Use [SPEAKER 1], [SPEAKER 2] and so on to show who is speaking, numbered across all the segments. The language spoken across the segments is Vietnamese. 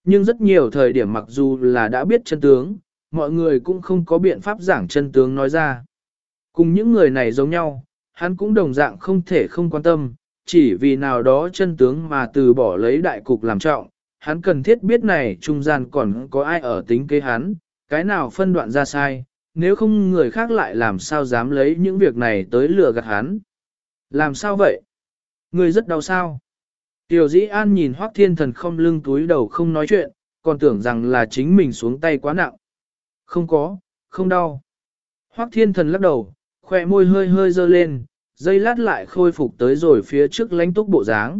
[SPEAKER 1] Nhưng rất nhiều thời điểm mặc dù là đã biết chân tướng, mọi người cũng không có biện pháp giảng chân tướng nói ra. Cùng những người này giống nhau, hắn cũng đồng dạng không thể không quan tâm, chỉ vì nào đó chân tướng mà từ bỏ lấy đại cục làm trọng, hắn cần thiết biết này trung gian còn có ai ở tính kế hắn, cái nào phân đoạn ra sai, nếu không người khác lại làm sao dám lấy những việc này tới lừa gạt hắn. Làm sao vậy? Người rất đau sao? Tiểu Dĩ An nhìn Hoắc Thiên Thần không lưng túi đầu không nói chuyện, còn tưởng rằng là chính mình xuống tay quá nặng. Không có, không đau. Hoắc Thiên Thần lắc đầu, khỏe môi hơi hơi dơ lên, dây lát lại khôi phục tới rồi phía trước lãnh túc bộ dáng.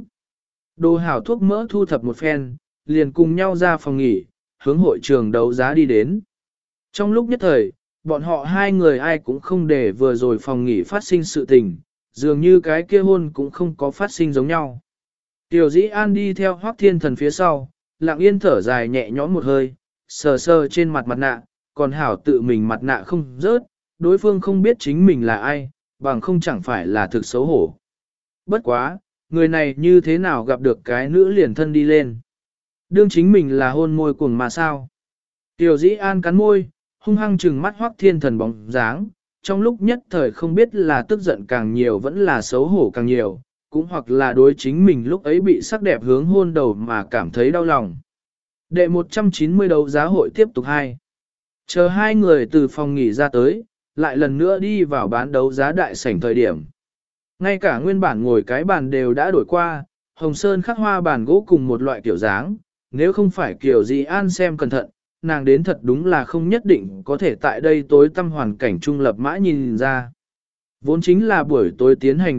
[SPEAKER 1] Đồ hảo thuốc mỡ thu thập một phen, liền cùng nhau ra phòng nghỉ, hướng hội trường đấu giá đi đến. Trong lúc nhất thời, bọn họ hai người ai cũng không để vừa rồi phòng nghỉ phát sinh sự tình, dường như cái kia hôn cũng không có phát sinh giống nhau. Tiểu Dĩ An đi theo Hoắc Thiên Thần phía sau, lặng yên thở dài nhẹ nhõm một hơi, sờ sờ trên mặt nạ, còn hảo tự mình mặt nạ không rớt, đối phương không biết chính mình là ai, bằng không chẳng phải là thực xấu hổ. Bất quá, người này như thế nào gặp được cái nữ liền thân đi lên. Đương chính mình là hôn môi cuồng mà sao. Tiểu Dĩ An cắn môi, hung hăng trừng mắt Hoắc Thiên Thần bóng dáng, trong lúc nhất thời không biết là tức giận càng nhiều vẫn là xấu hổ càng nhiều, cũng hoặc là đối chính mình lúc ấy bị sắc đẹp hướng hôn đầu mà cảm thấy đau lòng. Đệ 190 đấu giá hội tiếp tục 2. Chờ hai người từ phòng nghỉ ra tới, lại lần nữa đi vào bán đấu giá đại sảnh thời điểm. Ngay cả nguyên bản ngồi cái bàn đều đã đổi qua, hồng sơn khắc hoa bàn gỗ cùng một loại kiểu dáng, nếu không phải kiểu gì An xem cẩn thận, nàng đến thật đúng là không nhất định có thể tại đây tối tăm hoàn cảnh trung lập mã nhìn ra. Vốn chính là buổi tối tiến hành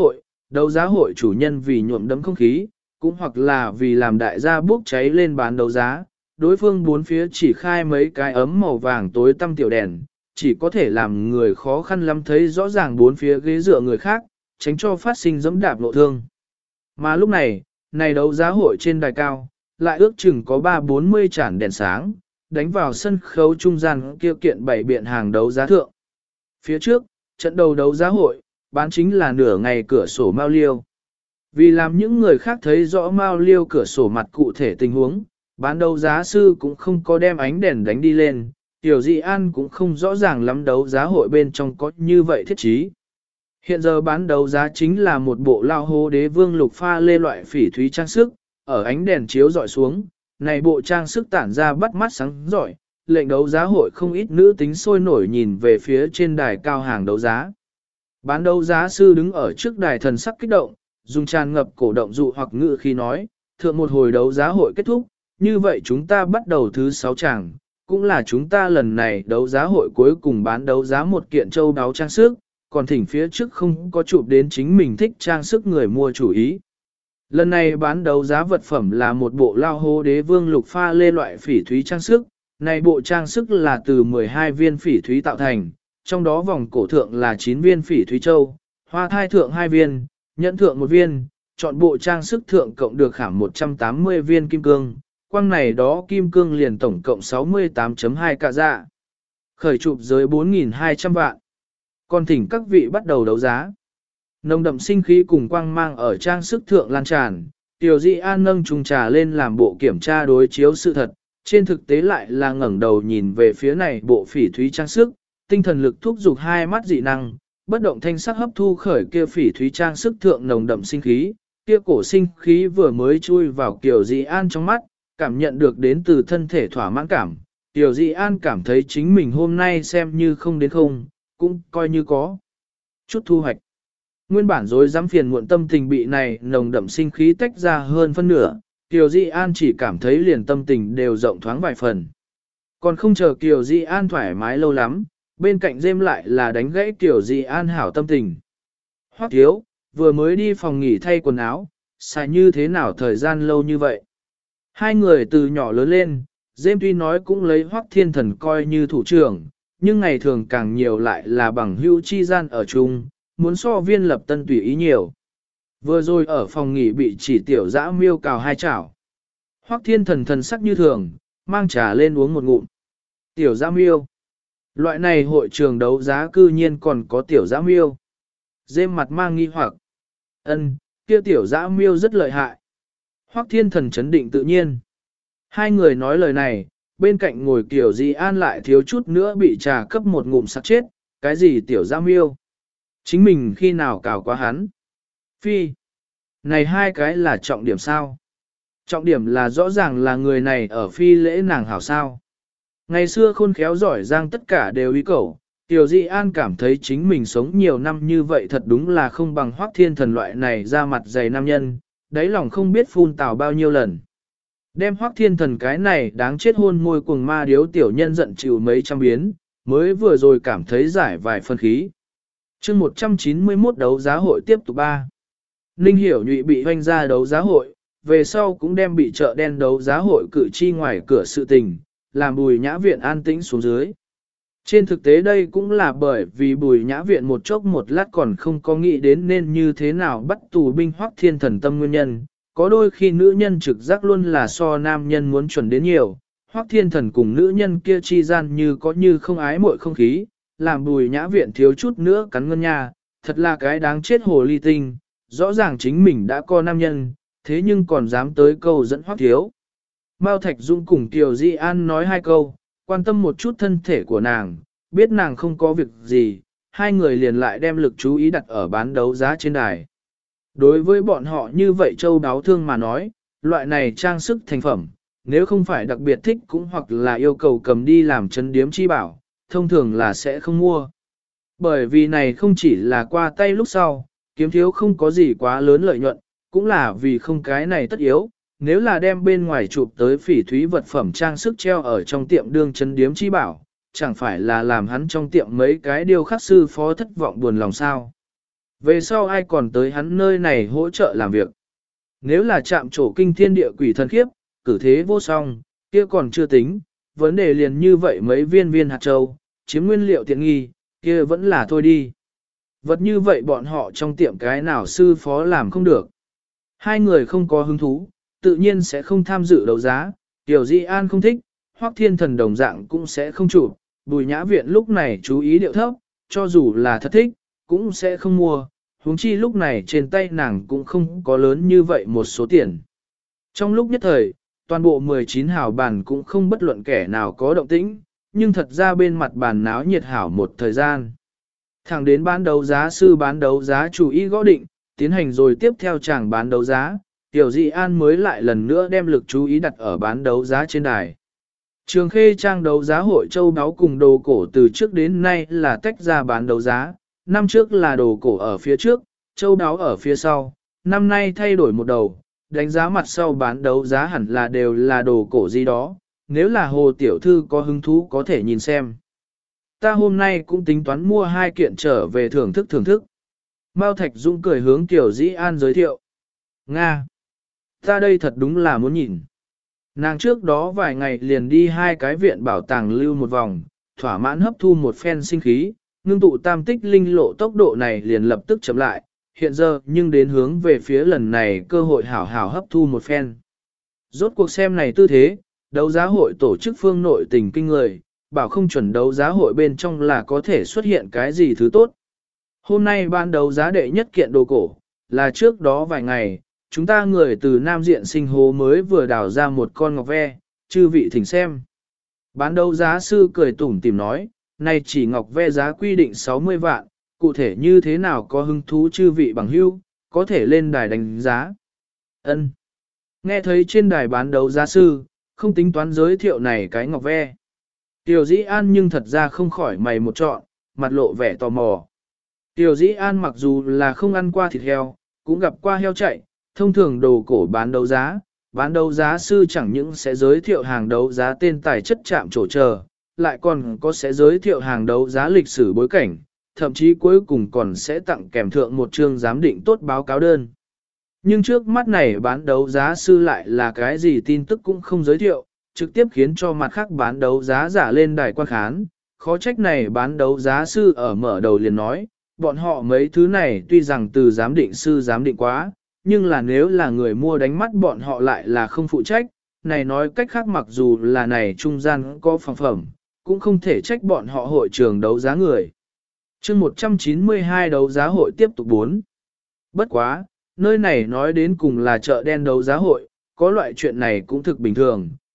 [SPEAKER 1] đấu giá hội chủ nhân vì nhuộm đấm không khí, cũng hoặc là vì làm đại gia bốc cháy lên bán đấu giá, đối phương bốn phía chỉ khai mấy cái ấm màu vàng tối tăm tiểu đèn, chỉ có thể làm người khó khăn lắm thấy rõ ràng bốn phía ghế dựa người khác, tránh cho phát sinh dẫm đạp nội thương. Mà lúc này, đấu giá hội trên đài cao, lại ước chừng có 3-40 chản đèn sáng, đánh vào sân khấu trung gian kia kiện bảy biện hàng đấu giá thượng. Phía trước, trận đầu đấu giá hội, bán chính là nửa ngày cửa sổ Mao Liêu. Vì làm những người khác thấy rõ Mao Liêu cửa sổ mặt cụ thể tình huống, bán đấu giá sư cũng không có đem ánh đèn đánh đi lên, Tiểu Dị An cũng không rõ ràng lắm đấu giá hội bên trong có như vậy thiết trí. Hiện giờ bán đấu giá chính là một bộ lao hô đế vương lục pha lê loại phỉ thúy trang sức, ở ánh đèn chiếu dọi xuống, này bộ trang sức tản ra bắt mắt sáng rọi, lệnh đấu giá hội không ít nữ tính sôi nổi nhìn về phía trên đài cao hàng đấu giá. Bán đấu giá sư đứng ở trước đài thần sắc kích động, dùng tràn ngập cổ động dụ hoặc ngữ khi nói, thượng một hồi đấu giá hội kết thúc, như vậy chúng ta bắt đầu thứ 6 tràng, cũng là chúng ta lần này đấu giá hội cuối cùng bán đấu giá một kiện châu đáo trang sức, còn thỉnh phía trước không có chụp đến chính mình thích trang sức người mua chủ ý. Lần này bán đấu giá vật phẩm là một bộ lao hô đế vương lục pha lê loại phỉ thúy trang sức, này bộ trang sức là từ 12 viên phỉ thúy tạo thành, trong đó vòng cổ thượng là 9 viên phỉ thúy châu, hoa thai thượng 2 viên, nhẫn thượng 1 viên, chọn bộ trang sức thượng cộng được khảm 180 viên kim cương, quang này đó kim cương liền tổng cộng 68.2 cả dạ. Khởi chụp giới 4.200 vạn. Còn thỉnh các vị bắt đầu đấu giá. Nồng đậm sinh khí cùng quang mang ở trang sức thượng lan tràn, Tiểu Dị An nâng chung trà lên làm bộ kiểm tra đối chiếu sự thật, trên thực tế lại là ngẩng đầu nhìn về phía này bộ phỉ thúy trang sức, tinh thần lực thúc giục hai mắt dị năng, bất động thanh sắc hấp thu khởi kia phỉ thúy trang sức thượng nồng đậm sinh khí, kia cổ sinh khí vừa mới chui vào Tiểu Dị An trong mắt, cảm nhận được đến từ thân thể thỏa mãn cảm. Tiểu Dị An cảm thấy chính mình hôm nay xem như không đến không, cũng coi như có chút thu hoạch. Nguyên bản rồi dám phiền muộn tâm tình bị này nồng đậm sinh khí tách ra hơn phân nửa, Kiều Di An chỉ cảm thấy liền tâm tình đều rộng thoáng vài phần. Còn không chờ Kiều Di An thoải mái lâu lắm, bên cạnh dêm lại là đánh gãy Kiều Di An hảo tâm tình. Hoắc thiếu, vừa mới đi phòng nghỉ thay quần áo, xài như thế nào thời gian lâu như vậy? Hai người từ nhỏ lớn lên, dêm tuy nói cũng lấy Hoắc Thiên Thần coi như thủ trưởng, nhưng ngày thường càng nhiều lại là bằng hữu chi gian ở chung, muốn so viên lập tân tùy ý nhiều. Vừa rồi ở phòng nghỉ bị chỉ tiểu dã miêu cào hai chảo. Hoắc Thiên Thần thần sắc như thường, mang trà lên uống một ngụm. Tiểu dã miêu. Loại này hội trường đấu giá cư nhiên còn có tiểu dã miêu. Dêm mặt mang nghi hoặc. Ân, kia tiểu dã miêu rất lợi hại. Hoắc Thiên Thần chấn định tự nhiên. Hai người nói lời này, bên cạnh ngồi Kiều Di An lại thiếu chút nữa bị trà cấp một ngụm sặc chết, cái gì tiểu giam yêu. Chính mình khi nào cào quá hắn. Phi. Này hai cái là trọng điểm sao? Trọng điểm là rõ ràng là người này ở phi lễ nàng hảo sao. Ngày xưa khôn khéo giỏi giang tất cả đều ý cầu, Tiểu Di An cảm thấy chính mình sống nhiều năm như vậy thật đúng là không bằng Hoắc Thiên Thần loại này ra mặt dày nam nhân, đáy lòng không biết phun tào bao nhiêu lần. Đem Hoắc Thiên Thần cái này đáng chết hôn môi cuồng ma điếu tiểu nhân giận chịu mấy trăm biến, mới vừa rồi cảm thấy giải vài phân khí. chương 191 đấu giá hội tiếp tục 3. Ninh Hiểu Nhụy bị hoanh ra đấu giá hội, về sau cũng đem bị chợ đen đấu giá hội cử chi ngoài cửa sự tình, làm Bùi Nhã Viện an tĩnh xuống dưới. Trên thực tế đây cũng là bởi vì Bùi Nhã Viện một chốc một lát còn không có nghĩ đến nên như thế nào bắt tù binh Hoắc Thiên Thần tâm nguyên nhân. Có đôi khi nữ nhân trực giác luôn là so nam nhân muốn chuẩn đến nhiều, Hoắc Thiên Thần cùng nữ nhân kia chi gian như có như không ái muội không khí, làm Bùi Nhã Viện thiếu chút nữa cắn ngân nha, thật là cái đáng chết hồ ly tinh, rõ ràng chính mình đã có nam nhân, thế nhưng còn dám tới câu dẫn Hoắc thiếu. Mao Thạch Dung cùng Kiều Di An nói hai câu, quan tâm một chút thân thể của nàng, biết nàng không có việc gì, hai người liền lại đem lực chú ý đặt ở bán đấu giá trên đài. Đối với bọn họ như vậy châu đáo thương mà nói, loại này trang sức thành phẩm, nếu không phải đặc biệt thích cũng hoặc là yêu cầu cầm đi làm chân điếm chi bảo, thông thường là sẽ không mua. Bởi vì này không chỉ là qua tay lúc sau, kiếm thiếu không có gì quá lớn lợi nhuận, cũng là vì không cái này tất yếu, nếu là đem bên ngoài chụp tới phỉ thúy vật phẩm trang sức treo ở trong tiệm đương chân điếm chi bảo, chẳng phải là làm hắn trong tiệm mấy cái điêu khắc sư phó thất vọng buồn lòng sao. Về sau ai còn tới hắn nơi này hỗ trợ làm việc. Nếu là chạm trổ kinh thiên địa quỷ thần khiếp, cử thế vô song, kia còn chưa tính, vấn đề liền như vậy mấy viên hạt châu, chiếm nguyên liệu tiện nghi, kia vẫn là thôi đi. Vật như vậy bọn họ trong tiệm cái nào sư phó làm không được. Hai người không có hứng thú, tự nhiên sẽ không tham dự đấu giá, Tiểu Di An không thích, Hoắc Thiên Thần đồng dạng cũng sẽ không chụp, Bùi Nhã Viện lúc này chú ý điệu thấp, cho dù là thật thích, cũng sẽ không mua, huống chi lúc này trên tay nàng cũng không có lớn như vậy một số tiền. Trong lúc nhất thời, toàn bộ 19 hào bàn cũng không bất luận kẻ nào có động tĩnh, nhưng thật ra bên mặt bàn náo nhiệt hảo một thời gian. Thẳng đến bán đấu giá sư bán đấu giá chủ ý gõ định, tiến hành rồi tiếp theo chàng bán đấu giá, Tiểu Di An mới lại lần nữa đem lực chú ý đặt ở bán đấu giá trên đài. Trường Khê trang đấu giá hội châu đáo cùng đồ cổ từ trước đến nay là tách ra bán đấu giá, năm trước là đồ cổ ở phía trước, châu đáo ở phía sau, năm nay thay đổi một đầu, đánh giá mặt sau bán đấu giá hẳn là đều là đồ cổ gì đó, nếu là Hồ Tiểu Thư có hứng thú có thể nhìn xem. Ta hôm nay cũng tính toán mua hai kiện trở về thưởng thức. Mao Thạch Dung cười hướng Tiểu Dĩ An giới thiệu. Nga! Ta đây thật đúng là muốn nhìn. Nàng trước đó vài ngày liền đi hai cái viện bảo tàng lưu một vòng, thỏa mãn hấp thu một phen sinh khí, ngưng tụ tam tích linh lộ tốc độ này liền lập tức chậm lại, hiện giờ nhưng đến hướng về phía lần này cơ hội hảo hảo hấp thu một phen. Rốt cuộc xem này tư thế, đấu giá hội tổ chức phương nội tình kinh người, bảo không chuẩn đấu giá hội bên trong là có thể xuất hiện cái gì thứ tốt. Hôm nay ban đấu giá đệ nhất kiện đồ cổ, là trước đó vài ngày, chúng ta người từ Nam Diện Sinh Hố mới vừa đào ra một con ngọc ve, chư vị thỉnh xem. Bán đấu giá sư cười tủm tỉm nói, này chỉ ngọc ve giá quy định 60 vạn, cụ thể như thế nào có hứng thú chư vị bằng hữu, có thể lên đài đánh giá. Ân. Nghe thấy trên đài bán đấu giá sư, không tính toán giới thiệu này cái ngọc ve. Tiểu Dĩ An nhưng thật ra không khỏi mày một trọn, mặt lộ vẻ tò mò. Tiểu Dĩ An mặc dù là không ăn qua thịt heo, cũng gặp qua heo chạy, thông thường đồ cổ bán đấu giá sư chẳng những sẽ giới thiệu hàng đấu giá tên tài chất chạm trổ chờ, lại còn có sẽ giới thiệu hàng đấu giá lịch sử bối cảnh, thậm chí cuối cùng còn sẽ tặng kèm thượng một chương giám định tốt báo cáo đơn. Nhưng trước mắt này bán đấu giá sư lại là cái gì tin tức cũng không giới thiệu, trực tiếp khiến cho mặt khác bán đấu giá giả lên đài quan khán, khó trách này bán đấu giá sư ở mở đầu liền nói, bọn họ mấy thứ này tuy rằng từ giám định sư giám định quá, nhưng là nếu là người mua đánh mắt bọn họ lại là không phụ trách, này nói cách khác mặc dù là này trung gian có phòng phẩm, cũng không thể trách bọn họ hội trường đấu giá người. chương 192 đấu giá hội tiếp tục 4. Bất quá, nơi này nói đến cùng là chợ đen đấu giá hội, có loại chuyện này cũng thực bình thường,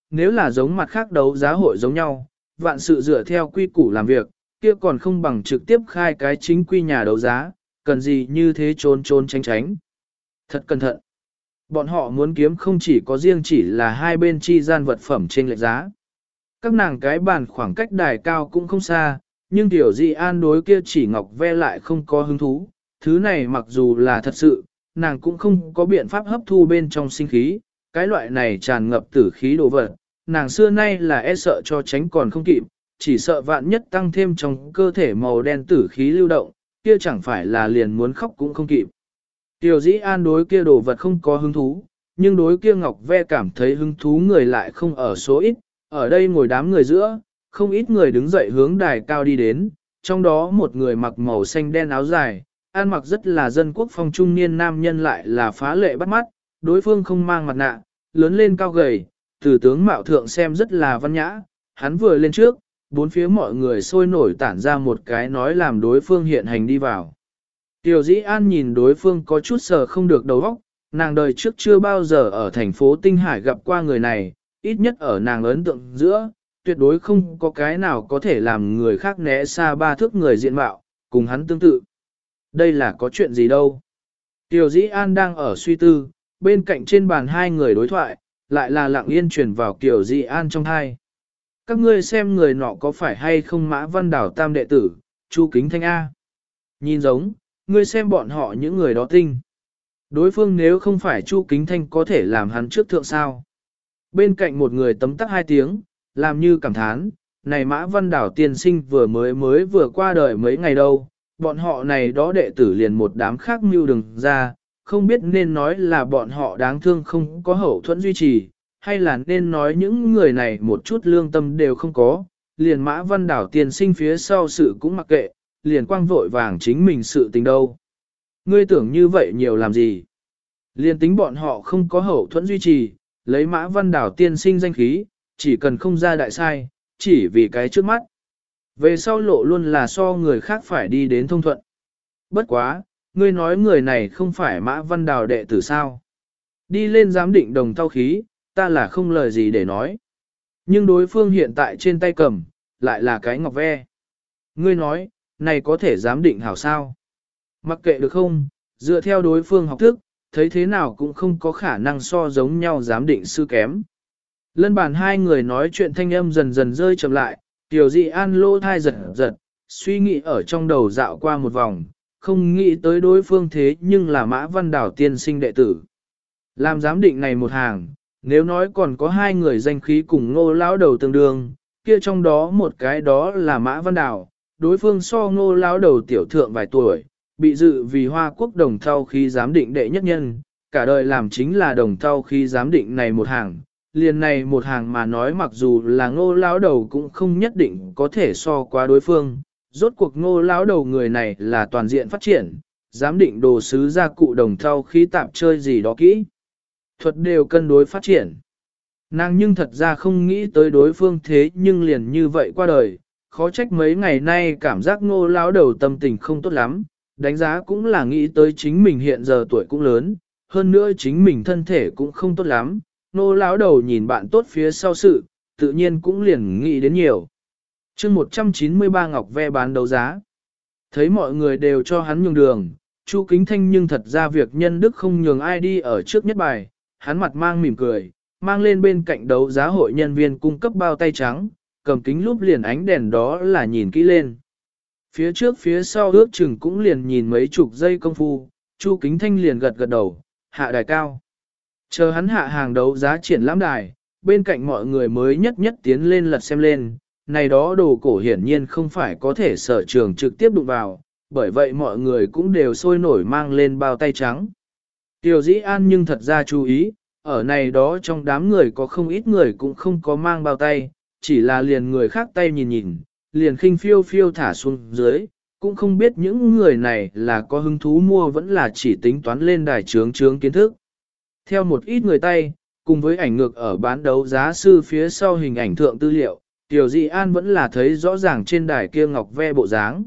[SPEAKER 1] nếu là giống mặt khác đấu giá hội giống nhau, vạn sự dựa theo quy củ làm việc, kia còn không bằng trực tiếp khai cái chính quy nhà đấu giá, cần gì như thế trốn trốn tránh tránh. Thật cẩn thận. Bọn họ muốn kiếm không chỉ có riêng chỉ là hai bên chi gian vật phẩm trên lệch giá. Các nàng cái bàn khoảng cách đài cao cũng không xa, nhưng tiểu dị an đối kia chỉ ngọc ve lại không có hứng thú. Thứ này mặc dù là thật sự, nàng cũng không có biện pháp hấp thu bên trong sinh khí, cái loại này tràn ngập tử khí đồ vật. Nàng xưa nay là e sợ cho tránh còn không kịp, chỉ sợ vạn nhất tăng thêm trong cơ thể màu đen tử khí lưu động, kia chẳng phải là liền muốn khóc cũng không kịp. Tiểu dĩ an đối kia đồ vật không có hứng thú, nhưng đối kia ngọc ve cảm thấy hứng thú người lại không ở số ít, ở đây ngồi đám người giữa, không ít người đứng dậy hướng đài cao đi đến, trong đó một người mặc màu xanh đen áo dài, ăn mặc rất là dân quốc phong trung niên nam nhân lại là phá lệ bắt mắt, đối phương không mang mặt nạ, lớn lên cao gầy, từ tướng mạo thượng xem rất là văn nhã, hắn vừa lên trước, bốn phía mọi người sôi nổi tản ra một cái nói làm đối phương hiện hành đi vào. Tiểu dĩ an nhìn đối phương có chút sờ không được đầu óc, nàng đời trước chưa bao giờ ở thành phố Tinh Hải gặp qua người này, ít nhất ở nàng ấn tượng giữa, tuyệt đối không có cái nào có thể làm người khác né xa ba thước người diện mạo, cùng hắn tương tự. Đây là có chuyện gì đâu. Tiểu dĩ an đang ở suy tư, bên cạnh trên bàn hai người đối thoại, lại là lặng yên truyền vào Kiều Dị An trong hai. Các ngươi xem người nọ có phải hay không Mã Văn Đảo tam đệ tử, Chu Kính Thanh A. Nhìn giống, ngươi xem bọn họ những người đó tinh. Đối phương nếu không phải Chu Kính Thanh có thể làm hắn trước thượng sao. Bên cạnh một người tấm tắc hai tiếng, làm như cảm thán, này Mã Văn Đảo tiên sinh vừa vừa qua đời mấy ngày đâu, bọn họ này đó đệ tử liền một đám khác mưu đừng ra, không biết nên nói là bọn họ đáng thương không có hậu thuẫn duy trì, hay là nên nói những người này một chút lương tâm đều không có, liền Mã Văn Đảo tiên sinh phía sau sự cũng mặc kệ, liền quang vội vàng chính mình sự tình đâu. Ngươi tưởng như vậy nhiều làm gì? Liền tính bọn họ không có hậu thuẫn duy trì, lấy Mã Văn Đảo tiên sinh danh khí, chỉ cần không ra đại sai, chỉ vì cái trước mắt. Về sau lộ luôn là so người khác phải đi đến thông thuận. Bất quá, ngươi nói người này không phải Mã Văn Đào đệ tử sao. Đi lên giám định đồng tao khí, ta là không lời gì để nói. Nhưng đối phương hiện tại trên tay cầm, lại là cái ngọc ve. Ngươi nói, này có thể giám định hảo sao? Mặc kệ được không, dựa theo đối phương học thức, thấy thế nào cũng không có khả năng so giống nhau giám định sư kém. Lân bàn hai người nói chuyện thanh âm dần dần rơi chậm lại, Tiểu Dị An lô thai giật giật, suy nghĩ ở trong đầu dạo qua một vòng, không nghĩ tới đối phương thế nhưng là Mã Văn Đảo tiên sinh đệ tử. Làm giám định này một hàng, nếu nói còn có hai người danh khí cùng Ngô lão đầu tương đương, kia trong đó một cái đó là Mã Văn Đảo, đối phương so Ngô lão đầu tiểu thượng vài tuổi, bị dự vì Hoa Quốc đồng thau khí giám định đệ nhất nhân, cả đời làm chính là đồng thau khí giám định này một hàng. Liền này một hàng mà nói mặc dù là Ngô lão đầu cũng không nhất định có thể so qua đối phương, rốt cuộc Ngô lão đầu người này là toàn diện phát triển, giám định đồ sứ gia cụ đồng thau khí tạp chơi gì đó kỹ. Thuật đều cân đối phát triển. Nàng nhưng thật ra không nghĩ tới đối phương thế nhưng liền như vậy qua đời, khó trách mấy ngày nay cảm giác Ngô lão đầu tâm tình không tốt lắm, đánh giá cũng là nghĩ tới chính mình hiện giờ tuổi cũng lớn, hơn nữa chính mình thân thể cũng không tốt lắm. Ngô lão đầu nhìn bạn tốt phía sau sự, tự nhiên cũng liền nghĩ đến nhiều. chương 193 ngọc ve bán đấu giá. Thấy mọi người đều cho hắn nhường đường, Chu Kính Thanh nhưng thật ra việc nhân đức không nhường ai đi ở trước nhất bài, hắn mặt mang mỉm cười, mang lên bên cạnh đấu giá hội nhân viên cung cấp bao tay trắng, cầm kính lúp liền ánh đèn đó là nhìn kỹ lên. Phía trước phía sau ước chừng cũng liền nhìn mấy chục giây công phu, Chu Kính Thanh liền gật gật đầu, hạ đài cao. Chờ hắn hạ hàng đấu giá triển lãm đài, bên cạnh mọi người mới nhất nhất tiến lên lật xem lên, này đó đồ cổ hiển nhiên không phải có thể sở trường trực tiếp đụng vào, bởi vậy mọi người cũng đều sôi nổi mang lên bao tay trắng. Tiểu Dĩ An nhưng thật ra chú ý, ở này đó trong đám người có không ít người cũng không có mang bao tay, chỉ là liền người khác tay nhìn nhìn, liền khinh phiêu phiêu thả xuống dưới, cũng không biết những người này là có hứng thú mua vẫn là chỉ tính toán lên đài trướng kiến thức. Theo một ít người tay, cùng với ảnh ngược ở bán đấu giá sư phía sau hình ảnh thượng tư liệu, Tiểu Dị An vẫn là thấy rõ ràng trên đài kia ngọc ve bộ dáng.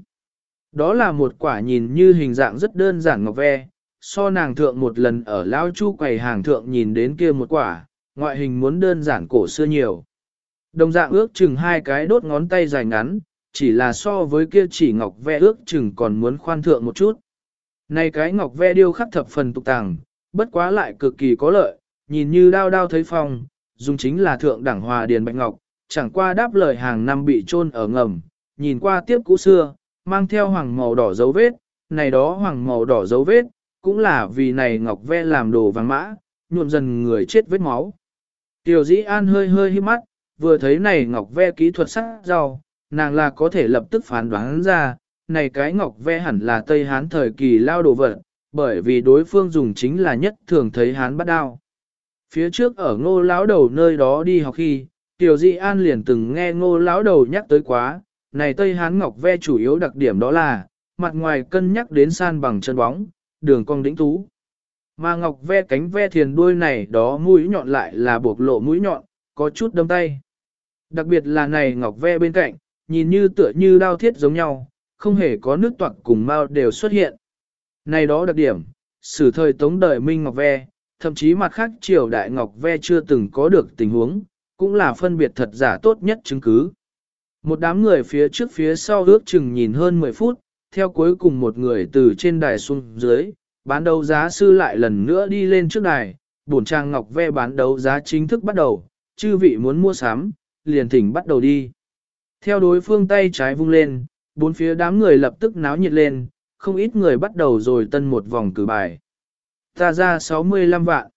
[SPEAKER 1] Đó là một quả nhìn như hình dạng rất đơn giản ngọc ve, so nàng thượng một lần ở Lao Chu quầy hàng thượng nhìn đến kia một quả, ngoại hình muốn đơn giản cổ xưa nhiều. Đồng dạng ước chừng hai cái đốt ngón tay dài ngắn, chỉ là so với kia chỉ ngọc ve ước chừng còn muốn khoan thượng một chút. Này cái ngọc ve điêu khắc thập phần tục tàng, bất quá lại cực kỳ có lợi, nhìn như đao đao thấy phong, dùng chính là thượng đẳng hòa điền bạch ngọc, chẳng qua đáp lời hàng năm bị chôn ở ngầm, nhìn qua tiếp cũ xưa, mang theo hoàng màu đỏ dấu vết, này đó hoàng màu đỏ dấu vết, cũng là vì này ngọc ve làm đồ vàng mã, nhuộm dần người chết vết máu. Tiểu Dĩ An hơi hơi hí mắt, vừa thấy này ngọc ve kỹ thuật sắc rau, nàng là có thể lập tức phán đoán ra, này cái ngọc ve hẳn là Tây Hán thời kỳ lao đồ vật, bởi vì đối phương dùng chính là nhất thường thấy Hán bắt đao. Phía trước ở Ngô lão đầu nơi đó đi học khi, Tiểu Dĩ An liền từng nghe Ngô lão đầu nhắc tới quá, này Tây Hán ngọc ve chủ yếu đặc điểm đó là, mặt ngoài cân nhắc đến san bằng chân bóng, đường cong đĩnh tú. Mà ngọc ve cánh ve thiền đuôi này đó mũi nhọn lại là bộc lộ mũi nhọn, có chút đâm tay. Đặc biệt là này ngọc ve bên cạnh, nhìn như tựa như đao thiết giống nhau, không hề có nước toạc cùng mao đều xuất hiện. Này đó đặc điểm, sử thời Tống đời Minh ngọc ve, thậm chí mặt khác triều đại ngọc ve chưa từng có được tình huống, cũng là phân biệt thật giả tốt nhất chứng cứ. Một đám người phía trước phía sau ước chừng nhìn hơn 10 phút, theo cuối cùng một người từ trên đài xuống dưới, bán đấu giá sư lại lần nữa đi lên trước đài, bổn trang ngọc ve bán đấu giá chính thức bắt đầu, chư vị muốn mua sắm, liền thỉnh bắt đầu đi. Theo đối phương tay trái vung lên, bốn phía đám người lập tức náo nhiệt lên, không ít người bắt đầu rồi tân một vòng cử bài. Ta ra 65 vạn.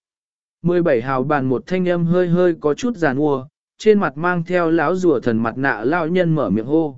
[SPEAKER 1] 17 hào bàn một thanh âm hơi hơi có chút giàn ua, trên mặt mang theo lão rùa thần mặt nạ lão nhân mở miệng hô.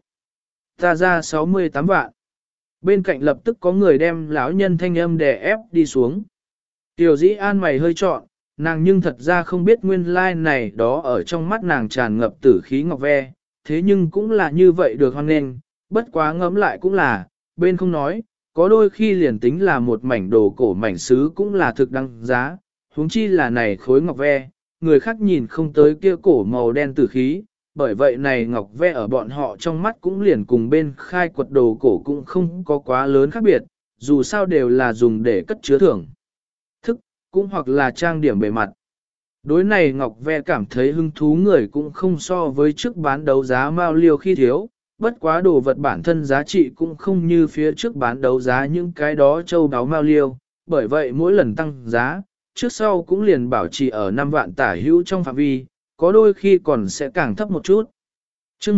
[SPEAKER 1] Ta ra 68 vạn. Bên cạnh lập tức có người đem lão nhân thanh âm đè ép đi xuống. Tiểu Dĩ An mày hơi trọn, nàng nhưng thật ra không biết nguyên lai này đó ở trong mắt nàng tràn ngập tử khí ngọc ve, thế nhưng cũng là như vậy được hoan nghênh, bất quá ngẫm lại cũng là, bên không nói, có đôi khi liền tính là một mảnh đồ cổ mảnh sứ cũng là thực đăng giá, huống chi là này khối ngọc ve, người khác nhìn không tới kia cổ màu đen tử khí, bởi vậy này ngọc ve ở bọn họ trong mắt cũng liền cùng bên khai quật đồ cổ cũng không có quá lớn khác biệt, dù sao đều là dùng để cất chứa thưởng thức, cũng hoặc là trang điểm bề mặt. Đối này ngọc ve cảm thấy hứng thú người cũng không so với trước bán đấu giá mao liêu khi thiếu, bất quá đồ vật bản thân giá trị cũng không như phía trước bán đấu giá những cái đó châu đáo mao liêu, bởi vậy mỗi lần tăng giá, trước sau cũng liền bảo trì ở 5 vạn tả hữu trong phạm vi, có đôi khi còn sẽ càng thấp một chút. chương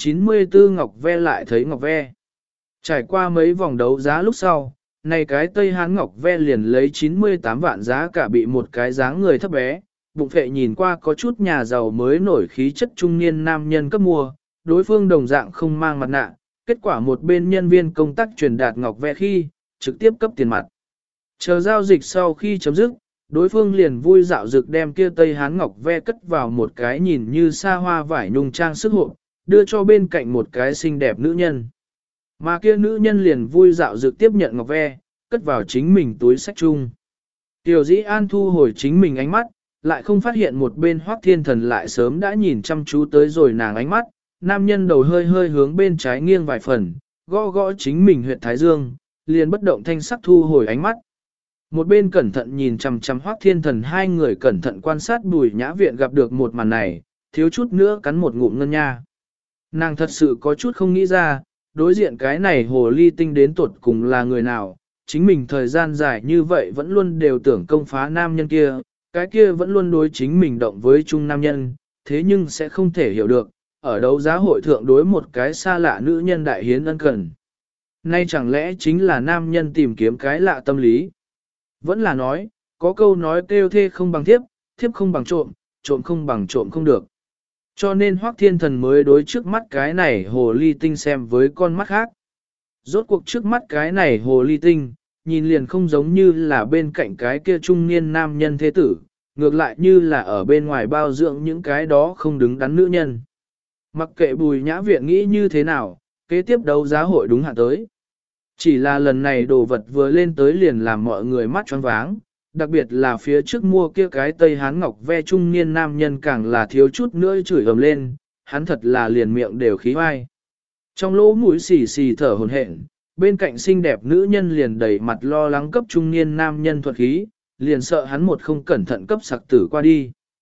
[SPEAKER 1] 194 ngọc ve lại thấy ngọc ve. Trải qua mấy vòng đấu giá lúc sau, này cái Tây Hán ngọc ve liền lấy 98 vạn giá cả bị một cái dáng người thấp bé, bụng phệ nhìn qua có chút nhà giàu mới nổi khí chất trung niên nam nhân cấp mua, đối phương đồng dạng không mang mặt nạ, kết quả một bên nhân viên công tác truyền đạt ngọc ve khi, trực tiếp cấp tiền mặt. Chờ giao dịch sau khi chấm dứt, đối phương liền vui dạo dực đem kia Tây Hán ngọc ve cất vào một cái nhìn như xa hoa vải nhung trang sức hộp, đưa cho bên cạnh một cái xinh đẹp nữ nhân. Mà kia nữ nhân liền vui dạo dực tiếp nhận ngọc ve, cất vào chính mình túi sách chung. Tiểu Dĩ An thu hồi chính mình ánh mắt, lại không phát hiện một bên Hoắc Thiên Thần lại sớm đã nhìn chăm chú tới rồi nàng ánh mắt, nam nhân đầu hơi hơi hướng bên trái nghiêng vài phần, gõ gõ chính mình huyệt thái dương, liền bất động thanh sắc thu hồi ánh mắt. Một bên cẩn thận nhìn chằm chằm Hoắc Thiên Thần, hai người cẩn thận quan sát Bùi Nhã Viện gặp được một màn này, thiếu chút nữa cắn một ngụm ngân nha. Nàng thật sự có chút không nghĩ ra, đối diện cái này hồ ly tinh đến tuột cùng là người nào, chính mình thời gian dài như vậy vẫn luôn đều tưởng công phá nam nhân kia, cái kia vẫn luôn đối chính mình động với chung nam nhân, thế nhưng sẽ không thể hiểu được, ở đấu giá hội thượng đối một cái xa lạ nữ nhân đại hiến ân cần. Nay chẳng lẽ chính là nam nhân tìm kiếm cái lạ tâm lý? Vẫn là nói, có câu nói kêu thê không bằng thiếp, thiếp không bằng trộm, trộm không bằng trộm không được. Cho nên Hoắc Thiên Thần mới đối trước mắt cái này hồ ly tinh xem với con mắt khác. Rốt cuộc trước mắt cái này hồ ly tinh, nhìn liền không giống như là bên cạnh cái kia trung niên nam nhân thế tử, ngược lại như là ở bên ngoài bao dưỡng những cái đó không đứng đắn nữ nhân. Mặc kệ Bùi Nhã Viện nghĩ như thế nào, kế tiếp đấu giá hội đúng hạn tới. Chỉ là lần này đồ vật vừa lên tới liền làm mọi người mắt choáng váng, đặc biệt là phía trước mua kia cái Tây Hán ngọc ve trung niên nam nhân càng là thiếu chút nữa chửi ầm lên, hắn thật là liền miệng đều khí hoai. Trong lỗ mũi xì xì thở hổn hển, bên cạnh xinh đẹp nữ nhân liền đầy mặt lo lắng cấp trung niên nam nhân thuật khí, liền sợ hắn một không cẩn thận cấp sặc tử qua đi.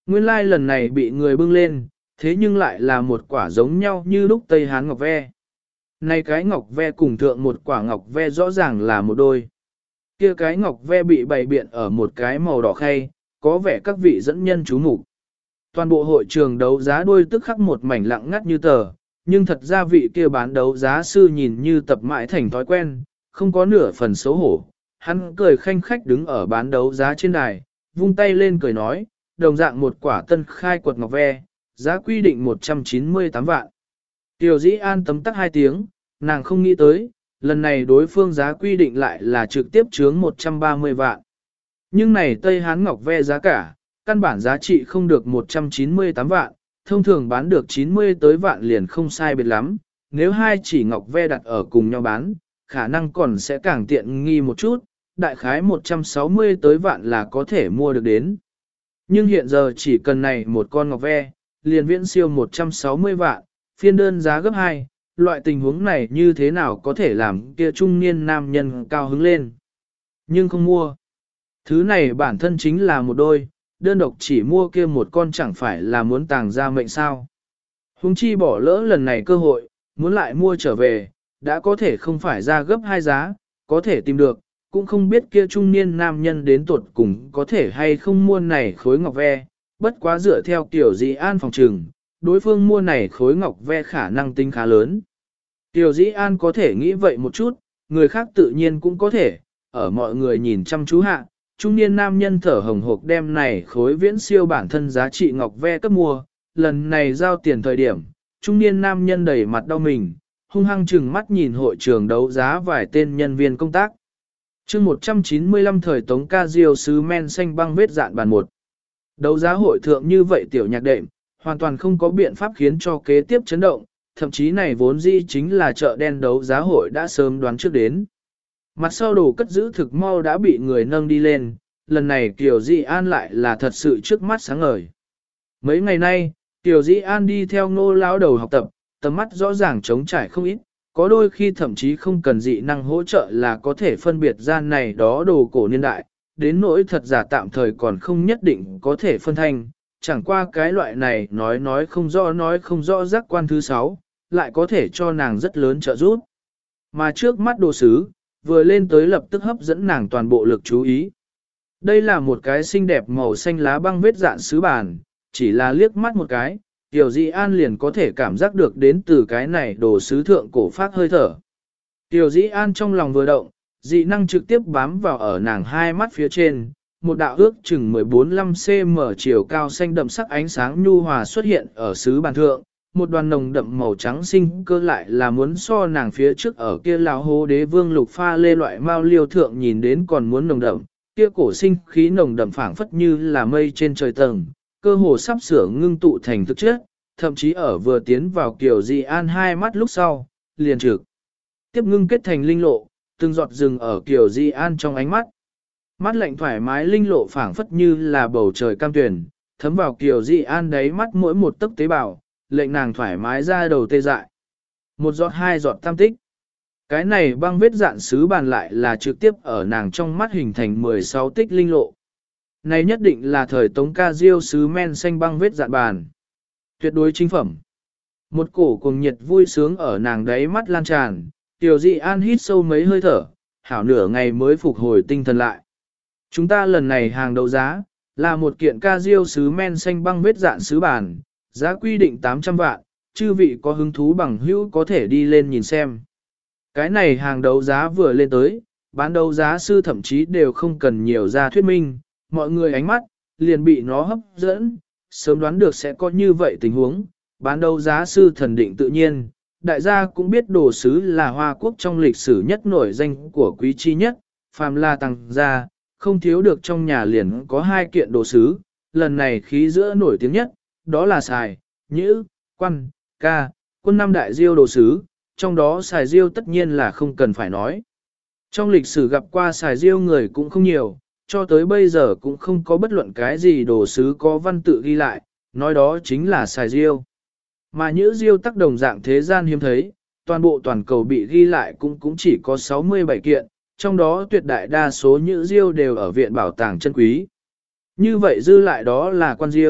[SPEAKER 1] Nguyên lai lần này bị người bưng lên, thế nhưng lại là một quả giống nhau như lúc Tây Hán ngọc ve. Này cái ngọc ve cùng thượng một quả ngọc ve rõ ràng là một đôi. Kia cái ngọc ve bị bày biện ở một cái màu đỏ khay, có vẻ các vị dẫn nhân chú mục. Toàn bộ hội trường đấu giá đuôi tức khắc một mảnh lặng ngắt như tờ, nhưng thật ra vị kia bán đấu giá sư nhìn như tập mãi thành thói quen, không có nửa phần xấu hổ. Hắn cười khanh khách đứng ở bán đấu giá trên đài, vung tay lên cười nói, đồng dạng một quả tân khai quật ngọc ve, giá quy định 198 vạn. Tiểu Dĩ An tấm tắc 2 tiếng, nàng không nghĩ tới, lần này đối phương giá quy định lại là trực tiếp chướng 130 vạn. Nhưng này Tây Hán ngọc ve giá cả, căn bản giá trị không được 198 vạn, thông thường bán được 90 tới vạn liền không sai biệt lắm, nếu hai chỉ ngọc ve đặt ở cùng nhau bán, khả năng còn sẽ càng tiện nghi một chút, đại khái 160 tới vạn là có thể mua được đến. Nhưng hiện giờ chỉ cần này một con ngọc ve, liền viễn siêu 160 vạn, phiên đơn giá gấp 2, loại tình huống này như thế nào có thể làm kia trung niên nam nhân cao hứng lên. Nhưng không mua. Thứ này bản thân chính là một đôi, đơn độc chỉ mua kia một con chẳng phải là muốn tàng ra mệnh sao. Hùng chi bỏ lỡ lần này cơ hội, muốn lại mua trở về, đã có thể không phải ra gấp 2 giá, có thể tìm được, cũng không biết kia trung niên nam nhân đến tuột cùng có thể hay không mua này khối ngọc ve, bất quá dựa theo Tiểu Dĩ An phòng trừng, đối phương mua này khối ngọc ve khả năng tính khá lớn. Tiểu Dĩ An có thể nghĩ vậy một chút, người khác tự nhiên cũng có thể, ở mọi người nhìn chăm chú hạ, trung niên nam nhân thở hồng hộc đem này khối viễn siêu bản thân giá trị ngọc ve cấp mua, lần này giao tiền thời điểm, trung niên nam nhân đẩy mặt đau mình, hung hăng chừng mắt nhìn hội trường đấu giá vài tên nhân viên công tác. Chương 195 thời Tống Ca Diêu sứ men xanh băng vết dạn bàn 1. Đấu giá hội thượng như vậy tiểu nhạc đệm, hoàn toàn không có biện pháp khiến cho kế tiếp chấn động, thậm chí này vốn dĩ chính là chợ đen đấu giá hội đã sớm đoán trước đến. Mặt sau đồ cất giữ thực mau đã bị người nâng đi lên, lần này Kiều Dĩ An lại là thật sự trước mắt sáng ngời. Mấy ngày nay, Kiều Dĩ An đi theo Ngô lão đầu học tập, tầm mắt rõ ràng trống trải không ít, có đôi khi thậm chí không cần dị năng hỗ trợ là có thể phân biệt ra này đó đồ cổ niên đại, đến nỗi thật giả tạm thời còn không nhất định có thể phân thanh, chẳng qua cái loại này nói không rõ giác quan thứ 6, lại có thể cho nàng rất lớn trợ giúp. Mà trước mắt đồ sứ, vừa lên tới lập tức hấp dẫn nàng toàn bộ lực chú ý. Đây là một cái xinh đẹp màu xanh lá băng vết dạn sứ bàn, chỉ là liếc mắt một cái, Tiểu Dĩ An liền có thể cảm giác được đến từ cái này đồ sứ thượng cổ phát hơi thở. Tiểu Dĩ An trong lòng vừa động, dị năng trực tiếp bám vào ở nàng hai mắt phía trên, một đạo ước chừng 14-15 cm chiều cao xanh đậm sắc ánh sáng nhu hòa xuất hiện ở sứ bàn thượng, một đoàn nồng đậm màu trắng sinh cơ lại là muốn so nàng phía trước ở kia lão hố đế vương lục pha lê loại mao liêu thượng nhìn đến còn muốn nồng đậm, kia cổ sinh khí nồng đậm phảng phất như là mây trên trời tầng, cơ hồ sắp sửa ngưng tụ thành thực chất, thậm chí ở vừa tiến vào Kiều Dĩ An hai mắt lúc sau, liền trực tiếp ngưng kết thành linh lộ, từng giọt rừng ở Kiều Dĩ An trong ánh mắt. Mắt lạnh thoải mái linh lộ phảng phất như là bầu trời cam tuyền, thấm vào Kiều Dĩ An đáy mắt mỗi một tấc tế bào, lệnh nàng thoải mái ra đầu tê dại. Một giọt hai giọt tam tích. Cái này băng vết dạn sứ bàn lại là trực tiếp ở nàng trong mắt hình thành 16 tích linh lộ. Này nhất định là thời Tống Ca Diêu sứ men xanh băng vết dạn bàn. Tuyệt đối chính phẩm. Một cổ cùng nhiệt vui sướng ở nàng đáy mắt lan tràn, Tiểu Dĩ An hít sâu mấy hơi thở, hảo nửa ngày mới phục hồi tinh thần lại. Chúng ta lần này hàng đấu giá, là một kiện Ca Diêu sứ men xanh băng vết dạn sứ bàn, giá quy định 800 vạn, chư vị có hứng thú bằng hữu có thể đi lên nhìn xem. Cái này hàng đấu giá vừa lên tới, bán đấu giá sư thậm chí đều không cần nhiều ra thuyết minh, mọi người ánh mắt, liền bị nó hấp dẫn, sớm đoán được sẽ có như vậy tình huống, bán đấu giá sư thần định tự nhiên, đại gia cũng biết đồ sứ là Hoa Quốc trong lịch sử nhất nổi danh của quý chi nhất, phàm là tăng gia, không thiếu được trong nhà liền có hai kiện đồ sứ, lần này khí giữa nổi tiếng nhất, đó là xài, nhữ, quan, ca, quân năm đại diêu đồ sứ, trong đó xài diêu tất nhiên là không cần phải nói. Trong lịch sử gặp qua xài diêu người cũng không nhiều, cho tới bây giờ cũng không có bất luận cái gì đồ sứ có văn tự ghi lại, nói đó chính là xài diêu. Mà nhữ diêu tác đồng dạng thế gian hiếm thấy, toàn bộ toàn cầu bị ghi lại cũng chỉ có 67 kiện, trong đó tuyệt đại đa số nhữ diêu đều ở viện bảo tàng chân quý. Như vậy dư lại đó là quan diêu,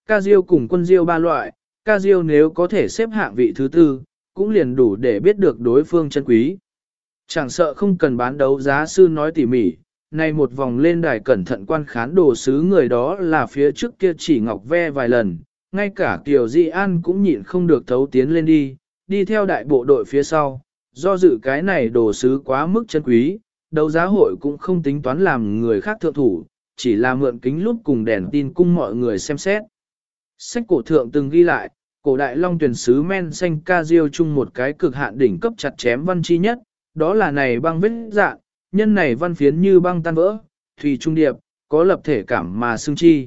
[SPEAKER 1] ca diêu cùng quân diêu ba loại, ca diêu nếu có thể xếp hạng vị thứ tư, cũng liền đủ để biết được đối phương chân quý. Chẳng sợ không cần bán đấu giá sư nói tỉ mỉ, nay một vòng lên đài cẩn thận quan khán đồ sứ người đó là phía trước kia chỉ ngọc ve vài lần, ngay cả Kiều Di An cũng nhịn không được thấu tiến lên đi theo đại bộ đội phía sau, do dự cái này đồ sứ quá mức chân quý, đấu giá hội cũng không tính toán làm người khác thượng thủ, chỉ là mượn kính lúp cùng đèn tin cung mọi người xem xét. Sách cổ thượng từng ghi lại, cổ đại long tuyển sứ men xanh ca diêu chung một cái cực hạn đỉnh cấp chặt chém văn chi nhất, đó là này băng vết dạng, nhân này văn phiến như băng tan vỡ, thủy trung điệp, có lập thể cảm mà xương chi.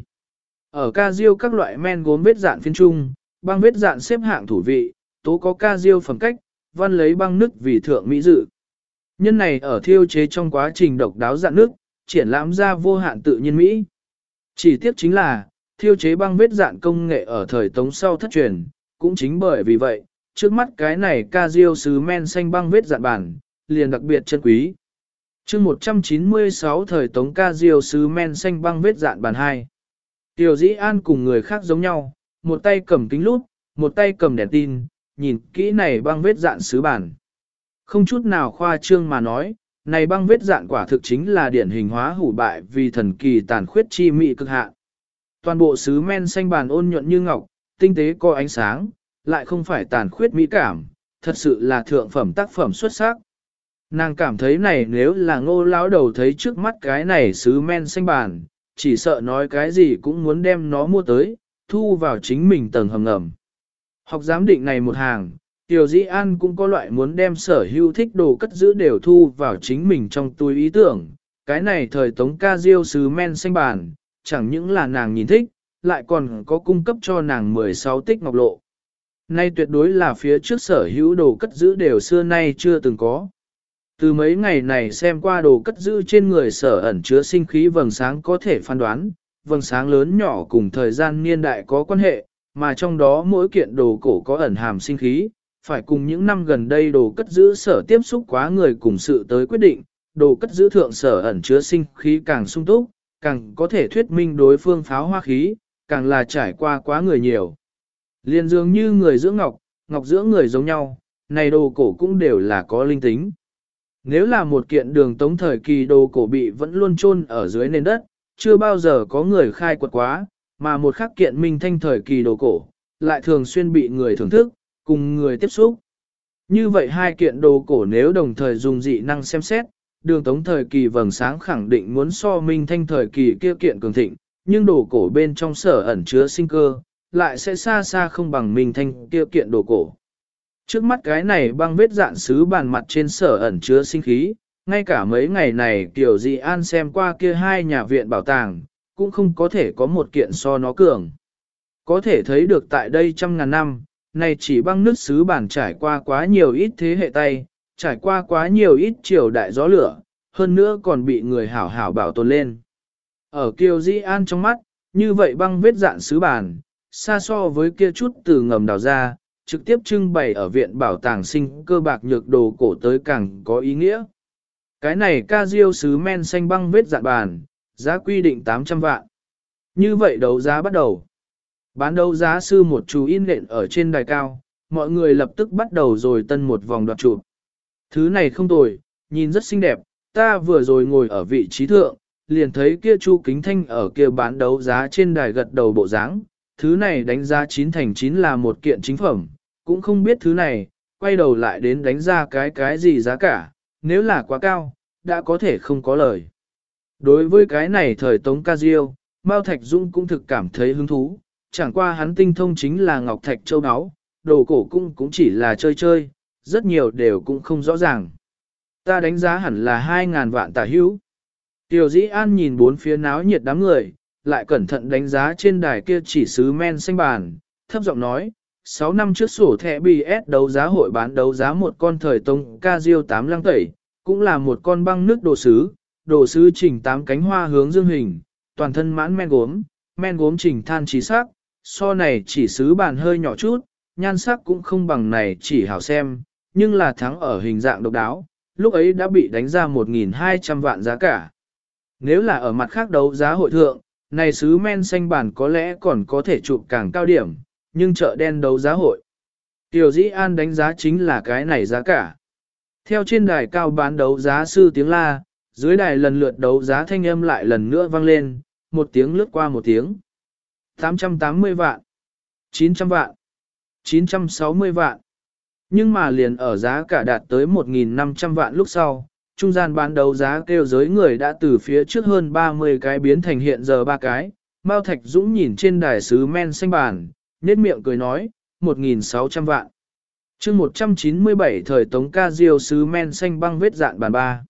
[SPEAKER 1] Ở ca diêu các loại men gốm vết dạn phiến trung, băng vết dạn xếp hạng thủ vị, tố có ca diêu phẩm cách, văn lấy băng nứt vì thượng mỹ dự. Nhân này ở thiêu chế trong quá trình độc đáo dạn nước, triển lãm ra vô hạn tự nhiên mỹ. Chỉ tiếc chính là, thiêu chế băng vết dạn công nghệ ở thời Tống sau thất truyền, cũng chính bởi vì vậy, trước mắt cái này ca diêu sứ men xanh băng vết dạn bản, liền đặc biệt chân quý. Chương 196 thời Tống ca diêu sứ men xanh băng vết dạn bản 2. Tiểu Dĩ An cùng người khác giống nhau, một tay cầm kính lút, một tay cầm đèn tin, nhìn kỹ này băng vết dạn sứ bản. Không chút nào khoa trương mà nói, này băng vết dạn quả thực chính là điển hình hóa hủ bại vì thần kỳ tàn khuyết chi mị cực hạn. Toàn bộ sứ men xanh bàn ôn nhuận như ngọc, tinh tế có ánh sáng, lại không phải tàn khuyết mỹ cảm, thật sự là thượng phẩm tác phẩm xuất sắc. Nàng cảm thấy này nếu là Ngô lão đầu thấy trước mắt cái này sứ men xanh bàn, chỉ sợ nói cái gì cũng muốn đem nó mua tới, thu vào chính mình tầng hầm ngầm. Học giám định này một hàng, Tiểu Dĩ An cũng có loại muốn đem sở hữu thích đồ cất giữ đều thu vào chính mình trong túi ý tưởng. Cái này thời Tống ca diêu sứ men xanh bàn, chẳng những là nàng nhìn thích, lại còn có cung cấp cho nàng 16 tích ngọc lộ. Nay tuyệt đối là phía trước sở hữu đồ cất giữ đều xưa nay chưa từng có. Từ mấy ngày này xem qua đồ cất giữ trên người sở ẩn chứa sinh khí vầng sáng có thể phán đoán, vầng sáng lớn nhỏ cùng thời gian niên đại có quan hệ, mà trong đó mỗi kiện đồ cổ có ẩn hàm sinh khí, phải cùng những năm gần đây đồ cất giữ sở tiếp xúc quá người cùng sự tới quyết định, đồ cất giữ thượng sở ẩn chứa sinh khí càng sung túc, càng có thể thuyết minh đối phương pháo hoa khí, càng là trải qua quá người nhiều. Liên dường như người giữa ngọc, ngọc giữa người giống nhau, này đồ cổ cũng đều là có linh tính. Nếu là một kiện đường Tống thời kỳ đồ cổ bị vẫn luôn chôn ở dưới nền đất, chưa bao giờ có người khai quật quá, mà một khắc kiện minh thanh thời kỳ đồ cổ, lại thường xuyên bị người thưởng thức, cùng người tiếp xúc. Như vậy hai kiện đồ cổ nếu đồng thời dùng dị năng xem xét, đường Tống thời kỳ vầng sáng khẳng định muốn so minh thanh thời kỳ kia kiện cường thịnh, nhưng đồ cổ bên trong sở ẩn chứa sinh cơ, lại sẽ xa xa không bằng minh thanh kia kiện đồ cổ. Trước mắt cái này băng vết dạn sứ bàn mặt trên sở ẩn chứa sinh khí, ngay cả mấy ngày này Tiểu Dị An xem qua kia hai nhà viện bảo tàng, cũng không có thể có một kiện so nó cường. Có thể thấy được tại đây trăm ngàn năm, này chỉ băng nước sứ bàn trải qua quá nhiều ít thế hệ tay, trải qua quá nhiều ít triều đại gió lửa, hơn nữa còn bị người hảo hảo bảo tồn lên. Ở Kiều Di An trong mắt, như vậy băng vết dạn sứ bàn, xa so với kia chút từ ngầm đào ra, trực tiếp trưng bày ở viện bảo tàng sinh cơ bạc nhược đồ cổ tới càng có ý nghĩa. Cái này ca diêu sứ men xanh băng vết dạn bàn, giá quy định 800 vạn. Như vậy đấu giá bắt đầu. Bán đấu giá sư một chú in lệnh ở trên đài cao, mọi người lập tức bắt đầu rồi tân một vòng đoạt chụp. Thứ này không tồi, nhìn rất xinh đẹp, ta vừa rồi ngồi ở vị trí thượng, liền thấy kia Chu Kính Thanh ở kia bán đấu giá trên đài gật đầu bộ dáng. Thứ này đánh giá 9 thành 9 là một kiện chính phẩm, cũng không biết thứ này, quay đầu lại đến đánh ra cái gì giá cả, nếu là quá cao, đã có thể không có lời. Đối với cái này thời Tống ca diêu, Mao Thạch Dung cũng thực cảm thấy hứng thú, chẳng qua hắn tinh thông chính là ngọc thạch châu áo, đồ cổ cũng chỉ là chơi chơi, rất nhiều đều cũng không rõ ràng. Ta đánh giá hẳn là 2.000 vạn tả hữu. Tiểu Dĩ An nhìn bốn phía náo nhiệt đám người, lại cẩn thận đánh giá trên đài kia chỉ sứ men xanh bàn, thấp giọng nói, 6 năm trước sổ thẻ BS đấu giá hội bán đấu giá một con thời Tống ca diêu 8 lăng tẩy, cũng là một con băng nước đồ sứ chỉnh 8 cánh hoa hướng dương hình, toàn thân mãn men gốm chỉnh than trí sắc, so này chỉ sứ bàn hơi nhỏ chút, nhan sắc cũng không bằng này chỉ hảo xem, nhưng là thắng ở hình dạng độc đáo, lúc ấy đã bị đánh ra 1.200 vạn giá cả. Nếu là ở mặt khác đấu giá hội thượng, Này sứ men xanh bản có lẽ còn có thể chụp càng cao điểm, nhưng chợ đen đấu giá hội. Tiểu Dĩ An đánh giá chính là cái này giá cả. Theo trên đài cao bán đấu giá sư tiếng la, dưới đài lần lượt đấu giá thanh âm lại lần nữa vang lên, một tiếng lướt qua một tiếng. 880 vạn, 900 vạn, 960 vạn. Nhưng mà liền ở giá cả đạt tới 1.500 vạn lúc sau, trung gian bán đấu giá kêu giới người đã từ phía trước hơn 30 cái biến thành hiện giờ 3 cái. Mao Thạch Dũng nhìn trên đài sứ men xanh bàn, nhếch miệng cười nói, 1.600 vạn. chương 197 thời Tống Ca Diêu sứ men xanh băng vết dạn bàn 3.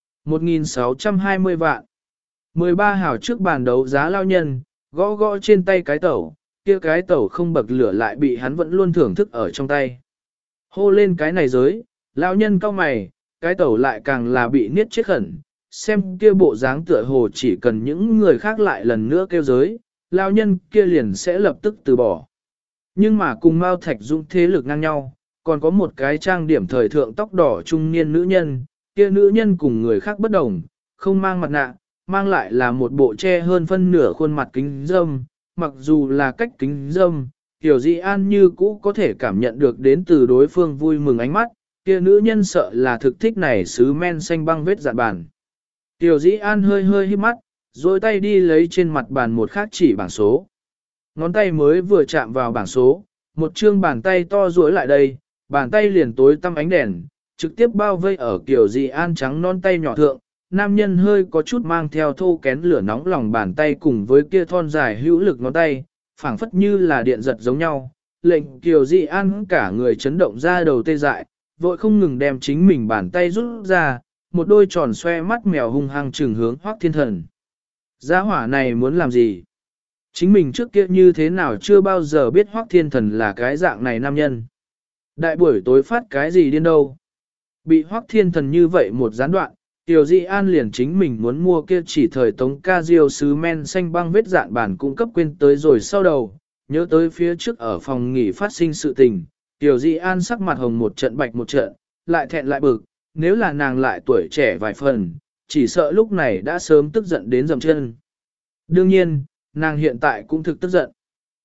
[SPEAKER 1] 1.620 vạn. 13 hào trước bàn đấu giá lao nhân, gõ gõ trên tay cái tẩu, kia cái tẩu không bậc lửa lại bị hắn vẫn luôn thưởng thức ở trong tay. Hô lên cái này giới, lao nhân cau mày, cái tẩu lại càng là bị niết chết khẩn, xem kia bộ dáng tựa hồ chỉ cần những người khác lại lần nữa kêu giới, lao nhân kia liền sẽ lập tức từ bỏ. Nhưng mà cùng Mao Thạch Dũng thế lực ngang nhau, còn có một cái trang điểm thời thượng tóc đỏ trung niên nữ nhân, kia nữ nhân cùng người khác bất đồng, không mang mặt nạ, mang lại là một bộ che hơn phân nửa khuôn mặt kính dâm, mặc dù là cách kính dâm, Tiểu Dĩ An như cũ có thể cảm nhận được đến từ đối phương vui mừng ánh mắt, kia nữ nhân sợ là thực thích này sứ men xanh băng vết dạn bàn. Tiểu Dĩ An hơi hơi híp mắt, rồi tay đi lấy trên mặt bàn một khác chỉ bảng số. Ngón tay mới vừa chạm vào bảng số, một chương bàn tay to duỗi lại đây, bàn tay liền tối tăm ánh đèn, trực tiếp bao vây ở Tiểu Dĩ An trắng non tay nhỏ thượng. Nam nhân hơi có chút mang theo thô kén lửa nóng lòng bàn tay cùng với kia thon dài hữu lực ngón tay, phảng phất như là điện giật giống nhau, lệnh Kiều Dị An cả người chấn động ra đầu tê dại, vội không ngừng đem chính mình bàn tay rút ra, một đôi tròn xoe mắt mèo hung hăng trừng hướng Hoắc Thiên Thần. Gia hỏa này muốn làm gì? Chính mình trước kia như thế nào chưa bao giờ biết Hoắc Thiên Thần là cái dạng này nam nhân. Đại buổi tối phát cái gì điên đâu? Bị Hoắc Thiên Thần như vậy một gián đoạn, Tiểu Dị An liền chính mình muốn mua kia chỉ thời Tống Ca Diêu sứ men xanh băng vết dạn bản cung cấp quên tới rồi sau đầu, nhớ tới phía trước ở phòng nghỉ phát sinh sự tình, Tiểu Dị An sắc mặt hồng một trận bạch một trận, lại thẹn lại bực, nếu là nàng lại tuổi trẻ vài phần, chỉ sợ lúc này đã sớm tức giận đến dầm chân. Đương nhiên, nàng hiện tại cũng thực tức giận.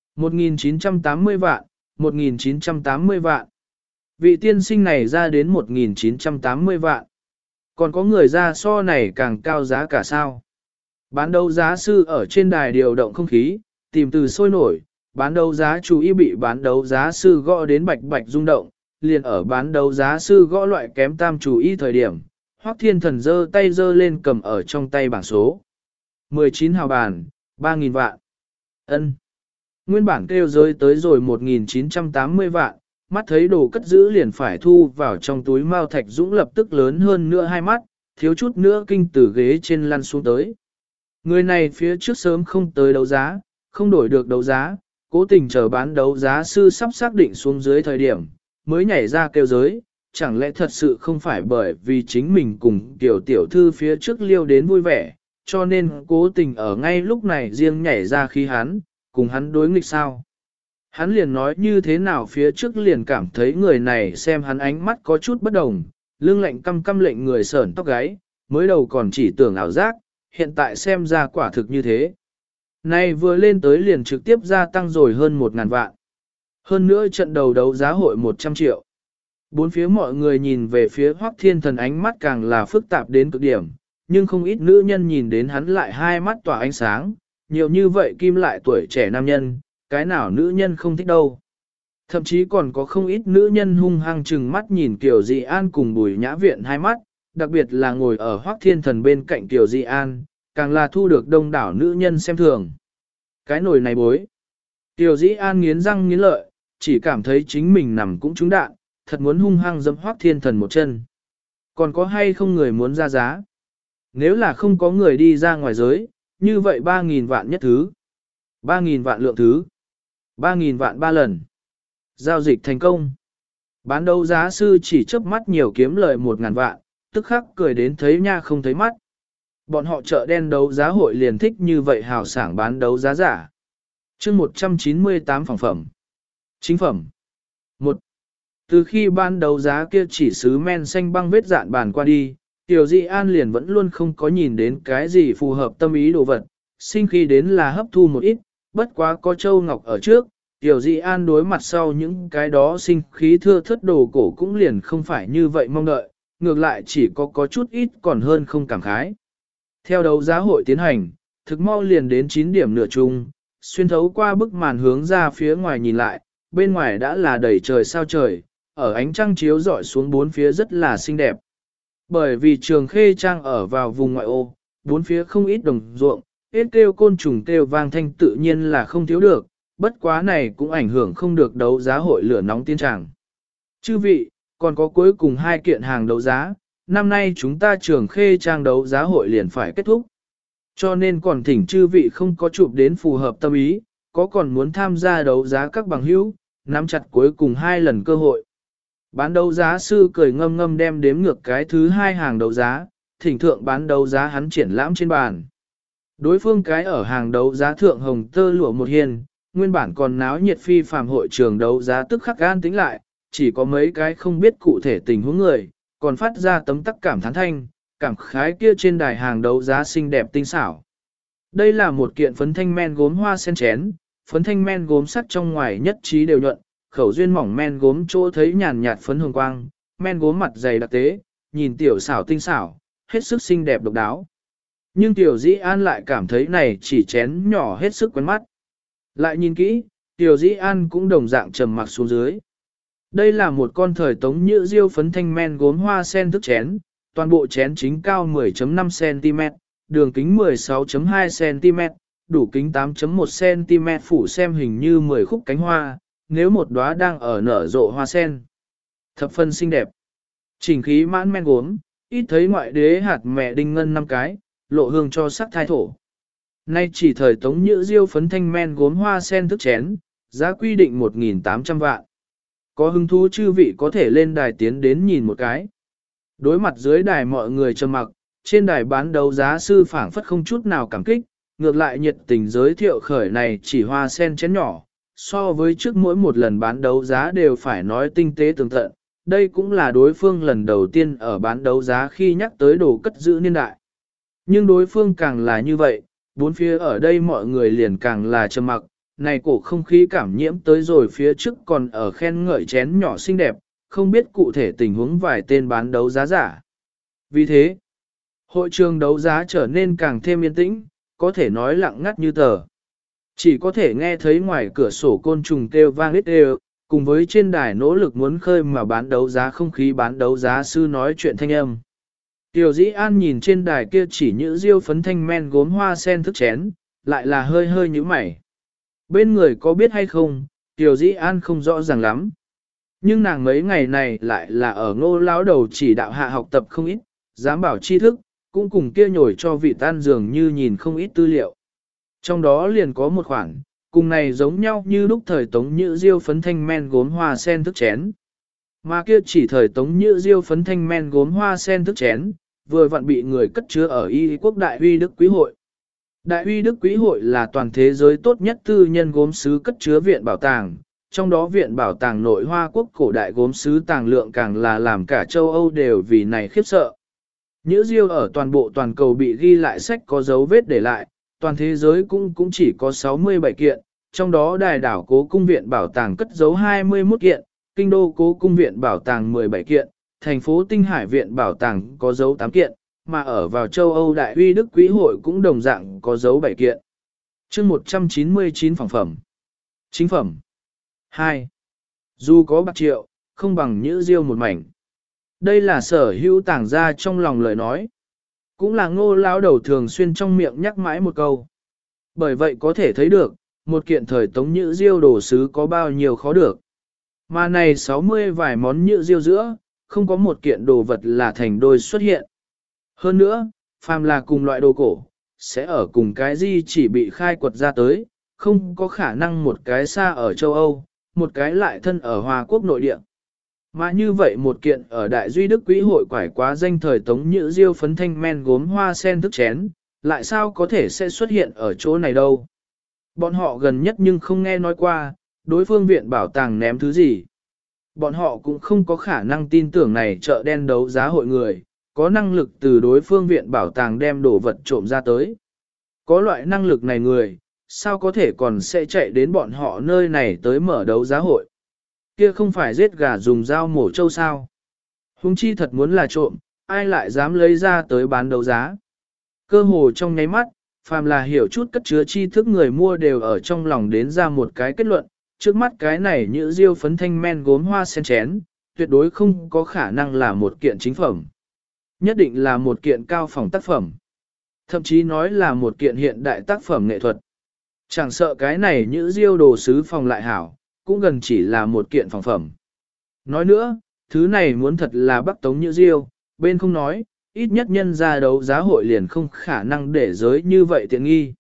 [SPEAKER 1] 1.980 vạn, 1.980 vạn. Vị tiên sinh này ra đến 1.980 vạn. Còn có người ra so này càng cao giá cả sao. Bán đấu giá sư ở trên đài điều động không khí, tìm từ sôi nổi, bán đấu giá chú ý bị bán đấu giá sư gõ đến bạch bạch rung động, liền ở bán đấu giá sư gõ loại kém tam chú ý thời điểm, Hoắc Thiên Thần giơ tay giơ lên cầm ở trong tay bảng số. 19 hào bàn, 3.000 vạn. Ân. Nguyên bản kêu rơi tới rồi 1.980 vạn, mắt thấy đồ cất giữ liền phải thu vào trong túi. Mao Thạch Dũng lập tức lớn hơn nữa hai mắt, thiếu chút nữa kinh từ ghế trên lăn xuống tới. Người này phía trước sớm không tới đấu giá, không đổi được đấu giá, cố tình chờ bán đấu giá sư sắp xác định xuống dưới thời điểm, mới nhảy ra kêu giới, chẳng lẽ thật sự không phải bởi vì chính mình cùng tiểu thư phía trước liêu đến vui vẻ, cho nên cố tình ở ngay lúc này riêng nhảy ra khi hắn, cùng hắn đối nghịch sao. Hắn liền nói như thế nào phía trước liền cảm thấy người này xem hắn ánh mắt có chút bất đồng, lưng lạnh căm căm lệnh người sởn tóc gáy, mới đầu còn chỉ tưởng ảo giác, hiện tại xem ra quả thực như thế. Này vừa lên tới liền trực tiếp gia tăng rồi hơn 1.000 vạn. Hơn nữa trận đầu đấu giá hội 100 triệu. Bốn phía mọi người nhìn về phía Hoắc Thiên Thần ánh mắt càng là phức tạp đến cực điểm, nhưng không ít nữ nhân nhìn đến hắn lại hai mắt tỏa ánh sáng, nhiều như vậy kim lại tuổi trẻ nam nhân, cái nào nữ nhân không thích đâu. Thậm chí còn có không ít nữ nhân hung hăng chừng mắt nhìn Kiều Dị An cùng Bùi Nhã Viện hai mắt, đặc biệt là ngồi ở Hoắc Thiên Thần bên cạnh Kiều Dị An, càng là thu được đông đảo nữ nhân xem thường. Cái nồi này bối. Kiều Dị An nghiến răng nghiến lợi, chỉ cảm thấy chính mình nằm cũng trúng đạn, thật muốn hung hăng dẫm Hoắc Thiên Thần một chân. Còn có hay không người muốn ra giá? Nếu là không có người đi ra ngoài giới, như vậy 3.000 vạn nhất thứ. 3.000 vạn lượng thứ. 3.000 vạn 3 lần. Giao dịch thành công. Bán đấu giá sư chỉ chớp mắt nhiều kiếm lời 1.000 vạn, tức khắc cười đến thấy nha không thấy mắt. Bọn họ chợ đen đấu giá hội liền thích như vậy hào sảng bán đấu giá giả. chương 198 phẳng phẩm. Chính phẩm. 1. Từ khi ban đấu giá kia chỉ sứ men xanh băng vết dạn bàn qua đi, Tiểu Dị An liền vẫn luôn không có nhìn đến cái gì phù hợp tâm ý đồ vật, sinh khi đến là hấp thu một ít, bất quá có châu ngọc ở trước, Tiểu Di An đối mặt sau những cái đó sinh khí thưa thất đồ cổ cũng liền không phải như vậy mong đợi, ngược lại chỉ có chút ít còn hơn không cảm khái. Theo đấu giá hội tiến hành, thực mau liền đến 9 điểm nửa chung, xuyên thấu qua bức màn hướng ra phía ngoài nhìn lại, bên ngoài đã là đầy trời sao trời, ở ánh trăng chiếu rọi xuống bốn phía rất là xinh đẹp. Bởi vì Trường Khê Trang ở vào vùng ngoại ô, bốn phía không ít đồng ruộng, ít kêu côn trùng kêu vang thanh tự nhiên là không thiếu được, bất quá này cũng ảnh hưởng không được đấu giá hội lửa nóng tiến tràng. Chư vị, còn có cuối cùng 2 kiện hàng đấu giá, năm nay chúng ta Trường Khê Trang đấu giá hội liền phải kết thúc. Cho nên còn thỉnh chư vị không có chụp đến phù hợp tâm ý, có còn muốn tham gia đấu giá các bằng hữu, nắm chặt cuối cùng 2 lần cơ hội. Bán đấu giá sư cười ngâm ngâm đem đếm ngược cái thứ 2 hàng đấu giá, thỉnh thượng bán đấu giá hắn triển lãm trên bàn. Đối phương cái ở hàng đấu giá thượng hồng tơ lụa một hiền, nguyên bản còn náo nhiệt phi phàm hội trường đấu giá tức khắc gan tính lại, chỉ có mấy cái không biết cụ thể tình huống người, còn phát ra tấm tắc cảm thán thanh, cảm khái kia trên đài hàng đấu giá xinh đẹp tinh xảo. Đây là một kiện phấn thanh men gốm hoa sen chén, phấn thanh men gốm sắc trong ngoài nhất trí đều nhuận, khẩu duyên mỏng men gốm chỗ thấy nhàn nhạt phấn hồng quang, men gốm mặt dày đặc tế, nhìn tiểu xảo tinh xảo, hết sức xinh đẹp độc đáo. Nhưng tiểu dĩ an lại cảm thấy này chỉ chén nhỏ hết sức quen mắt. Lại nhìn kỹ, tiểu dĩ an cũng đồng dạng trầm mặc xuống dưới. Đây là một con thời Tống Nhữ Diêu phấn thanh men gốm hoa sen thức chén, toàn bộ chén chính cao 10.5cm, đường kính 16.2cm, đủ kính 8.1cm phủ xem hình như 10 khúc cánh hoa, nếu một đóa đang ở nở rộ hoa sen. Thập phân xinh đẹp. Chỉnh khí mãn men gốm, ít thấy ngoại đế hạt mẹ đinh ngân 5 cái, lộ hương cho sắc thai thổ. Nay chỉ thời Tống Nhữ Diêu phấn thanh men gốm hoa sen thức chén, giá quy định 1.800 vạn. Có hứng thú chư vị có thể lên đài tiến đến nhìn một cái. Đối mặt dưới đài mọi người trầm mặc, trên đài bán đấu giá sư phảng phất không chút nào cảm kích, ngược lại nhiệt tình giới thiệu khởi này chỉ hoa sen chén nhỏ, so với trước mỗi một lần bán đấu giá đều phải nói tinh tế tường tận, đây cũng là đối phương lần đầu tiên ở bán đấu giá khi nhắc tới đồ cất giữ niên đại. Nhưng đối phương càng là như vậy, bốn phía ở đây mọi người liền càng là trầm mặc, này cổ không khí cảm nhiễm tới rồi phía trước còn ở khen ngợi chén nhỏ xinh đẹp, không biết cụ thể tình huống vài tên bán đấu giá giả. Vì thế, hội trường đấu giá trở nên càng thêm yên tĩnh, có thể nói lặng ngắt như tờ. Chỉ có thể nghe thấy ngoài cửa sổ côn trùng kêu vang ít đều, cùng với trên đài nỗ lực muốn khơi mà bán đấu giá không khí bán đấu giá sư nói chuyện thanh âm. Tiểu Dĩ An nhìn trên đài kia chỉ nhữ diêu phấn thanh men gốm hoa sen thức chén, lại là hơi hơi nhíu mày. Bên người có biết hay không, Tiểu Dĩ An không rõ ràng lắm. Nhưng nàng mấy ngày này lại là ở Ngô lão đầu chỉ đạo hạ học tập không ít, dám bảo tri thức, cũng cùng kia nhồi cho vị tan dường như nhìn không ít tư liệu. Trong đó liền có một khoản, cùng này giống nhau như lúc thời Tống Nhữ Diêu phấn thanh men gốm hoa sen thức chén. Mà kia chỉ thời Tống Nhữ Diêu phấn thanh men gốm hoa sen thức chén, vừa vặn bị người cất chứa ở Y quốc Đại Huy Đức Quý hội. Đại Huy Đức Quý hội là toàn thế giới tốt nhất tư nhân gốm sứ cất chứa viện bảo tàng, trong đó viện bảo tàng nội Hoa quốc cổ đại gốm sứ tàng lượng càng là làm cả châu Âu đều vì này khiếp sợ. Nhữ Diêu ở toàn bộ toàn cầu bị ghi lại sách có dấu vết để lại, toàn thế giới cũng chỉ có 67 kiện, trong đó Đài đảo Cố cung viện bảo tàng cất giấu 21 kiện, Kinh đô Cố cung viện bảo tàng 17 kiện, thành phố Tinh Hải viện bảo tàng có dấu 8 kiện, mà ở vào châu Âu Đại Huy Đức Quý hội cũng đồng dạng có dấu 7 kiện. Chương 199 phẳng phẩm. Chính phẩm. 2. Dù có bạc triệu, không bằng Nhữ Diêu một mảnh. Đây là sở hữu tàng gia trong lòng lời nói. Cũng là Ngô lão đầu thường xuyên trong miệng nhắc mãi một câu. Bởi vậy có thể thấy được, một kiện thời Tống Nhữ Diêu đồ sứ có bao nhiêu khó được. Mà này 60 vài món Nhữ Diêu giữa, không có một kiện đồ vật là thành đôi xuất hiện. Hơn nữa, phàm là cùng loại đồ cổ, sẽ ở cùng cái gì chỉ bị khai quật ra tới, không có khả năng một cái xa ở châu Âu, một cái lại thân ở Hoa quốc nội địa. Mà như vậy một kiện ở Đại Duy Đức Quý hội quải quá danh thời Tống Nhữ Diêu phấn thanh men gốm hoa sen thức chén, lại sao có thể sẽ xuất hiện ở chỗ này đâu. Bọn họ gần nhất nhưng không nghe nói qua, đối phương viện bảo tàng ném thứ gì. Bọn họ cũng không có khả năng tin tưởng này chợ đen đấu giá hội người, có năng lực từ đối phương viện bảo tàng đem đồ vật trộm ra tới. Có loại năng lực này người, sao có thể còn sẽ chạy đến bọn họ nơi này tới mở đấu giá hội. Kia không phải giết gà dùng dao mổ trâu sao. Hùng chi thật muốn là trộm, ai lại dám lấy ra tới bán đấu giá. Cơ hồ trong nháy mắt, phàm là hiểu chút cất chứa tri thức người mua đều ở trong lòng đến ra một cái kết luận, trước mắt cái này như diêu phấn thanh men gốm hoa sen chén, tuyệt đối không có khả năng là một kiện chính phẩm. Nhất định là một kiện cao phẩm tác phẩm. Thậm chí nói là một kiện hiện đại tác phẩm nghệ thuật. Chẳng sợ cái này như diêu đồ sứ phòng lại hảo, cũng gần chỉ là một kiện phòng phẩm. Nói nữa, thứ này muốn thật là Bắc Tống như diêu, bên không nói, ít nhất nhân ra đấu giá hội liền không khả năng để giới như vậy tiện nghi.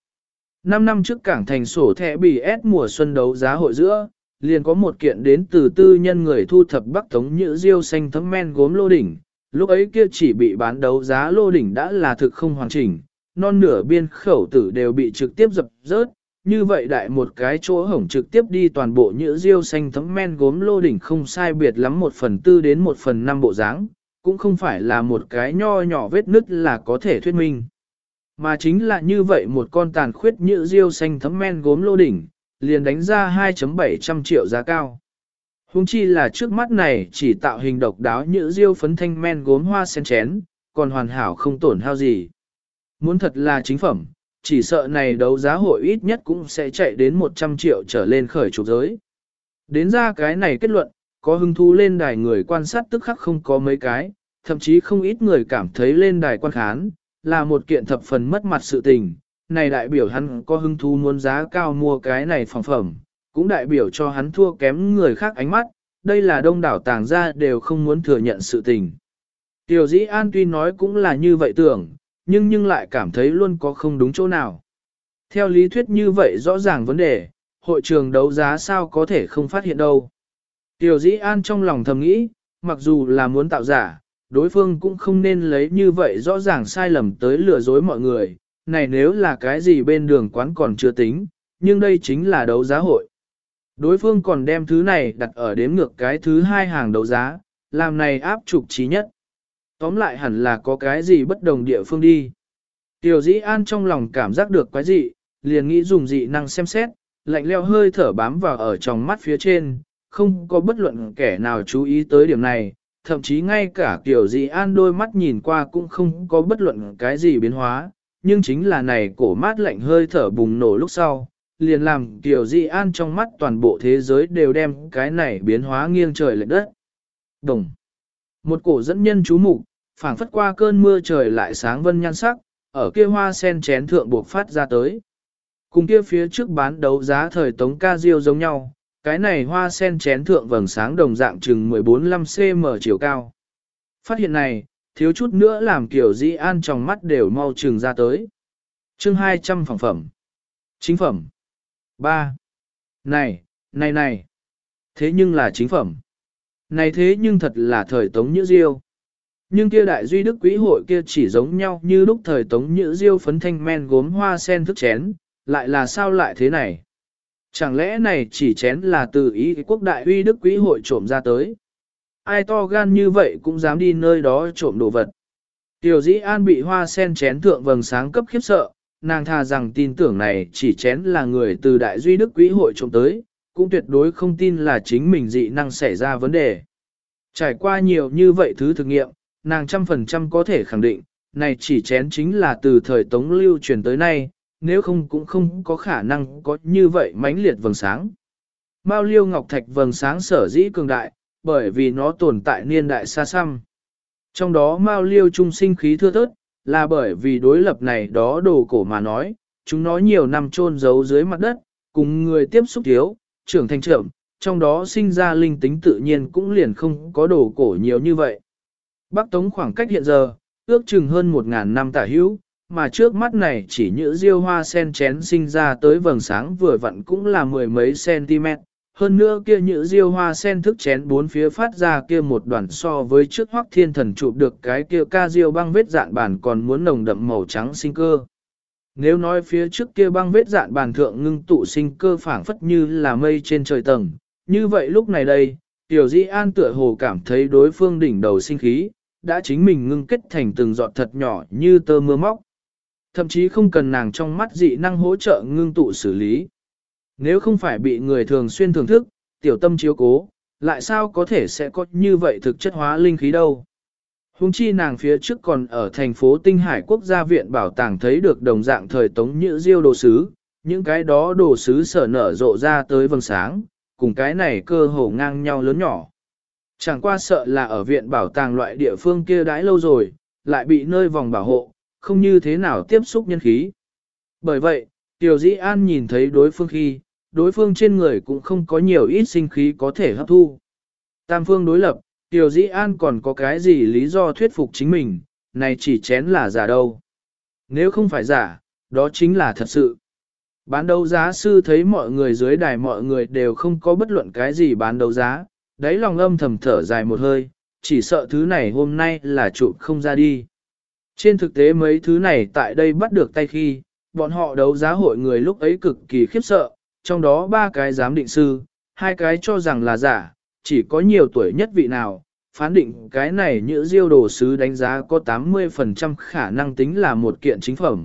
[SPEAKER 1] 5 năm trước cảng thành sổ thẻ BS mùa xuân đấu giá hội giữa, liền có một kiện đến từ tư nhân người thu thập Bắc Tống Nhữ Diêu xanh thấm men gốm lô đỉnh, lúc ấy kia chỉ bị bán đấu giá lô đỉnh đã là thực không hoàn chỉnh, non nửa biên khẩu tử đều bị trực tiếp dập rớt, như vậy đại một cái chỗ hổng trực tiếp đi toàn bộ Nhữ Diêu xanh thấm men gốm lô đỉnh không sai biệt lắm 1/4 đến 1/5 bộ dáng, cũng không phải là một cái nho nhỏ vết nứt là có thể thuyết minh. Mà chính là như vậy một con tàn khuyết Nhữ Diêu xanh thấm men gốm lô đỉnh, liền đánh ra 2,700 triệu giá cao. Hùng chi là trước mắt này chỉ tạo hình độc đáo Nhữ Diêu phấn thanh men gốm hoa sen chén, còn hoàn hảo không tổn hao gì. Muốn thật là chính phẩm, chỉ sợ này đấu giá hội ít nhất cũng sẽ chạy đến 100 triệu trở lên khởi chục giới. Đến ra cái này kết luận, có hứng thú lên đài người quan sát tức khắc không có mấy cái, thậm chí không ít người cảm thấy lên đài quan khán, là một kiện thập phần mất mặt sự tình. Này đại biểu hắn có hứng thú muốn giá cao mua cái này phòng phẩm, cũng đại biểu cho hắn thua kém người khác ánh mắt, đây là đông đảo tàng gia đều không muốn thừa nhận sự tình. Tiểu Dĩ An tuy nói cũng là như vậy tưởng, nhưng lại cảm thấy luôn có không đúng chỗ nào. Theo lý thuyết như vậy rõ ràng vấn đề, hội trường đấu giá sao có thể không phát hiện đâu. Tiểu Dĩ An trong lòng thầm nghĩ, mặc dù là muốn tạo giả, đối phương cũng không nên lấy như vậy rõ ràng sai lầm tới lừa dối mọi người, này nếu là cái gì bên đường quán còn chưa tính, nhưng đây chính là đấu giá hội. Đối phương còn đem thứ này đặt ở đếm ngược cái thứ hai hàng đấu giá, làm này áp trục trí nhất. Tóm lại hẳn là có cái gì bất đồng địa phương đi. Tiểu Dĩ An trong lòng cảm giác được quái dị, liền nghĩ dùng dị năng xem xét, lạnh leo hơi thở bám vào ở trong mắt phía trên, không có bất luận kẻ nào chú ý tới điểm này, thậm chí ngay cả Tiểu Dĩ An đôi mắt nhìn qua cũng không có bất luận cái gì biến hóa, nhưng chính là này cổ mát lạnh hơi thở bùng nổ lúc sau, liền làm Tiểu Dĩ An trong mắt toàn bộ thế giới đều đem cái này biến hóa nghiêng trời lệch đất. Đồng. Một cổ dẫn nhân chú mục, phảng phất qua cơn mưa trời lại sáng vân nhan sắc, ở kia hoa sen chén thượng buộc phát ra tới. Cùng kia phía trước bán đấu giá thời Tống Ca Diêu giống nhau, cái này hoa sen chén thượng vầng sáng đồng dạng chừng 14-15 cm chiều cao. Phát hiện này, thiếu chút nữa làm Kiều Dĩ An trong mắt đều mau chừng ra tới. Chương 200 phẩm phẩm. Chính phẩm. 3. Này. Thế nhưng là chính phẩm. Này thế nhưng thật là thời Tống Nhữ Diêu. Nhưng kia đại duy đức quý hội kia chỉ giống nhau như lúc thời Tống Nhữ Diêu phấn thanh men gốm hoa sen thức chén, lại là sao lại thế này? Chẳng lẽ này chỉ chén là từ ý quốc đại uy đức quý hội trộm ra tới? Ai to gan như vậy cũng dám đi nơi đó trộm đồ vật. Tiểu Dĩ An bị hoa sen chén thượng vầng sáng cấp khiếp sợ, nàng tha rằng tin tưởng này chỉ chén là người từ đại duy đức quý hội trộm tới, cũng tuyệt đối không tin là chính mình dị năng xảy ra vấn đề. Trải qua nhiều như vậy thứ thực nghiệm, nàng 100% có thể khẳng định, này chỉ chén chính là từ thời Tống lưu truyền tới nay, nếu không cũng không có khả năng có như vậy mãnh liệt vầng sáng. Mao liêu ngọc thạch vầng sáng sở dĩ cường đại, bởi vì nó tồn tại niên đại xa xăm. Trong đó Mao liêu trung sinh khí thưa thớt, là bởi vì đối lập này đó đồ cổ mà nói, chúng nó nhiều năm chôn giấu dưới mặt đất, cùng người tiếp xúc thiếu, trưởng thành trưởng, trong đó sinh ra linh tính tự nhiên cũng liền không có đồ cổ nhiều như vậy. Bắc Tống khoảng cách hiện giờ, ước chừng hơn 1.000 năm tả hữu, mà trước mắt này chỉ như diêu hoa sen chén sinh ra tới vầng sáng vừa vặn cũng là 10 mấy cm. Hơn nữa kia như diêu hoa sen thức chén bốn phía phát ra kia một đoàn so với trước Hoắc Thiên Thần chụp được cái kia ca diêu băng vết dạn bàn còn muốn nồng đậm màu trắng sinh cơ. Nếu nói phía trước kia băng vết dạn bàn thượng ngưng tụ sinh cơ phảng phất như là mây trên trời tầng, như vậy lúc này đây, Tiểu Dĩ An tựa hồ cảm thấy đối phương đỉnh đầu sinh khí, đã chính mình ngưng kết thành từng giọt thật nhỏ như tơ mưa móc. Thậm chí không cần nàng trong mắt dị năng hỗ trợ ngưng tụ xử lý. Nếu không phải bị người thường xuyên thưởng thức, tiểu tâm chiếu cố, lại sao có thể sẽ có như vậy thực chất hóa linh khí đâu. Hùng chi nàng phía trước còn ở thành phố Tinh Hải Quốc gia viện bảo tàng thấy được đồng dạng thời Tống Nhữ Diêu đồ sứ, những cái đó đồ sứ sở nở rộ ra tới vầng sáng, cùng cái này cơ hồ ngang nhau lớn nhỏ. Chẳng qua sợ là ở viện bảo tàng loại địa phương kia đãi lâu rồi, lại bị nơi vòng bảo hộ, không như thế nào tiếp xúc nhân khí. Bởi vậy, Tiểu Dĩ An nhìn thấy đối phương khi, đối phương trên người cũng không có nhiều ít sinh khí có thể hấp thu. Tam phương đối lập, Tiểu Dĩ An còn có cái gì lý do thuyết phục chính mình, này chỉ chén là giả đâu. Nếu không phải giả, đó chính là thật sự. Bán đấu giá sư thấy mọi người dưới đài mọi người đều không có bất luận cái gì bán đấu giá, đáy lòng âm thầm thở dài một hơi, chỉ sợ thứ này hôm nay là chụp không ra đi. Trên thực tế mấy thứ này tại đây bắt được tay khi, bọn họ đấu giá hội người lúc ấy cực kỳ khiếp sợ, trong đó 3 cái giám định sư, 2 cái cho rằng là giả, chỉ có nhiều tuổi nhất vị nào, phán định cái này như diêu đồ sứ đánh giá có 80% khả năng tính là một kiện chính phẩm.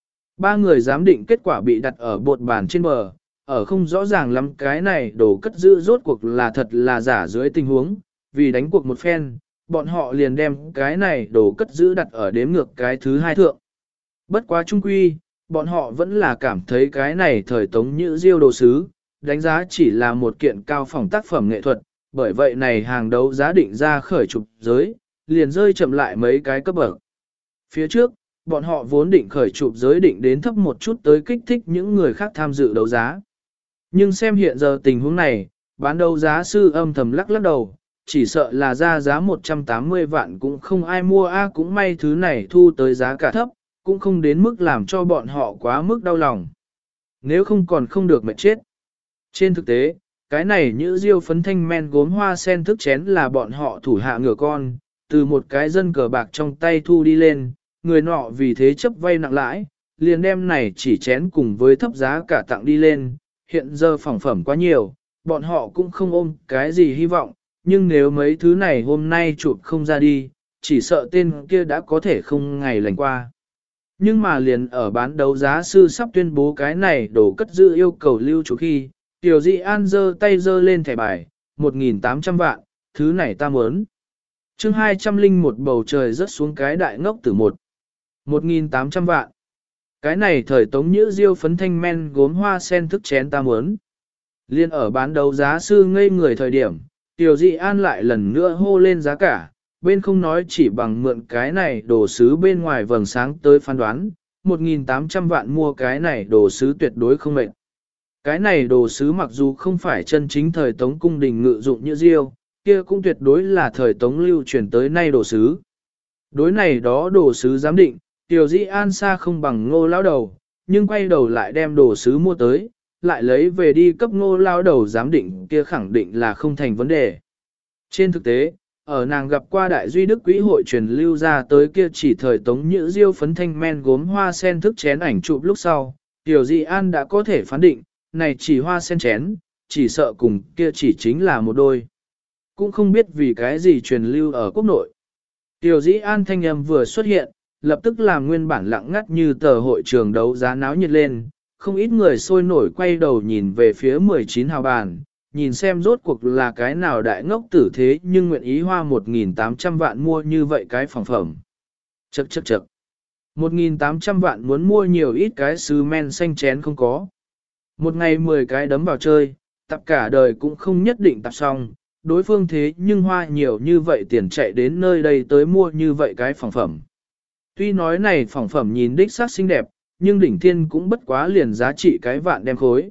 [SPEAKER 1] 3 người giám định kết quả bị đặt ở bột bàn trên bờ, ở không rõ ràng lắm cái này đồ cất giữ rốt cuộc là thật là giả dưới tình huống, vì đánh cuộc một phen, bọn họ liền đem cái này đồ cất giữ đặt ở đếm ngược cái thứ 2 thượng. Bất quá trung quy, bọn họ vẫn là cảm thấy cái này thời Tống Nhữ Diêu đồ sứ, đánh giá chỉ là một kiện cao phẩm tác phẩm nghệ thuật, bởi vậy này hàng đấu giá định ra khởi chụp giới, liền rơi chậm lại mấy cái cấp bậc. Phía trước, bọn họ vốn định khởi chụp giới định đến thấp một chút tới kích thích những người khác tham dự đấu giá. Nhưng xem hiện giờ tình huống này, bán đấu giá sư âm thầm lắc lắc đầu, chỉ sợ là ra giá 180 vạn cũng không ai mua cũng may thứ này thu tới giá cả thấp, cũng không đến mức làm cho bọn họ quá mức đau lòng. Nếu không còn không được mệt chết. Trên thực tế, cái này như diêu phấn thanh men gốm hoa sen thức chén là bọn họ thủ hạ ngựa con, từ một cái dân cờ bạc trong tay thu đi lên, người nọ vì thế chấp vay nặng lãi, liền đem này chỉ chén cùng với thấp giá cả tặng đi lên, hiện giờ phỏng phẩm quá nhiều, bọn họ cũng không ôm cái gì hy vọng, nhưng nếu mấy thứ này hôm nay chụp không ra đi, chỉ sợ tên kia đã có thể không ngày lành qua. Nhưng mà liền ở bán đấu giá sư sắp tuyên bố cái này đổ cất giữ yêu cầu lưu trú khi, Tiểu Dị An giơ tay giơ lên thẻ bài, 1.800 vạn, thứ này ta muốn. Chương 201 bầu trời rớt xuống cái đại ngốc tử 1.800 vạn. Cái này thời Tống Nhữ Diêu phấn thanh men gốm hoa sen thức chén ta muốn. Liên ở bán đấu giá sư ngây người thời điểm, Tiểu Dị An lại lần nữa hô lên giá cả, bên không nói chỉ bằng mượn cái này đồ sứ bên ngoài vầng sáng tới phán đoán, 1.800 vạn mua cái này đồ sứ tuyệt đối không mệt. Cái này đồ sứ mặc dù không phải chân chính thời Tống cung đình ngự dụng như diêu, kia cũng tuyệt đối là thời Tống lưu truyền tới nay đồ sứ. Đối này đó đồ sứ giám định, Tiểu Dĩ An xa không bằng Ngô lão đầu, nhưng quay đầu lại đem đồ sứ mua tới, lại lấy về đi cấp Ngô lão đầu giám định kia khẳng định là không thành vấn đề. Trên thực tế, ở nàng gặp qua Đại Duy Đức Quỹ hội truyền lưu ra tới kia chỉ thời Tống Nhữ Diêu phấn thanh men gốm hoa sen thức chén ảnh chụp lúc sau, Tiểu Dĩ An đã có thể phán định, này chỉ hoa sen chén, chỉ sợ cùng kia chỉ chính là một đôi. Cũng không biết vì cái gì truyền lưu ở quốc nội. Tiểu Dĩ An thanh âm vừa xuất hiện, lập tức làm nguyên bản lặng ngắt như tờ hội trường đấu giá náo nhiệt lên, không ít người sôi nổi quay đầu nhìn về phía 19 hào bàn, nhìn xem rốt cuộc là cái nào đại ngốc tử thế nhưng nguyện ý hoa 1.800 vạn mua như vậy cái phòng phẩm. Chậc chậc chậc. 1.800 vạn muốn mua nhiều ít cái sứ men xanh chén không có. Một ngày 10 cái đấm vào chơi, tập cả đời cũng không nhất định tập xong, đối phương thế nhưng hoa nhiều như vậy tiền chạy đến nơi đây tới mua như vậy cái phòng phẩm. Tuy nói này phòng phẩm nhìn đích xác xinh đẹp, nhưng đỉnh thiên cũng bất quá liền giá trị cái vạn đem khối.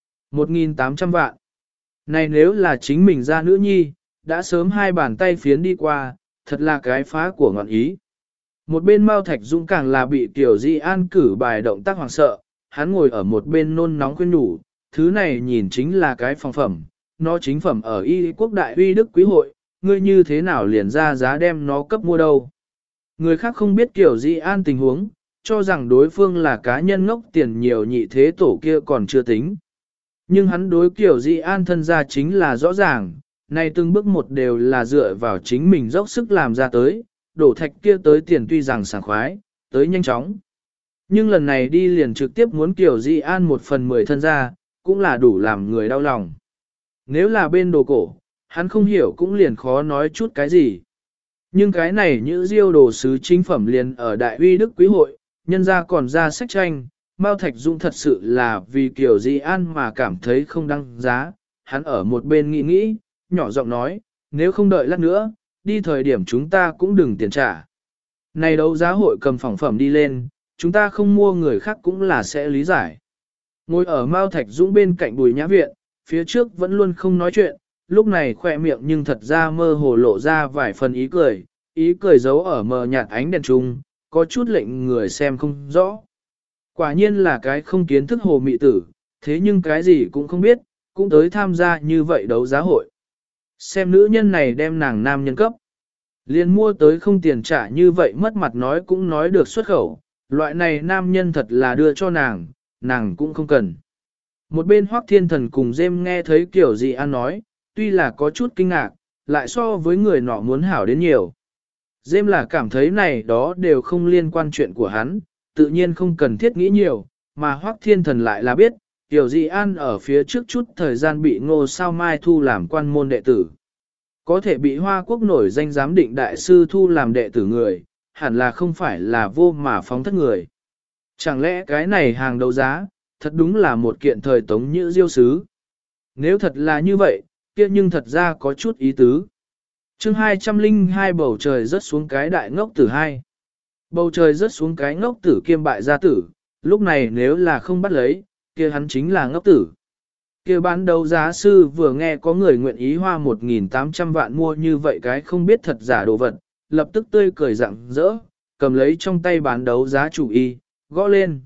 [SPEAKER 1] 1.800 vạn. Này nếu là chính mình ra nữ nhi, đã sớm hai bàn tay phiến đi qua, thật là cái phá của ngọn ý. Một bên Mao Thạch Dũng càng là bị Tiểu Di An cử bài động tác hoàng sợ, hắn ngồi ở một bên nôn nóng khuyên nhủ, thứ này nhìn chính là cái phòng phẩm, nó chính phẩm ở Y Quốc Đại Uy Đức Quý Hội, ngươi như thế nào liền ra giá đem nó cấp mua đâu. Người khác không biết Tiểu Di An tình huống, cho rằng đối phương là cá nhân ngốc tiền nhiều nhị thế tổ kia còn chưa tính. Nhưng hắn đối Tiểu Di An thân ra chính là rõ ràng, này từng bước một đều là dựa vào chính mình dốc sức làm ra tới, đổ thạch kia tới tiền tuy rằng sảng khoái, tới nhanh chóng. Nhưng lần này đi liền trực tiếp muốn Kiều Di An 1/10 thân ra, cũng là đủ làm người đau lòng. Nếu là bên đồ cổ, hắn không hiểu cũng liền khó nói chút cái gì. Nhưng cái này như diêu đồ sứ chính phẩm liền ở Đại Uy Đức Quý Hội, nhân ra còn ra sách tranh, Mao Thạch Dũng thật sự là vì Kiều Di An mà cảm thấy không đăng giá. Hắn ở một bên nghĩ nghĩ, nhỏ giọng nói, nếu không đợi lát nữa, đi thời điểm chúng ta cũng đừng tiền trả. Này đấu giá hội cầm phỏng phẩm đi lên, chúng ta không mua người khác cũng là sẽ lý giải. Ngồi ở Mao Thạch Dũng bên cạnh Bùi Nhã Viện, phía trước vẫn luôn không nói chuyện, lúc này khỏe miệng nhưng thật ra mơ hồ lộ ra vài phần ý cười giấu ở mờ nhạt ánh đèn trung, có chút lệnh người xem không rõ. Quả nhiên là cái không kiến thức hồ mị tử, thế nhưng cái gì cũng không biết, cũng tới tham gia như vậy đấu giá hội. Xem nữ nhân này đem nàng nam nhân cấp. Liền mua tới không tiền trả như vậy mất mặt nói cũng nói được xuất khẩu, loại này nam nhân thật là đưa cho nàng cũng không cần. Một bên Hoắc Thiên Thần cùng Dêm nghe thấy kiểu gì An nói, tuy là có chút kinh ngạc, lại so với người nọ muốn hảo đến nhiều. Dêm là cảm thấy này đó đều không liên quan chuyện của hắn, tự nhiên không cần thiết nghĩ nhiều, mà Hoắc Thiên Thần lại là biết, Tiểu Dị An ở phía trước chút thời gian bị Ngô Sao Mai thu làm quan môn đệ tử. Có thể bị Hoa Quốc nổi danh giám định đại sư thu làm đệ tử người, hẳn là không phải là vô mà phóng thất người. Chẳng lẽ cái này hàng đấu giá, thật đúng là một kiện thời Tống Nhữ Diêu sứ. Nếu thật là như vậy, kia nhưng thật ra có chút ý tứ. Chương 202 bầu trời rớt xuống cái đại ngốc tử hai. Bầu trời rớt xuống cái ngốc tử kiêm bại gia tử, lúc này nếu là không bắt lấy, kia hắn chính là ngốc tử. Kia bán đấu giá sư vừa nghe có người nguyện ý hoa 1.800 vạn mua như vậy cái không biết thật giả đồ vật, lập tức tươi cười rạng rỡ, cầm lấy trong tay bán đấu giá chủ y, gõ lên.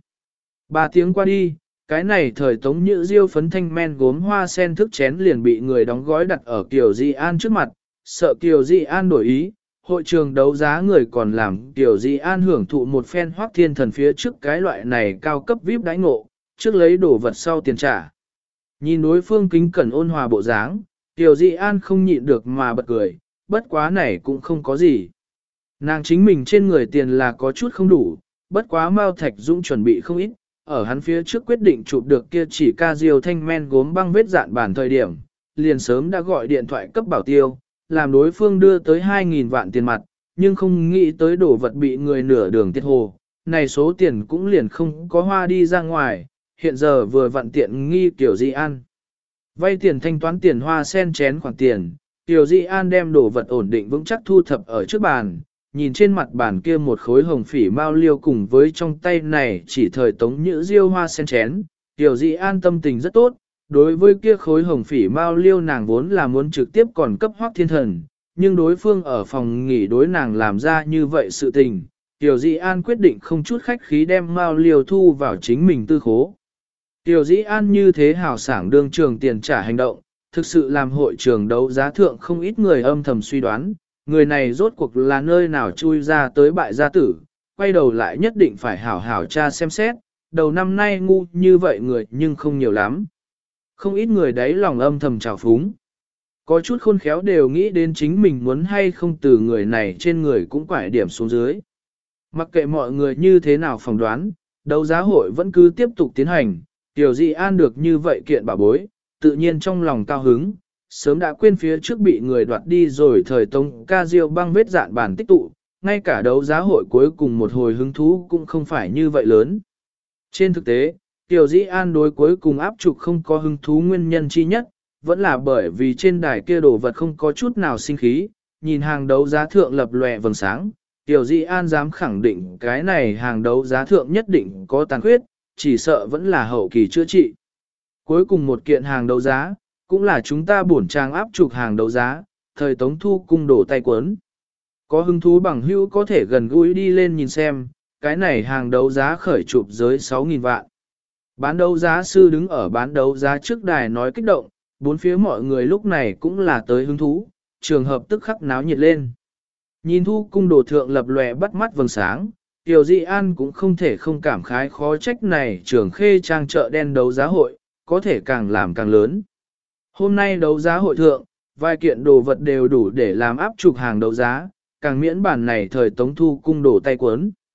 [SPEAKER 1] 3 tiếng qua đi, cái này thời Tống Nhữ Diêu phấn thanh men gốm hoa sen thức chén liền bị người đóng gói đặt ở Kiều Di An trước mặt, sợ Kiều Di An đổi ý, hội trường đấu giá người còn làm Kiều Di An hưởng thụ một phen Hoắc Thiên Thần phía trước cái loại này cao cấp VIP đãi ngộ, trước lấy đồ vật sau tiền trả. Nhìn đối phương kính cẩn ôn hòa bộ dáng, Kiều Di An không nhịn được mà bật cười, bất quá này cũng không có gì. Nàng chính mình trên người tiền là có chút không đủ, bất quá Mao Thạch Dũng chuẩn bị không ít, ở hắn phía trước quyết định chụp được kia chỉ ca diêu thanh men gốm băng vết dạn bản thời điểm, liền sớm đã gọi điện thoại cấp bảo tiêu, làm đối phương đưa tới 2.000 vạn tiền mặt, nhưng không nghĩ tới đổ vật bị người nửa đường tiết hồ, này số tiền cũng liền không có hoa đi ra ngoài, hiện giờ vừa vặn tiện nghi Tiểu Di An. Vay tiền thanh toán tiền hoa sen chén khoản tiền, Tiểu Di An đem đồ vật ổn định vững chắc thu thập ở trước bàn, nhìn trên mặt bàn kia một khối hồng phỉ mao liêu cùng với trong tay này chỉ thời Tống Nhữ Diêu hoa sen chén, Tiểu Di An tâm tình rất tốt, đối với kia khối hồng phỉ mao liêu nàng vốn là muốn trực tiếp còn cấp Hoắc Thiên Thần, nhưng đối phương ở phòng nghỉ đối nàng làm ra như vậy sự tình, Tiểu Di An quyết định không chút khách khí đem mao liêu thu vào chính mình tư khố. Tiểu Di An như thế hào sảng đương trường tiền trả hành động, thực sự làm hội trường đấu giá thượng không ít người âm thầm suy đoán, người này rốt cuộc là nơi nào chui ra tới bại gia tử, quay đầu lại nhất định phải hảo hảo tra xem xét, đầu năm nay ngu như vậy người nhưng không nhiều lắm. Không ít người đấy lòng âm thầm trào phúng. Có chút khôn khéo đều nghĩ đến chính mình muốn hay không từ người này trên người cũng quải điểm xuống dưới. Mặc kệ mọi người như thế nào phỏng đoán, đấu giá hội vẫn cứ tiếp tục tiến hành, Tiểu Di An được như vậy kiện bảo bối, tự nhiên trong lòng cao hứng, sớm đã quên phía trước bị người đoạt đi rồi thời Tống ca diêu băng vết dạn bản tích tụ, ngay cả đấu giá hội cuối cùng một hồi hứng thú cũng không phải như vậy lớn. Trên thực tế, Tiểu Di An đối cuối cùng áp trục không có hứng thú nguyên nhân chi nhất, vẫn là bởi vì trên đài kia đồ vật không có chút nào sinh khí, nhìn hàng đấu giá thượng lập lòe vầng sáng, Tiểu Di An dám khẳng định cái này hàng đấu giá thượng nhất định có tàn khuyết, chỉ sợ vẫn là hậu kỳ chữa trị. Cuối cùng một kiện hàng đấu giá, cũng là chúng ta bổn trang áp trục hàng đấu giá, thời Tống thu cung đổ tay cuốn. Có hứng thú bằng hữu có thể gần gũi đi lên nhìn xem, cái này hàng đấu giá khởi chụp giới 6.000 vạn. Bán đấu giá sư đứng ở bán đấu giá trước đài nói kích động, bốn phía mọi người lúc này cũng là tới hứng thú, trường hợp tức khắc náo nhiệt lên. Nhìn thu cung đồ thượng lập lòe bắt mắt vầng sáng, Tiểu Di An cũng không thể không cảm khái khó trách này trường khê trang chợ đen đấu giá hội, có thể càng làm càng lớn. Hôm nay đấu giá hội thượng, vài kiện đồ vật đều đủ để làm áp trục hàng đấu giá, càng miễn bản này thời Tống thu cung đổ tay cuốn.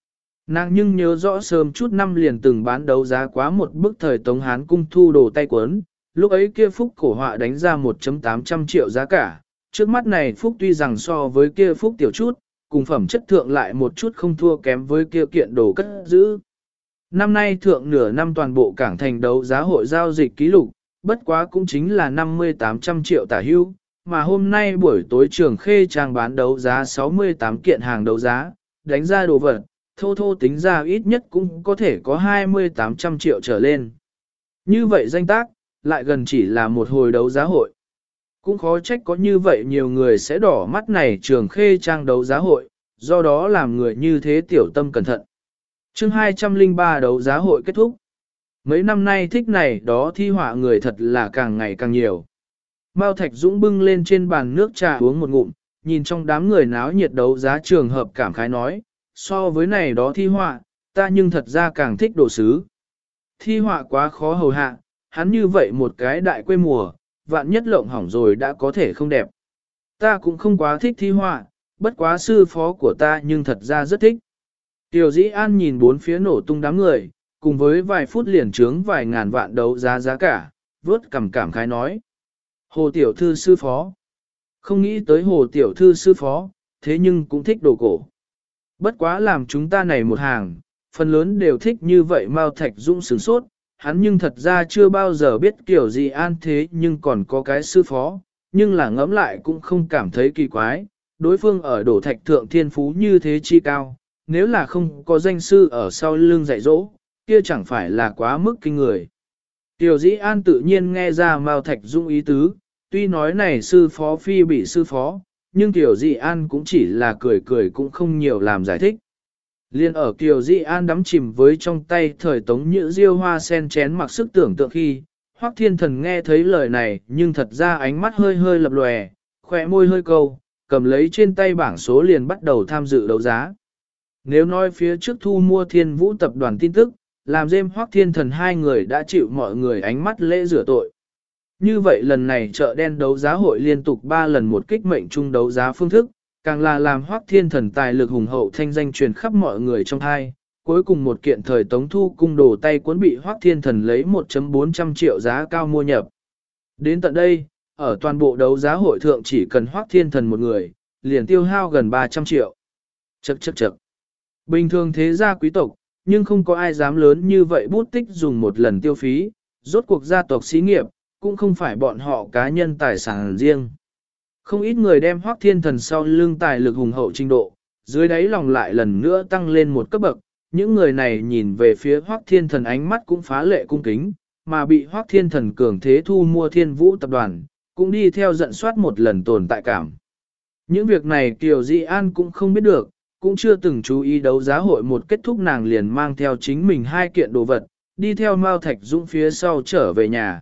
[SPEAKER 1] Nàng nhưng nhớ rõ sớm chút năm liền từng bán đấu giá quá một bức thời Tống Hán cung thu đồ tay cuốn, lúc ấy kia phúc cổ họa đánh ra 1.800 triệu giá cả, trước mắt này phúc tuy rằng so với kia phúc tiểu chút, cùng phẩm chất thượng lại một chút không thua kém với kia kiện đồ cất giữ. Năm nay thượng nửa năm toàn bộ cảng thành đấu giá hội giao dịch ký lục, bất quá cũng chính là 50-800 triệu tả hưu, mà hôm nay buổi tối Trường Khê trang bán đấu giá 68 kiện hàng đấu giá, đánh ra đồ vật, thô thô tính ra ít nhất cũng có thể có 20-800 triệu trở lên. Như vậy danh tác, lại gần chỉ là một hồi đấu giá hội. Cũng khó trách có như vậy nhiều người sẽ đỏ mắt này Trường Khê trang đấu giá hội, do đó làm người như thế tiểu tâm cẩn thận. Chương 203 đấu giá hội kết thúc. Mấy năm nay thích này đó thi họa người thật là càng ngày càng nhiều. Mao Thạch Dũng bưng lên trên bàn nước trà uống một ngụm, nhìn trong đám người náo nhiệt đấu giá trường hợp cảm khái nói, so với này đó thi họa, ta nhưng thật ra càng thích đồ sứ. Thi họa quá khó hầu hạ, hắn như vậy một cái đại quê mùa, vạn nhất lộng hỏng rồi đã có thể không đẹp. Ta cũng không quá thích thi họa, bất quá sư phó của ta nhưng thật ra rất thích. Tiểu Dĩ An nhìn bốn phía nổ tung đám người, cùng với vài phút liền trướng vài ngàn vạn đấu giá giá cả, vớt cảm khái nói. Hồ Tiểu Thư sư phó. Không nghĩ tới Hồ Tiểu Thư sư phó, thế nhưng cũng thích đồ cổ. Bất quá làm chúng ta này một hàng, phần lớn đều thích như vậy. Mao Thạch Dũng sửng sốt, hắn nhưng thật ra chưa bao giờ biết kiểu gì An thế nhưng còn có cái sư phó, nhưng là ngẫm lại cũng không cảm thấy kỳ quái, đối phương ở đổ thạch thượng thiên phú như thế chi cao, nếu là không có danh sư ở sau lưng dạy dỗ, kia chẳng phải là quá mức kinh người. Tiểu Dĩ An tự nhiên nghe ra Mao Thạch Dũng ý tứ, tuy nói này sư phó phi bị sư phó, nhưng Tiểu Dĩ An cũng chỉ là cười cũng không nhiều làm giải thích. Liên ở Tiểu Dĩ An đắm chìm với trong tay thời Tống Nhữ Diêu hoa sen chén mặc sức tưởng tượng khi, Hoắc Thiên Thần nghe thấy lời này nhưng thật ra ánh mắt hơi hơi lập lòe, khỏe môi hơi câu, cầm lấy trên tay bảng số liền bắt đầu tham dự đấu giá. Nếu nói phía trước thu mua Thiên Vũ tập đoàn tin tức, làm dêm Hoắc Thiên Thần hai người đã chịu mọi người ánh mắt lễ rửa tội. Như vậy lần này chợ đen đấu giá hội liên tục 3 lần một kích mệnh chung đấu giá phương thức, càng là làm Hoắc Thiên Thần tài lực hùng hậu thanh danh truyền khắp mọi người trong hai. Cuối cùng một kiện thời Tống thu cung đồ tay cuốn bị Hoắc Thiên Thần lấy 1.400 triệu giá cao mua nhập. Đến tận đây, ở toàn bộ đấu giá hội thượng chỉ cần Hoắc Thiên Thần một người, liền tiêu hao gần 300 triệu. Chậc. Bình thường thế gia quý tộc, nhưng không có ai dám lớn như vậy bút tích dùng một lần tiêu phí, rốt cuộc gia tộc xí nghiệp, cũng không phải bọn họ cá nhân tài sản riêng. Không ít người đem Hoắc Thiên Thần sau lưng tài lực hùng hậu trình độ, dưới đáy lòng lại lần nữa tăng lên một cấp bậc, những người này nhìn về phía Hoắc Thiên Thần ánh mắt cũng phá lệ cung kính, mà bị Hoắc Thiên Thần cường thế thu mua Thiên Vũ tập đoàn, cũng đi theo giận soát một lần tồn tại cảm. Những việc này Kiều Di An cũng không biết được, cũng chưa từng chú ý đấu giá hội một kết thúc nàng liền mang theo chính mình hai kiện đồ vật, đi theo Mao Thạch Dũng phía sau trở về nhà.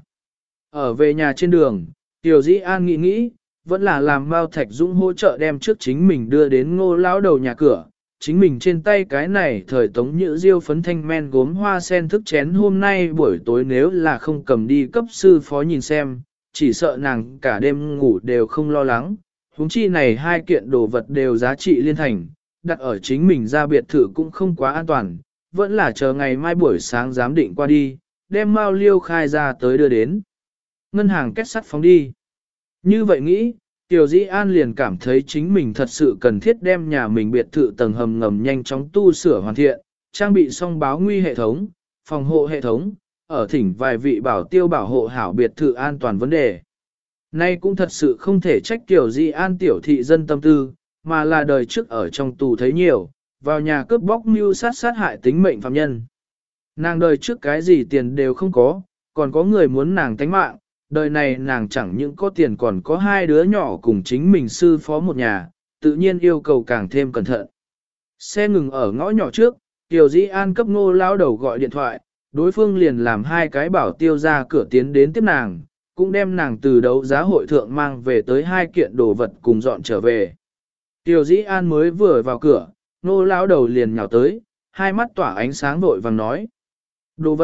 [SPEAKER 1] Ở về nhà trên đường, Tiểu Dĩ An nghĩ, vẫn là làm Mao Thạch Dũng hỗ trợ đem trước chính mình đưa đến Ngô lão đầu nhà cửa, chính mình trên tay cái này thời Tống Nhữ Diêu phấn thanh men gốm hoa sen thức chén hôm nay buổi tối nếu là không cầm đi cấp sư phó nhìn xem, chỉ sợ nàng cả đêm ngủ đều không lo lắng, huống chi này hai kiện đồ vật đều giá trị liên thành, đặt ở chính mình ra biệt thự cũng không quá an toàn, vẫn là chờ ngày mai buổi sáng giám định qua đi, đem Mao Liêu khai ra tới đưa đến. Ngân hàng kết sắt phóng đi. Như vậy nghĩ, Tiểu Dĩ An liền cảm thấy chính mình thật sự cần thiết đem nhà mình biệt thự tầng hầm ngầm nhanh chóng tu sửa hoàn thiện, trang bị xong báo nguy hệ thống, phòng hộ hệ thống, ở thỉnh vài vị bảo tiêu bảo hộ hảo biệt thự an toàn vấn đề. Nay cũng thật sự không thể trách Tiểu Dĩ An tiểu thị dân tâm tư, mà là đời trước ở trong tù thấy nhiều, vào nhà cướp bóc mưu sát hại tính mệnh phạm nhân. Nàng đời trước cái gì tiền đều không có, còn có người muốn nàng tánh mạng, đời này nàng chẳng những có tiền còn có hai đứa nhỏ cùng chính mình sư phó một nhà, tự nhiên yêu cầu càng thêm cẩn thận. Xe ngừng ở ngõ nhỏ trước, Tiểu Dĩ An cấp Ngô lão đầu gọi điện thoại, đối phương liền làm hai cái bảo tiêu ra cửa tiến đến tiếp nàng, cũng đem nàng từ đấu giá hội thượng mang về tới hai kiện đồ vật cùng dọn trở về. Tiểu Dĩ An mới vừa vào cửa, Ngô lão đầu liền nhào tới, hai mắt tỏa ánh sáng vội vàng nói. Đồ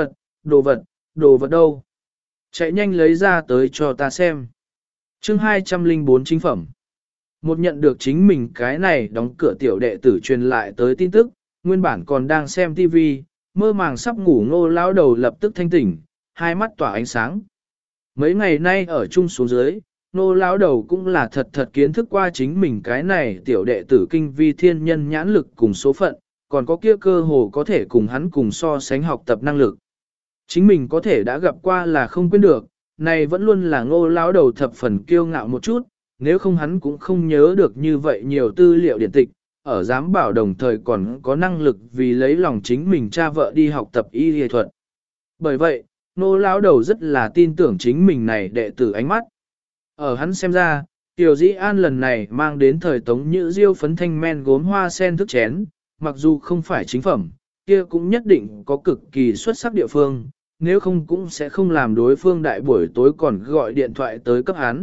[SPEAKER 1] vật đâu? Chạy nhanh lấy ra tới cho ta xem. Chương 204 chính phẩm. Một nhận được chính mình cái này đóng cửa tiểu đệ tử truyền lại tới tin tức, nguyên bản còn đang xem TV, mơ màng sắp ngủ Ngô lão đầu lập tức thanh tỉnh, hai mắt tỏa ánh sáng. Mấy ngày nay ở chung xuống dưới, Ngô lão đầu cũng là thật thật kiến thức qua chính mình cái này tiểu đệ tử kinh vi thiên nhân nhãn lực cùng số phận, còn có kia cơ hồ có thể cùng hắn cùng so sánh học tập năng lực. Chính mình có thể đã gặp qua là không quên được, này vẫn luôn là Ngô lão đầu thập phần kiêu ngạo một chút, nếu không hắn cũng không nhớ được như vậy nhiều tư liệu điển tịch, ở giám bảo đồng thời còn có năng lực vì lấy lòng chính mình cha vợ đi học tập y y thuật. Bởi vậy, Ngô lão đầu rất là tin tưởng chính mình này đệ tử ánh mắt. Ở hắn xem ra, Tiểu Dĩ An lần này mang đến thời Tống Nhữ Diêu phấn thanh men gốm hoa sen thức chén, mặc dù không phải chính phẩm, kia cũng nhất định có cực kỳ xuất sắc địa phương, nếu không cũng sẽ không làm đối phương đại buổi tối còn gọi điện thoại tới cấp hắn.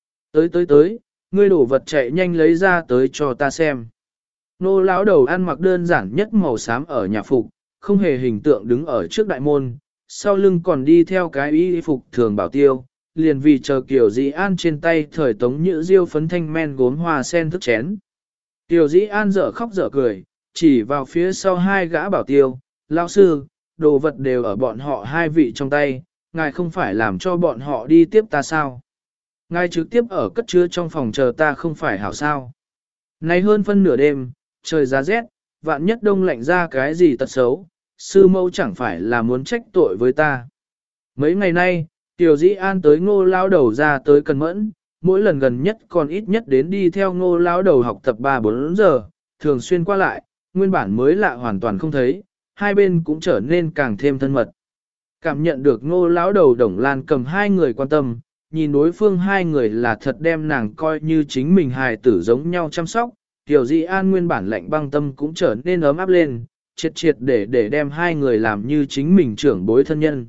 [SPEAKER 1] Tới, ngươi đổ vật chạy nhanh lấy ra tới cho ta xem. Nô lão đầu ăn mặc đơn giản nhất màu xám ở nhà phục, không hề hình tượng đứng ở trước đại môn, sau lưng còn đi theo cái y phục thường bảo tiêu, liền vì chờ Kiều Dĩ An trên tay thời Tống Nhữ Diêu phấn thanh men gốm hoa sen thức chén. Kiều Dĩ An dở khóc dở cười, chỉ vào phía sau hai gã bảo tiêu, lão sư, đồ vật đều ở bọn họ hai vị trong tay, ngài không phải làm cho bọn họ đi tiếp ta sao? Ngài trực tiếp ở cất chứa trong phòng chờ ta không phải hảo sao? Nay hơn phân nửa đêm, trời giá rét, vạn nhất đông lạnh ra cái gì tật xấu, sư mẫu chẳng phải là muốn trách tội với ta. Mấy ngày nay, Tiểu Dĩ An tới Ngô lão đầu ra tới Cần Mẫn, mỗi lần gần nhất còn ít nhất đến đi theo Ngô lão đầu học tập 3-4 giờ, thường xuyên qua lại, nguyên bản mới lạ hoàn toàn không thấy, hai bên cũng trở nên càng thêm thân mật. Cảm nhận được Ngô lão đầu Đồng Lan cầm hai người quan tâm, nhìn đối phương hai người là thật đem nàng coi như chính mình hài tử giống nhau chăm sóc, Tiểu Dĩ An nguyên bản lạnh băng tâm cũng trở nên ấm áp lên, triệt để đem hai người làm như chính mình trưởng bối thân nhân.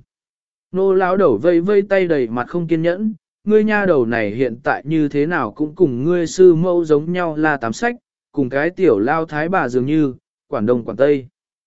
[SPEAKER 1] Nô lão đầu vây vây tay đầy mặt không kiên nhẫn, ngươi nha đầu này hiện tại như thế nào cũng cùng ngươi sư mẫu giống nhau là tám sách, cùng cái tiểu lao thái bà dường như, quản đông quản tây.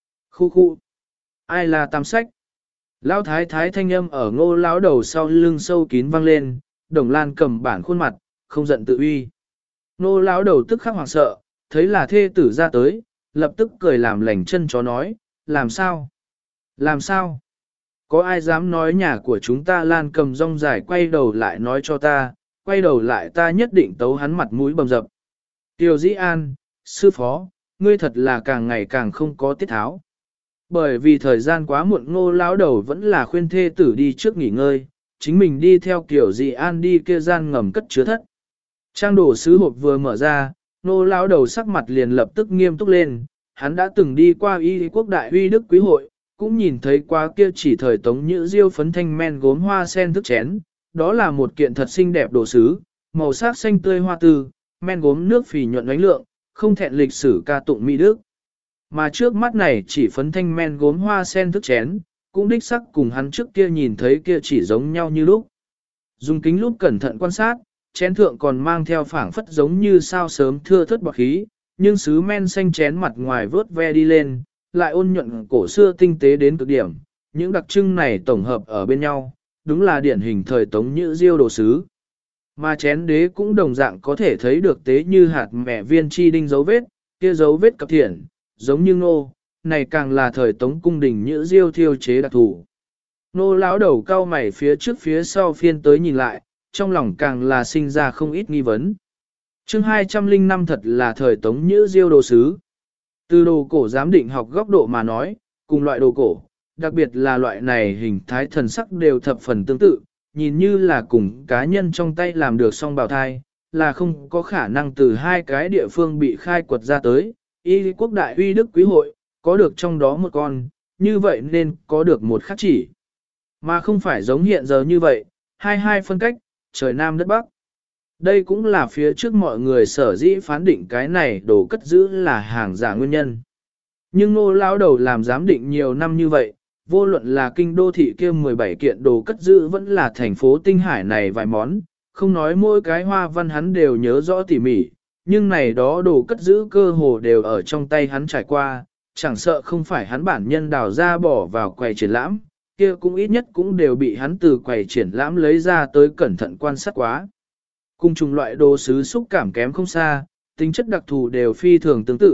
[SPEAKER 1] Khu. Ai là tám sách? Lao thái thái thanh âm ở Ngô lão đầu sau lưng sâu kín vang lên, Đồng Lan cầm bản khuôn mặt, không giận tự uy. Ngô lão đầu tức khắc hoảng sợ, thấy là thê tử ra tới, lập tức cười làm lành chân chó nói, làm sao? Làm sao? Có ai dám nói nhà của chúng ta Lan cầm rong dài quay đầu lại nói cho ta, quay đầu lại ta nhất định tấu hắn mặt mũi bầm dập. Tiểu Dĩ An, sư phó, ngươi thật là càng ngày càng không có tiết tháo. Bởi vì thời gian quá muộn Ngô lão đầu vẫn là khuyên thê tử đi trước nghỉ ngơi, chính mình đi theo Tiểu Dĩ An đi kia gian ngầm cất chứa thất. Trang đồ sứ hộp vừa mở ra, Ngô lão đầu sắc mặt liền lập tức nghiêm túc lên, hắn đã từng đi qua Y Quốc Đại Huy Đức Quý Hội, cũng nhìn thấy qua kia chỉ thời Tống Nhữ Diêu phấn thanh men gốm hoa sen thức chén, đó là một kiện thật xinh đẹp đồ sứ, màu sắc xanh tươi hoa tư, men gốm nước phì nhuận ánh lượng, không thẹn lịch sử ca tụng mỹ đức. Mà trước mắt này chỉ phấn thanh men gốm hoa sen thức chén, cũng đích sắc cùng hắn trước kia nhìn thấy kia chỉ giống nhau như lúc. Dùng kính lúp cẩn thận quan sát, chén thượng còn mang theo phảng phất giống như sao sớm thưa thớt bọt khí, nhưng sứ men xanh chén mặt ngoài vớt ve đi lên, lại ôn nhuận cổ xưa tinh tế đến cực điểm, những đặc trưng này tổng hợp ở bên nhau, đúng là điển hình thời Tống Nhữ Diêu đồ sứ. Mà chén đế cũng đồng dạng có thể thấy được tế như hạt mẹ viên chi đinh dấu vết, kia dấu vết cập thiện, giống như Ngô, này càng là thời Tống cung đình Nhữ Diêu thiêu chế đặc thủ. Ngô lão đầu cao mày phía trước phía sau phiên tới nhìn lại, trong lòng càng là sinh ra không ít nghi vấn. Chương 205 thật là thời Tống Nhữ Diêu đồ sứ. Từ đồ cổ giám định học góc độ mà nói, cùng loại đồ cổ, đặc biệt là loại này hình thái thần sắc đều thập phần tương tự, nhìn như là cùng cá nhân trong tay làm được song bào thai, là không có khả năng từ hai cái địa phương bị khai quật ra tới. Y Quốc Đại Huy Đức Quý Hội, có được trong đó một con, như vậy nên có được một khắc chỉ. Mà không phải giống hiện giờ như vậy, hai phân cách, trời Nam đất Bắc. Đây cũng là phía trước mọi người sở dĩ phán định cái này đồ cất giữ là hàng giả nguyên nhân. Nhưng Ngô lão đầu làm giám định nhiều năm như vậy, vô luận là kinh đô thị kia 17 kiện đồ cất giữ vẫn là thành phố Tinh Hải này vài món, không nói mỗi cái hoa văn hắn đều nhớ rõ tỉ mỉ, nhưng này đó đồ cất giữ cơ hồ đều ở trong tay hắn trải qua, chẳng sợ không phải hắn bản nhân đào ra bỏ vào quầy triển lãm, kia cũng ít nhất cũng đều bị hắn từ quầy triển lãm lấy ra tới cẩn thận quan sát quá. Cùng chủng loại đồ sứ xúc cảm kém không xa, tính chất đặc thù đều phi thường tương tự,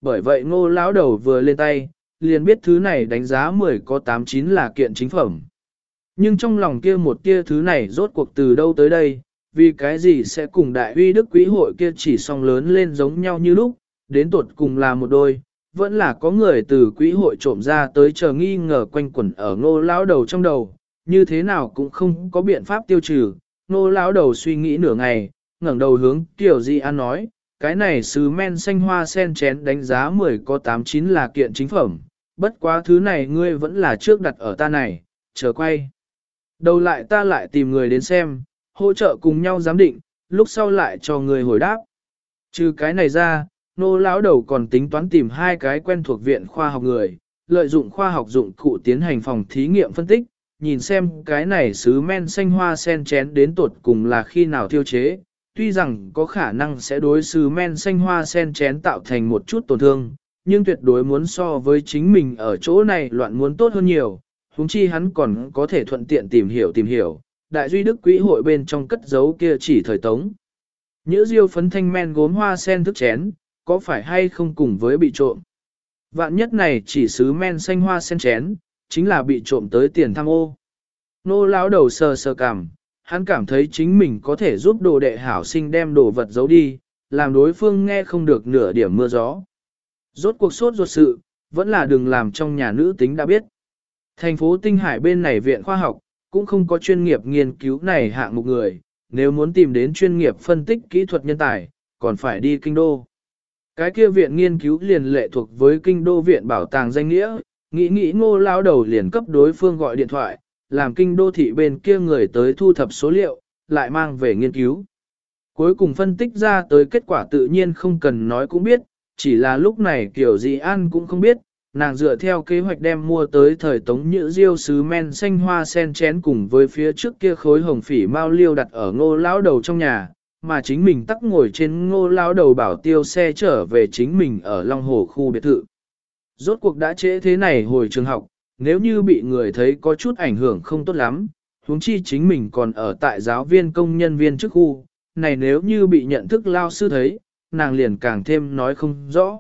[SPEAKER 1] bởi vậy Ngô lão đầu vừa lên tay, liền biết thứ này đánh giá 10 có 8-9 là kiện chính phẩm. Nhưng trong lòng kia một tia thứ này rốt cuộc từ đâu tới đây, vì cái gì sẽ cùng đại uy đức quý hội kia chỉ song lớn lên giống nhau như lúc, đến tột cùng là một đôi, vẫn là có người từ quý hội trộm ra tới chờ nghi ngờ quanh quẩn ở Ngô lão đầu trong đầu, như thế nào cũng không có biện pháp tiêu trừ. Ngô lão đầu suy nghĩ nửa ngày, ngẩng đầu hướng Tiểu Di An nói, cái này sứ men xanh hoa sen chén đánh giá 10 có 8-9 là kiện chính phẩm, bất quá thứ này ngươi vẫn là trước đặt ở ta này, chờ quay. Đầu lại ta lại tìm người đến xem, hỗ trợ cùng nhau giám định, lúc sau lại cho người hồi đáp. Trừ cái này ra, Nô lão đầu còn tính toán tìm hai cái quen thuộc viện khoa học người, lợi dụng khoa học dụng cụ tiến hành phòng thí nghiệm phân tích, nhìn xem cái này sứ men xanh hoa sen chén đến tột cùng là khi nào thiêu chế. Tuy rằng có khả năng sẽ đối sứ men xanh hoa sen chén tạo thành một chút tổn thương, nhưng tuyệt đối muốn so với chính mình ở chỗ này loạn muốn tốt hơn nhiều, huống chi hắn còn có thể thuận tiện tìm hiểu, đại duy đức quỹ hội bên trong cất giấu kia chỉ thời tống. Nhữ diêu phấn thanh men gốm hoa sen thức chén, có phải hay không cùng với bị trộm? Vạn nhất này chỉ sứ men xanh hoa sen chén, chính là bị trộm tới tiền tham ô. Nô lão đầu sờ sờ cảm, hắn cảm thấy chính mình có thể giúp đồ đệ hảo sinh đem đồ vật giấu đi, làm đối phương nghe không được nửa điểm mưa gió. Rốt cuộc sốt ruột sự, vẫn là đừng làm trong nhà nữ tính đã biết. Thành phố Tinh Hải bên này viện khoa học, cũng không có chuyên nghiệp nghiên cứu này hạng mục người, nếu muốn tìm đến chuyên nghiệp phân tích kỹ thuật nhân tài, còn phải đi kinh đô. Cái kia viện nghiên cứu liền lệ thuộc với kinh đô viện bảo tàng danh nghĩa, nghĩ Ngô lão đầu liền cấp đối phương gọi điện thoại, làm kinh đô thị bên kia người tới thu thập số liệu, lại mang về nghiên cứu. Cuối cùng phân tích ra tới kết quả tự nhiên không cần nói cũng biết, chỉ là lúc này kiểu gì An cũng không biết, nàng dựa theo kế hoạch đem mua tới thời tống nhữ diêu sứ men xanh hoa sen chén cùng với phía trước kia khối hồng phỉ mao liêu đặt ở Ngô lão đầu trong nhà, mà chính mình tắc ngồi trên Ngô lão đầu bảo tiêu xe trở về chính mình ở Long Hồ khu biệt thự. Rốt cuộc đã trễ thế này hồi trường học, nếu như bị người thấy có chút ảnh hưởng không tốt lắm, huống chi chính mình còn ở tại giáo viên công nhân viên trước khu, này nếu như bị nhận thức lao sư thấy, nàng liền càng thêm nói không rõ.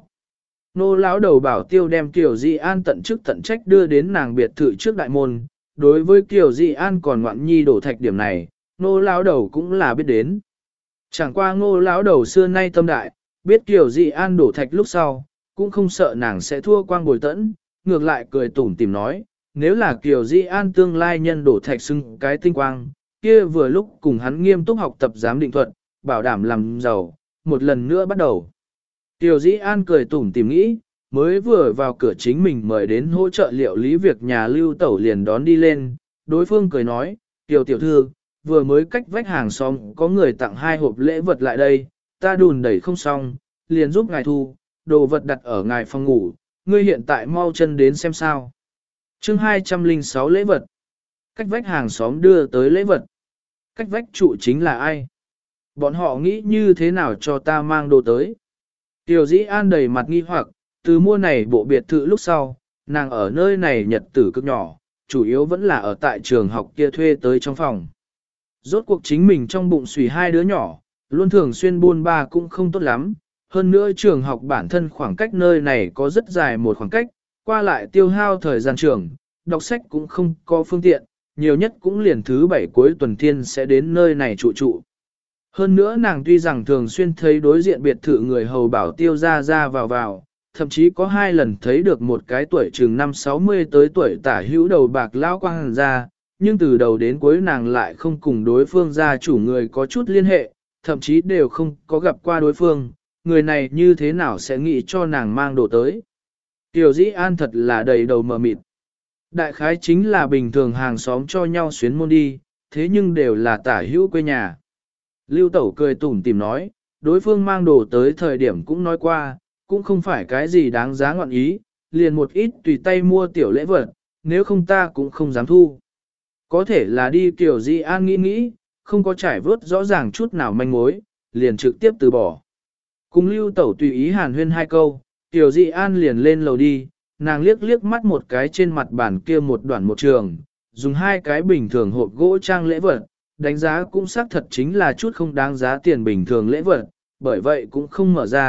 [SPEAKER 1] Nô lão đầu bảo tiêu đem Kiều Di An tận chức tận trách đưa đến nàng biệt thự trước đại môn, đối với Kiều Di An còn ngoạn nhi đổ thạch điểm này, nô lão đầu cũng là biết đến. Chẳng qua Ngô lão đầu xưa nay tâm đại, biết Kiều Di An đổ thạch lúc sau, cũng không sợ nàng sẽ thua quang bồi tẫn, ngược lại cười tủm tìm nói, nếu là Kiều Di An tương lai nhân đổ thạch xưng cái tinh quang, kia vừa lúc cùng hắn nghiêm túc học tập giám định thuật, bảo đảm làm giàu, một lần nữa bắt đầu. Kiều Di An cười tủm tìm nghĩ, mới vừa vào cửa chính mình mời đến hỗ trợ liệu lý việc nhà Lưu Tẩu liền đón đi lên, đối phương cười nói, Kiều tiểu thư, vừa mới cách vách hàng xóm có người tặng 2 hộp lễ vật lại đây, ta đùn đẩy không xong, liền giúp ngài thu, đồ vật đặt ở ngài phòng ngủ, ngươi hiện tại mau chân đến xem sao. Chương 206 lễ vật. Cách vách hàng xóm đưa tới lễ vật. Cách vách trụ chính là ai? Bọn họ nghĩ như thế nào cho ta mang đồ tới? Tiểu Dĩ An đầy mặt nghi hoặc, từ mua này bộ biệt thự lúc sau, nàng ở nơi này nhật tử cực nhỏ, chủ yếu vẫn là ở tại trường học kia thuê tới trong phòng. Rốt cuộc chính mình trong bụng xùy 2 đứa nhỏ, luôn thường xuyên buôn ba cũng không tốt lắm. Hơn nữa trường học bản thân khoảng cách nơi này có rất dài một khoảng cách, qua lại tiêu hao thời gian trường, đọc sách cũng không có phương tiện, nhiều nhất cũng liền thứ 7 cuối tuần thiên sẽ đến nơi này trụ. Hơn nữa nàng tuy rằng thường xuyên thấy đối diện biệt thự người hầu bảo tiêu ra vào, thậm chí có 2 lần thấy được một cái tuổi chừng 5-60 tới tuổi tả hữu đầu bạc lão quang hàn ra, nhưng từ đầu đến cuối nàng lại không cùng đối phương gia chủ người có chút liên hệ, thậm chí đều không có gặp qua đối phương, người này như thế nào sẽ nghĩ cho nàng mang đồ tới. Tiểu Dĩ An thật là đầy đầu mờ mịt. Đại khái chính là bình thường hàng xóm cho nhau xuyến môn đi, thế nhưng đều là tả hữu quê nhà. Lưu Tẩu cười tủm tìm nói, đối phương mang đồ tới thời điểm cũng nói qua, cũng không phải cái gì đáng giá ngọn ý, liền một ít tùy tay mua tiểu lễ vật, nếu không ta cũng không dám thu. Có thể là đi Tiểu Dĩ An nghĩ, không có trải vớt rõ ràng chút nào manh mối, liền trực tiếp từ bỏ. Cùng Lưu Tẩu tùy ý hàn huyên 2 câu, Tiểu Dị An liền lên lầu đi, nàng liếc mắt một cái trên mặt bàn kia một đoạn một trường, dùng 2 cái bình thường hộp gỗ trang lễ vật, đánh giá cũng xác thật chính là chút không đáng giá tiền bình thường lễ vật, bởi vậy cũng không mở ra,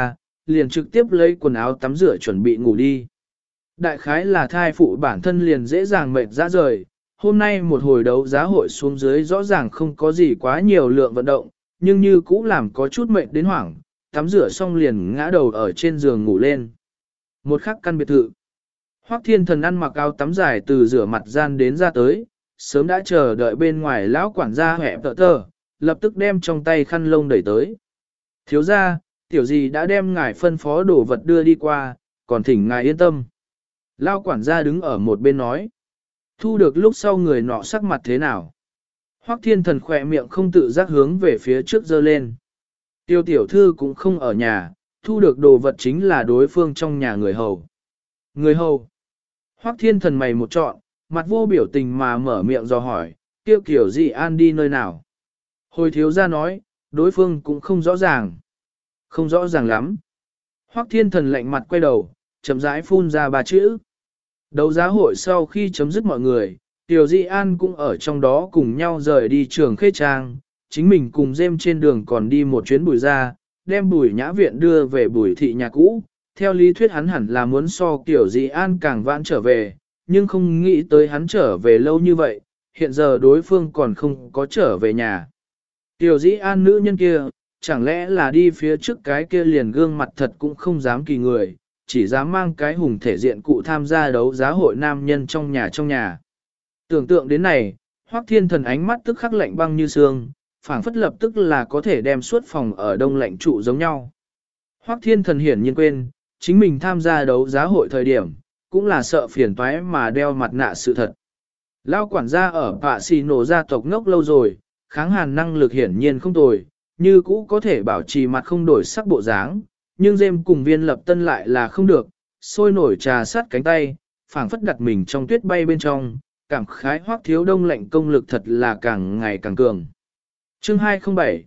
[SPEAKER 1] liền trực tiếp lấy quần áo tắm rửa chuẩn bị ngủ đi. Đại khái là thai phụ bản thân liền dễ dàng mệt ra rời, hôm nay một hồi đấu giá hội xuống dưới rõ ràng không có gì quá nhiều lượng vận động, nhưng như cũ làm có chút mệt đến hoảng, tắm rửa xong liền ngã đầu ở trên giường ngủ lên. Một khắc căn biệt thự. Hoắc Thiên Thần ăn mặc áo tắm dài từ rửa mặt gian đến ra tới, sớm đã chờ đợi bên ngoài lão quản gia hẹp tợ tờ, lập tức đem trong tay khăn lông đẩy tới. Thiếu gia, tiểu gì đã đem ngài phân phó đồ vật đưa đi qua, còn thỉnh ngài yên tâm. Lão quản gia đứng ở một bên nói. Thu được lúc sau người nọ sắc mặt thế nào? Hoắc Thiên Thần khỏe miệng không tự giác hướng về phía trước giơ lên. Tiêu tiểu thư cũng không ở nhà, thu được đồ vật chính là đối phương trong nhà người hầu. Người hầu. Hoắc Thiên Thần mày một trọn, mặt vô biểu tình mà mở miệng dò hỏi, tiêu kiểu gì an đi nơi nào? Hồi thiếu gia nói, đối phương cũng không rõ ràng. Không rõ ràng lắm. Hoắc Thiên Thần lạnh mặt quay đầu, chậm rãi phun ra ba chữ. Đấu giá hội sau khi chấm dứt mọi người, Tiểu Di An cũng ở trong đó cùng nhau rời đi trường Khê Trang, chính mình cùng Dêm trên đường còn đi một chuyến Bùi ra, đem Bùi Nhã Viện đưa về Bùi thị nhà cũ. Theo lý thuyết hắn hẳn là muốn so Tiểu Di An càng vãn trở về, nhưng không nghĩ tới hắn trở về lâu như vậy, hiện giờ đối phương còn không có trở về nhà. Tiểu Di An nữ nhân kia, chẳng lẽ là đi phía trước cái kia liền gương mặt thật cũng không dám kỳ người, chỉ dám mang cái hùng thể diện cụ tham gia đấu giá hội nam nhân trong nhà. Tưởng tượng đến này, Hoắc Thiên Thần ánh mắt tức khắc lạnh băng như xương, phảng phất lập tức là có thể đem suốt phòng ở đông lạnh trụ giống nhau. Hoắc Thiên Thần hiển nhiên quên, chính mình tham gia đấu giá hội thời điểm, cũng là sợ phiền toái mà đeo mặt nạ sự thật. Lao quản gia ở Pạ Xì Nổ gia tộc ngốc lâu rồi, kháng hàn năng lực hiển nhiên không tồi, như cũ có thể bảo trì mặt không đổi sắc bộ dáng, nhưng Dêm cùng Viên Lập Tân lại là không được, sôi nổi trà sát cánh tay, phảng phất đặt mình trong tuyết bay bên trong, cảm khái Hoắc thiếu đông lạnh công lực thật là càng ngày càng cường. Chương 207,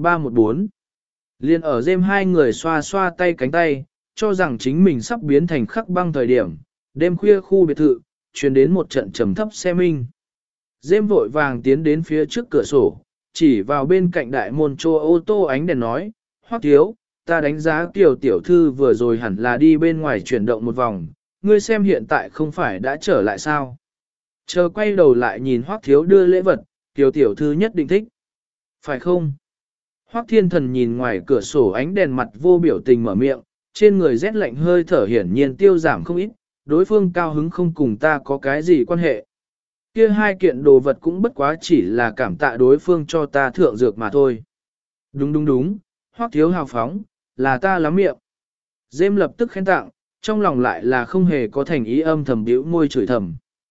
[SPEAKER 1] 1314 Liên ở Dêm hai người xoa xoa tay cánh tay, cho rằng chính mình sắp biến thành khắc băng thời điểm, đêm khuya khu biệt thự, truyền đến một trận trầm thấp xe minh. Dêm vội vàng tiến đến phía trước cửa sổ, chỉ vào bên cạnh đại môn chô ô tô ánh đèn nói, Hoắc thiếu, ta đánh giá tiểu thư vừa rồi hẳn là đi bên ngoài chuyển động một vòng, ngươi xem hiện tại không phải đã trở lại sao. Chờ quay đầu lại nhìn Hoắc thiếu đưa lễ vật, tiểu thư nhất định thích. Phải không? Hoắc Thiên Thần nhìn ngoài cửa sổ ánh đèn mặt vô biểu tình mở miệng, trên người rét lạnh hơi thở hiển nhiên tiêu giảm không ít, đối phương cao hứng không cùng ta có cái gì quan hệ. Kia hai kiện đồ vật cũng bất quá chỉ là cảm tạ đối phương cho ta thượng dược mà thôi. Đúng, Hoắc thiếu hào phóng, là ta lắm miệng. Dêm lập tức khen tặng, trong lòng lại là không hề có thành ý âm thầm bĩu môi chửi thầm.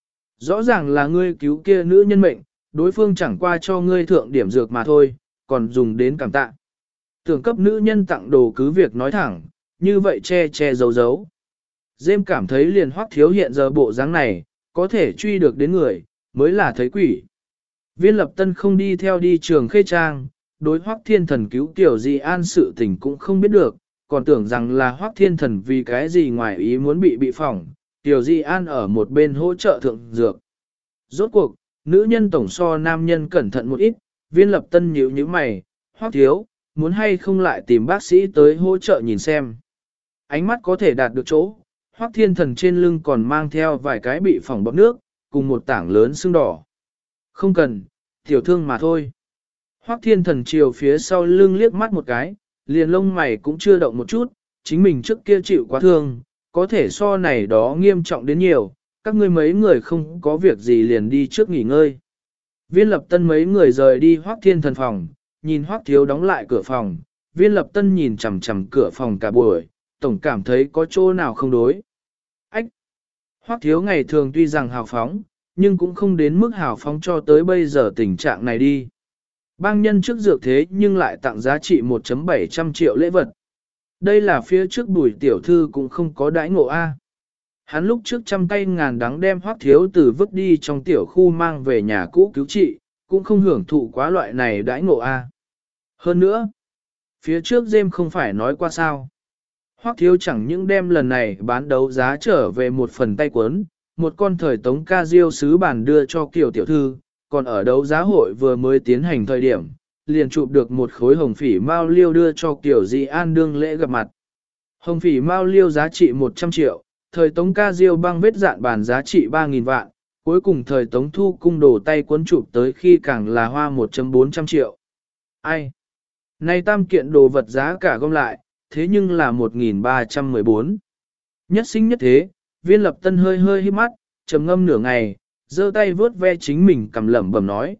[SPEAKER 1] Rõ ràng là ngươi cứu kia nữ nhân mệnh, đối phương chẳng qua cho ngươi thượng điểm dược mà thôi, còn dùng đến cảm tạ. Tưởng cấp nữ nhân tặng đồ cứ việc nói thẳng, như vậy che giấu. Dêm cảm thấy liền Hoắc thiếu hiện giờ bộ dáng này, có thể truy được đến người, mới là thấy quỷ. Viên Lập Tân không đi theo đi trường Khê Trang, đối Hoắc Thiên Thần cứu Tiểu Di An sự tình cũng không biết được, còn tưởng rằng là Hoắc Thiên Thần vì cái gì ngoài ý muốn bị phỏng, Tiểu Di An ở một bên hỗ trợ thượng dược. Rốt cuộc, nữ nhân tổng so nam nhân cẩn thận một ít, Viên Lập Tân nhíu nhíu mày, Hoắc thiếu, muốn hay không lại tìm bác sĩ tới hỗ trợ nhìn xem. Ánh mắt có thể đạt được chỗ, Hoắc Thiên Thần trên lưng còn mang theo vài cái bị phỏng bọt nước, cùng một tảng lớn sưng đỏ. Không cần, tiểu thương mà thôi. Hoắc Thiên Thần chiều phía sau lưng liếc mắt một cái, liền lông mày cũng chưa động một chút, chính mình trước kia chịu quá thương, có thể so này đó nghiêm trọng đến nhiều, các ngươi mấy người không có việc gì liền đi trước nghỉ ngơi. Viên Lập Tân mấy người rời đi Hoắc Thiên Thần phòng, nhìn Hoắc thiếu đóng lại cửa phòng, Viên Lập Tân nhìn chằm chằm cửa phòng cả buổi, tổng cảm thấy có chỗ nào không đối. Ách! Hoắc thiếu ngày thường tuy rằng hào phóng, nhưng cũng không đến mức hào phóng cho tới bây giờ tình trạng này đi. Bang nhân trước dược thế nhưng lại tặng giá trị 1,700 triệu lễ vật. Đây là phía trước Bùi tiểu thư cũng không có đãi ngộ A. Hắn lúc trước trăm tay ngàn đắng đem Hoắc thiếu từ vứt đi trong tiểu khu mang về nhà cũ cứu trị, cũng không hưởng thụ quá loại này đãi ngộ A. Hơn nữa, phía trước Dêm không phải nói qua sao. Hoắc thiếu chẳng những đem lần này bán đấu giá trở về một phần tay cuốn, một con thời tống ca diêu sứ bản đưa cho Kiều tiểu thư, còn ở đấu giá hội vừa mới tiến hành thời điểm, liền chụp được một khối hồng phỉ mao liêu đưa cho Kiều Di An đương lễ gặp mặt. Hồng phỉ mao liêu giá trị 100 triệu, thời Tống Ca Diêu băng vết dạn bản giá trị 3.000 vạn, cuối cùng thời Tống Thu cung đổ tay cuốn chụp tới khi càng là hoa 1.400 triệu. Ai? Nay tam kiện đồ vật giá cả gom lại, thế nhưng là 1.314. Nhất sinh nhất thế, Viên Lập Tân hơi hơi hít mắt, trầm ngâm nửa ngày, giơ tay vướt ve chính mình cầm lẩm bẩm nói,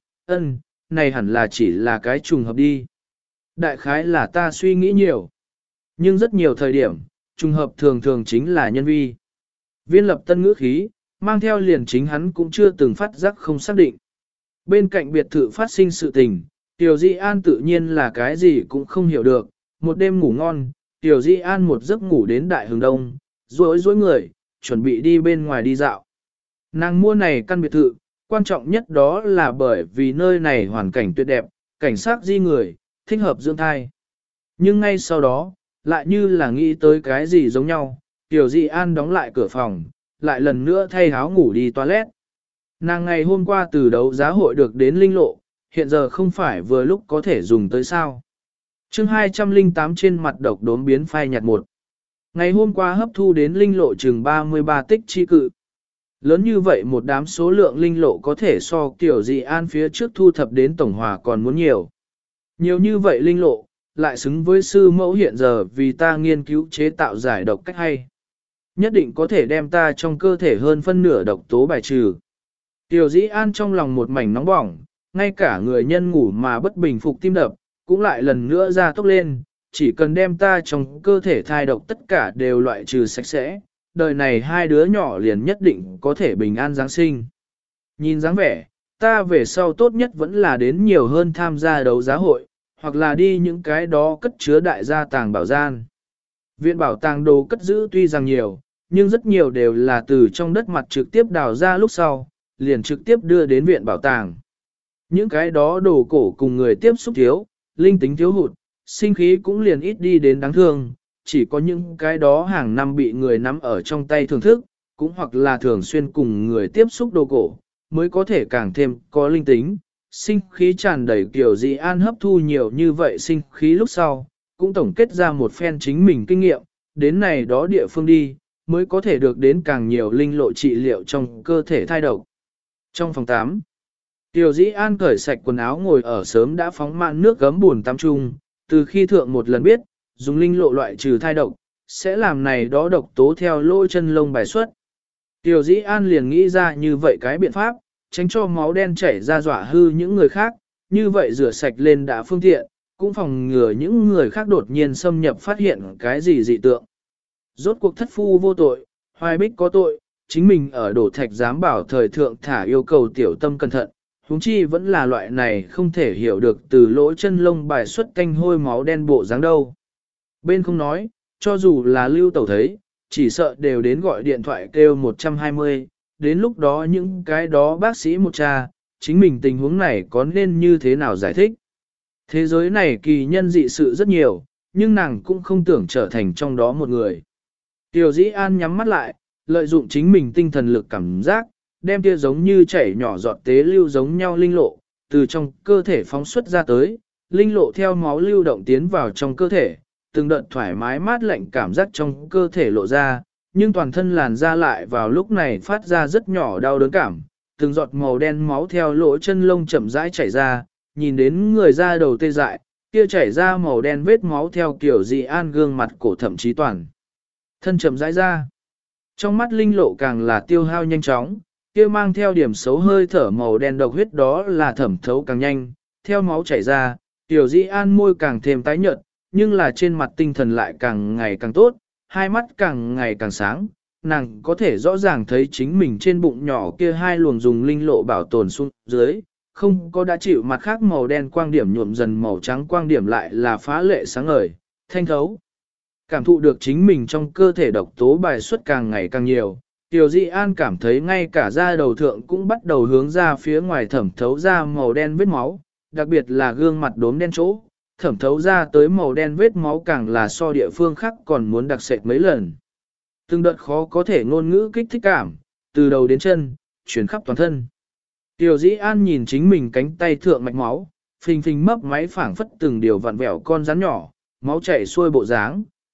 [SPEAKER 1] này hẳn là chỉ là cái trùng hợp đi. Đại khái là ta suy nghĩ nhiều. Nhưng rất nhiều thời điểm, trùng hợp thường thường chính là nhân vi. Viên Lập Tân ngữ khí, mang theo liền chính hắn cũng chưa từng phát giác không xác định. Bên cạnh biệt thự phát sinh sự tình, Tiểu Di An tự nhiên là cái gì cũng không hiểu được. Một đêm ngủ ngon, Tiểu Di An một giấc ngủ đến đại hướng đông, rối người, chuẩn bị đi bên ngoài đi dạo. Nàng mua này căn biệt thự, quan trọng nhất đó là bởi vì nơi này hoàn cảnh tuyệt đẹp, cảnh sát di người, thích hợp dưỡng thai. Nhưng ngay sau đó, lại như là nghĩ tới cái gì giống nhau, Tiểu Di An đóng lại cửa phòng, lại lần nữa thay áo ngủ đi toilet. Nàng ngày hôm qua từ đấu giá hội được đến linh lộ, hiện giờ không phải vừa lúc có thể dùng tới sao. chương 208 trên mặt độc đốm biến phai nhạt một. Ngày hôm qua hấp thu đến linh lộ chừng 33 tích chi cự. Lớn như vậy một đám số lượng linh lộ có thể so Tiểu Di An phía trước thu thập đến tổng hòa còn muốn nhiều. Nhiều như vậy linh lộ, lại xứng với sư mẫu hiện giờ vì ta nghiên cứu chế tạo giải độc cách hay. Nhất định có thể đem ta trong cơ thể hơn phân nửa độc tố bài trừ. Tiểu Dĩ An trong lòng một mảnh nóng bỏng, ngay cả người nhân ngủ mà bất bình phục tim đập, cũng lại lần nữa ra tốc lên, chỉ cần đem ta trong cơ thể thai độc tất cả đều loại trừ sạch sẽ, đời này hai đứa nhỏ liền nhất định có thể bình an Giáng sinh. Nhìn dáng vẻ, ta về sau tốt nhất vẫn là đến nhiều hơn tham gia đấu giá hội, hoặc là đi những cái đó cất chứa đại gia tàng bảo gian. Viện bảo tàng đồ cất giữ tuy rằng nhiều, nhưng rất nhiều đều là từ trong đất mặt trực tiếp đào ra lúc sau, liền trực tiếp đưa đến viện bảo tàng. Những cái đó đồ cổ cùng người tiếp xúc thiếu, linh tính thiếu hụt, sinh khí cũng liền ít đi đến đáng thương, chỉ có những cái đó hàng năm bị người nắm ở trong tay thưởng thức, cũng hoặc là thường xuyên cùng người tiếp xúc đồ cổ, mới có thể càng thêm có linh tính. Sinh khí tràn đầy Tiểu Dĩ An hấp thu nhiều như vậy sinh khí lúc sau, cũng tổng kết ra một phen chính mình kinh nghiệm, đến này đó địa phương đi, mới có thể được đến càng nhiều linh lộ trị liệu trong cơ thể thai độc. Trong phòng 8, Tiểu Dĩ An cởi sạch quần áo ngồi ở sớm đã phóng mạn nước gấm buồn tắm chung, từ khi thượng một lần biết, dùng linh lộ loại trừ thai độc, sẽ làm này đó độc tố theo lỗ chân lông bài xuất. Tiểu Dĩ An liền nghĩ ra như vậy cái biện pháp, tránh cho máu đen chảy ra dọa hư những người khác, như vậy rửa sạch lên đã phương tiện, cũng phòng ngừa những người khác đột nhiên xâm nhập phát hiện cái gì dị tượng. Rốt cuộc thất phu vô tội, Hoài Bích có tội, chính mình ở đổ thạch giám bảo thời thượng thả yêu cầu tiểu tâm cẩn thận, huống chi vẫn là loại này không thể hiểu được từ lỗ chân lông bài xuất canh hôi máu đen bộ dáng đâu. Bên không nói, cho dù là lưu tẩu thấy, chỉ sợ đều đến gọi điện thoại kêu 120, đến lúc đó những cái đó bác sĩ một cha, chính mình tình huống này có nên như thế nào giải thích. Thế giới này kỳ nhân dị sự rất nhiều, nhưng nàng cũng không tưởng trở thành trong đó một người. Tiểu Dĩ An nhắm mắt lại, lợi dụng chính mình tinh thần lực cảm giác, đem kia giống như chảy nhỏ giọt tế lưu giống nhau linh lộ, từ trong cơ thể phóng xuất ra tới, linh lộ theo máu lưu động tiến vào trong cơ thể, từng đợt thoải mái mát lạnh cảm giác trong cơ thể lộ ra, nhưng toàn thân làn da lại vào lúc này phát ra rất nhỏ đau đớn cảm, từng giọt màu đen máu theo lỗ chân lông chậm rãi chảy ra, nhìn đến người da đầu tê dại, kia chảy ra màu đen vết máu theo kiểu Dĩ An gương mặt cổ thậm chí toàn thân chậm rãi ra. Trong mắt linh lộ càng là tiêu hao nhanh chóng, kia mang theo điểm xấu hơi thở màu đen độc huyết đó là thẩm thấu càng nhanh, theo máu chảy ra, Tiểu Dĩ An môi càng thêm tái nhợt, nhưng là trên mặt tinh thần lại càng ngày càng tốt, hai mắt càng ngày càng sáng, nàng có thể rõ ràng thấy chính mình trên bụng nhỏ kia hai luồng dùng linh lộ bảo tồn xuống dưới, không có đã chịu mặt khác màu đen quang điểm nhuộm dần màu trắng quang điểm lại là phá lệ sáng ngời, thanh thấu. Cảm thụ được chính mình trong cơ thể độc tố bài xuất càng ngày càng nhiều, Tiểu Dĩ An cảm thấy ngay cả da đầu thượng cũng bắt đầu hướng ra phía ngoài thẩm thấu ra màu đen vết máu, đặc biệt là gương mặt đốm đen chỗ, thẩm thấu ra tới màu đen vết máu càng là so địa phương khác còn muốn đặc sệt mấy lần. Từng đợt khó có thể ngôn ngữ kích thích cảm, từ đầu đến chân, chuyển khắp toàn thân. Tiểu Dĩ An nhìn chính mình cánh tay thượng mạch máu, phình phình mấp máy phảng phất từng điều vặn vẹo con rắn nhỏ, máu chảy xuôi bộ dáng,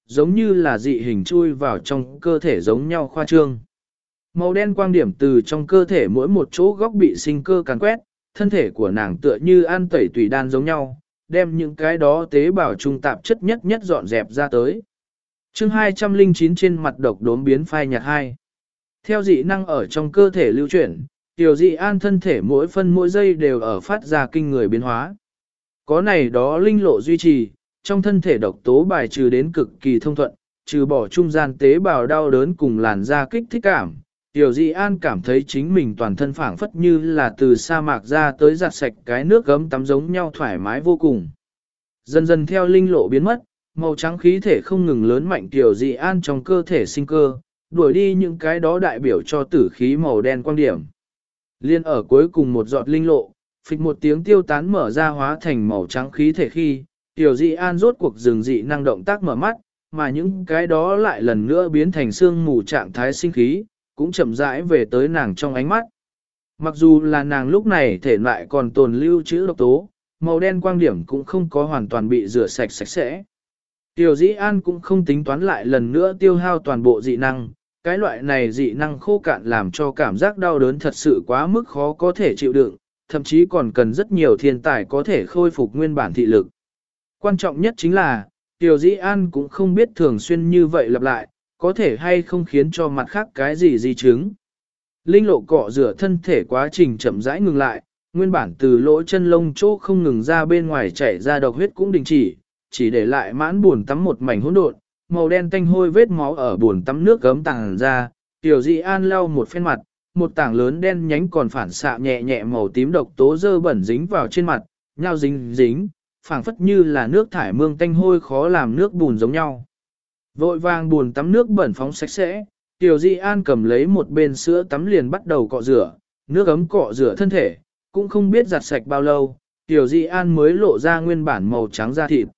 [SPEAKER 1] giống như là dị hình chui vào trong cơ thể giống nhau khoa trương. Màu đen quang điểm từ trong cơ thể mỗi một chỗ góc bị sinh cơ càn quét, thân thể của nàng tựa như ăn tẩy tùy đan giống nhau, đem những cái đó tế bào trung tạp chất nhất nhất dọn dẹp ra tới. Chương 209 trên mặt độc đốm biến phai nhạt 2. Theo dị năng ở trong cơ thể lưu chuyển, Tiểu Dị An thân thể mỗi phân mỗi giây đều ở phát ra kinh người biến hóa. Có này đó linh lộ duy trì, trong thân thể độc tố bài trừ đến cực kỳ thông thuận, trừ bỏ trung gian tế bào đau đớn cùng làn da kích thích cảm. Tiểu Dị An cảm thấy chính mình toàn thân phảng phất như là từ sa mạc ra tới giặt sạch cái nước gấm tắm giống nhau thoải mái vô cùng. Dần dần theo linh lộ biến mất, màu trắng khí thể không ngừng lớn mạnh Tiểu Dị An trong cơ thể sinh cơ, đuổi đi những cái đó đại biểu cho tử khí màu đen quang điểm. Liên ở cuối cùng một giọt linh lộ, phịch một tiếng tiêu tán mở ra hóa thành màu trắng khí thể khi, Tiểu Dị An rốt cuộc dừng dị năng động tác mở mắt, mà những cái đó lại lần nữa biến thành xương mù trạng thái sinh khí, cũng chậm rãi về tới nàng trong ánh mắt. Mặc dù là nàng lúc này thể loại còn tồn lưu trữ độc tố, màu đen quang điểm cũng không có hoàn toàn bị rửa sạch sạch sẽ. Tiểu Dĩ An cũng không tính toán lại lần nữa tiêu hao toàn bộ dị năng, cái loại này dị năng khô cạn làm cho cảm giác đau đớn thật sự quá mức khó có thể chịu đựng, thậm chí còn cần rất nhiều thiên tài có thể khôi phục nguyên bản thị lực. Quan trọng nhất chính là, Tiểu Dĩ An cũng không biết thường xuyên như vậy lặp lại, có thể hay không khiến cho mặt khác cái gì di chứng. Linh lộ cọ rửa thân thể quá trình chậm rãi ngừng lại, nguyên bản từ lỗ chân lông chỗ không ngừng ra bên ngoài chảy ra độc huyết cũng đình chỉ để lại mãn buồn tắm một mảnh hỗn độn, màu đen tanh hôi vết máu ở buồn tắm nước gấm tàng ra, Tiểu Dĩ An lau một phen mặt, một tảng lớn đen nhánh còn phản xạ nhẹ nhẹ màu tím độc tố dơ bẩn dính vào trên mặt, nhau dính, phảng phất như là nước thải mương tanh hôi khó làm nước bùn giống nhau. Vội vàng buồn tắm nước bẩn phóng sạch sẽ, Tiểu Dĩ An cầm lấy một bên sữa tắm liền bắt đầu cọ rửa, nước ấm cọ rửa thân thể, cũng không biết giặt sạch bao lâu, Tiểu Dĩ An mới lộ ra nguyên bản màu trắng da thịt.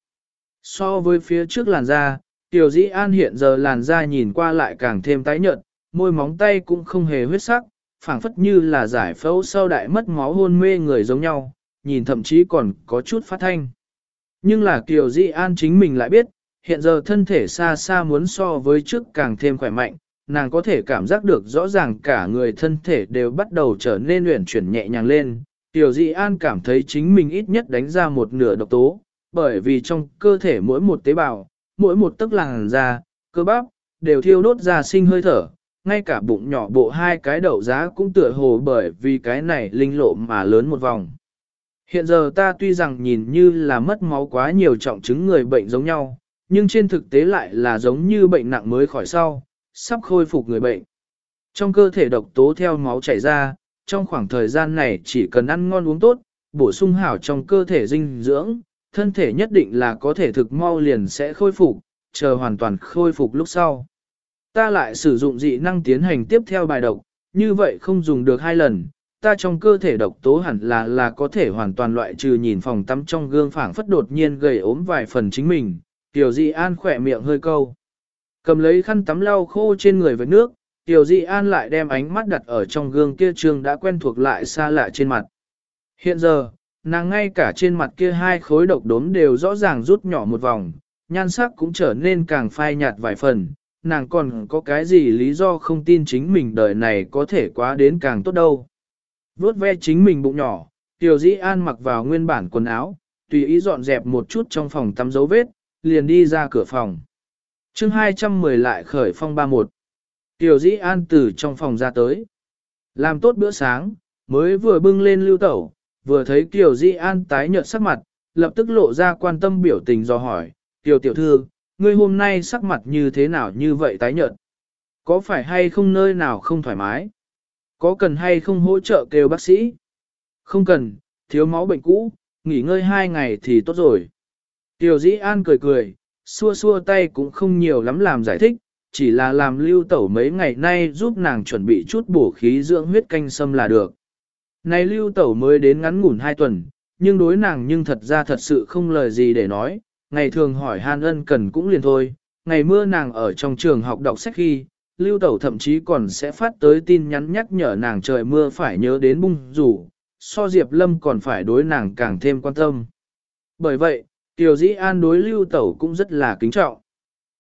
[SPEAKER 1] So với phía trước làn da, Tiểu Dĩ An hiện giờ làn da nhìn qua lại càng thêm tái nhợt, môi móng tay cũng không hề huyết sắc, phảng phất như là giải phẫu sau đại mất máu hôn mê người giống nhau, nhìn thậm chí còn có chút phát thanh. Nhưng là Tiểu Dĩ An chính mình lại biết, hiện giờ thân thể xa xa muốn so với trước càng thêm khỏe mạnh, nàng có thể cảm giác được rõ ràng cả người thân thể đều bắt đầu trở nên luyện chuyển nhẹ nhàng lên. Tiểu Dĩ An cảm thấy chính mình ít nhất đánh ra một nửa độc tố, bởi vì trong cơ thể mỗi một tế bào, mỗi một tấc làn da, cơ bắp, đều thiêu đốt ra sinh hơi thở, ngay cả bụng nhỏ bộ hai cái đậu giá cũng tựa hồ bởi vì cái này linh lộ mà lớn một vòng. Hiện giờ ta tuy rằng nhìn như là mất máu quá nhiều trọng chứng người bệnh giống nhau, nhưng trên thực tế lại là giống như bệnh nặng mới khỏi sau, sắp khôi phục người bệnh. Trong cơ thể độc tố theo máu chảy ra, trong khoảng thời gian này chỉ cần ăn ngon uống tốt, bổ sung hảo trong cơ thể dinh dưỡng, thân thể nhất định là có thể thực mau liền sẽ khôi phục, chờ hoàn toàn khôi phục lúc sau. Ta lại sử dụng dị năng tiến hành tiếp theo bài độc, như vậy không dùng được 2 lần, ta trong cơ thể độc tố hẳn là có thể hoàn toàn loại trừ. Nhìn phòng tắm trong gương phảng phất đột nhiên gầy ốm vài phần chính mình, Tiểu Dĩ An khỏe miệng hơi câu. Cầm lấy khăn tắm lau khô trên người với nước, Tiểu Dĩ An lại đem ánh mắt đặt ở trong gương kia trương đã quen thuộc lại xa lạ trên mặt. Hiện giờ, nàng ngay cả trên mặt kia 2 khối độc đốm đều rõ ràng rút nhỏ một vòng, nhan sắc cũng trở nên càng phai nhạt vài phần, nàng còn có cái gì lý do không tin chính mình đời này có thể quá đến càng tốt đâu. Vuốt ve chính mình bụng nhỏ, Tiểu Dĩ An mặc vào nguyên bản quần áo, tùy ý dọn dẹp một chút trong phòng tắm dấu vết, liền đi ra cửa phòng. Chương 210 lại khởi phong 31. Tiểu Dĩ An từ trong phòng ra tới. Làm tốt bữa sáng, mới vừa bưng lên lưu tẩu, vừa thấy Tiểu Dĩ An tái nhợt sắc mặt, lập tức lộ ra quan tâm biểu tình dò hỏi, Tiểu tiểu thư, ngươi hôm nay sắc mặt như thế nào như vậy tái nhợt? Có phải hay không nơi nào không thoải mái? Có cần hay không hỗ trợ kêu bác sĩ? Không cần, thiếu máu bệnh cũ, nghỉ ngơi 2 ngày thì tốt rồi. Tiểu Dĩ An cười cười, xua xua tay cũng không nhiều lắm làm giải thích, chỉ là làm lưu tẩu mấy ngày nay giúp nàng chuẩn bị chút bổ khí dưỡng huyết canh sâm là được. Này lưu tẩu mới đến ngắn ngủn 2 tuần, nhưng đối nàng nhưng thật ra thật sự không lời gì để nói, ngày thường hỏi han ân cần cũng liền thôi, ngày mưa nàng ở trong trường học đọc sách khi, lưu tẩu thậm chí còn sẽ phát tới tin nhắn nhắc nhở nàng trời mưa phải nhớ đến bung rủ, so Diệp Lâm còn phải đối nàng càng thêm quan tâm. Bởi vậy, Tiểu Dĩ An đối lưu tẩu cũng rất là kính trọng.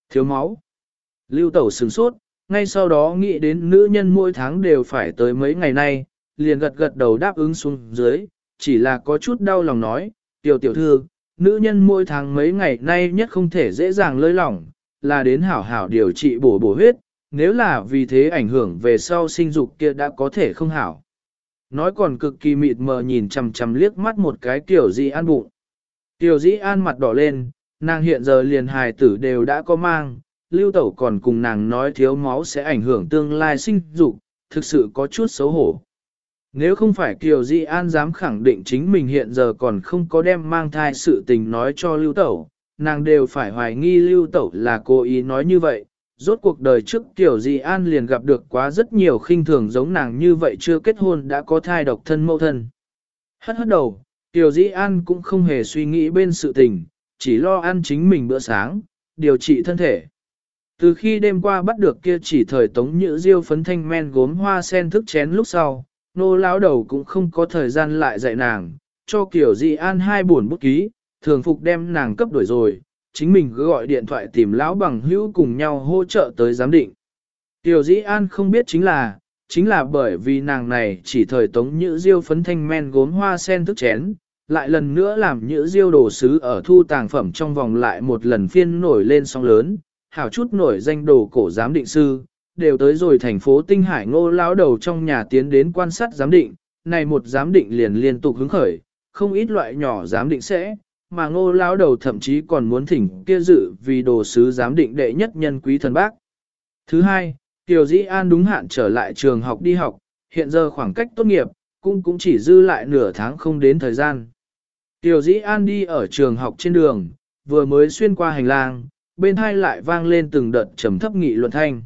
[SPEAKER 1] Thiếu máu. Lưu Tẩu sửng sốt, ngay sau đó nghĩ đến nữ nhân mỗi tháng đều phải tới mấy ngày nay, liền gật gật đầu đáp ứng xuống dưới, chỉ là có chút đau lòng nói, tiểu thư, nữ nhân mỗi tháng mấy ngày nay nhất không thể dễ dàng lơi lỏng, là đến hảo hảo điều trị bổ huyết, nếu là vì thế ảnh hưởng về sau sinh dục kia đã có thể không hảo. Nói còn cực kỳ mịt mờ nhìn chằm chằm liếc mắt một cái Tiểu Dĩ An bụng. Tiểu Dĩ An mặt đỏ lên, nàng hiện giờ liền hài tử đều đã có mang, Lưu Tẩu còn cùng nàng nói thiếu máu sẽ ảnh hưởng tương lai sinh dục, thực sự có chút xấu hổ. Nếu không phải Kiều Di An dám khẳng định chính mình hiện giờ còn không có đem mang thai sự tình nói cho Lưu Tẩu, nàng đều phải hoài nghi Lưu Tẩu là cố ý nói như vậy. Rốt cuộc đời trước Kiều Di An liền gặp được quá rất nhiều khinh thường giống nàng như vậy chưa kết hôn đã có thai độc thân mẫu thân. Hất hất đầu, Kiều Di An cũng không hề suy nghĩ bên sự tình, chỉ lo ăn chính mình bữa sáng, điều trị thân thể. Từ khi đêm qua bắt được kia chỉ thời Tống Nhữ Diêu phấn thanh men gốm hoa sen thức chén lúc sau, nô lão đầu cũng không có thời gian lại dạy nàng, cho Kiều Di An 2 buồn bút ký, thường phục đem nàng cấp đổi rồi, chính mình cứ gọi điện thoại tìm lão bằng hữu cùng nhau hỗ trợ tới giám định. Kiều Di An không biết chính là bởi vì nàng này chỉ thời Tống Nhữ Diêu phấn thanh men gốm hoa sen thức chén, lại lần nữa làm Nhữ Diêu đồ sứ ở thu tàng phẩm trong vòng lại một lần phiên nổi lên sóng lớn, hảo chút nổi danh đồ cổ giám định sư, đều tới rồi thành phố Tinh Hải Ngô lão đầu trong nhà tiến đến quan sát giám định, này một giám định liền liên tục hứng khởi, không ít loại nhỏ giám định sẽ, mà Ngô lão đầu thậm chí còn muốn thỉnh kia dự vì đồ sứ giám định đệ nhất nhân quý thần bác. Thứ hai, Kiều Dĩ An đúng hạn trở lại trường học đi học, hiện giờ khoảng cách tốt nghiệp, cũng chỉ dư lại nửa tháng không đến thời gian. Kiều Dĩ An đi ở trường học trên đường, vừa mới xuyên qua hành lang, bên hai lại vang lên từng đợt trầm thấp nghị luận thanh.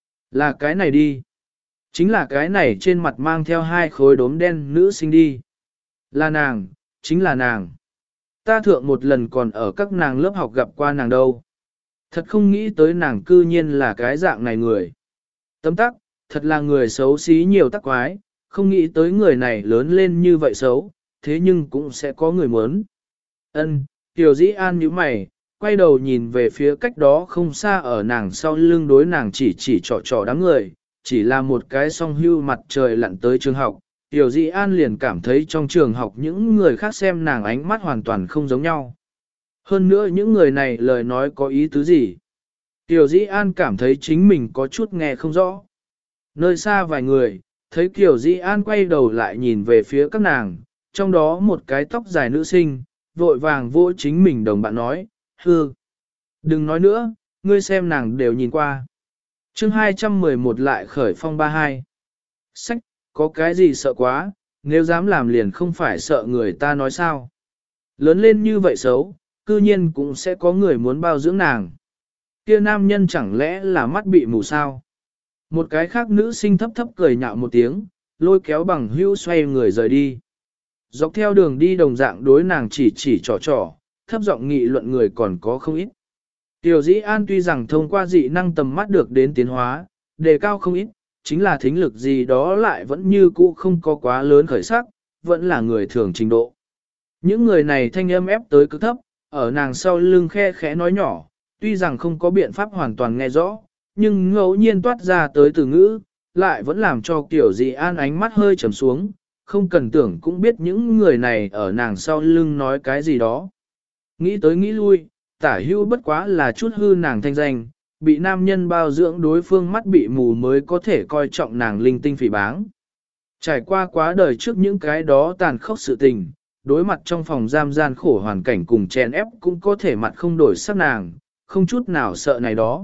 [SPEAKER 1] Là cái này đi. Chính là cái này trên mặt mang theo 2 khối đốm đen nữ sinh đi. Là nàng, chính là nàng. Ta thượng một lần còn ở các nàng lớp học gặp qua nàng đâu. Thật không nghĩ tới nàng cư nhiên là cái dạng này người. Tấm tắc, thật là người xấu xí nhiều tắc quái, không nghĩ tới người này lớn lên như vậy xấu, thế nhưng cũng sẽ có người muốn. Ân, Kiều Dĩ An nhíu mày, quay đầu nhìn về phía cách đó không xa ở nàng sau lưng đối nàng chỉ trò đám người, chỉ là một cái song hưu mặt trời lặn tới trường học. Tiểu Dĩ An liền cảm thấy trong trường học những người khác xem nàng ánh mắt hoàn toàn không giống nhau. Hơn nữa những người này lời nói có ý tứ gì? Tiểu Dĩ An cảm thấy chính mình có chút nghe không rõ. Nơi xa vài người, thấy Tiểu Dĩ An quay đầu lại nhìn về phía các nàng, trong đó một cái tóc dài nữ sinh, vội vàng vỗ chính mình đồng bạn nói, hư. Đừng nói nữa, ngươi xem nàng đều nhìn qua. chương 211 lại khởi phong 32. Sách, có cái gì sợ quá, nếu dám làm liền không phải sợ người ta nói sao. Lớn lên như vậy xấu, cư nhiên cũng sẽ có người muốn bao dưỡng nàng. Kia nam nhân chẳng lẽ là mắt bị mù sao? Một cái khác nữ sinh thấp thấp cười nhạo một tiếng, lôi kéo bằng hưu xoay người rời đi. Dọc theo đường đi đồng dạng đối nàng chỉ trò, thấp giọng nghị luận người còn có không ít. Tiểu Dĩ An tuy rằng thông qua dị năng tầm mắt được đến tiến hóa, đề cao không ít, chính là thính lực gì đó lại vẫn như cũ không có quá lớn khởi sắc, vẫn là người thường trình độ. Những người này thanh âm ép tới cực thấp, ở nàng sau lưng khe khẽ nói nhỏ, tuy rằng không có biện pháp hoàn toàn nghe rõ, nhưng ngẫu nhiên toát ra tới từ ngữ, lại vẫn làm cho Tiểu Dĩ An ánh mắt hơi trầm xuống, không cần tưởng cũng biết những người này ở nàng sau lưng nói cái gì đó. Nghĩ tới nghĩ lui, tả hưu bất quá là chút hư nàng thanh danh, bị nam nhân bao dưỡng đối phương mắt bị mù mới có thể coi trọng nàng linh tinh phỉ báng. Trải qua quá đời trước những cái đó tàn khốc sự tình, đối mặt trong phòng giam gian khổ hoàn cảnh cùng chèn ép cũng có thể mặt không đổi sắc nàng, không chút nào sợ này đó.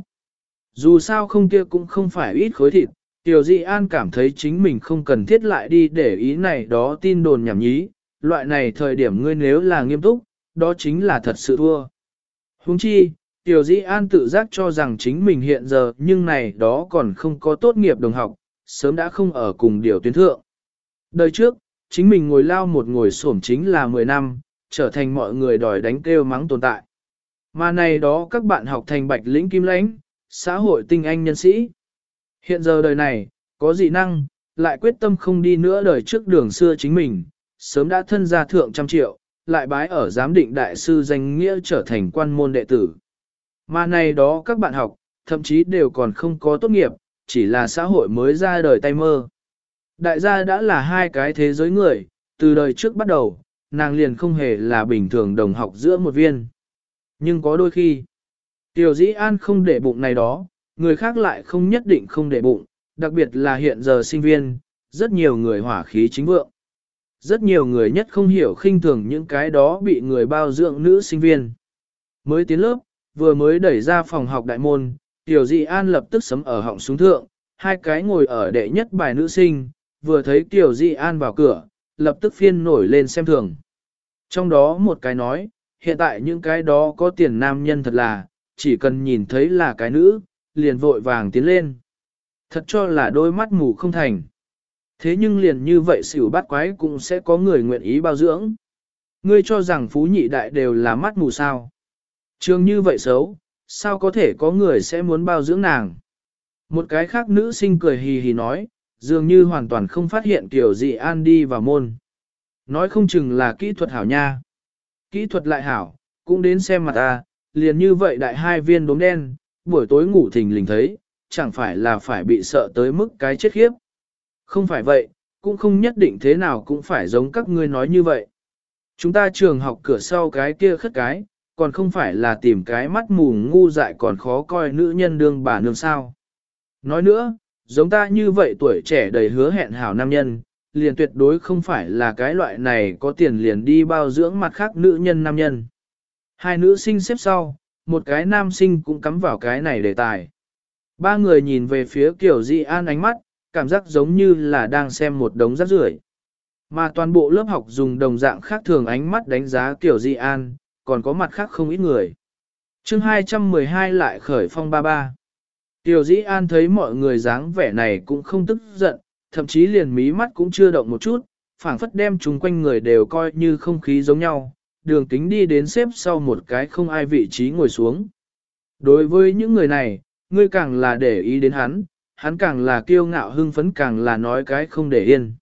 [SPEAKER 1] Dù sao không kia cũng không phải ít khối thịt, Tiểu Dĩ An cảm thấy chính mình không cần thiết lại đi để ý này đó tin đồn nhảm nhí, loại này thời điểm ngươi nếu là nghiêm túc, đó chính là thật sự thua. Huống chi, Tiểu Dĩ An tự giác cho rằng chính mình hiện giờ nhưng này đó còn không có tốt nghiệp đồng học, sớm đã không ở cùng điều tuyến thượng. Đời trước, chính mình ngồi lao một ngồi xổm chính là 10 năm, trở thành mọi người đòi đánh kêu mắng tồn tại. Mà này đó các bạn học thành bạch lĩnh kim lãnh, xã hội tinh anh nhân sĩ. Hiện giờ đời này, có dị năng, lại quyết tâm không đi nữa đời trước đường xưa chính mình, sớm đã thân gia thượng trăm triệu, lại bái ở giám định đại sư danh nghĩa trở thành quan môn đệ tử. Mà này đó các bạn học, thậm chí đều còn không có tốt nghiệp, chỉ là xã hội mới ra đời tay mơ. Đại gia đã là hai cái thế giới người, từ đời trước bắt đầu, nàng liền không hề là bình thường đồng học giữa một viên. Nhưng có đôi khi, Tiểu Dĩ An không để bụng này đó, người khác lại không nhất định không để bụng, đặc biệt là hiện giờ sinh viên, rất nhiều người hỏa khí chính vượng. Rất nhiều người nhất không hiểu khinh thường những cái đó bị người bao dưỡng nữ sinh viên. Mới tiến lớp, vừa mới đẩy ra phòng học đại môn, Tiểu Dĩ An lập tức sấm ở họng súng thượng, hai cái ngồi ở đệ nhất bài nữ sinh, vừa thấy Tiểu Dĩ An vào cửa, lập tức phiên nổi lên xem thường. Trong đó một cái nói, hiện tại những cái đó có tiền nam nhân thật là, chỉ cần nhìn thấy là cái nữ, liền vội vàng tiến lên. Thật cho là đôi mắt mù không thành. Thế nhưng liền như vậy xỉu bắt quái cũng sẽ có người nguyện ý bao dưỡng. Ngươi cho rằng phú nhị đại đều là mắt mù sao. Trường như vậy xấu, sao có thể có người sẽ muốn bao dưỡng nàng. Một cái khác nữ sinh cười hì hì nói, dường như hoàn toàn không phát hiện Tiểu Dĩ An đi vào môn. Nói không chừng là kỹ thuật hảo nha. Kỹ thuật lại hảo, cũng đến xem mặt ta, liền như vậy đại hai viên đốm đen, buổi tối ngủ thình lình thấy, chẳng phải là phải bị sợ tới mức cái chết khiếp. Không phải vậy, cũng không nhất định thế nào cũng phải giống các ngươi nói như vậy. Chúng ta trường học cửa sau cái kia khất cái, còn không phải là tìm cái mắt mù ngu dại còn khó coi nữ nhân đương bà nương sao. Nói nữa, giống ta như vậy tuổi trẻ đầy hứa hẹn hảo nam nhân, liền tuyệt đối không phải là cái loại này có tiền liền đi bao dưỡng mặt khác nữ nhân nam nhân. Hai nữ sinh xếp sau, một cái nam sinh cũng cắm vào cái này đề tài. Ba người nhìn về phía Kiều Dĩ An ánh mắt, cảm giác giống như là đang xem một đống rác rưởi. Mà toàn bộ lớp học dùng đồng dạng khác thường ánh mắt đánh giá Kiều Dĩ An, còn có mặt khác không ít người. chương 212 lại khởi phong 33. Kiều Dĩ An thấy mọi người dáng vẻ này cũng không tức giận, thậm chí liền mí mắt cũng chưa động một chút, phảng phất đem chúng quanh người đều coi như không khí giống nhau, đường kính đi đến xếp sau một cái không ai vị trí ngồi xuống. Đối với những người này, ngươi càng là để ý đến hắn càng là kiêu ngạo hưng phấn càng là nói cái không để yên.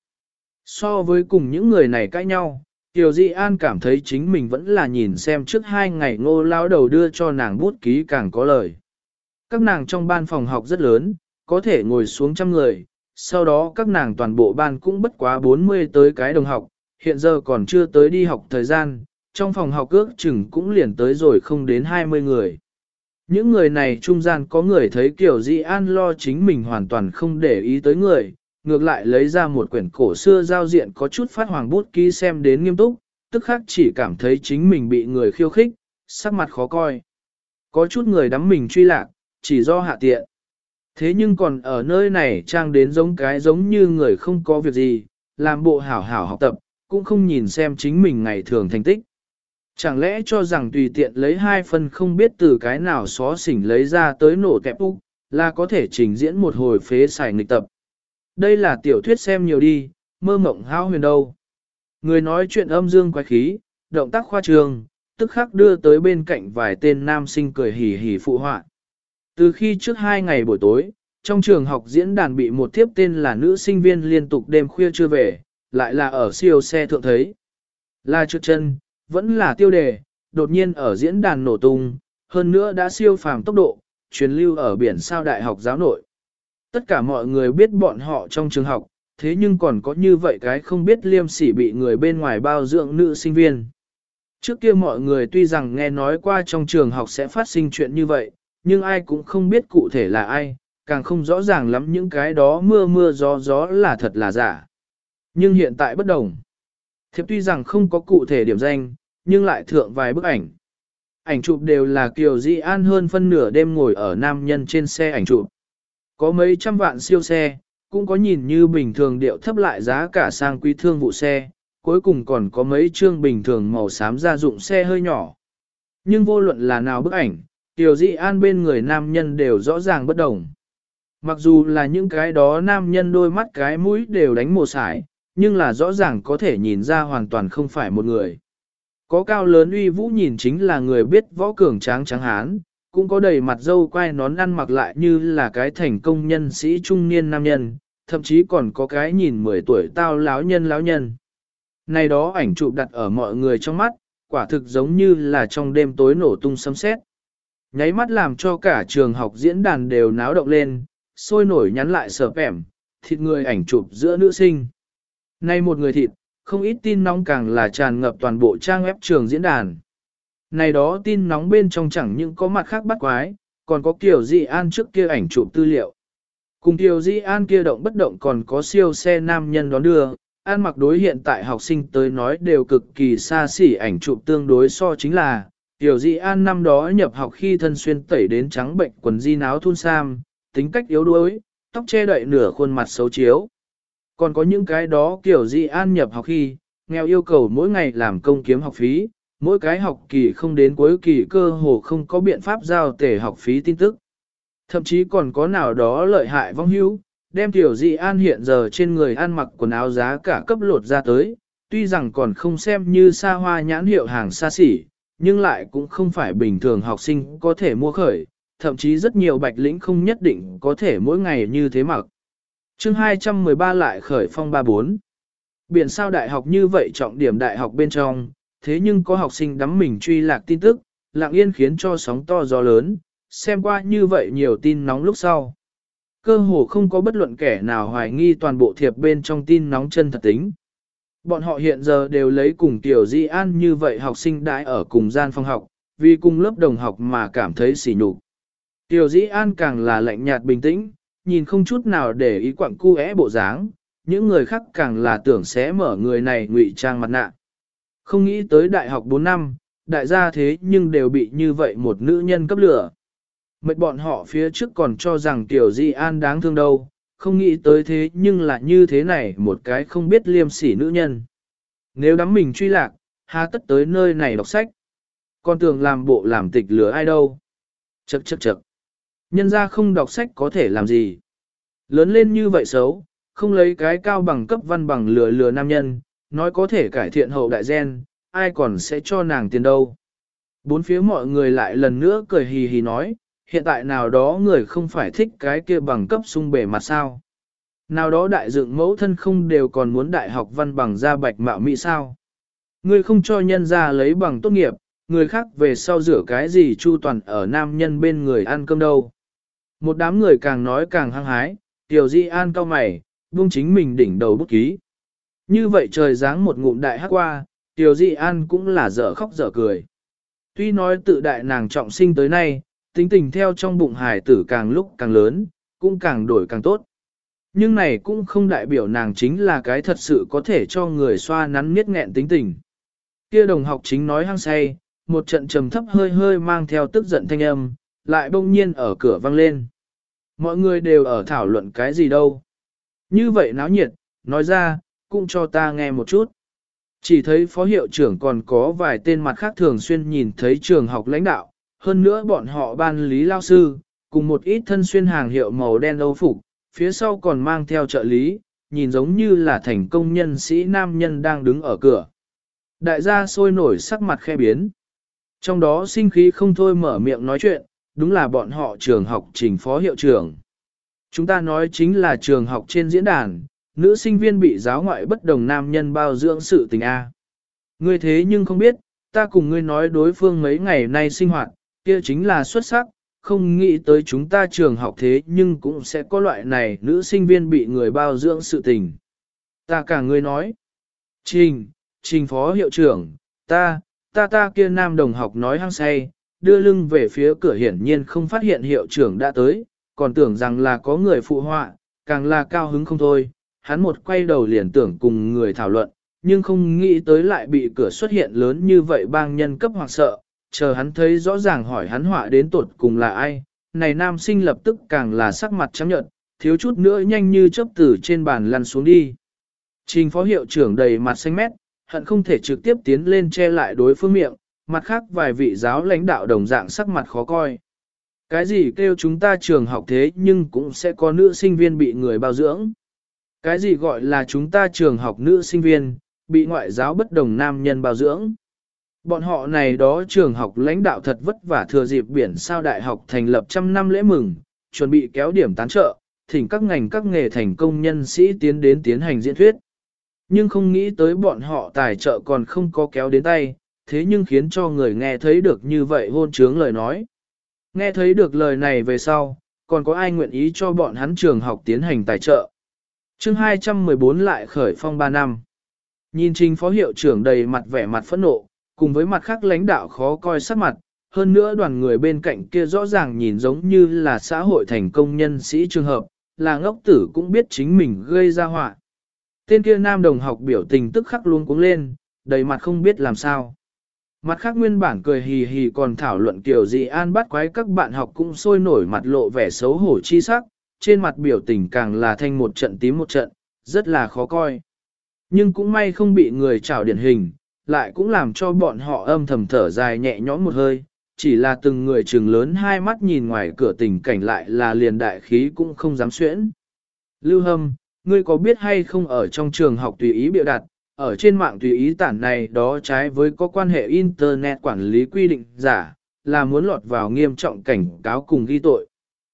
[SPEAKER 1] So với cùng những người này cãi nhau, Tiểu Dĩ An cảm thấy chính mình vẫn là nhìn xem trước 2 ngày Ngô lão đầu đưa cho nàng bút ký càng có lời. Các nàng trong ban phòng học rất lớn, có thể ngồi xuống trăm người, sau đó các nàng toàn bộ ban cũng bất quá 40 tới cái đồng học, hiện giờ còn chưa tới đi học thời gian, trong phòng học ước chừng cũng liền tới rồi không đến 20 người. Những người này trung gian có người thấy Kiều Dĩ An lo chính mình hoàn toàn không để ý tới người, ngược lại lấy ra một quyển cổ xưa giao diện có chút phát hoàng bút ký xem đến nghiêm túc, tức khắc chỉ cảm thấy chính mình bị người khiêu khích, sắc mặt khó coi. Có chút người đắm mình truy lạc, chỉ do hạ tiện. Thế nhưng còn ở nơi này trang đến giống như người không có việc gì, làm bộ hảo hảo học tập, cũng không nhìn xem chính mình ngày thường thành tích. Chẳng lẽ cho rằng tùy tiện lấy 2 phần không biết từ cái nào xó xỉnh lấy ra tới nổ kẹp úc, là có thể trình diễn một hồi phế xài nghịch tập. Đây là tiểu thuyết xem nhiều đi, mơ mộng hao huyền đâu. Người nói chuyện âm dương quái khí, động tác khoa trương, tức khắc đưa tới bên cạnh vài tên nam sinh cười hỉ hỉ phụ họa. Từ khi trước 2 ngày buổi tối, trong trường học diễn đàn bị một thiếp tên là nữ sinh viên liên tục đêm khuya chưa về, lại là ở siêu xe thượng thấy. Là trượt chân, vẫn là tiêu đề, đột nhiên ở diễn đàn nổ tung, hơn nữa đã siêu phàm tốc độ, truyền lưu ở biển sao đại học giáo nội. Tất cả mọi người biết bọn họ trong trường học, thế nhưng còn có như vậy cái không biết liêm sỉ bị người bên ngoài bao dưỡng nữ sinh viên. Trước kia mọi người tuy rằng nghe nói qua trong trường học sẽ phát sinh chuyện như vậy, nhưng ai cũng không biết cụ thể là ai, càng không rõ ràng lắm những cái đó mưa mưa gió gió là thật là giả. Nhưng hiện tại bất đồng. Thiệp tuy rằng không có cụ thể điểm danh, nhưng lại thượng vài bức ảnh. Ảnh chụp đều là Kiều Dĩ An hơn phân nửa đêm ngồi ở nam nhân trên xe ảnh chụp. Có mấy trăm vạn siêu xe, cũng có nhìn như bình thường điệu thấp lại giá cả sang quý thương vụ xe, cuối cùng còn có mấy chương bình thường màu xám gia dụng xe hơi nhỏ. Nhưng vô luận là nào bức ảnh, Kiều Dĩ An bên người nam nhân đều rõ ràng bất đồng. Mặc dù là những cái đó nam nhân đôi mắt cái mũi đều đánh mồ sải, nhưng là rõ ràng có thể nhìn ra hoàn toàn không phải một người. Có cao lớn uy vũ nhìn chính là người biết võ cường tráng tráng hán, cũng có đầy mặt dâu quai nón ăn mặc lại như là cái thành công nhân sĩ trung niên nam nhân, thậm chí còn có cái nhìn 10 tuổi tao láo nhân. Này đó ảnh chụp đặt ở mọi người trong mắt, quả thực giống như là trong đêm tối nổ tung sấm sét. Nháy mắt làm cho cả trường học diễn đàn đều náo động lên, sôi nổi nhắn lại sờ ẻm, thịt người ảnh chụp giữa nữ sinh. Nay một người thịt, không ít tin nóng càng là tràn ngập toàn bộ trang web trường diễn đàn. Này đó tin nóng bên trong chẳng những có mặt khác bắt quái, còn có Kiều Di An trước kia ảnh chụp tư liệu. Cùng Kiều Di An kia động bất động còn có siêu xe nam nhân đón đưa, ăn mặc đối hiện tại học sinh tới nói đều cực kỳ xa xỉ ảnh chụp tương đối so chính là, Kiều Di An năm đó nhập học khi thân xuyên tẩy đến trắng bệnh quần di náo thun sam, tính cách yếu đuối, tóc che đậy nửa khuôn mặt xấu chiếu. Còn có những cái đó Kiều Di An nhập học khi, nghèo yêu cầu mỗi ngày làm công kiếm học phí, mỗi cái học kỳ không đến cuối kỳ cơ hồ không có biện pháp giao tể học phí tin tức. Thậm chí còn có nào đó lợi hại vong hữu, đem Tiểu Di An hiện giờ trên người ăn mặc quần áo giá cả cấp lột ra tới, tuy rằng còn không xem như xa hoa nhãn hiệu hàng xa xỉ, nhưng lại cũng không phải bình thường học sinh có thể mua khởi, thậm chí rất nhiều bạch lĩnh không nhất định có thể mỗi ngày như thế mặc. Chương 213 lại khởi phong 34. Biển sao đại học như vậy trọng điểm đại học bên trong, thế nhưng có học sinh đắm mình truy lạc tin tức, lặng yên khiến cho sóng to gió lớn, xem qua như vậy nhiều tin nóng lúc sau. Cơ hồ không có bất luận kẻ nào hoài nghi toàn bộ thiệp bên trong tin nóng chân thật tính. Bọn họ hiện giờ đều lấy cùng Tiểu Di An như vậy học sinh đãi ở cùng gian phòng học, vì cùng lớp đồng học mà cảm thấy sỉ nhục. Tiểu Di An càng là lạnh nhạt bình tĩnh, nhìn không chút nào để ý quặng cu é bộ dáng, những người khác càng là tưởng sẽ mở người này ngụy trang mặt nạ. Không nghĩ tới đại học 4 năm, đại gia thế nhưng đều bị như vậy một nữ nhân cấp lửa. Mệt bọn họ phía trước còn cho rằng Tiểu Di An đáng thương đâu, không nghĩ tới thế nhưng là như thế này một cái không biết liêm sỉ nữ nhân. Nếu đắm mình truy lạc, hà tất tới nơi này đọc sách. Còn tưởng làm bộ làm tịch lừa ai đâu. Chậc chậc chậc. Nhân ra không đọc sách có thể làm gì. Lớn lên như vậy xấu, không lấy cái cao bằng cấp văn bằng lừa nam nhân, nói có thể cải thiện hậu đại gen, ai còn sẽ cho nàng tiền đâu. Bốn phía mọi người lại lần nữa cười hì hì nói, hiện tại nào đó người không phải thích cái kia bằng cấp sung bề mặt sao. Nào đó đại dựng mẫu thân không đều còn muốn đại học văn bằng ra bạch mạo mỹ sao. Người không cho nhân ra lấy bằng tốt nghiệp, người khác về sau rửa cái gì chu toàn ở nam nhân bên người ăn cơm đâu. Một đám người càng nói càng hăng hái, Tiểu Di An cau mày, buông chính mình đỉnh đầu bút ký. Như vậy trời giáng một ngụm đại hát qua, Tiểu Di An cũng là dở khóc dở cười. Tuy nói tự đại nàng trọng sinh tới nay, tính tình theo trong bụng hài tử càng lúc càng lớn, cũng càng đổi càng tốt. Nhưng này cũng không đại biểu nàng chính là cái thật sự có thể cho người xoa nắn miết nghẹn tính tình. Kia đồng học chính nói hăng say, một trận trầm thấp hơi hơi mang theo tức giận thanh âm, lại bỗng nhiên ở cửa vang lên. Mọi người đều ở thảo luận cái gì đâu. Như vậy náo nhiệt, nói ra, cũng cho ta nghe một chút. Chỉ thấy phó hiệu trưởng còn có vài tên mặt khác thường xuyên nhìn thấy trường học lãnh đạo, hơn nữa bọn họ ban lý lao sư, cùng một ít thân xuyên hàng hiệu màu đen âu phục, phía sau còn mang theo trợ lý, nhìn giống như là thành công nhân sĩ nam nhân đang đứng ở cửa. Đại gia sôi nổi sắc mặt khe biến. Trong đó sinh khí không thôi mở miệng nói chuyện, đúng là bọn họ trường học trình phó hiệu trưởng. Chúng ta nói chính là trường học trên diễn đàn, nữ sinh viên bị giáo ngoại bất đồng nam nhân bao dưỡng sự tình A. Ngươi thế nhưng không biết, ta cùng ngươi nói đối phương mấy ngày nay sinh hoạt, kia chính là xuất sắc, không nghĩ tới chúng ta trường học thế nhưng cũng sẽ có loại này nữ sinh viên bị người bao dưỡng sự tình. Ta cả ngươi nói, trình phó hiệu trưởng, ta kia nam đồng học nói hăng say, đưa lưng về phía cửa hiển nhiên không phát hiện hiệu trưởng đã tới, còn tưởng rằng là có người phụ họa, càng là cao hứng không thôi, hắn một quay đầu liền tưởng cùng người thảo luận, nhưng không nghĩ tới lại bị cửa xuất hiện lớn như vậy bang nhân cấp hoặc sợ, chờ hắn thấy rõ ràng hỏi hắn họa đến tột cùng là ai, này nam sinh lập tức càng là sắc mặt trắng nhợt, thiếu chút nữa nhanh như chớp từ trên bàn lăn xuống đi. Trình phó hiệu trưởng đầy mặt xanh mét, hận không thể trực tiếp tiến lên che lại đối phương miệng, mặt khác vài vị giáo lãnh đạo đồng dạng sắc mặt khó coi. Cái gì kêu chúng ta trường học thế nhưng cũng sẽ có nữ sinh viên bị người bao dưỡng. Cái gì gọi là chúng ta trường học nữ sinh viên, bị ngoại giáo bất đồng nam nhân bao dưỡng. Bọn họ này đó trường học lãnh đạo thật vất vả thừa dịp biển sao đại học thành lập 100 năm lễ mừng, chuẩn bị kéo điểm tán trợ, thỉnh các ngành các nghề thành công nhân sĩ tiến đến tiến hành diễn thuyết. Nhưng không nghĩ tới bọn họ tài trợ còn không có kéo đến tay, thế nhưng khiến cho người nghe thấy được như vậy hôn trướng lời nói. Nghe thấy được lời này về sau, còn có ai nguyện ý cho bọn hắn trường học tiến hành tài trợ. chương 214 lại khởi phong 3 năm. Nhìn trình phó hiệu trưởng đầy mặt vẻ mặt phẫn nộ, cùng với mặt khác lãnh đạo khó coi sắc mặt, hơn nữa đoàn người bên cạnh kia rõ ràng nhìn giống như là xã hội thành công nhân sĩ trường hợp, là ngốc tử cũng biết chính mình gây ra họa. Tên kia nam đồng học biểu tình tức khắc luôn cuống lên, đầy mặt không biết làm sao. Mặt khác nguyên bản cười hì hì còn thảo luận kiểu gì an bắt quái các bạn học cũng sôi nổi mặt lộ vẻ xấu hổ chi sắc, trên mặt biểu tình càng là thanh một trận tím một trận, rất là khó coi. Nhưng cũng may không bị người trảo điển hình, lại cũng làm cho bọn họ âm thầm thở dài nhẹ nhõm một hơi, chỉ là từng người trừng lớn hai mắt nhìn ngoài cửa tình cảnh lại là liền đại khí cũng không dám xuyễn. Lưu Hâm, ngươi có biết hay không ở trong trường học tùy ý biểu đặt, ở trên mạng tùy ý tản này đó trái với có quan hệ Internet quản lý quy định giả, là muốn lọt vào nghiêm trọng cảnh cáo cùng ghi tội.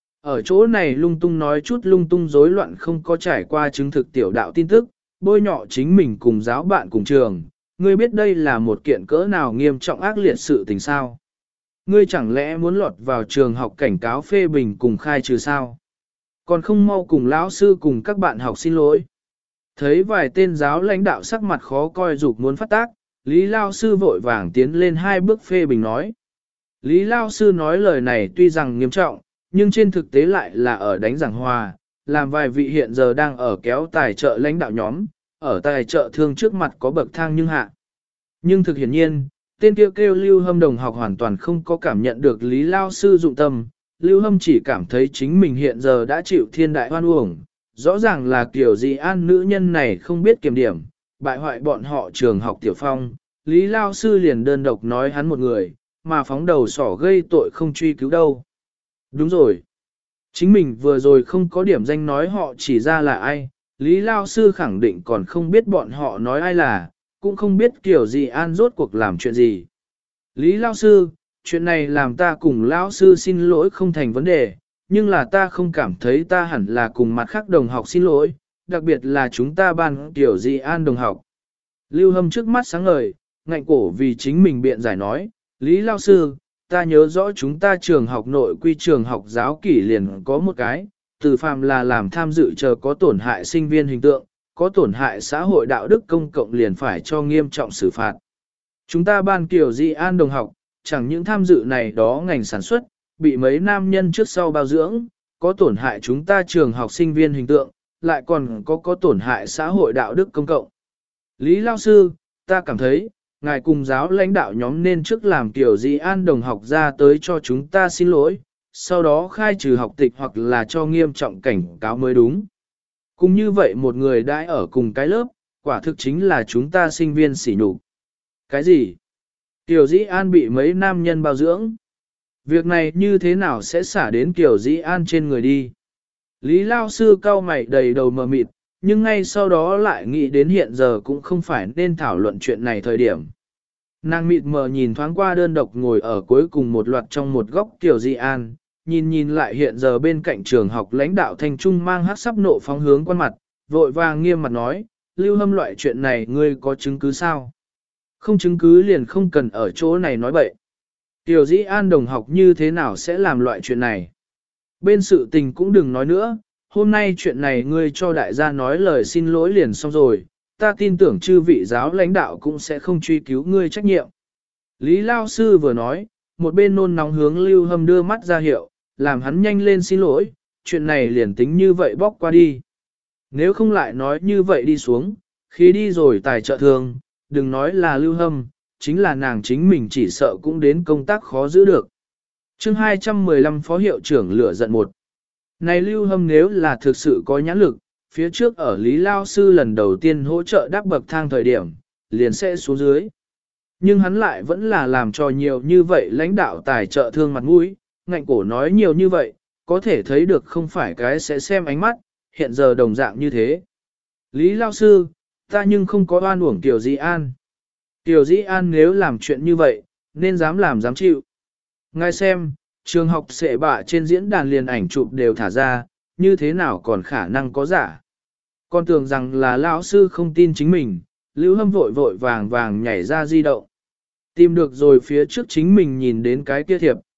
[SPEAKER 1] Ở chỗ này lung tung nói chút lung tung rối loạn không có trải qua chứng thực tiểu đạo tin tức, bôi nhọ chính mình cùng giáo bạn cùng trường, ngươi biết đây là một kiện cỡ nào nghiêm trọng ác liệt sự tình sao? Ngươi chẳng lẽ muốn lọt vào trường học cảnh cáo phê bình cùng khai trừ sao? Còn không mau cùng lão sư cùng các bạn học xin lỗi. Thấy vài tên giáo lãnh đạo sắc mặt khó coi dục muốn phát tác, Lý Lao Sư vội vàng tiến lên hai bước phê bình nói. Lý Lao Sư nói lời này tuy rằng nghiêm trọng, nhưng trên thực tế lại là ở đánh giảng hòa, làm vài vị hiện giờ đang ở kéo tài trợ lãnh đạo nhóm, ở tài trợ thương trước mặt có bậc thang nhưng hạ. Nhưng thực hiển nhiên, tên kêu Lưu Hâm đồng học hoàn toàn không có cảm nhận được Lý Lao Sư dụng tâm, Lưu Hâm chỉ cảm thấy chính mình hiện giờ đã chịu thiên đại hoan uổng, rõ ràng là kiểu gì an nữ nhân này không biết kiểm điểm, bại hoại bọn họ trường học tiểu phong, Lý Lao Sư liền đơn độc nói hắn một người, mà phóng đầu sỏ gây tội không truy cứu đâu. Đúng rồi. Chính mình vừa rồi không có điểm danh nói họ chỉ ra là ai, Lý Lao Sư khẳng định còn không biết bọn họ nói ai là, cũng không biết kiểu gì an rốt cuộc làm chuyện gì. Lý Lao Sư, chuyện này làm ta cùng Lão Sư xin lỗi không thành vấn đề, nhưng là ta không cảm thấy ta hẳn là cùng mặt khác đồng học xin lỗi, đặc biệt là chúng ta ban kiểu gì an đồng học. Lưu Hâm trước mắt sáng ngời, ngạnh cổ vì chính mình biện giải nói, Lý Lao Sư, ta nhớ rõ chúng ta trường học nội quy trường học giáo kỷ liền có một cái, từ phàm là làm tham dự chờ có tổn hại sinh viên hình tượng, có tổn hại xã hội đạo đức công cộng liền phải cho nghiêm trọng xử phạt. Chúng ta ban kiểu dị an đồng học, chẳng những tham dự này đó ngành sản xuất, bị mấy nam nhân trước sau bao dưỡng, có tổn hại chúng ta trường học sinh viên hình tượng, lại còn có tổn hại xã hội đạo đức công cộng. Lý Lao Sư, ta cảm thấy, ngài cùng giáo lãnh đạo nhóm nên trước làm kiểu gì an đồng học ra tới cho chúng ta xin lỗi, sau đó khai trừ học tịch hoặc là cho nghiêm trọng cảnh cáo mới đúng. Cũng như vậy một người đãi ở cùng cái lớp, quả thực chính là chúng ta sinh viên sỉ nhục. Cái gì? Kiều Dĩ An bị mấy nam nhân bao dưỡng. Việc này như thế nào sẽ xả đến Kiều Dĩ An trên người đi? Lý Lao Sư cau mày đầy đầu mờ mịt, nhưng ngay sau đó lại nghĩ đến hiện giờ cũng không phải nên thảo luận chuyện này thời điểm. Nàng mịt mờ nhìn thoáng qua đơn độc ngồi ở cuối cùng một loạt trong một góc Kiều Dĩ An, nhìn lại hiện giờ bên cạnh trường học lãnh đạo Thanh Trung mang hát sắp nộ phóng hướng quan mặt, vội vàng nghiêm mặt nói, Lưu Hâm loại chuyện này ngươi có chứng cứ sao? Không chứng cứ liền không cần ở chỗ này nói bậy. Kiều Dĩ An đồng học như thế nào sẽ làm loại chuyện này? Bên sự tình cũng đừng nói nữa, hôm nay chuyện này ngươi cho đại gia nói lời xin lỗi liền xong rồi, ta tin tưởng chư vị giáo lãnh đạo cũng sẽ không truy cứu ngươi trách nhiệm. Lý Lao Sư vừa nói, một bên nôn nóng hướng Lưu Hâm đưa mắt ra hiệu, làm hắn nhanh lên xin lỗi, chuyện này liền tính như vậy bóc qua đi. Nếu không lại nói như vậy đi xuống, khi đi rồi tài trợ thường, đừng nói là Lưu Hâm, chính là nàng chính mình chỉ sợ cũng đến công tác khó giữ được. chương 215 Phó Hiệu trưởng lửa giận một. Này Lưu Hâm nếu là thực sự có nhãn lực, phía trước ở Lý Lao Sư lần đầu tiên hỗ trợ đắp bậc thang thời điểm, liền sẽ xuống dưới. Nhưng hắn lại vẫn là làm cho nhiều như vậy lãnh đạo tài trợ thương mặt mũi, ngạnh cổ nói nhiều như vậy, có thể thấy được không phải cái sẽ xem ánh mắt, hiện giờ đồng dạng như thế. Lý Lao Sư, ta nhưng không có oan uổng Tiểu Dĩ An. Tiểu Dĩ An nếu làm chuyện như vậy, nên dám làm dám chịu. Ngài xem, trường học sệ bạ trên diễn đàn liền ảnh chụp đều thả ra, như thế nào còn khả năng có giả. Con tưởng rằng là lão sư không tin chính mình, Lưu Hâm vội vàng nhảy ra di động. Tìm được rồi phía trước chính mình nhìn đến cái kia thiệp,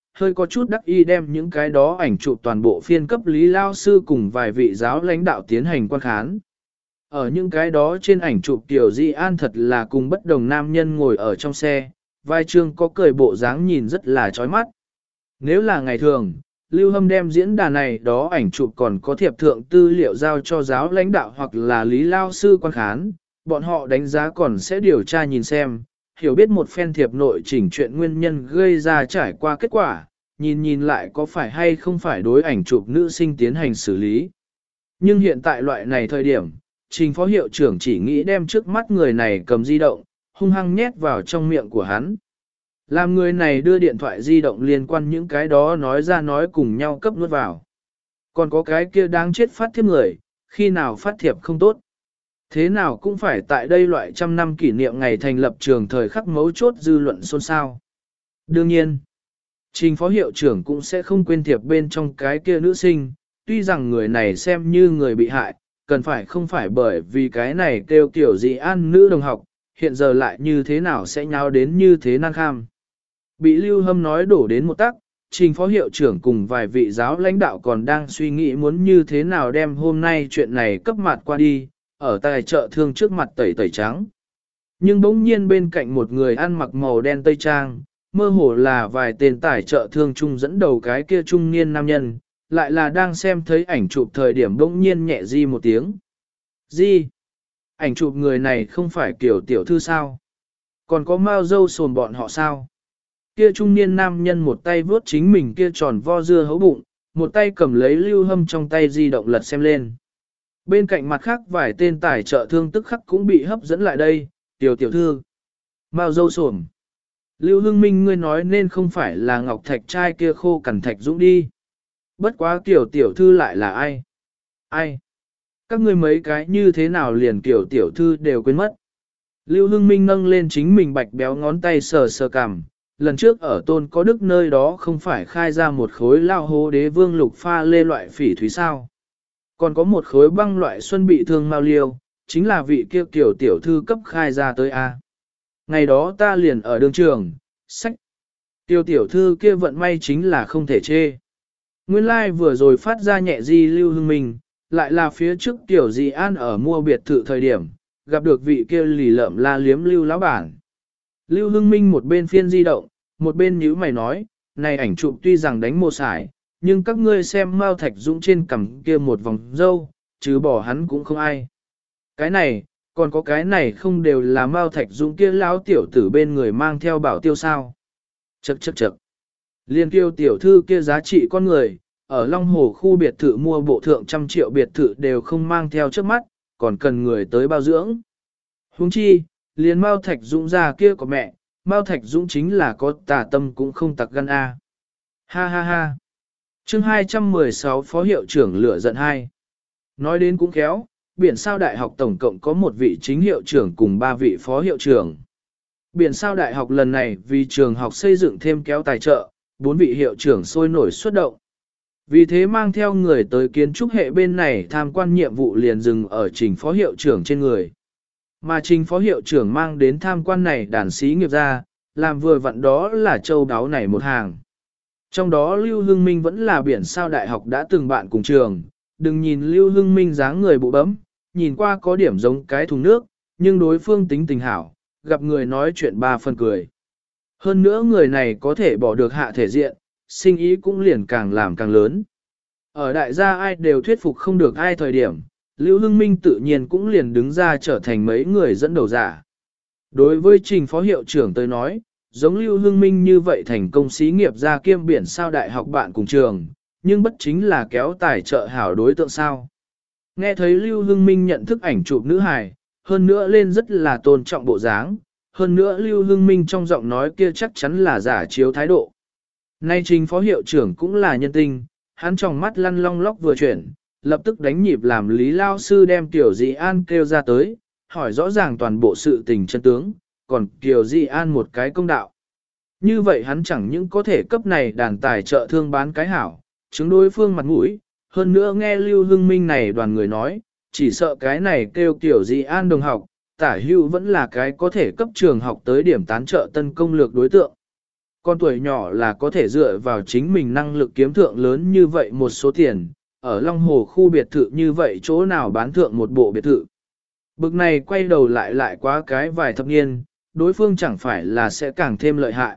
[SPEAKER 1] hơi có chút đắc y đem những cái đó ảnh chụp toàn bộ phiên cấp Lý Lao Sư cùng vài vị giáo lãnh đạo tiến hành quan khán. Ở những cái đó trên ảnh chụp Tiểu Di An thật là cùng bất đồng nam nhân ngồi ở trong xe, vai trương có cười bộ dáng nhìn rất là chói mắt. Nếu là ngày thường, Lưu Hâm đem diễn đàn này đó ảnh chụp còn có thiệp thượng tư liệu giao cho giáo lãnh đạo hoặc là Lý Lao Sư quan khán, bọn họ đánh giá còn sẽ điều tra nhìn xem, hiểu biết một phen thiệp nội chỉnh chuyện nguyên nhân gây ra trải qua kết quả, nhìn lại có phải hay không phải đối ảnh chụp nữ sinh tiến hành xử lý. Nhưng hiện tại loại này thời điểm, Trình phó hiệu trưởng chỉ nghĩ đem trước mắt người này cầm di động, hung hăng nhét vào trong miệng của hắn. Làm người này đưa điện thoại di động liên quan những cái đó nói ra nói cùng nhau cấp nuốt vào. Còn có cái kia đáng chết phát thiếp người, khi nào phát thiệp không tốt. Thế nào cũng phải tại đây loại trăm năm kỷ niệm ngày thành lập trường thời khắc mấu chốt dư luận xôn xao. Đương nhiên, Trình phó hiệu trưởng cũng sẽ không quên thiệp bên trong cái kia nữ sinh, tuy rằng người này xem như người bị hại, cần phải không phải bởi vì cái này kêu kiểu gì an nữ đồng học, hiện giờ lại như thế nào sẽ nháo đến như thế năng kham. Bị Lưu Hâm nói đổ đến một tắc, Trình phó hiệu trưởng cùng vài vị giáo lãnh đạo còn đang suy nghĩ muốn như thế nào đem hôm nay chuyện này cấp mặt qua đi, ở tài chợ thương trước mặt tẩy tẩy trắng. Nhưng bỗng nhiên bên cạnh một người ăn mặc màu đen tây trang, mơ hồ là vài tên tài chợ thương chung dẫn đầu cái kia trung niên nam nhân, lại là đang xem thấy ảnh chụp thời điểm bỗng nhiên nhẹ di một tiếng. Di? Ảnh chụp người này không phải kiểu tiểu thư sao? Còn có mao dâu sồn bọn họ sao? Kia trung niên nam nhân một tay vuốt chính mình kia tròn vo dưa hấu bụng, một tay cầm lấy Lưu Hâm trong tay di động lật xem lên. Bên cạnh mặt khác vài tên tài trợ thương tức khắc cũng bị hấp dẫn lại đây, tiểu thư. Mao dâu sồn. Lưu Hưng Minh ngươi nói nên không phải là Ngọc Thạch trai kia khô cằn Thạch Dũng đi. Bất quá tiểu thư lại là ai? Ai? Các ngươi mấy cái như thế nào liền tiểu thư đều quên mất. Lưu Hưng Minh nâng lên chính mình bạch béo ngón tay sờ sờ cằm. Lần trước ở Tôn Có Đức nơi đó không phải khai ra một khối lao hố đế vương lục pha lê loại phỉ thúy sao. Còn có một khối băng loại xuân bị thương mau liêu, chính là vị kia tiểu thư cấp khai ra tới A. Ngày đó ta liền ở đường trường, sách. Tiểu thư kia vận may chính là không thể chê. Nguyên lai like vừa rồi phát ra nhẹ di Lưu Hưng Minh, lại là phía trước tiểu di an ở mua biệt thự thời điểm, gặp được vị kia lì lợm la liếm Lưu lão bản. Lưu Hưng Minh một bên phiên di động, một bên nhíu mày nói, này ảnh chụp tuy rằng đánh mô sải, nhưng các ngươi xem Mao Thạch Dũng trên cằm kia một vòng râu, chứ bỏ hắn cũng không ai. Cái này, còn có cái này không đều là Mao Thạch Dũng kia lão tiểu tử bên người mang theo bảo tiêu sao. Chậc. Liên kiêu tiểu thư kia giá trị con người, ở Long Hồ khu biệt thự mua bộ thượng 100 triệu biệt thự đều không mang theo trước mắt, còn cần người tới bao dưỡng. Huống chi, liền Mao Thạch Dũng ra kia của mẹ, Mao Thạch Dũng chính là có tà tâm cũng không tặc gan a. Ha. Chương 216 Phó Hiệu trưởng lửa giận 2. Nói đến cũng khéo, Biển Sao Đại học tổng cộng có một vị chính hiệu trưởng cùng 3 vị phó hiệu trưởng. Biển Sao Đại học lần này vì trường học xây dựng thêm kéo tài trợ, 4 vị hiệu trưởng sôi nổi xuất động. Vì thế mang theo người tới kiến trúc hệ bên này tham quan nhiệm vụ liền dừng ở Trình phó hiệu trưởng trên người. Mà Trình phó hiệu trưởng mang đến tham quan này đàn sĩ nghiệp ra, làm vừa vặn đó là châu đáo này một hàng. Trong đó Lưu Hưng Minh vẫn là Biển Sao Đại học đã từng bạn cùng trường, đừng nhìn Lưu Hưng Minh dáng người bụ bấm, nhìn qua có điểm giống cái thùng nước, nhưng đối phương tính tình hảo, gặp người nói chuyện 3 phần cười. Hơn nữa người này có thể bỏ được hạ thể diện, sinh ý cũng liền càng làm càng lớn. Ở đại gia ai đều thuyết phục không được ai thời điểm, Lưu Hưng Minh tự nhiên cũng liền đứng ra trở thành mấy người dẫn đầu giả. Đối với Trình phó hiệu trưởng tới nói, giống Lưu Hưng Minh như vậy thành công xí nghiệp ra kiêm Biển Sao Đại học bạn cùng trường, nhưng bất chính là kéo tài trợ hảo đối tượng sao. Nghe thấy Lưu Hưng Minh nhận thức ảnh chụp nữ hài, hơn nữa lên rất là tôn trọng bộ dáng, hơn nữa Lưu Hưng Minh trong giọng nói kia chắc chắn là giả chiếu thái độ. Nay Trình phó hiệu trưởng cũng là nhân tình, hắn trong mắt lăn long lóc vừa chuyển, lập tức đánh nhịp làm Lý Lao Sư đem Tiểu Dị An kêu ra tới, hỏi rõ ràng toàn bộ sự tình chân tướng, còn Tiểu Dị An một cái công đạo. Như vậy hắn chẳng những có thể cấp này đàn tài trợ thương bán cái hảo, chứng đối phương mặt mũi, hơn nữa nghe Lưu Hưng Minh này đoàn người nói, chỉ sợ cái này kêu Tiểu Dị An đồng học, tả hưu vẫn là cái có thể cấp trường học tới điểm tán trợ tân công lược đối tượng. Con tuổi nhỏ là có thể dựa vào chính mình năng lực kiếm thượng lớn như vậy một số tiền, ở Long Hồ khu biệt thự như vậy chỗ nào bán thượng một bộ biệt thự. Bực này quay đầu lại quá cái vài thập niên, đối phương chẳng phải là sẽ càng thêm lợi hại.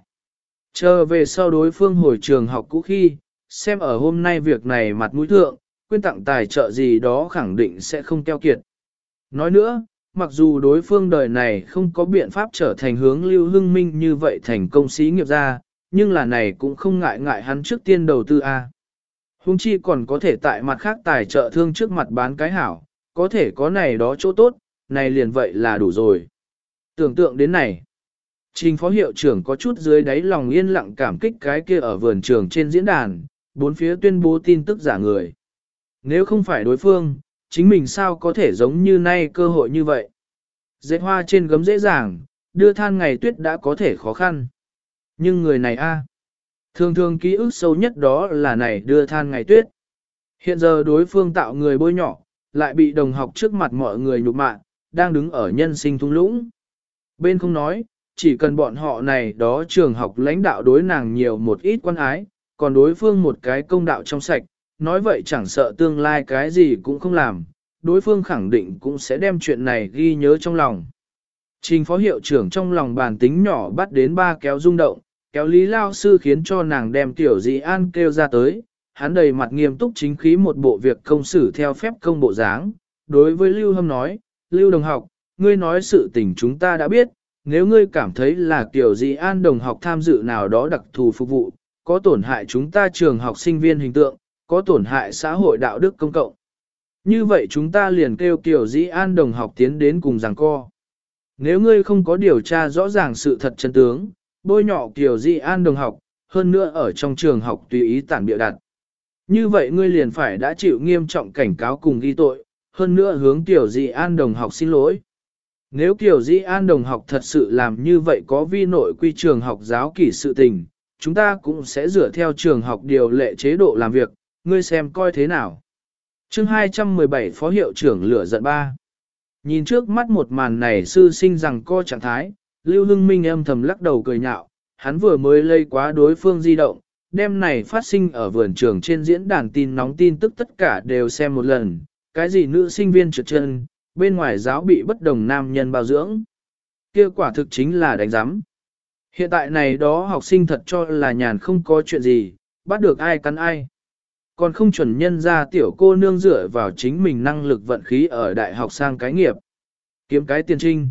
[SPEAKER 1] Chờ về sau đối phương hồi trường học cũ khi, xem ở hôm nay việc này mặt mũi thượng, quyên tặng tài trợ gì đó khẳng định sẽ không keo kiệt. Nói nữa, mặc dù đối phương đời này không có biện pháp trở thành hướng Lưu Hưng Minh như vậy thành công sĩ nghiệp gia, nhưng là này cũng không ngại hắn trước tiên đầu tư A. Hùng chi còn có thể tại mặt khác tài trợ thương trước mặt bán cái hảo, có thể có này đó chỗ tốt, này liền vậy là đủ rồi. Tưởng tượng đến này, Trình phó hiệu trưởng có chút dưới đáy lòng yên lặng cảm kích cái kia ở vườn trường trên diễn đàn, bốn phía tuyên bố tin tức giả người. Nếu không phải đối phương, chính mình sao có thể giống như nay cơ hội như vậy. Dệt hoa trên gấm dễ dàng, đưa than ngày tuyết đã có thể khó khăn. Nhưng người này thường thường ký ức sâu nhất đó là này đưa than ngày tuyết. Hiện giờ đối phương tạo người bôi nhỏ, lại bị đồng học trước mặt mọi người nhục mạ, đang đứng ở nhân sinh thung lũng. Bên không nói, chỉ cần bọn họ này đó trường học lãnh đạo đối nàng nhiều một ít quan ái, còn đối phương một cái công đạo trong sạch, nói vậy chẳng sợ tương lai cái gì cũng không làm, đối phương khẳng định cũng sẽ đem chuyện này ghi nhớ trong lòng. Trình phó hiệu trưởng trong lòng bàn tính nhỏ bắt đến ba kéo rung động, kéo Lý Lao Sư khiến cho nàng đem tiểu dị an kêu ra tới, hắn đầy mặt nghiêm túc chính khí một bộ việc công xử theo phép công bộ dáng. Đối với Lưu Hâm nói, Lưu đồng học, ngươi nói sự tình chúng ta đã biết, nếu ngươi cảm thấy là tiểu dị an đồng học tham dự nào đó đặc thù phục vụ, có tổn hại chúng ta trường học sinh viên hình tượng, có tổn hại xã hội đạo đức công cộng. Như vậy chúng ta liền kêu Kiều Dĩ An đồng học tiến đến cùng giằng co. Nếu ngươi không có điều tra rõ ràng sự thật chân tướng, bôi nhọ Kiều Dĩ An đồng học, hơn nữa ở trong trường học tùy ý tản bịa đặt. Như vậy ngươi liền phải đã chịu nghiêm trọng cảnh cáo cùng ghi tội, hơn nữa hướng Kiều Dĩ An đồng học xin lỗi. Nếu Kiều Dĩ An đồng học thật sự làm như vậy có vi nội quy trường học giáo kỷ sự tình, chúng ta cũng sẽ dựa theo trường học điều lệ chế độ làm việc, ngươi xem coi thế nào. Chương 217 Phó Hiệu trưởng lửa giận 3. Nhìn trước mắt một màn này sư sinh rằng co trạng thái, Lưu Hưng Minh âm thầm lắc đầu cười nhạo, hắn vừa mới lây quá đối phương di động, đêm này phát sinh ở vườn trường trên diễn đàn tin nóng tin tức tất cả đều xem một lần, cái gì nữ sinh viên trượt chân, bên ngoài giáo bị bất đồng nam nhân bao dưỡng. Kia quả thực chính là đánh giám. Hiện tại này đó học sinh thật cho là nhàn không có chuyện gì, bắt được ai cắn ai. Còn không chuẩn nhân ra tiểu cô nương dựa vào chính mình năng lực vận khí ở đại học sang cái nghiệp. Kiếm cái tiền trinh.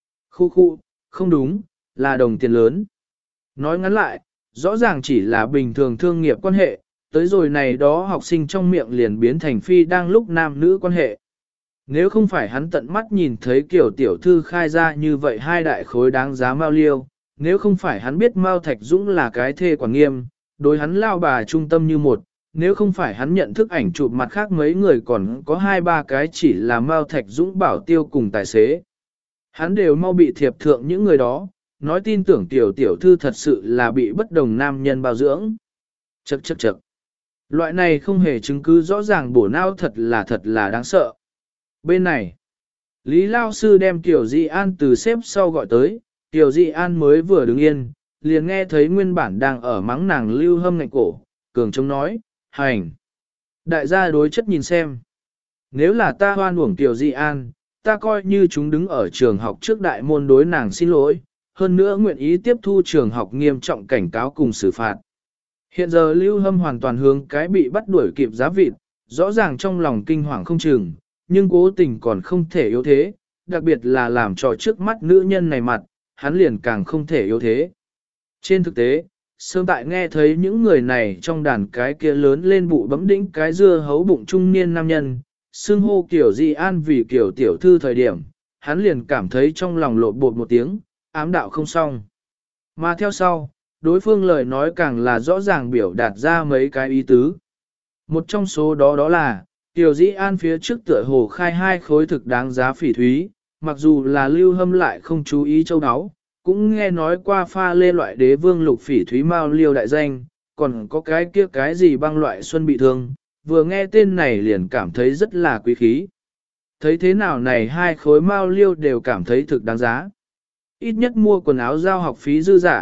[SPEAKER 1] Khu, không đúng, là đồng tiền lớn. Nói ngắn lại, rõ ràng chỉ là bình thường thương nghiệp quan hệ, tới rồi này đó học sinh trong miệng liền biến thành phi đang lúc nam nữ quan hệ. Nếu không phải hắn tận mắt nhìn thấy kiểu tiểu thư khai ra như vậy hai đại khối đáng giá Mao Liêu, nếu không phải hắn biết Mao Thạch Dũng là cái thê quản nghiêm, đối hắn lao bà trung tâm như một, nếu không phải hắn nhận thức ảnh chụp mặt khác mấy người còn có hai ba cái chỉ là Mao Thạch Dũng bảo tiêu cùng tài xế. Hắn đều mau bị thiệp thượng những người đó, nói tin tưởng tiểu thư thật sự là bị bất đồng nam nhân bao dưỡng. Chậc. Loại này không hề chứng cứ rõ ràng bổ não thật là đáng sợ. Bên này, Lý Lao Sư đem Tiểu Di An từ xếp sau gọi tới, Tiểu Di An mới vừa đứng yên, liền nghe thấy nguyên bản đang ở mắng nàng Lưu Hâm ngạnh cổ, cường trống nói, hành. Đại gia đối chất nhìn xem. Nếu là ta hoan uổng Tiểu Di An, ta coi như chúng đứng ở trường học trước đại môn đối nàng xin lỗi, hơn nữa nguyện ý tiếp thu trường học nghiêm trọng cảnh cáo cùng xử phạt. Hiện giờ Lưu Hâm hoàn toàn hướng cái bị bắt đuổi kịp giá vịt, rõ ràng trong lòng kinh hoàng không chừng, nhưng cố tình còn không thể yếu thế, đặc biệt là làm cho trước mắt nữ nhân này mặt, hắn liền càng không thể yếu thế. Trên thực tế, sớm tại nghe thấy những người này trong đàn cái kia lớn lên bụ bấm đĩnh cái dưa hấu bụng trung niên nam nhân, xưng hô kiểu Di An vì kiểu tiểu thư thời điểm, hắn liền cảm thấy trong lòng lộn bột một tiếng, ám đạo không xong. Mà theo sau, đối phương lời nói càng là rõ ràng biểu đạt ra mấy cái ý tứ. Một trong số đó là, Tiểu Dĩ An phía trước tựa hồ khai hai khối thực đáng giá phỉ thúy, mặc dù là Lưu Hâm lại không chú ý châu áo, cũng nghe nói qua pha lê loại đế vương lục phỉ thúy mao liêu đại danh, còn có cái kia cái gì băng loại xuân bị thương, vừa nghe tên này liền cảm thấy rất là quý khí. Thấy thế nào này hai khối mao liêu đều cảm thấy thực đáng giá. Ít nhất mua quần áo giao học phí dư giả,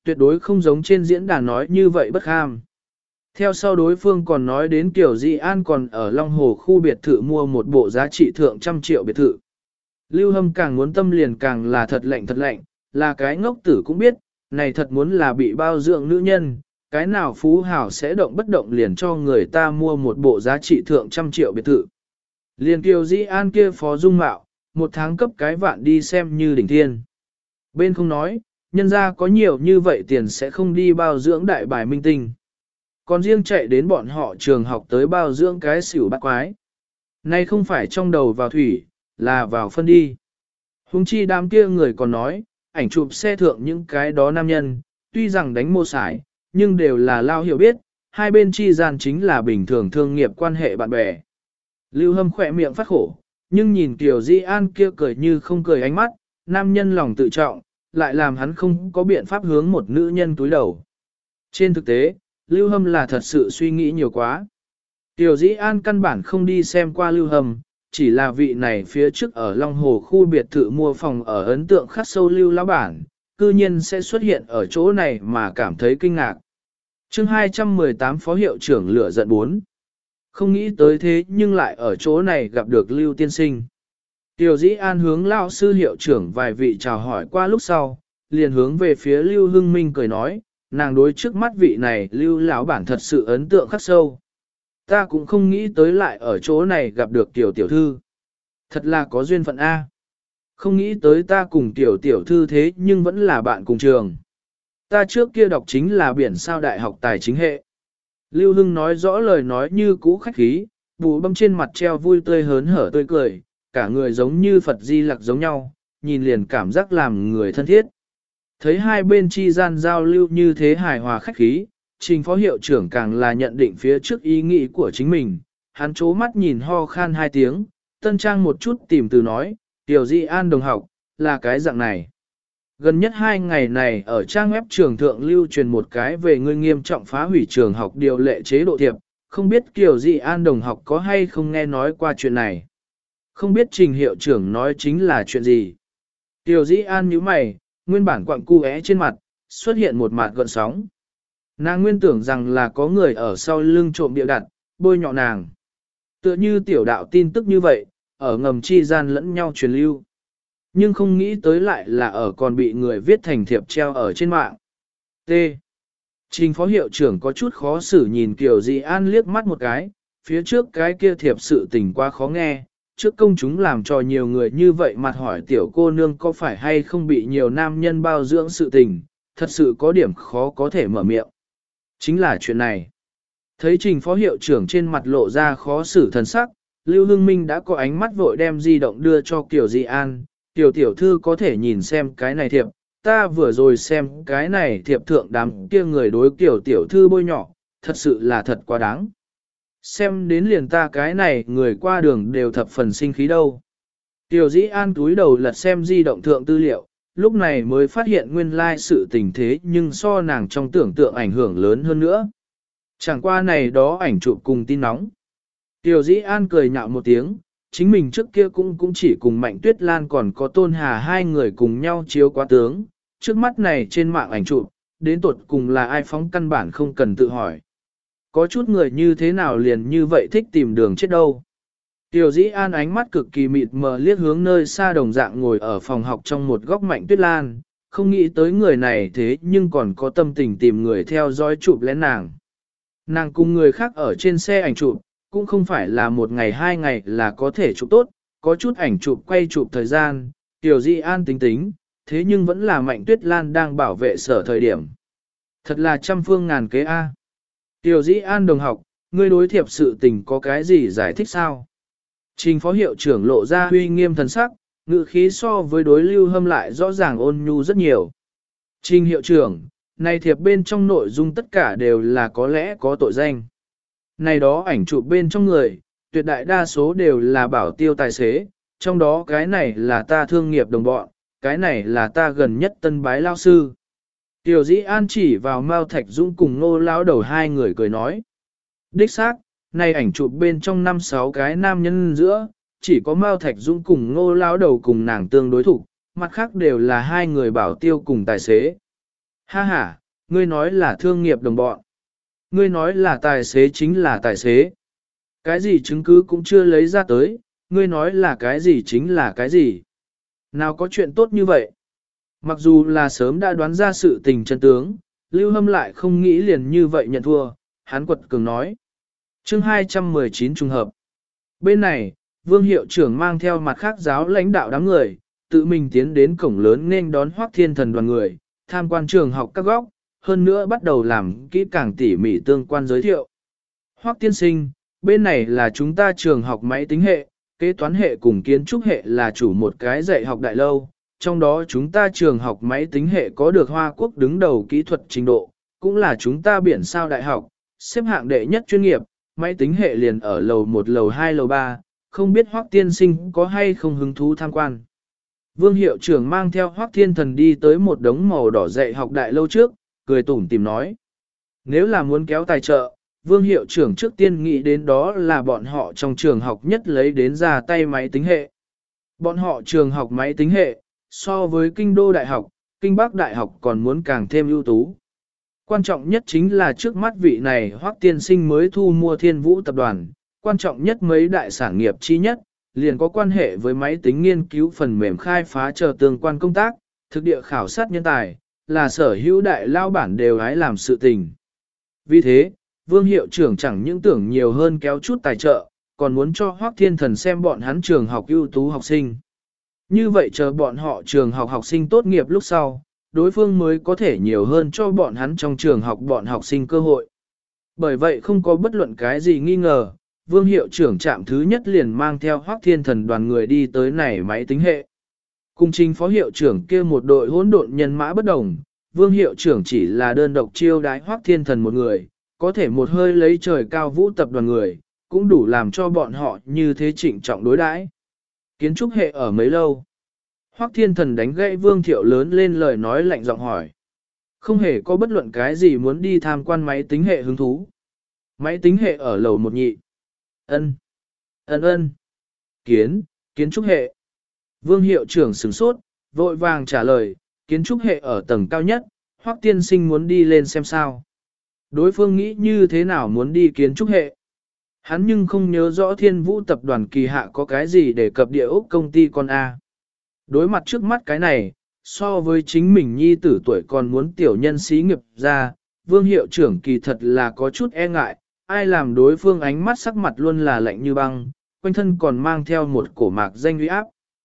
[SPEAKER 1] tuyệt đối không giống trên diễn đàn nói như vậy bất kham. Theo sau đối phương còn nói đến Kiều Di An còn ở Long Hồ khu biệt thự mua một bộ giá trị thượng trăm triệu biệt thự. Lưu Hâm càng muốn tâm liền càng là thật lạnh, là cái ngốc tử cũng biết, này thật muốn là bị bao dưỡng nữ nhân, cái nào phú hảo sẽ động bất động liền cho người ta mua một bộ giá trị thượng trăm triệu biệt thự. Liền Kiều Di An kia phó dung mạo, một tháng cấp cái vạn đi xem như đỉnh thiên. Bên không nói, nhân ra có nhiều như vậy tiền sẽ không đi bao dưỡng đại bài minh tinh. Còn riêng chạy đến bọn họ trường học tới bao dưỡng cái xỉu bắt quái. Nay không phải trong đầu vào thủy, là vào phân đi. Hùng chi đám kia người còn nói, ảnh chụp xe thượng những cái đó nam nhân, tuy rằng đánh mô sải, nhưng đều là lao hiểu biết, hai bên chi gian chính là bình thường thương nghiệp quan hệ bạn bè. Lưu Hâm khỏe miệng phát khổ, nhưng nhìn Kiều Di An kia cười như không cười ánh mắt, nam nhân lòng tự trọng, lại làm hắn không có biện pháp hướng một nữ nhân túi đầu. Trên thực tế, Lưu Hâm là thật sự suy nghĩ nhiều quá. Kiều Di An căn bản không đi xem qua Lưu Hâm, chỉ là vị này phía trước ở Long Hồ khu biệt thự mua phòng ở ấn tượng khắc sâu Lưu lão bản, cư nhiên sẽ xuất hiện ở chỗ này mà cảm thấy kinh ngạc. Chương 218 Phó Hiệu trưởng lửa giận 4. Không nghĩ tới thế nhưng lại ở chỗ này gặp được Lưu tiên sinh. Tiểu Dĩ An hướng lão sư hiệu trưởng vài vị chào hỏi qua lúc sau, liền hướng về phía Lưu Hưng Minh cười nói, nàng đối trước mắt vị này Lưu lão bản thật sự ấn tượng khắc sâu. Ta cũng không nghĩ tới lại ở chỗ này gặp được tiểu tiểu thư. Thật là có duyên phận A. Không nghĩ tới ta cùng tiểu tiểu thư thế nhưng vẫn là bạn cùng trường. Ta trước kia đọc chính là biển sao đại học tài chính hệ. Lưu Hưng nói rõ lời nói như cũ khách khí, bù băm trên mặt treo vui tươi hớn hở tươi cười, cả người giống như Phật Di Lặc giống nhau, nhìn liền cảm giác làm người thân thiết. Thấy hai bên chi gian giao lưu như thế hài hòa khách khí, Trình phó hiệu trưởng càng là nhận định phía trước ý nghĩ của chính mình, hắn chố mắt nhìn ho khan hai tiếng, tân trang một chút tìm từ nói, Tiểu Di An đồng học, là cái dạng này. Gần nhất 2 ngày này ở trang web trường thượng lưu truyền một cái về ngươi nghiêm trọng phá hủy trường học điều lệ chế độ thiệp, không biết Kiều Di An đồng học có hay không nghe nói qua chuyện này. Không biết Trình hiệu trưởng nói chính là chuyện gì. Kiều Di An nhíu mày, nguyên bản quặng cu trên mặt, xuất hiện một mặt gợn sóng. Nàng nguyên tưởng rằng là có người ở sau lưng trộm điệu đặt, bôi nhọ nàng. Tựa như tiểu đạo tin tức như vậy, ở ngầm chi gian lẫn nhau truyền lưu. Nhưng không nghĩ tới lại là ở còn bị người viết thành thiệp treo ở trên mạng. T. Trình phó hiệu trưởng có chút khó xử nhìn Kiều Di An liếc mắt một cái, phía trước cái kia thiệp sự tình quá khó nghe, trước công chúng làm cho nhiều người như vậy mặt hỏi tiểu cô nương có phải hay không bị nhiều nam nhân bao dưỡng sự tình, thật sự có điểm khó có thể mở miệng. Chính là chuyện này. Thấy Trình phó hiệu trưởng trên mặt lộ ra khó xử thần sắc, Lưu Hưng Minh đã có ánh mắt vội đem di động đưa cho Kiều Di An, Tiểu tiểu thư có thể nhìn xem cái này thiệp, ta vừa rồi xem cái này thiệp thượng đám kia người đối Kiều tiểu thư bôi nhỏ, thật sự là thật quá đáng. Xem đến liền ta cái này người qua đường đều thập phần sinh khí đâu. Tiểu Dĩ An túi đầu lật xem di động thượng tư liệu, lúc này mới phát hiện nguyên lai sự tình thế nhưng so nàng trong tưởng tượng ảnh hưởng lớn hơn nữa. Chẳng qua này đó ảnh chụp cùng tin nóng. Tiểu Dĩ An cười nhạo một tiếng, chính mình trước kia cũng chỉ cùng Mạnh Tuyết Lan còn có Tôn Hà hai người cùng nhau chiếu quá tướng, trước mắt này trên mạng ảnh chụp, đến tột cùng là ai phóng căn bản không cần tự hỏi. Có chút người như thế nào liền như vậy thích tìm đường chết đâu. Tiểu Dĩ An ánh mắt cực kỳ mịt mờ liếc hướng nơi xa đồng dạng ngồi ở phòng học trong một góc Mạnh Tuyết Lan, không nghĩ tới người này thế nhưng còn có tâm tình tìm người theo dõi chụp lén nàng. Nàng cùng người khác ở trên xe ảnh chụp, cũng không phải là một ngày 2 ngày là có thể chụp tốt, có chút ảnh chụp quay chụp thời gian, Tiểu Di An tính, thế nhưng vẫn là Mạnh Tuyết Lan đang bảo vệ sở thời điểm. Thật là trăm phương ngàn kế A. Tiểu Di An đồng học, ngươi đối thiệp sự tình có cái gì giải thích sao? Trình phó hiệu trưởng lộ ra huy nghiêm thần sắc, ngữ khí so với đối Lưu Hâm lại rõ ràng ôn nhu rất nhiều. Trình hiệu trưởng, này thiệp bên trong nội dung tất cả đều là có lẽ có tội danh. Này đó ảnh chụp bên trong người, tuyệt đại đa số đều là bảo tiêu tài xế, trong đó cái này là ta thương nghiệp đồng bọn, cái này là ta gần nhất tân bái lao sư. Tiểu Dĩ An chỉ vào Mao Thạch Dũng cùng Ngô lão đầu hai người cười nói. Đích xác, này ảnh chụp bên trong 5-6 cái nam nhân giữa, chỉ có Mao Thạch Dũng cùng Ngô lão đầu cùng nàng tương đối thủ, mặt khác đều là hai người bảo tiêu cùng tài xế. Ha ha, ngươi nói là thương nghiệp đồng bọn. Ngươi nói là tài xế chính là tài xế. Cái gì chứng cứ cũng chưa lấy ra tới, ngươi nói là cái gì chính là cái gì. Nào có chuyện tốt như vậy. Mặc dù là sớm đã đoán ra sự tình chân tướng, Lưu Hâm lại không nghĩ liền như vậy nhận thua, hắn quật cường nói. Chương 219 trùng hợp. Bên này, Vương hiệu trưởng mang theo mặt khác giáo lãnh đạo đám người, tự mình tiến đến cổng lớn nên đón Hoắc Thiên Thần đoàn người, tham quan trường học các góc, hơn nữa bắt đầu làm kỹ càng tỉ mỉ tương quan giới thiệu. Hoắc tiên sinh, bên này là chúng ta trường học máy tính hệ, kế toán hệ cùng kiến trúc hệ là chủ một cái dạy học đại lâu, trong đó chúng ta trường học máy tính hệ có được Hoa Quốc đứng đầu kỹ thuật trình độ, cũng là chúng ta biển sao đại học, xếp hạng đệ nhất chuyên nghiệp, máy tính hệ liền ở lầu 1 lầu 2 lầu 3, không biết Hoắc tiên sinh có hay không hứng thú tham quan. Vương hiệu trưởng mang theo Hoắc Thiên Thần đi tới một đống màu đỏ dạy học đại lâu trước, cười tủm tìm nói. Nếu là muốn kéo tài trợ, Vương hiệu trưởng trước tiên nghĩ đến đó là bọn họ trong trường học nhất lấy đến ra tay máy tính hệ. Bọn họ trường học máy tính hệ, so với Kinh Đô Đại học, Kinh Bắc Đại học còn muốn càng thêm ưu tú. Quan trọng nhất chính là trước mắt vị này Hoắc tiên sinh mới thu mua Thiên Vũ tập đoàn, quan trọng nhất mấy đại sản nghiệp chi nhất, liền có quan hệ với máy tính nghiên cứu phần mềm khai phá chờ tương quan công tác, thực địa khảo sát nhân tài, là sở hữu đại lao bản đều hái làm sự tình. Vì thế, Vương hiệu trưởng chẳng những tưởng nhiều hơn kéo chút tài trợ, còn muốn cho Hoắc Thiên Thần xem bọn hắn trường học ưu tú học sinh. Như vậy chờ bọn họ trường học học sinh tốt nghiệp lúc sau, đối phương mới có thể nhiều hơn cho bọn hắn trong trường học bọn học sinh cơ hội. Bởi vậy không có bất luận cái gì nghi ngờ, Vương hiệu trưởng trạm thứ nhất liền mang theo Hoắc Thiên Thần đoàn người đi tới này máy tính hệ. Cùng trình phó hiệu trưởng kia một đội hỗn độn nhân mã bất đồng, Vương hiệu trưởng chỉ là đơn độc chiêu đái Hoắc Thiên Thần một người, có thể một hơi lấy trời cao vũ tập đoàn người, cũng đủ làm cho bọn họ như thế trịnh trọng đối đãi. Kiến trúc hệ ở mấy lâu? Hoắc Thiên Thần đánh gãy Vương Thiệu lớn lên lời nói lạnh giọng hỏi. Không hề có bất luận cái gì muốn đi tham quan máy tính hệ hứng thú. Máy tính hệ ở lầu 1 nhị. Ân, ân. Kiến trúc hệ. Vương hiệu trưởng sửng sốt, vội vàng trả lời, kiến trúc hệ ở tầng cao nhất, Hoắc tiên sinh muốn đi lên xem sao. Đối phương nghĩ như thế nào muốn đi kiến trúc hệ. Hắn nhưng không nhớ rõ Thiên Vũ tập đoàn kỳ hạ có cái gì để cập địa ốc công ty con A. Đối mặt trước mắt cái này, so với chính mình nhi tử tuổi còn muốn tiểu nhân xí nghiệp ra, Vương hiệu trưởng kỳ thật là có chút e ngại, ai làm đối phương ánh mắt sắc mặt luôn là lạnh như băng, quanh thân còn mang theo một cổ mạc danh uy áp.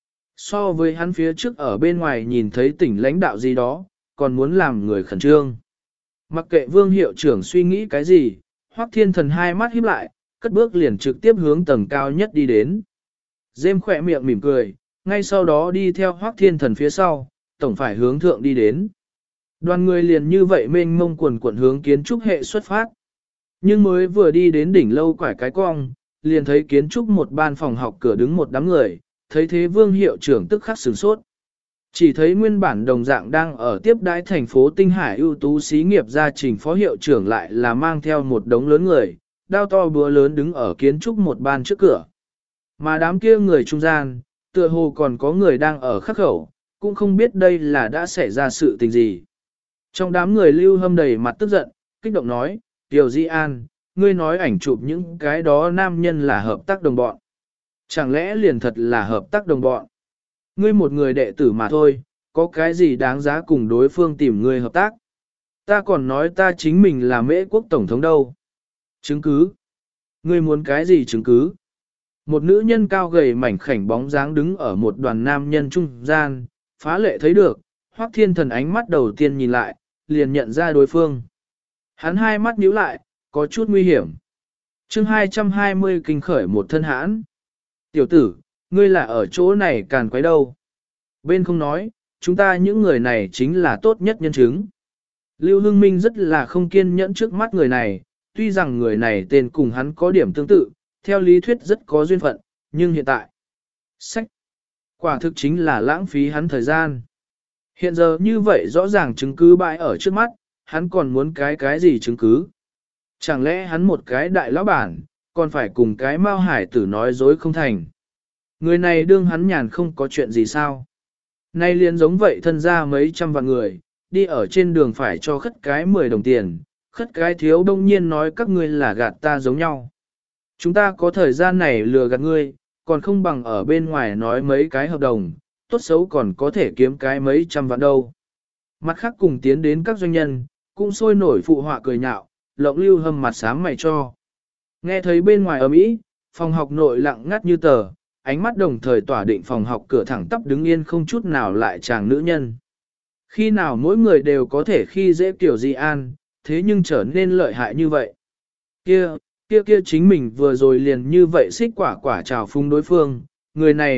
[SPEAKER 1] So với hắn phía trước ở bên ngoài nhìn thấy tỉnh lãnh đạo gì đó, còn muốn làm người khẩn trương. Mặc kệ Vương hiệu trưởng suy nghĩ cái gì, Hoắc Thiên Thần hai mắt híp lại, cất bước liền trực tiếp hướng tầng cao nhất đi đến. Dêm khỏe miệng mỉm cười, ngay sau đó đi theo Hoắc Thiên Thần phía sau, tổng phải hướng thượng đi đến. Đoàn người liền như vậy mênh mông quần quần hướng kiến trúc hệ xuất phát. Nhưng mới vừa đi đến đỉnh lâu quải cái cong, liền thấy kiến trúc một ban phòng học cửa đứng một đám người, thấy thế Vương hiệu trưởng tức khắc sửng sốt. Chỉ thấy nguyên bản đồng dạng đang ở tiếp đãi thành phố Tinh Hải ưu tú xí nghiệp gia trình phó hiệu trưởng lại là mang theo một đống lớn người, đao to búa lớn đứng ở kiến trúc một ban trước cửa. Mà đám kia người trung gian, tựa hồ còn có người đang ở khắc khẩu, cũng không biết đây là đã xảy ra sự tình gì. Trong đám người Lưu Hâm đầy mặt tức giận, kích động nói, Tiểu Di An, ngươi nói ảnh chụp những cái đó nam nhân là hợp tác đồng bọn. Chẳng lẽ liền thật là hợp tác đồng bọn? Ngươi một người đệ tử mà thôi, có cái gì đáng giá cùng đối phương tìm ngươi hợp tác? Ta còn nói ta chính mình là Mễ quốc tổng thống đâu. Chứng cứ? Ngươi muốn cái gì chứng cứ? Một nữ nhân cao gầy mảnh khảnh bóng dáng đứng ở một đoàn nam nhân trung gian, phá lệ thấy được, Hoắc Thiên Thần ánh mắt đầu tiên nhìn lại, liền nhận ra đối phương. Hắn hai mắt nhíu lại, có chút nguy hiểm. Chương 220 kinh khởi một thân hãn. Tiểu tử, ngươi là ở chỗ này càn quấy đâu? Bên không nói, chúng ta những người này chính là tốt nhất nhân chứng. Lưu Hưng Minh rất là không kiên nhẫn trước mắt người này, tuy rằng người này tên cùng hắn có điểm tương tự, theo lý thuyết rất có duyên phận, nhưng hiện tại, sách, quả thực chính là lãng phí hắn thời gian. Hiện giờ như vậy rõ ràng chứng cứ bãi ở trước mắt, hắn còn muốn cái gì chứng cứ? Chẳng lẽ hắn một cái đại lão bản, còn phải cùng cái Mao Hải tử nói dối không thành? Người này đương hắn nhàn không có chuyện gì sao? Nay liền giống vậy thân ra mấy trăm vạn người, đi ở trên đường phải cho khất cái 10 đồng tiền, khất cái thiếu đông nhiên nói các ngươi là gạt ta giống nhau. Chúng ta có thời gian này lừa gạt ngươi, còn không bằng ở bên ngoài nói mấy cái hợp đồng, tốt xấu còn có thể kiếm cái mấy trăm vạn đâu. Mặt khác cùng tiến đến các doanh nhân, cũng sôi nổi phụ họa cười nhạo, Lộng Lưu Hâm mặt xám mày cho. Nghe thấy bên ngoài ầm ĩ, phòng học nội lặng ngắt như tờ, ánh mắt đồng thời tỏa định phòng học cửa thẳng tắp đứng yên không chút nào lại chàng nữ nhân. Khi nào mỗi người đều có thể khi dễ kiểu Di An, thế nhưng trở nên lợi hại như vậy. Kia chính mình vừa rồi liền như vậy xích quả quả trào phung đối phương, người này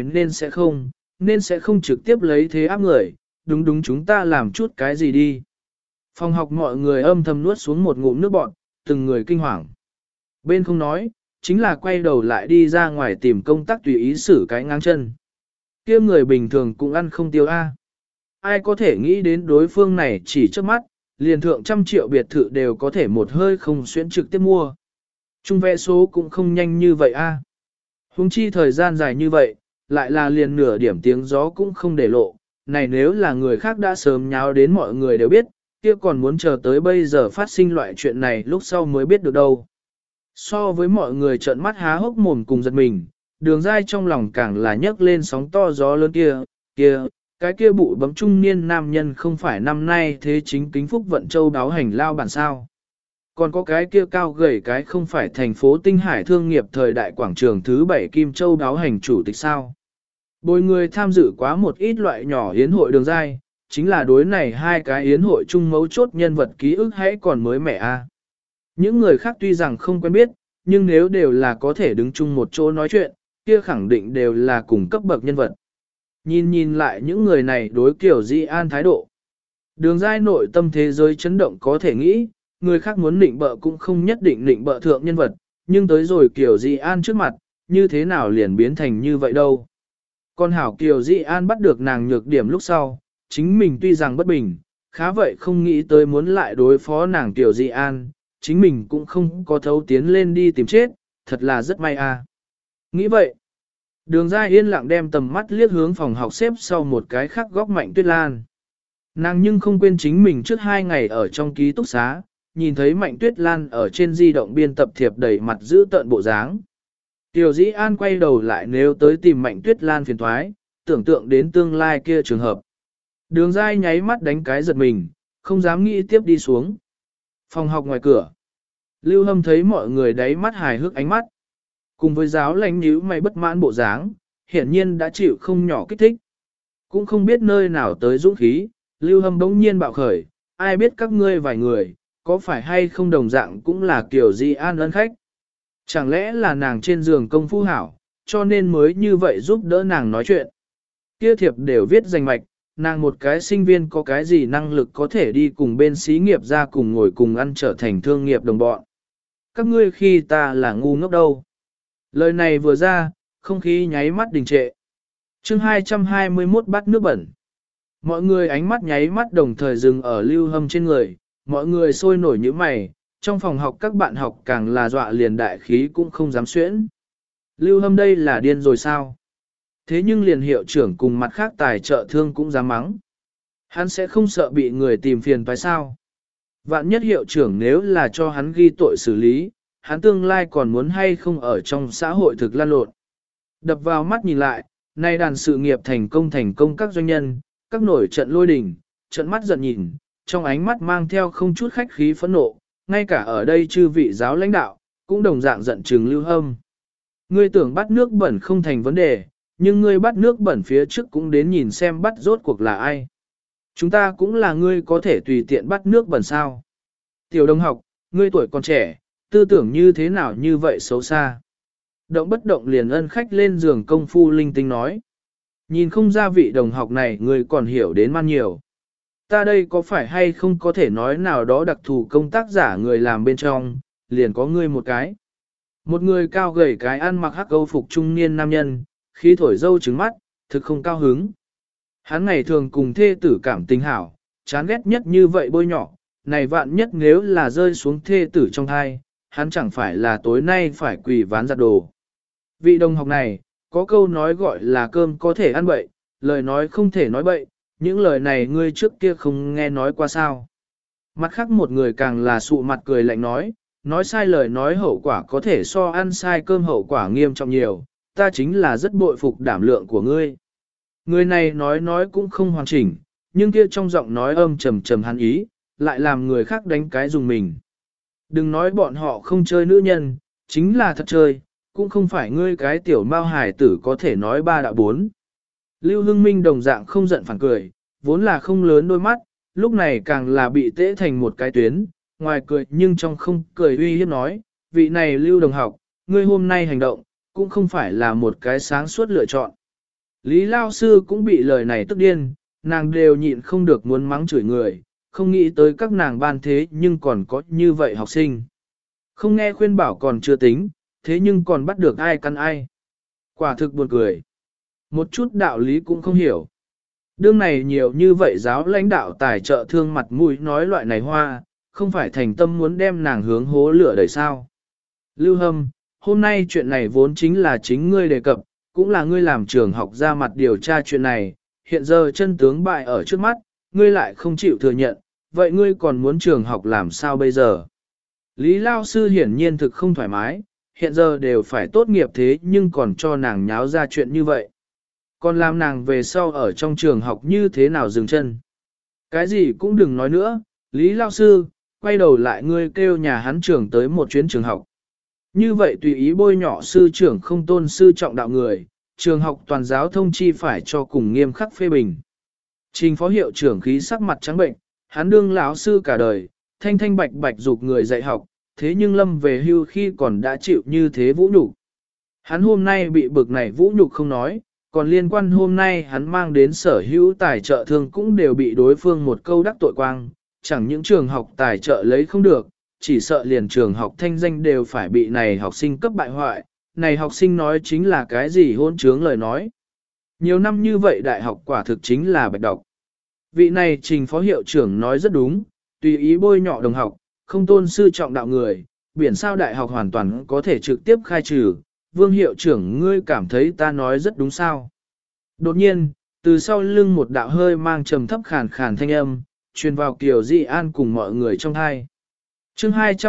[SPEAKER 1] nên sẽ không trực tiếp lấy thế áp người, đúng chúng ta làm chút cái gì đi. Phòng học mọi người âm thầm nuốt xuống một ngụm nước bọt, từng người kinh hoàng. Bên không nói, chính là quay đầu lại đi ra ngoài tìm công tác tùy ý xử cái ngang chân. Kia người bình thường cũng ăn không tiêu a. Ai có thể nghĩ đến đối phương này chỉ trước mắt, liền thượng 100 triệu biệt thự đều có thể một hơi không xuyến trực tiếp mua. Trung vẽ số cũng không nhanh như vậy a. Hùng chi thời gian dài như vậy, lại là liền nửa điểm tiếng gió cũng không để lộ. Này nếu là người khác đã sớm nháo đến mọi người đều biết, kia còn muốn chờ tới bây giờ phát sinh loại chuyện này lúc sau mới biết được đâu. So với mọi người trợn mắt há hốc mồm cùng giật mình, Đường Giai trong lòng càng là nhấc lên sóng to gió lớn cái kia bụi bấm trung niên nam nhân không phải năm nay thế chính kính phúc vận châu đáo hành lao bản sao. Còn có cái kia cao gầy cái không phải thành phố Tinh Hải thương nghiệp thời đại quảng trường thứ 7 Kim Châu đáo hành chủ tịch sao. Bồi người tham dự quá một ít loại nhỏ yến hội Đường Giai, chính là đối này hai cái yến hội chung mấu chốt nhân vật ký ức hãy còn mới mẻ a. Những người khác tuy rằng không quen biết, nhưng nếu đều là có thể đứng chung một chỗ nói chuyện, kia khẳng định đều là cùng cấp bậc nhân vật. Nhìn lại những người này đối kiểu Di An thái độ. Đường Giai nội tâm thế giới chấn động có thể nghĩ, người khác muốn định bợ cũng không nhất định định bợ thượng nhân vật, nhưng tới rồi kiểu Di An trước mặt, như thế nào liền biến thành như vậy đâu. Còn hảo Kiều Di An bắt được nàng nhược điểm lúc sau, chính mình tuy rằng bất bình, khá vậy không nghĩ tới muốn lại đối phó nàng Kiều Di An, chính mình cũng không có thấu tiến lên đi tìm chết, thật là rất may a. Nghĩ vậy, Đường Giai yên lặng đem tầm mắt liếc hướng phòng học xếp sau một cái khác góc Mạnh Tuyết Lan. Nàng nhưng không quên chính mình trước 2 ngày ở trong ký túc xá, nhìn thấy Mạnh Tuyết Lan ở trên di động biên tập thiệp đầy mặt giữ tợn bộ dáng. Tiểu Dĩ An quay đầu lại nếu tới tìm Mạnh Tuyết Lan phiền thoái, tưởng tượng đến tương lai kia trường hợp. Đường Giai nháy mắt đánh cái giật mình, không dám nghĩ tiếp đi xuống. Phòng học ngoài cửa. Lưu Hâm thấy mọi người đáy mắt hài hước ánh mắt. Cùng với giáo lãnh nhíu mày bất mãn bộ dáng, hiển nhiên đã chịu không nhỏ kích thích. Cũng không biết nơi nào tới dũng khí, Lưu Hâm bỗng nhiên bạo khởi, ai biết các ngươi vài người, có phải hay không đồng dạng cũng là kiểu Di An ân khách. Chẳng lẽ là nàng trên giường công phu hảo, cho nên mới như vậy giúp đỡ nàng nói chuyện. Kia thiệp đều viết danh mạch, nàng một cái sinh viên có cái gì năng lực có thể đi cùng bên xí nghiệp ra cùng ngồi cùng ăn trở thành thương nghiệp đồng bọn. Các ngươi khi ta là ngu ngốc đâu. Lời này vừa ra, không khí nháy mắt đình trệ. chương 221 bát nước bẩn. Mọi người ánh mắt nháy mắt đồng thời dừng ở Lưu Hâm trên người, mọi người sôi nổi như mày, trong phòng học các bạn học càng là dọa liền đại khí cũng không dám xuyễn. Lưu Hâm đây là điên rồi sao? Thế nhưng liền hiệu trưởng cùng mặt khác tài trợ thương cũng dám mắng. Hắn sẽ không sợ bị người tìm phiền phải sao? Vạn nhất hiệu trưởng nếu là cho hắn ghi tội xử lý, hắn tương lai còn muốn hay không ở trong xã hội thực lan lộn. Đập vào mắt nhìn lại, nay đàn sự nghiệp thành công các doanh nhân, các nổi trận lôi đình, trận mắt giận nhìn, trong ánh mắt mang theo không chút khách khí phẫn nộ, ngay cả ở đây chư vị giáo lãnh đạo, cũng đồng dạng giận trừng Lưu Hâm. Ngươi tưởng bắt nước bẩn không thành vấn đề, nhưng ngươi bắt nước bẩn phía trước cũng đến nhìn xem bắt rốt cuộc là ai. Chúng ta cũng là ngươi có thể tùy tiện bắt nước bẩn sao. Tiểu đồng học, ngươi tuổi còn trẻ, tư tưởng như thế nào như vậy xấu xa. Động bất động liền ân khách lên giường công phu linh tinh nói. Nhìn không ra vị đồng học này ngươi còn hiểu đến man nhiều. Ta đây có phải hay không có thể nói nào đó đặc thù công tác giả người làm bên trong, liền có ngươi một cái. Một người cao gầy cái ăn mặc hắc âu phục trung niên nam nhân, khí thổi dâu trứng mắt, thực không cao hứng. Hắn ngày thường cùng thê tử cảm tình hảo, chán ghét nhất như vậy bôi nhỏ, này vạn nhất nếu là rơi xuống thê tử trong thai, hắn chẳng phải là tối nay phải quỳ ván giặt đồ. Vị đồng học này, có câu nói gọi là cơm có thể ăn bậy, lời nói không thể nói bậy, những lời này ngươi trước kia không nghe nói qua sao. Mặt khác một người càng là sụ mặt cười lạnh nói sai lời nói hậu quả có thể so ăn sai cơm hậu quả nghiêm trọng nhiều, ta chính là rất bội phục đảm lượng của ngươi. Người này nói cũng không hoàn chỉnh, nhưng kia trong giọng nói âm trầm trầm hắn ý, lại làm người khác đánh cái dùng mình. Đừng nói bọn họ không chơi nữ nhân, chính là thật chơi, cũng không phải ngươi cái tiểu mao hải tử có thể nói ba đạo bốn. Lưu Hưng Minh đồng dạng không giận phản cười, vốn là không lớn đôi mắt, lúc này càng là bị tễ thành một cái tuyến, ngoài cười nhưng trong không cười uy hiếp nói, vị này Lưu đồng học, ngươi hôm nay hành động, cũng không phải là một cái sáng suốt lựa chọn. Lý Lao Sư cũng bị lời này tức điên, nàng đều nhịn không được muốn mắng chửi người, không nghĩ tới các nàng ban thế nhưng còn có như vậy học sinh. Không nghe khuyên bảo còn chưa tính, thế nhưng còn bắt được ai căn ai. Quả thực buồn cười. Một chút đạo lý cũng không hiểu. Đương này nhiều như vậy giáo lãnh đạo tài trợ thương mặt mũi nói loại này hoa, không phải thành tâm muốn đem nàng hướng hố lửa đầy sao. Lưu Hâm, hôm nay chuyện này vốn chính là chính ngươi đề cập, cũng là ngươi làm trường học ra mặt điều tra chuyện này, hiện giờ chân tướng bại ở trước mắt, ngươi lại không chịu thừa nhận, vậy ngươi còn muốn trường học làm sao bây giờ? Lý Lao Sư hiển nhiên thực không thoải mái, hiện giờ đều phải tốt nghiệp thế nhưng còn cho nàng nháo ra chuyện như vậy. Còn làm nàng về sau ở trong trường học như thế nào dừng chân? Cái gì cũng đừng nói nữa, Lý Lao Sư, quay đầu lại ngươi kêu nhà hắn trưởng tới một chuyến trường học. Như vậy tùy ý bôi nhỏ sư trưởng không tôn sư trọng đạo người, trường học toàn giáo thông chi phải cho cùng nghiêm khắc phê bình. Trình phó hiệu trưởng khí sắc mặt trắng bệnh, hắn đương lão sư cả đời, thanh thanh bạch bạch dục người dạy học, thế nhưng lâm về hưu khi còn đã chịu như thế vũ nhục. Hắn hôm nay bị bực này vũ nhục không nói, còn liên quan hôm nay hắn mang đến sở hữu tài trợ thương cũng đều bị đối phương một câu đắc tội quang, chẳng những trường học tài trợ lấy không được, chỉ sợ liền trường học thanh danh đều phải bị này học sinh cấp bại hoại, này học sinh nói chính là cái gì hôn trướng lời nói. Nhiều năm như vậy đại học quả thực chính là bạch đọc. Vị này trình phó hiệu trưởng nói rất đúng, tùy ý bôi nhọ đồng học, không tôn sư trọng đạo người, biển sao đại học hoàn toàn có thể trực tiếp khai trừ. Vương hiệu trưởng ngươi cảm thấy ta nói rất đúng sao. Đột nhiên, từ sau lưng một đạo hơi mang trầm thấp khàn khàn thanh âm, truyền vào Kiều Di An cùng mọi người trong hai. Chương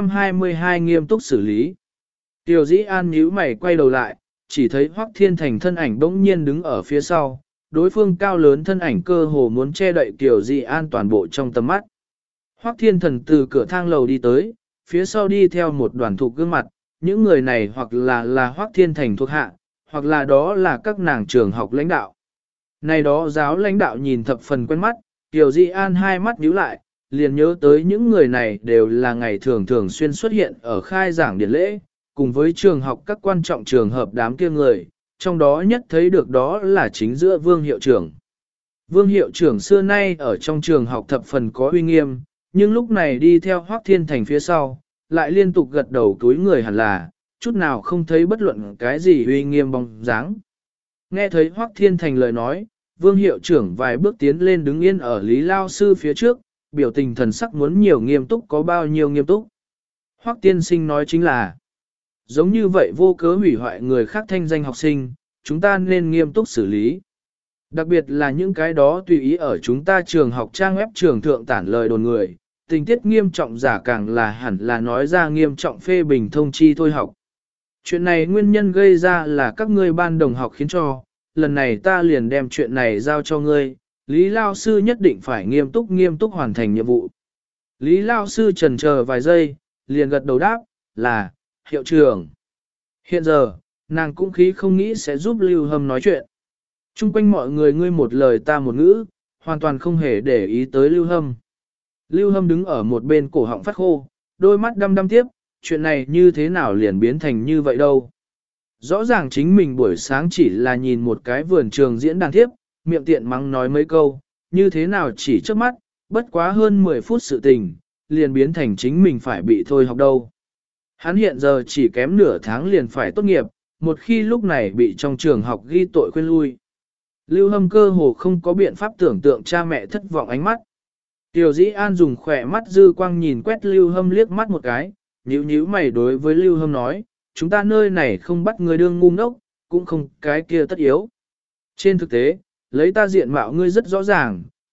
[SPEAKER 1] 222 nghiêm túc xử lý. Kiều Di An nhíu mày quay đầu lại, chỉ thấy Hoắc Thiên Thành thân ảnh bỗng nhiên đứng ở phía sau, đối phương cao lớn thân ảnh cơ hồ muốn che đậy Kiều Di An toàn bộ trong tầm mắt. Hoắc Thiên Thần từ cửa thang lầu đi tới, phía sau đi theo một đoàn thuộc gương mặt, những người này hoặc là Hoắc Thiên Thành thuộc hạ, hoặc là đó là các nàng trường học lãnh đạo. Này đó giáo lãnh đạo nhìn thập phần quen mắt, Kiều Di An hai mắt nhíu lại, liền nhớ tới những người này đều là ngày thường xuyên xuất hiện ở khai giảng điển lễ, cùng với trường học các quan trọng trường hợp đám kia người, trong đó nhất thấy được đó là chính giữa Vương hiệu trưởng. Vương hiệu trưởng xưa nay ở trong trường học thập phần có uy nghiêm, nhưng lúc này đi theo Hoắc Thiên Thành phía sau, lại liên tục gật đầu túi người hẳn là, chút nào không thấy bất luận cái gì uy nghiêm bóng dáng. Nghe thấy Hoắc Thiên Thành lời nói, Vương hiệu trưởng vài bước tiến lên đứng yên ở Lý Lao Sư phía trước, biểu tình thần sắc muốn nhiều nghiêm túc có bao nhiêu nghiêm túc. Hoắc tiên sinh nói chính là, giống như vậy vô cớ hủy hoại người khác thanh danh học sinh, chúng ta nên nghiêm túc xử lý. Đặc biệt là những cái đó tùy ý ở chúng ta trường học trang web trường thượng tản lời đồn người, tình tiết nghiêm trọng giả càng là hẳn là nói ra nghiêm trọng phê bình thông chi thôi học. Chuyện này nguyên nhân gây ra là các ngươi ban đồng học khiến cho, lần này ta liền đem chuyện này giao cho ngươi, Lý Lao Sư nhất định phải nghiêm túc hoàn thành nhiệm vụ. Lý Lao Sư chần chờ vài giây, liền gật đầu đáp, là, hiệu trưởng. Hiện giờ, nàng cũng khí không nghĩ sẽ giúp Lưu Hâm nói chuyện. Trung quanh mọi người ngươi một lời ta một ngữ, hoàn toàn không hề để ý tới Lưu Hâm. Lưu Hâm đứng ở một bên cổ họng phát khô, đôi mắt đăm đăm tiếp, chuyện này như thế nào liền biến thành như vậy đâu. Rõ ràng chính mình buổi sáng chỉ là nhìn một cái vườn trường diễn đàn thiếp, miệng tiện mắng nói mấy câu, như thế nào chỉ trước mắt, bất quá hơn 10 phút sự tình, liền biến thành chính mình phải bị thôi học đâu. Hắn hiện giờ chỉ kém nửa tháng liền phải tốt nghiệp, một khi lúc này bị trong trường học ghi tội quên lui. Lưu Hâm cơ hồ không có biện pháp tưởng tượng cha mẹ thất vọng ánh mắt. Tiểu Dĩ An dùng khỏe mắt dư quang nhìn quét Lưu Hâm liếc mắt một cái, nhíu mày đối với Lưu Hâm nói, chúng ta nơi này không bắt người đương ngu ngốc, cũng không cái kia tất yếu. Trên thực tế, lấy ta diện mạo ngươi rất rõ ràng,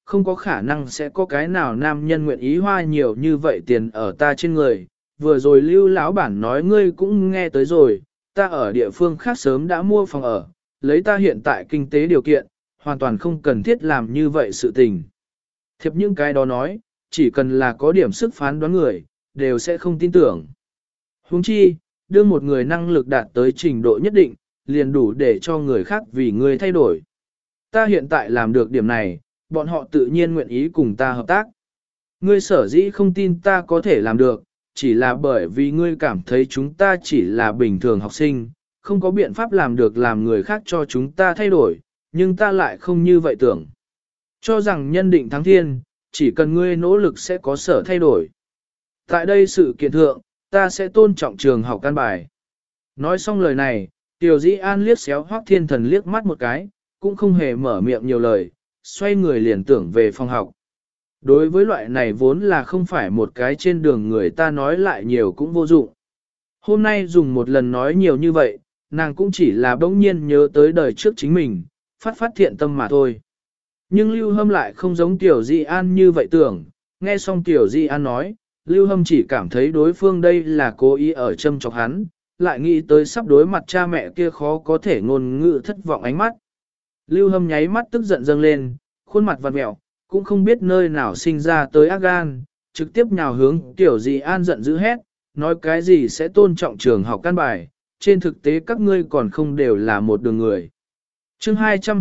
[SPEAKER 1] không có khả năng sẽ có cái nào nam nhân nguyện ý hoa nhiều như vậy tiền ở ta trên người. Vừa rồi Lưu lão bản nói ngươi cũng nghe tới rồi, ta ở địa phương khác sớm đã mua phòng ở, lấy ta hiện tại kinh tế điều kiện, hoàn toàn không cần thiết làm như vậy sự tình. Thiệp những cái đó nói, chỉ cần là có điểm sức phán đoán người, đều sẽ không tin tưởng. Huống chi, đưa một người năng lực đạt tới trình độ nhất định, liền đủ để cho người khác vì ngươi thay đổi. Ta hiện tại làm được điểm này, bọn họ tự nhiên nguyện ý cùng ta hợp tác. Ngươi sở dĩ không tin ta có thể làm được, chỉ là bởi vì ngươi cảm thấy chúng ta chỉ là bình thường học sinh, không có biện pháp làm được làm người khác cho chúng ta thay đổi, nhưng ta lại không như vậy tưởng. Cho rằng nhân định thắng thiên, chỉ cần ngươi nỗ lực sẽ có sở thay đổi. Tại đây sự kiện thượng, ta sẽ tôn trọng trường học căn bài. Nói xong lời này, Tiểu Dĩ An liếc xéo Hoắc Thiên Thần liếc mắt một cái, cũng không hề mở miệng nhiều lời, xoay người liền tưởng về phòng học. Đối với loại này vốn là không phải một cái trên đường người ta nói lại nhiều cũng vô dụng. Hôm nay dùng một lần nói nhiều như vậy, nàng cũng chỉ là bỗng nhiên nhớ tới đời trước chính mình, phát thiện tâm mà thôi. Nhưng Lưu Hâm lại không giống Tiểu Di An như vậy tưởng, nghe xong Tiểu Di An nói, Lưu Hâm chỉ cảm thấy đối phương đây là cố ý ở châm chọc hắn, lại nghĩ tới sắp đối mặt cha mẹ kia khó có thể ngôn ngữ thất vọng ánh mắt. Lưu Hâm nháy mắt tức giận dâng lên, khuôn mặt vặn mẹo, cũng không biết nơi nào sinh ra tới ác gan, trực tiếp nhào hướng Tiểu Di An giận dữ hét, nói cái gì sẽ tôn trọng trường học căn bài, trên thực tế các ngươi còn không đều là một đường người. Chương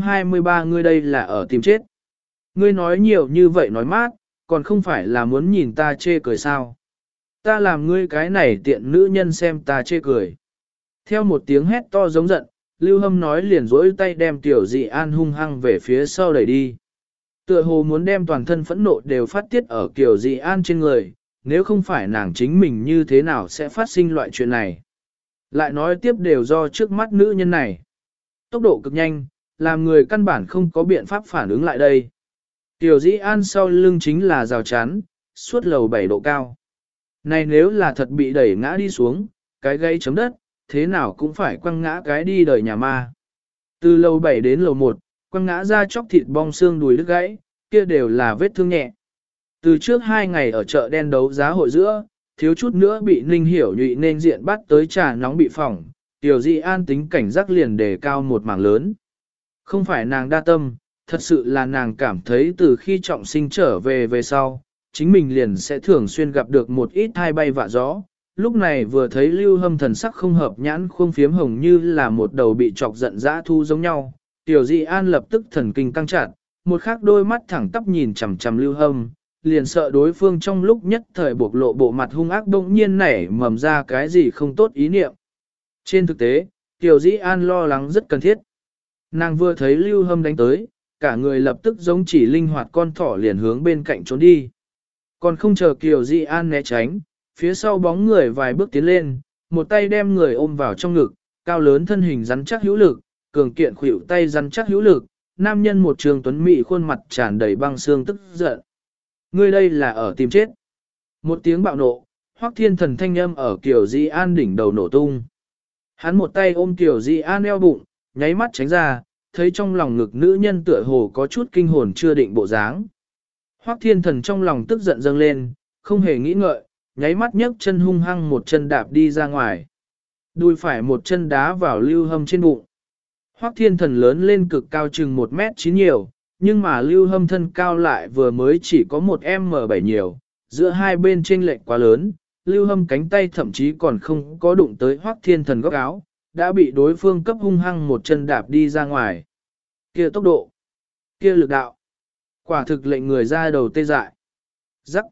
[SPEAKER 1] 223 ngươi đây là ở tìm chết. Ngươi nói nhiều như vậy nói mát, còn không phải là muốn nhìn ta chê cười sao. Ta làm ngươi cái này tiện nữ nhân xem ta chê cười. Theo một tiếng hét to giống giận, Lưu Hâm nói liền rỗi tay đem Tiểu Dị An hung hăng về phía sau đẩy đi. Tựa hồ muốn đem toàn thân phẫn nộ đều phát tiết ở Tiểu Dị An trên người, nếu không phải nàng chính mình như thế nào sẽ phát sinh loại chuyện này. Lại nói tiếp đều do trước mắt nữ nhân này. Tốc độ cực nhanh, làm người căn bản không có biện pháp phản ứng lại đây. Tiểu Dĩ An sau lưng chính là rào chắn, suốt lầu 7 độ cao. Này nếu là thật bị đẩy ngã đi xuống, cái gây chấm đất, thế nào cũng phải quăng ngã cái đi đời nhà ma. Từ lầu 7 đến lầu 1, quăng ngã ra chóc thịt bong xương đùi đứt gãy, kia đều là vết thương nhẹ. Từ trước 2 ngày ở chợ đen đấu giá hội giữa, thiếu chút nữa bị Ninh Hiểu nhụy nên diện bắt tới trà nóng bị phỏng, Tiểu Dĩ An tính cảnh giác liền đề cao một mảng lớn. Không phải nàng đa tâm, thật sự là nàng cảm thấy từ khi trọng sinh trở về sau, chính mình liền sẽ thường xuyên gặp được một ít thai bay vạ gió. Lúc này vừa thấy Lưu Hâm thần sắc không hợp nhãn khuôn phiếm hồng như là một đầu bị chọc giận dã thu giống nhau. Tiểu Dị An lập tức thần kinh căng chặt, một khắc đôi mắt thẳng tắp nhìn chằm chằm Lưu Hâm, liền sợ đối phương trong lúc nhất thời bộc lộ bộ mặt hung ác bỗng nhiên nảy mầm ra cái gì không tốt ý niệm. Trên thực tế, Tiểu Dĩ An lo lắng rất cần thiết. Nàng vừa thấy Lưu Hâm đánh tới, cả người lập tức giống chỉ linh hoạt con thỏ liền hướng bên cạnh trốn đi. Còn không chờ Kiều Dĩ An né tránh, phía sau bóng người vài bước tiến lên, một tay đem người ôm vào trong ngực, cao lớn thân hình rắn chắc hữu lực, cường kiện khuỷu tay rắn chắc hữu lực, nam nhân một trường tuấn mỹ khuôn mặt tràn đầy băng xương tức giận. Ngươi đây là ở tìm chết. Một tiếng bạo nộ, Hoắc Thiên Thần thanh âm ở Kiều Dĩ An đỉnh đầu nổ tung. Hắn một tay ôm Kiều Dĩ An eo bụng, nháy mắt tránh ra, thấy trong lòng ngực nữ nhân tựa hồ có chút kinh hồn chưa định bộ dáng. Hoắc Thiên Thần trong lòng tức giận dâng lên, không hề nghĩ ngợi, nháy mắt nhấc chân hung hăng một chân đạp đi ra ngoài. Đùi phải một chân đá vào Lưu Hâm trên bụng. Hoắc Thiên Thần lớn lên cực cao chừng 1m9 nhiều, nhưng mà Lưu Hâm thân cao lại vừa mới chỉ có 1m7 nhiều, giữa hai bên chênh lệch quá lớn, Lưu Hâm cánh tay thậm chí còn không có đụng tới Hoắc Thiên Thần góc áo, đã bị đối phương cấp hung hăng một chân đạp đi ra ngoài. Kia tốc độ, kia lực đạo, quả thực lệnh người ra đầu tê dại. Rắc.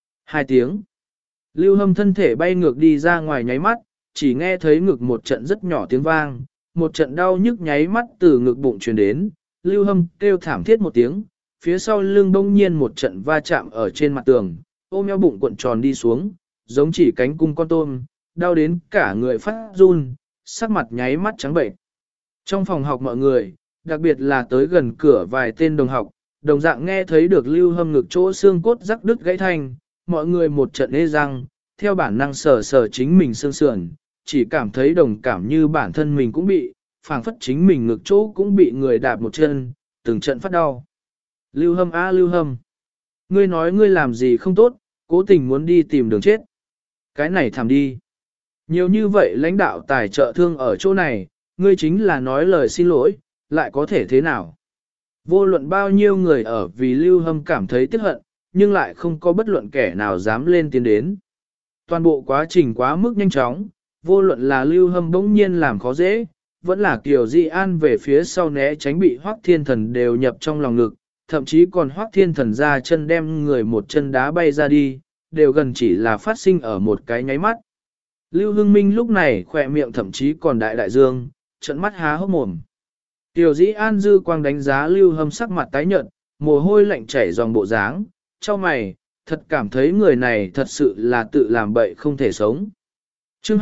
[SPEAKER 1] 2 tiếng. Lưu Hâm thân thể bay ngược đi ra ngoài nháy mắt, chỉ nghe thấy ngực một trận rất nhỏ tiếng vang, một trận đau nhức nháy mắt từ ngực bụng truyền đến, Lưu Hâm kêu thảm thiết một tiếng, phía sau lưng bỗng nhiên một trận va chạm ở trên mặt tường, ôm eo bụng cuộn tròn đi xuống, giống chỉ cánh cung con tôm, đau đến cả người phát run, sắc mặt nháy mắt trắng bệnh. Trong phòng học mọi người, đặc biệt là tới gần cửa vài tên đồng học, đồng dạng nghe thấy được Lưu Hâm ngực chỗ xương cốt rắc đứt gãy thành, mọi người một trận ê răng, theo bản năng sờ sờ chính mình xương sườn, chỉ cảm thấy đồng cảm như bản thân mình cũng bị, phảng phất chính mình ngực chỗ cũng bị người đạp một chân, từng trận phát đau. Lưu Hâm á Lưu Hâm. Ngươi nói ngươi làm gì không tốt, cố tình muốn đi tìm đường chết. Cái này thảm đi. Nhiều như vậy lãnh đạo tài trợ thương ở chỗ này, ngươi chính là nói lời xin lỗi, lại có thể thế nào? Vô luận bao nhiêu người ở vì Lưu Hâm cảm thấy tiếc hận, nhưng lại không có bất luận kẻ nào dám lên tiến đến. Toàn bộ quá trình quá mức nhanh chóng, vô luận là Lưu Hâm bỗng nhiên làm khó dễ, vẫn là Kiều Di An về phía sau né tránh bị Hoắc Thiên Thần đều nhập trong lòng ngực, thậm chí còn Hoắc Thiên Thần ra chân đem người một chân đá bay ra đi, đều gần chỉ là phát sinh ở một cái nháy mắt. Lưu Hưng Minh lúc này khỏe miệng thậm chí còn đại đại dương, trận mắt há hốc mồm. Tiểu Dĩ An dư quang đánh giá Lưu Hâm sắc mặt tái nhợt, mồ hôi lạnh chảy dòng bộ dáng, cho mày, thật cảm thấy người này thật sự là tự làm bậy không thể sống. Chương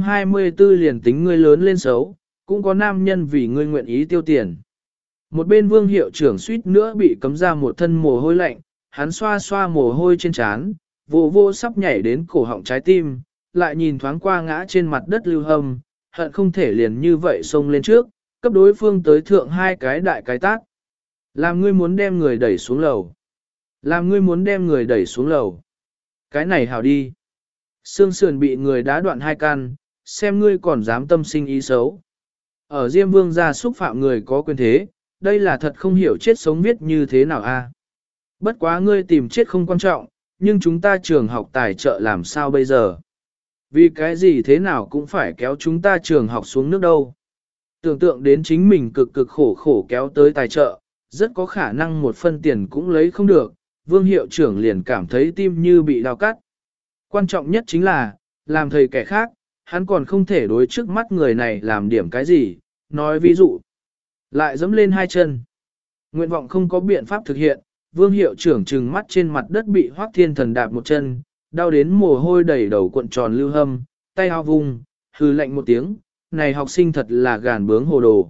[SPEAKER 1] 224 liền tính ngươi lớn lên xấu, cũng có nam nhân vì ngươi nguyện ý tiêu tiền. Một bên Vương hiệu trưởng suýt nữa bị cấm ra một thân mồ hôi lạnh, hắn xoa xoa mồ hôi trên trán, vô vô sắp nhảy đến cổ họng trái tim, lại nhìn thoáng qua ngã trên mặt đất Lưu Hâm, hận không thể liền như vậy xông lên trước, cấp đối phương tới thượng hai cái đại cái tác. Làm ngươi muốn đem người đẩy xuống lầu. Làm ngươi muốn đem người đẩy xuống lầu. Cái này hảo đi. Xương sườn bị người đá đoạn hai căn, xem ngươi còn dám tâm sinh ý xấu. Ở Diêm Vương gia xúc phạm người có quyền thế, đây là thật không hiểu chết sống viết như thế nào a. Bất quá ngươi tìm chết không quan trọng, nhưng chúng ta trường học tài trợ làm sao bây giờ? Vì cái gì thế nào cũng phải kéo chúng ta trường học xuống nước đâu. Tưởng tượng đến chính mình cực cực khổ khổ kéo tới tài trợ, rất có khả năng một phân tiền cũng lấy không được, Vương hiệu trưởng liền cảm thấy tim như bị đau cắt. Quan trọng nhất chính là, làm thầy kẻ khác, hắn còn không thể đối trước mắt người này làm điểm cái gì, nói ví dụ. Lại dẫm lên hai chân. Nguyện vọng không có biện pháp thực hiện, Vương hiệu trưởng trừng mắt trên mặt đất bị Hoắc Thiên Thần đạp một chân, đau đến mồ hôi đầy đầu cuộn tròn Lưu Hâm, tay hao vùng, hừ lạnh một tiếng, này học sinh thật là gàn bướng hồ đồ.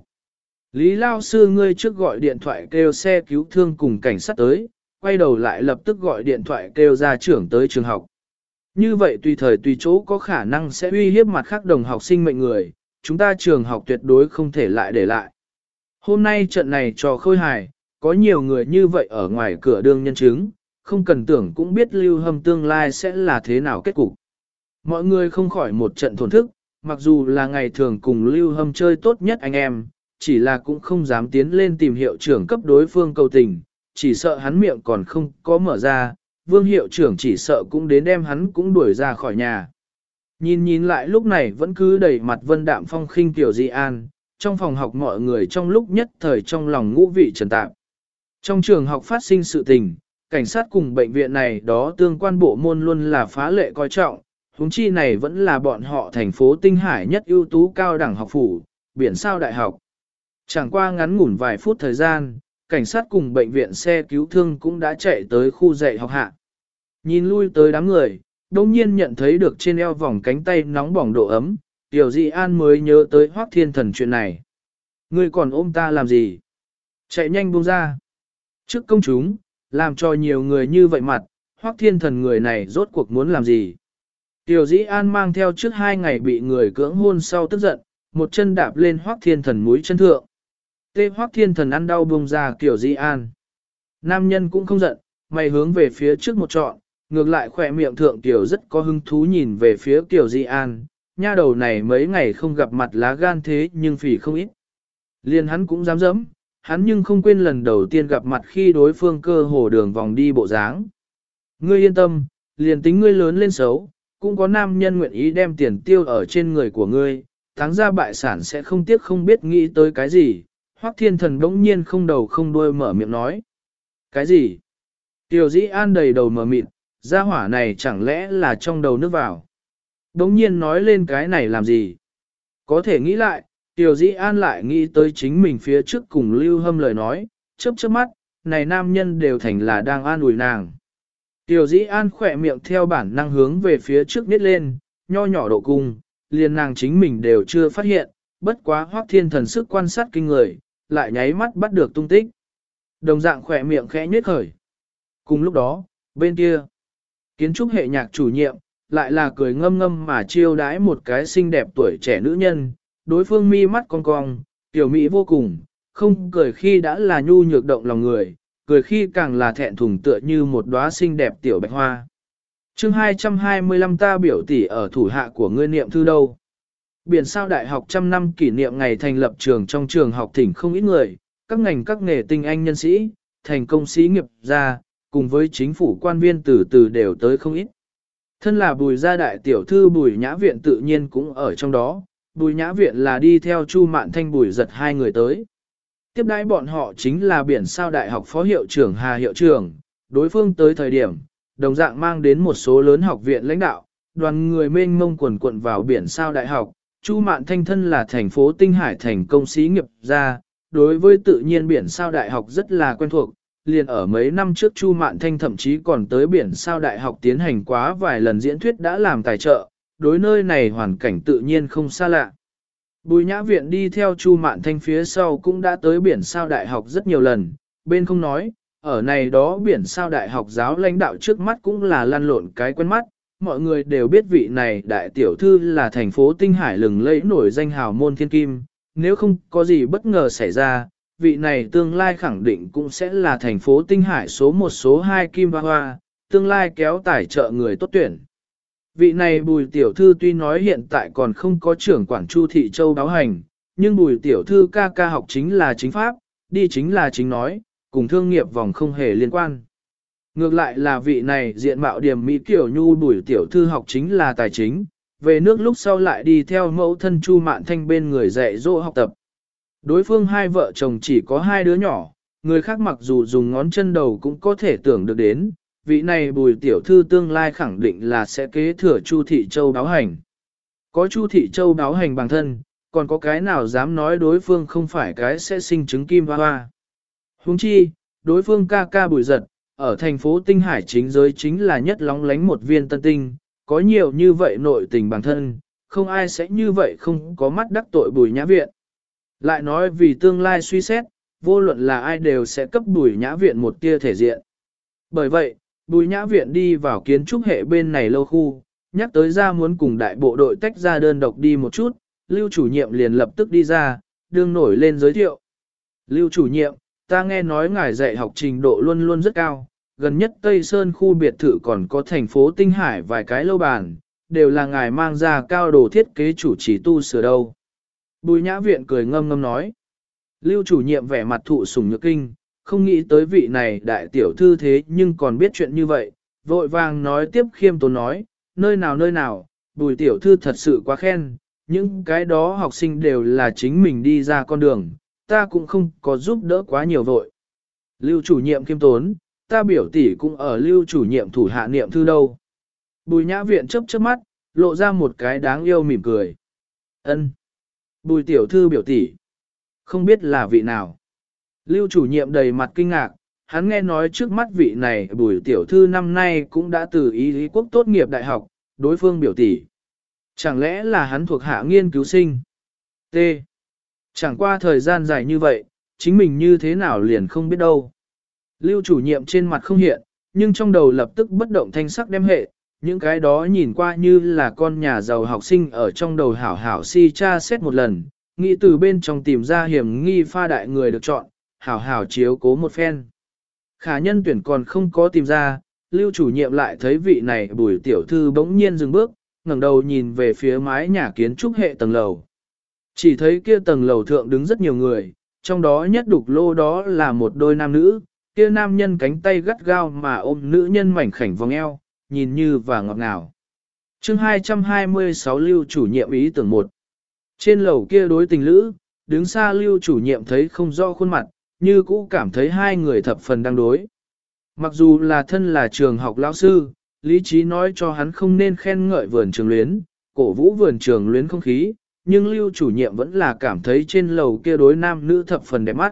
[SPEAKER 1] Lý Lao sư ngươi trước gọi điện thoại kêu xe cứu thương cùng cảnh sát tới, quay đầu lại lập tức gọi điện thoại kêu gia trưởng tới trường học. Như vậy tùy thời tùy chỗ có khả năng sẽ uy hiếp mặt khác đồng học sinh mệnh người, chúng ta trường học tuyệt đối không thể lại để lại. Hôm nay trận này trò khôi hài, có nhiều người như vậy ở ngoài cửa đương nhân chứng, không cần tưởng cũng biết Lưu Hâm tương lai sẽ là thế nào kết cục. Mọi người không khỏi một trận thổn thức, mặc dù là ngày thường cùng Lưu Hâm chơi tốt nhất anh em, chỉ là cũng không dám tiến lên tìm hiệu trưởng cấp đối phương cầu tình, chỉ sợ hắn miệng còn không có mở ra, Vương hiệu trưởng chỉ sợ cũng đến đem hắn cũng đuổi ra khỏi nhà. Nhìn lại lúc này vẫn cứ đầy mặt vân đạm phong khinh Tiểu Di An, trong phòng học mọi người trong lúc nhất thời trong lòng ngũ vị trần tạp. Trong trường học phát sinh sự tình, cảnh sát cùng bệnh viện này đó tương quan bộ môn luôn là phá lệ coi trọng, huống chi này vẫn là bọn họ thành phố Tinh Hải nhất ưu tú cao đẳng học phủ, biển sao đại học. Chẳng qua ngắn ngủn vài phút thời gian, cảnh sát cùng bệnh viện xe cứu thương cũng đã chạy tới khu dạy học hạ. Nhìn lui tới đám người, đông nhiên nhận thấy được trên eo vòng cánh tay nóng bỏng độ ấm, Tiểu Di An mới nhớ tới Hoắc Thiên Thần chuyện này. Ngươi còn ôm ta làm gì? Chạy nhanh buông ra. Trước công chúng, làm cho nhiều người như vậy mặt, Hoắc Thiên Thần người này rốt cuộc muốn làm gì? Tiểu Dĩ An mang theo trước 2 ngày bị người cưỡng hôn sau tức giận, một chân đạp lên Hoắc Thiên Thần mũi chân thượng. Tê Hoắc Thiên Thần ăn đau buông ra Tiểu Dĩ An. Nam nhân cũng không giận, mày hướng về phía trước một trọn, ngược lại khỏe miệng thượng Tiểu rất có hứng thú nhìn về phía Tiểu Dĩ An. Nha đầu này mấy ngày không gặp mặt lá gan thế nhưng phỉ không ít. Liền hắn cũng dám dẫm, hắn nhưng không quên lần đầu tiên gặp mặt khi đối phương cơ hồ đường vòng đi bộ dáng. Ngươi yên tâm, liền tính ngươi lớn lên xấu, cũng có nam nhân nguyện ý đem tiền tiêu ở trên người của ngươi, thắng ra bại sản sẽ không tiếc không biết nghĩ tới cái gì. Hoắc Thiên Thần bỗng nhiên không đầu không đuôi mở miệng nói. Cái gì? Tiểu Dĩ An đầy đầu mở mịt, gia hỏa này chẳng lẽ là trong đầu nước vào. Bỗng nhiên nói lên cái này làm gì? Có thể nghĩ lại, Tiểu Dĩ An lại nghĩ tới chính mình phía trước cùng Lưu Hâm lời nói, chớp chớp mắt, này nam nhân đều thành là đang an ủi nàng. Tiểu Dĩ An khỏe miệng theo bản năng hướng về phía trước nít lên, nho nhỏ độ cung, liền nàng chính mình đều chưa phát hiện, bất quá Hoắc Thiên Thần sức quan sát kinh người, lại nháy mắt bắt được tung tích. Đồng dạng khỏe miệng khẽ nhếch khởi. Cùng lúc đó, bên kia, kiến trúc hệ nhạc chủ nhiệm, lại là cười ngâm ngâm mà chiêu đãi một cái xinh đẹp tuổi trẻ nữ nhân, đối phương mi mắt cong cong, tiểu mỹ vô cùng, không cười khi đã là nhu nhược động lòng người, cười khi càng là thẹn thùng tựa như một đóa xinh đẹp tiểu bạch hoa. Chương 225 ta biểu tỷ ở thủ hạ của ngươi niệm thư đâu. Biển sao đại học trăm năm kỷ niệm ngày thành lập trường trong trường học thỉnh không ít người, các ngành các nghề tinh anh nhân sĩ, thành công sĩ nghiệp gia, cùng với chính phủ quan viên từ từ đều tới không ít. Thân là Bùi gia đại tiểu thư Bùi Nhã Viện tự nhiên cũng ở trong đó, Bùi Nhã Viện là đi theo Chu Mạn Thanh Bùi Giật hai người tới. Tiếp đãi bọn họ chính là biển sao đại học phó hiệu trưởng Hà hiệu trưởng, đối phương tới thời điểm, đồng dạng mang đến một số lớn học viện lãnh đạo, đoàn người mênh mông quần quận vào biển sao đại học, Chu Mạn Thanh thân là thành phố Tinh Hải thành công sĩ nghiệp gia, đối với tự nhiên biển sao đại học rất là quen thuộc, liền ở mấy năm trước Chu Mạn Thanh thậm chí còn tới biển sao đại học tiến hành quá vài lần diễn thuyết đã làm tài trợ, đối nơi này hoàn cảnh tự nhiên không xa lạ. Bùi Nhã Viện đi theo Chu Mạn Thanh phía sau cũng đã tới biển sao đại học rất nhiều lần, bên không nói, ở này đó biển sao đại học giáo lãnh đạo trước mắt cũng là lăn lộn cái quen mắt, mọi người đều biết vị này đại tiểu thư là thành phố Tinh Hải lừng lẫy nổi danh hào môn thiên kim, nếu không có gì bất ngờ xảy ra, vị này tương lai khẳng định cũng sẽ là thành phố Tinh Hải số 1 số 2 kim hoa, tương lai kéo tài trợ người tốt tuyển. Vị này Bùi tiểu thư tuy nói hiện tại còn không có trưởng quản Chu Thị Châu báo hành, nhưng Bùi tiểu thư ca học chính là chính pháp, đi chính là chính nói, cùng thương nghiệp vòng không hề liên quan. Ngược lại là vị này diện mạo điểm mỹ kiểu nhu Bùi tiểu thư học chính là tài chính, về nước lúc sau lại đi theo mẫu thân Chu Mạn Thanh bên người dạy dỗ học tập. Đối phương hai vợ chồng chỉ có hai đứa nhỏ, người khác mặc dù dùng ngón chân đầu cũng có thể tưởng được đến, vị này Bùi tiểu thư tương lai khẳng định là sẽ kế thừa Chu Thị Châu báo hành. Có Chu Thị Châu báo hành bằng thân, còn có cái nào dám nói đối phương không phải cái sẽ sinh trứng kim hoa. Huống chi, đối phương ca Bùi Giật, ở thành phố Tinh Hải chính giới chính là nhất lóng lánh một viên tân tinh, có nhiều như vậy nội tình bằng thân, không ai sẽ như vậy không có mắt đắc tội Bùi Nhã Viện. Lại nói vì tương lai suy xét, vô luận là ai đều sẽ cấp Bùi Nhã Viện một tia thể diện. Bởi vậy, Bùi Nhã Viện đi vào kiến trúc hệ bên này lâu khu, nhắc tới ra muốn cùng đại bộ đội tách ra đơn độc đi một chút, Lưu chủ nhiệm liền lập tức đi ra, đương nổi lên giới thiệu. Lưu chủ nhiệm, ta nghe nói ngài dạy học trình độ luôn luôn rất cao, gần nhất Tây Sơn khu biệt thự còn có thành phố Tinh Hải vài cái lâu bàn, đều là ngài mang ra cao đồ thiết kế chủ trì tu sửa đâu. Bùi Nhã Viện cười ngâm ngâm nói. Lưu chủ nhiệm vẻ mặt thụ sủng nhược kinh, không nghĩ tới vị này đại tiểu thư thế nhưng còn biết chuyện như vậy, vội vàng nói tiếp khiêm tốn nói, nơi nào, Bùi tiểu thư thật sự quá khen, những cái đó học sinh đều là chính mình đi ra con đường, ta cũng không có giúp đỡ quá nhiều vội. Lưu chủ nhiệm khiêm tốn, ta biểu tỷ cũng ở lưu chủ nhiệm thủ hạ niệm thư đâu. Bùi Nhã Viện chớp chớp mắt, lộ ra một cái đáng yêu mỉm cười. Ân. Bùi tiểu thư biểu tỷ. Không biết là vị nào. Lưu chủ nhiệm đầy mặt kinh ngạc, hắn nghe nói trước mắt vị này Bùi tiểu thư năm nay cũng đã từ Ý Lý Quốc tốt nghiệp đại học, đối phương biểu tỷ. Chẳng lẽ là hắn thuộc hạ nghiên cứu sinh? T. Chẳng qua thời gian dài như vậy, chính mình như thế nào liền không biết đâu. Lưu chủ nhiệm trên mặt không hiện, nhưng trong đầu lập tức bất động thanh sắc đem hệ, những cái đó nhìn qua như là con nhà giàu học sinh ở trong đầu hảo hảo si tra xét một lần, nghĩ từ bên trong tìm ra hiểm nghi pha đại người được chọn, hảo hảo chiếu cố một phen. Khả nhân tuyển còn không có tìm ra, lưu chủ nhiệm lại thấy vị này Bùi tiểu thư bỗng nhiên dừng bước, ngẩng đầu nhìn về phía mái nhà kiến trúc hệ tầng lầu. Chỉ thấy kia tầng lầu thượng đứng rất nhiều người, trong đó nhất đục lô đó là một đôi nam nữ, kia nam nhân cánh tay gắt gao mà ôm nữ nhân mảnh khảnh vòng eo, nhìn như và ngọt ngào. Chương 226 lưu chủ nhiệm ý tưởng 1. Trên lầu kia đối tình lữ, đứng xa lưu chủ nhiệm thấy không rõ khuôn mặt, như cũ cảm thấy hai người thập phần đang đối. Mặc dù là thân là trường học lão sư, lý trí nói cho hắn không nên khen ngợi vườn trường luyến, cổ vũ vườn trường luyến không khí, nhưng lưu chủ nhiệm vẫn là cảm thấy trên lầu kia đối nam nữ thập phần đẹp mắt.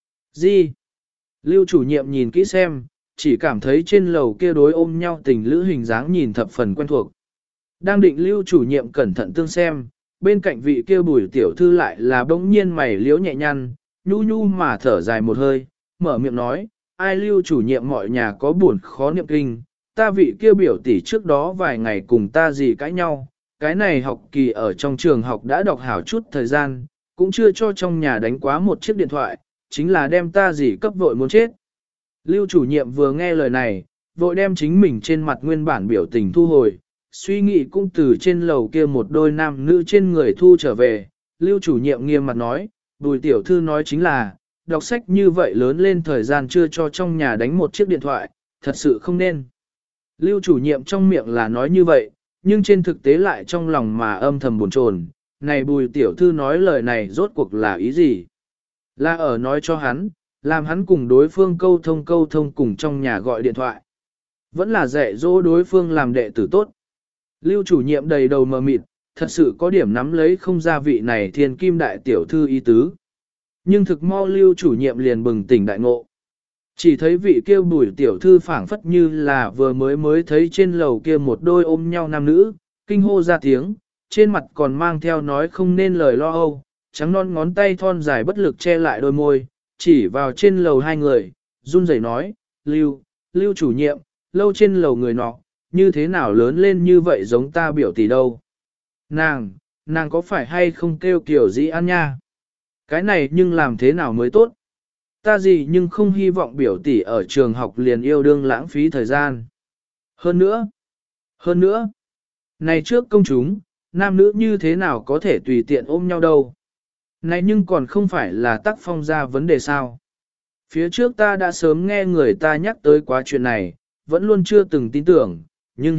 [SPEAKER 1] Gì? Lưu chủ nhiệm nhìn kỹ xem, chỉ cảm thấy trên lầu kia đối ôm nhau tình lữ hình dáng nhìn thập phần quen thuộc. Đang định lưu chủ nhiệm cẩn thận tương xem, bên cạnh vị kia Bùi tiểu thư lại là bỗng nhiên mày liếu nhẹ nhăn, nhu nhu mà thở dài một hơi, mở miệng nói, ai lưu chủ nhiệm mọi nhà có buồn khó niệm kinh, ta vị kia biểu tỷ trước đó vài ngày cùng ta gì cãi nhau, cái này học kỳ ở trong trường học đã đọc hảo chút thời gian, cũng chưa cho trong nhà đánh quá một chiếc điện thoại, chính là đem ta gì cấp vội muốn chết. Lưu chủ nhiệm vừa nghe lời này, vội đem chính mình trên mặt nguyên bản biểu tình thu hồi, suy nghĩ cũng từ trên lầu kia một đôi nam nữ trên người thu trở về. Lưu chủ nhiệm nghiêm mặt nói, Bùi tiểu thư nói chính là, đọc sách như vậy lớn lên thời gian chưa cho trong nhà đánh một chiếc điện thoại, thật sự không nên. Lưu chủ nhiệm trong miệng là nói như vậy, nhưng trên thực tế lại trong lòng mà âm thầm buồn chồn. Này Bùi tiểu thư nói lời này rốt cuộc là ý gì? Là ở nói cho hắn, làm hắn cùng đối phương câu thông cùng trong nhà gọi điện thoại. Vẫn là dạy dỗ đối phương làm đệ tử tốt. Lưu chủ nhiệm đầy đầu mờ mịt, thật sự có điểm nắm lấy không ra vị này thiên kim đại tiểu thư ý tứ. Nhưng thực mau lưu chủ nhiệm liền bừng tỉnh đại ngộ. Chỉ thấy vị kêu Bùi tiểu thư phảng phất như là vừa mới thấy trên lầu kia một đôi ôm nhau nam nữ, kinh hô ra tiếng, trên mặt còn mang theo nói không nên lời lo âu, trắng non ngón tay thon dài bất lực che lại đôi môi, chỉ vào trên lầu hai người, run rẩy nói, Lưu chủ nhiệm, lâu trên lầu người nọ, như thế nào lớn lên như vậy giống ta biểu tỷ đâu. Nàng có phải hay không kêu kiểu dĩ ăn nha? Cái này nhưng làm thế nào mới tốt? Ta gì nhưng không hy vọng biểu tỷ ở trường học liền yêu đương lãng phí thời gian. Hơn nữa, này trước công chúng, nam nữ như thế nào có thể tùy tiện ôm nhau đâu. Này nhưng còn không phải là tác phong ra vấn đề sao. Phía trước ta đã sớm nghe người ta nhắc tới quá chuyện này, vẫn luôn chưa từng tin tưởng, nhưng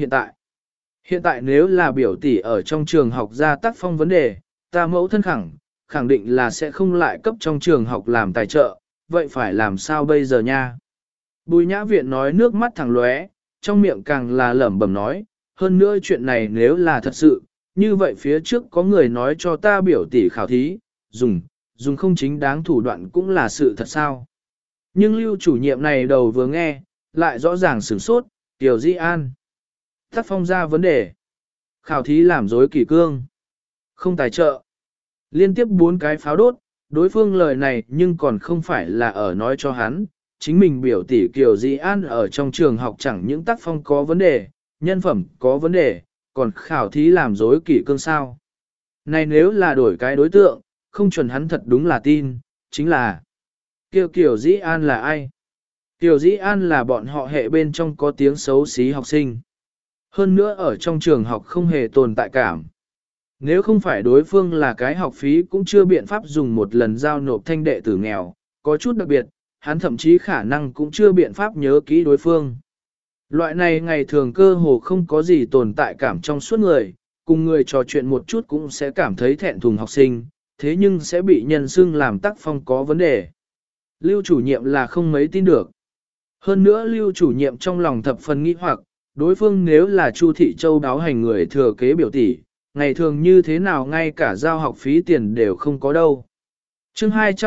[SPEAKER 1] hiện tại nếu là biểu tỷ ở trong trường học ra tác phong vấn đề, ta mẫu thân khẳng định là sẽ không lại cấp trong trường học làm tài trợ, vậy phải làm sao bây giờ nha? Bùi nhã viện nói nước mắt thẳng lóe, trong miệng càng là lẩm bẩm nói, hơn nữa chuyện này nếu là thật sự, như vậy phía trước có người nói cho ta biểu tỷ khảo thí, dùng không chính đáng thủ đoạn cũng là sự thật sao? Nhưng lưu chủ nhiệm này đầu vừa nghe, lại rõ ràng sửng sốt, Tiểu Di An. Tác phong ra vấn đề. Khảo thí làm dối kỷ cương. Không tài trợ. Liên tiếp 4 cái pháo đốt, đối phương lời này nhưng còn không phải là ở nói cho hắn. Chính mình biểu tỷ Kiều Di An ở trong trường học chẳng những tác phong có vấn đề, nhân phẩm có vấn đề, còn khảo thí làm dối kỷ cương sao. Này nếu là đổi cái đối tượng, không chuẩn hắn thật đúng là tin, chính là Kiều Di An là ai? Kiều Dĩ An là bọn họ hệ bên trong có tiếng xấu xí học sinh. Hơn nữa ở trong trường học không hề tồn tại cảm. Nếu không phải đối phương là cái học phí cũng chưa biện pháp dùng một lần giao nộp thanh đệ tử nghèo, có chút đặc biệt, hắn thậm chí khả năng cũng chưa biện pháp nhớ kỹ đối phương. Loại này ngày thường cơ hồ không có gì tồn tại cảm trong suốt người, cùng người trò chuyện một chút cũng sẽ cảm thấy thẹn thùng học sinh, thế nhưng sẽ bị nhân xưng làm tác phong có vấn đề. Lưu chủ nhiệm là không mấy tin được. Hơn nữa lưu chủ nhiệm trong lòng thập phần nghi hoặc, đối phương nếu là Chu Thị Châu đáo hành người thừa kế biểu tỷ, ngày thường như thế nào ngay cả giao học phí tiền đều không có đâu. Chương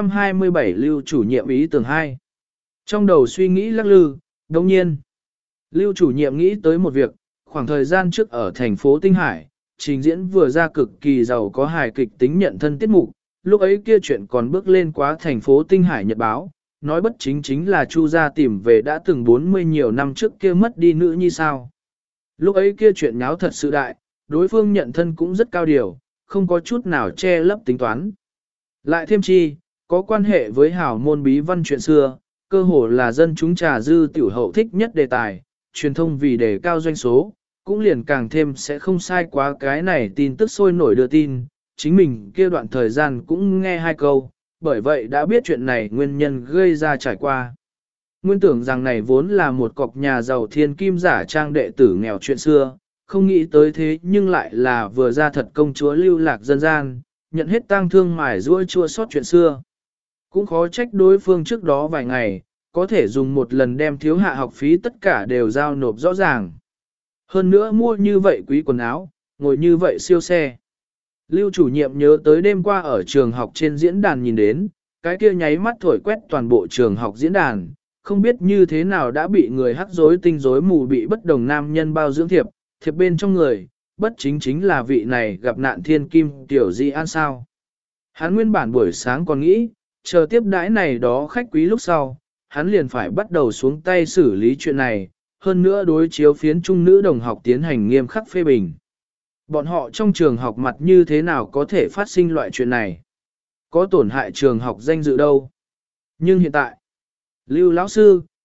[SPEAKER 1] 227 lưu chủ nhiệm ý tưởng 2. Trong đầu suy nghĩ lắc lư, đồng nhiên. Lưu chủ nhiệm nghĩ tới một việc, khoảng thời gian trước ở thành phố Tinh Hải, trình diễn vừa ra cực kỳ giàu có hài kịch tính nhận thân tiết mục, lúc ấy kia chuyện còn bước lên quá thành phố Tinh Hải Nhật báo. Nói bất chính là Chu gia tìm về đã từng 40 nhiều năm trước kia mất đi nữ nhi sao. Lúc ấy kia chuyện nháo thật sự đại, đối phương nhận thân cũng rất cao điều, không có chút nào che lấp tính toán. Lại thêm chi, có quan hệ với hảo môn bí văn chuyện xưa, cơ hồ là dân chúng trà dư tiểu hậu thích nhất đề tài, truyền thông vì đề cao doanh số, cũng liền càng thêm sẽ không sai quá cái này tin tức sôi nổi đưa tin, chính mình kia đoạn thời gian cũng nghe 2 câu. Bởi vậy đã biết chuyện này nguyên nhân gây ra trải qua. Nguyên tưởng rằng này vốn là một cọc nhà giàu thiên kim giả trang đệ tử nghèo chuyện xưa, không nghĩ tới thế nhưng lại là vừa ra thật công chúa lưu lạc dân gian, nhận hết tang thương mải ruôi chua sót chuyện xưa. Cũng khó trách đối phương trước đó vài ngày, có thể dùng một lần đem thiếu hạ học phí tất cả đều giao nộp rõ ràng. Hơn nữa mua như vậy quý quần áo, ngồi như vậy siêu xe. Lưu chủ nhiệm nhớ tới đêm qua ở trường học trên diễn đàn nhìn đến, cái kia nháy mắt thổi quét toàn bộ trường học diễn đàn, không biết như thế nào đã bị người hắc rối tinh rối mù bị bất đồng nam nhân bao dưỡng thiệp bên trong người, bất chính là vị này gặp nạn thiên kim Tiểu Di An sao. Hắn nguyên bản buổi sáng còn nghĩ, chờ tiếp đãi này đó khách quý lúc sau, hắn liền phải bắt đầu xuống tay xử lý chuyện này, hơn nữa đối chiếu phiến trung nữ đồng học tiến hành nghiêm khắc phê bình. Bọn họ trong trường học mặt như thế nào có thể phát sinh loại chuyện này? Có tổn hại trường học danh dự đâu? Nhưng hiện tại, Lưu lão sư,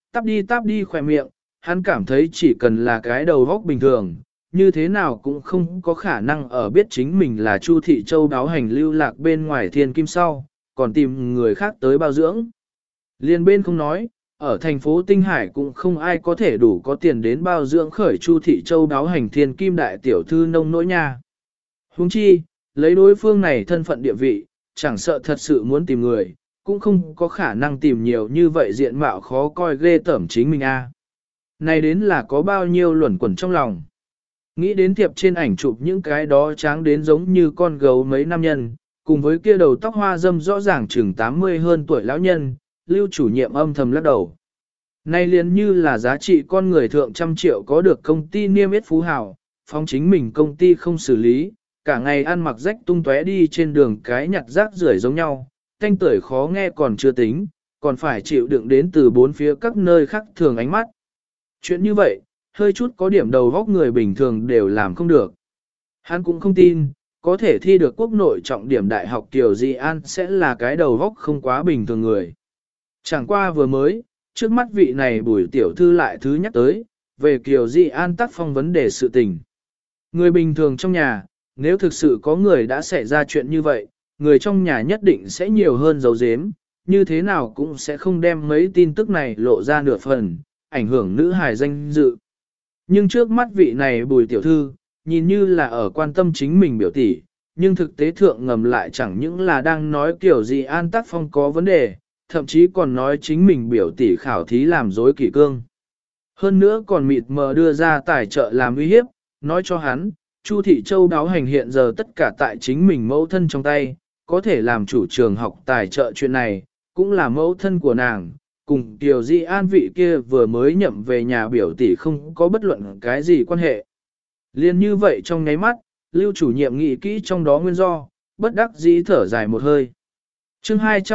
[SPEAKER 1] tắp đi khỏe miệng, hắn cảm thấy chỉ cần là cái đầu góc bình thường, như thế nào cũng không có khả năng ở biết chính mình là Chu Thị Châu đáo hành lưu lạc bên ngoài thiên kim sau, còn tìm người khác tới bao dưỡng. Liên bên không nói, ở thành phố Tinh Hải cũng không ai có thể đủ có tiền đến bao dưỡng khởi Chu Thị Châu đáo hành thiên kim đại tiểu thư nông nỗi nha. Huống chi, lấy đối phương này thân phận địa vị, chẳng sợ thật sự muốn tìm người, cũng không có khả năng tìm nhiều như vậy diện mạo khó coi ghê tởm chính mình a. Này đến là có bao nhiêu luẩn quẩn trong lòng. Nghĩ đến thiệp trên ảnh chụp những cái đó tráng đến giống như con gấu mấy nam nhân, cùng với kia đầu tóc hoa dâm rõ ràng chừng 80 hơn tuổi lão nhân, Lưu chủ nhiệm âm thầm lắc đầu. Này liền như là giá trị con người thượng trăm triệu có được công ty niêm yết phú hào, phóng chính mình công ty không xử lý, cả ngày ăn mặc rách tung tóe đi trên đường cái nhặt rác rưởi giống nhau, thanh tưởi khó nghe còn chưa tính, còn phải chịu đựng đến từ bốn phía các nơi khác thường ánh mắt. Chuyện như vậy, hơi chút có điểm đầu góc người bình thường đều làm không được. Hắn cũng không tin, có thể thi được quốc nội trọng điểm đại học Kiều Di An sẽ là cái đầu góc không quá bình thường người. Chẳng qua vừa mới, trước mắt vị này Bùi tiểu thư lại thứ nhắc tới, về Kiều Di An tác phong vấn đề sự tình. Người bình thường trong nhà, nếu thực sự có người đã xảy ra chuyện như vậy, người trong nhà nhất định sẽ nhiều hơn dấu dếm, như thế nào cũng sẽ không đem mấy tin tức này lộ ra nửa phần, ảnh hưởng nữ hài danh dự. Nhưng trước mắt vị này Bùi tiểu thư, nhìn như là ở quan tâm chính mình biểu tỷ, nhưng thực tế thượng ngầm lại chẳng những là đang nói kiểu gì An tác phong có vấn đề, thậm chí còn nói chính mình biểu tỷ khảo thí làm dối kỷ cương. Hơn nữa còn mịt mờ đưa ra tài trợ làm uy hiếp, nói cho hắn, Chu Thị Châu đáo hành hiện giờ tất cả tại chính mình mẫu thân trong tay, có thể làm chủ trường học tài trợ chuyện này, cũng là mẫu thân của nàng, cùng Kiều Di An vị kia vừa mới nhậm về nhà biểu tỷ không có bất luận cái gì quan hệ. Liên như vậy trong nháy mắt, Lưu chủ nhiệm nghĩ kỹ trong đó nguyên do, bất đắc dĩ thở dài một hơi. Chương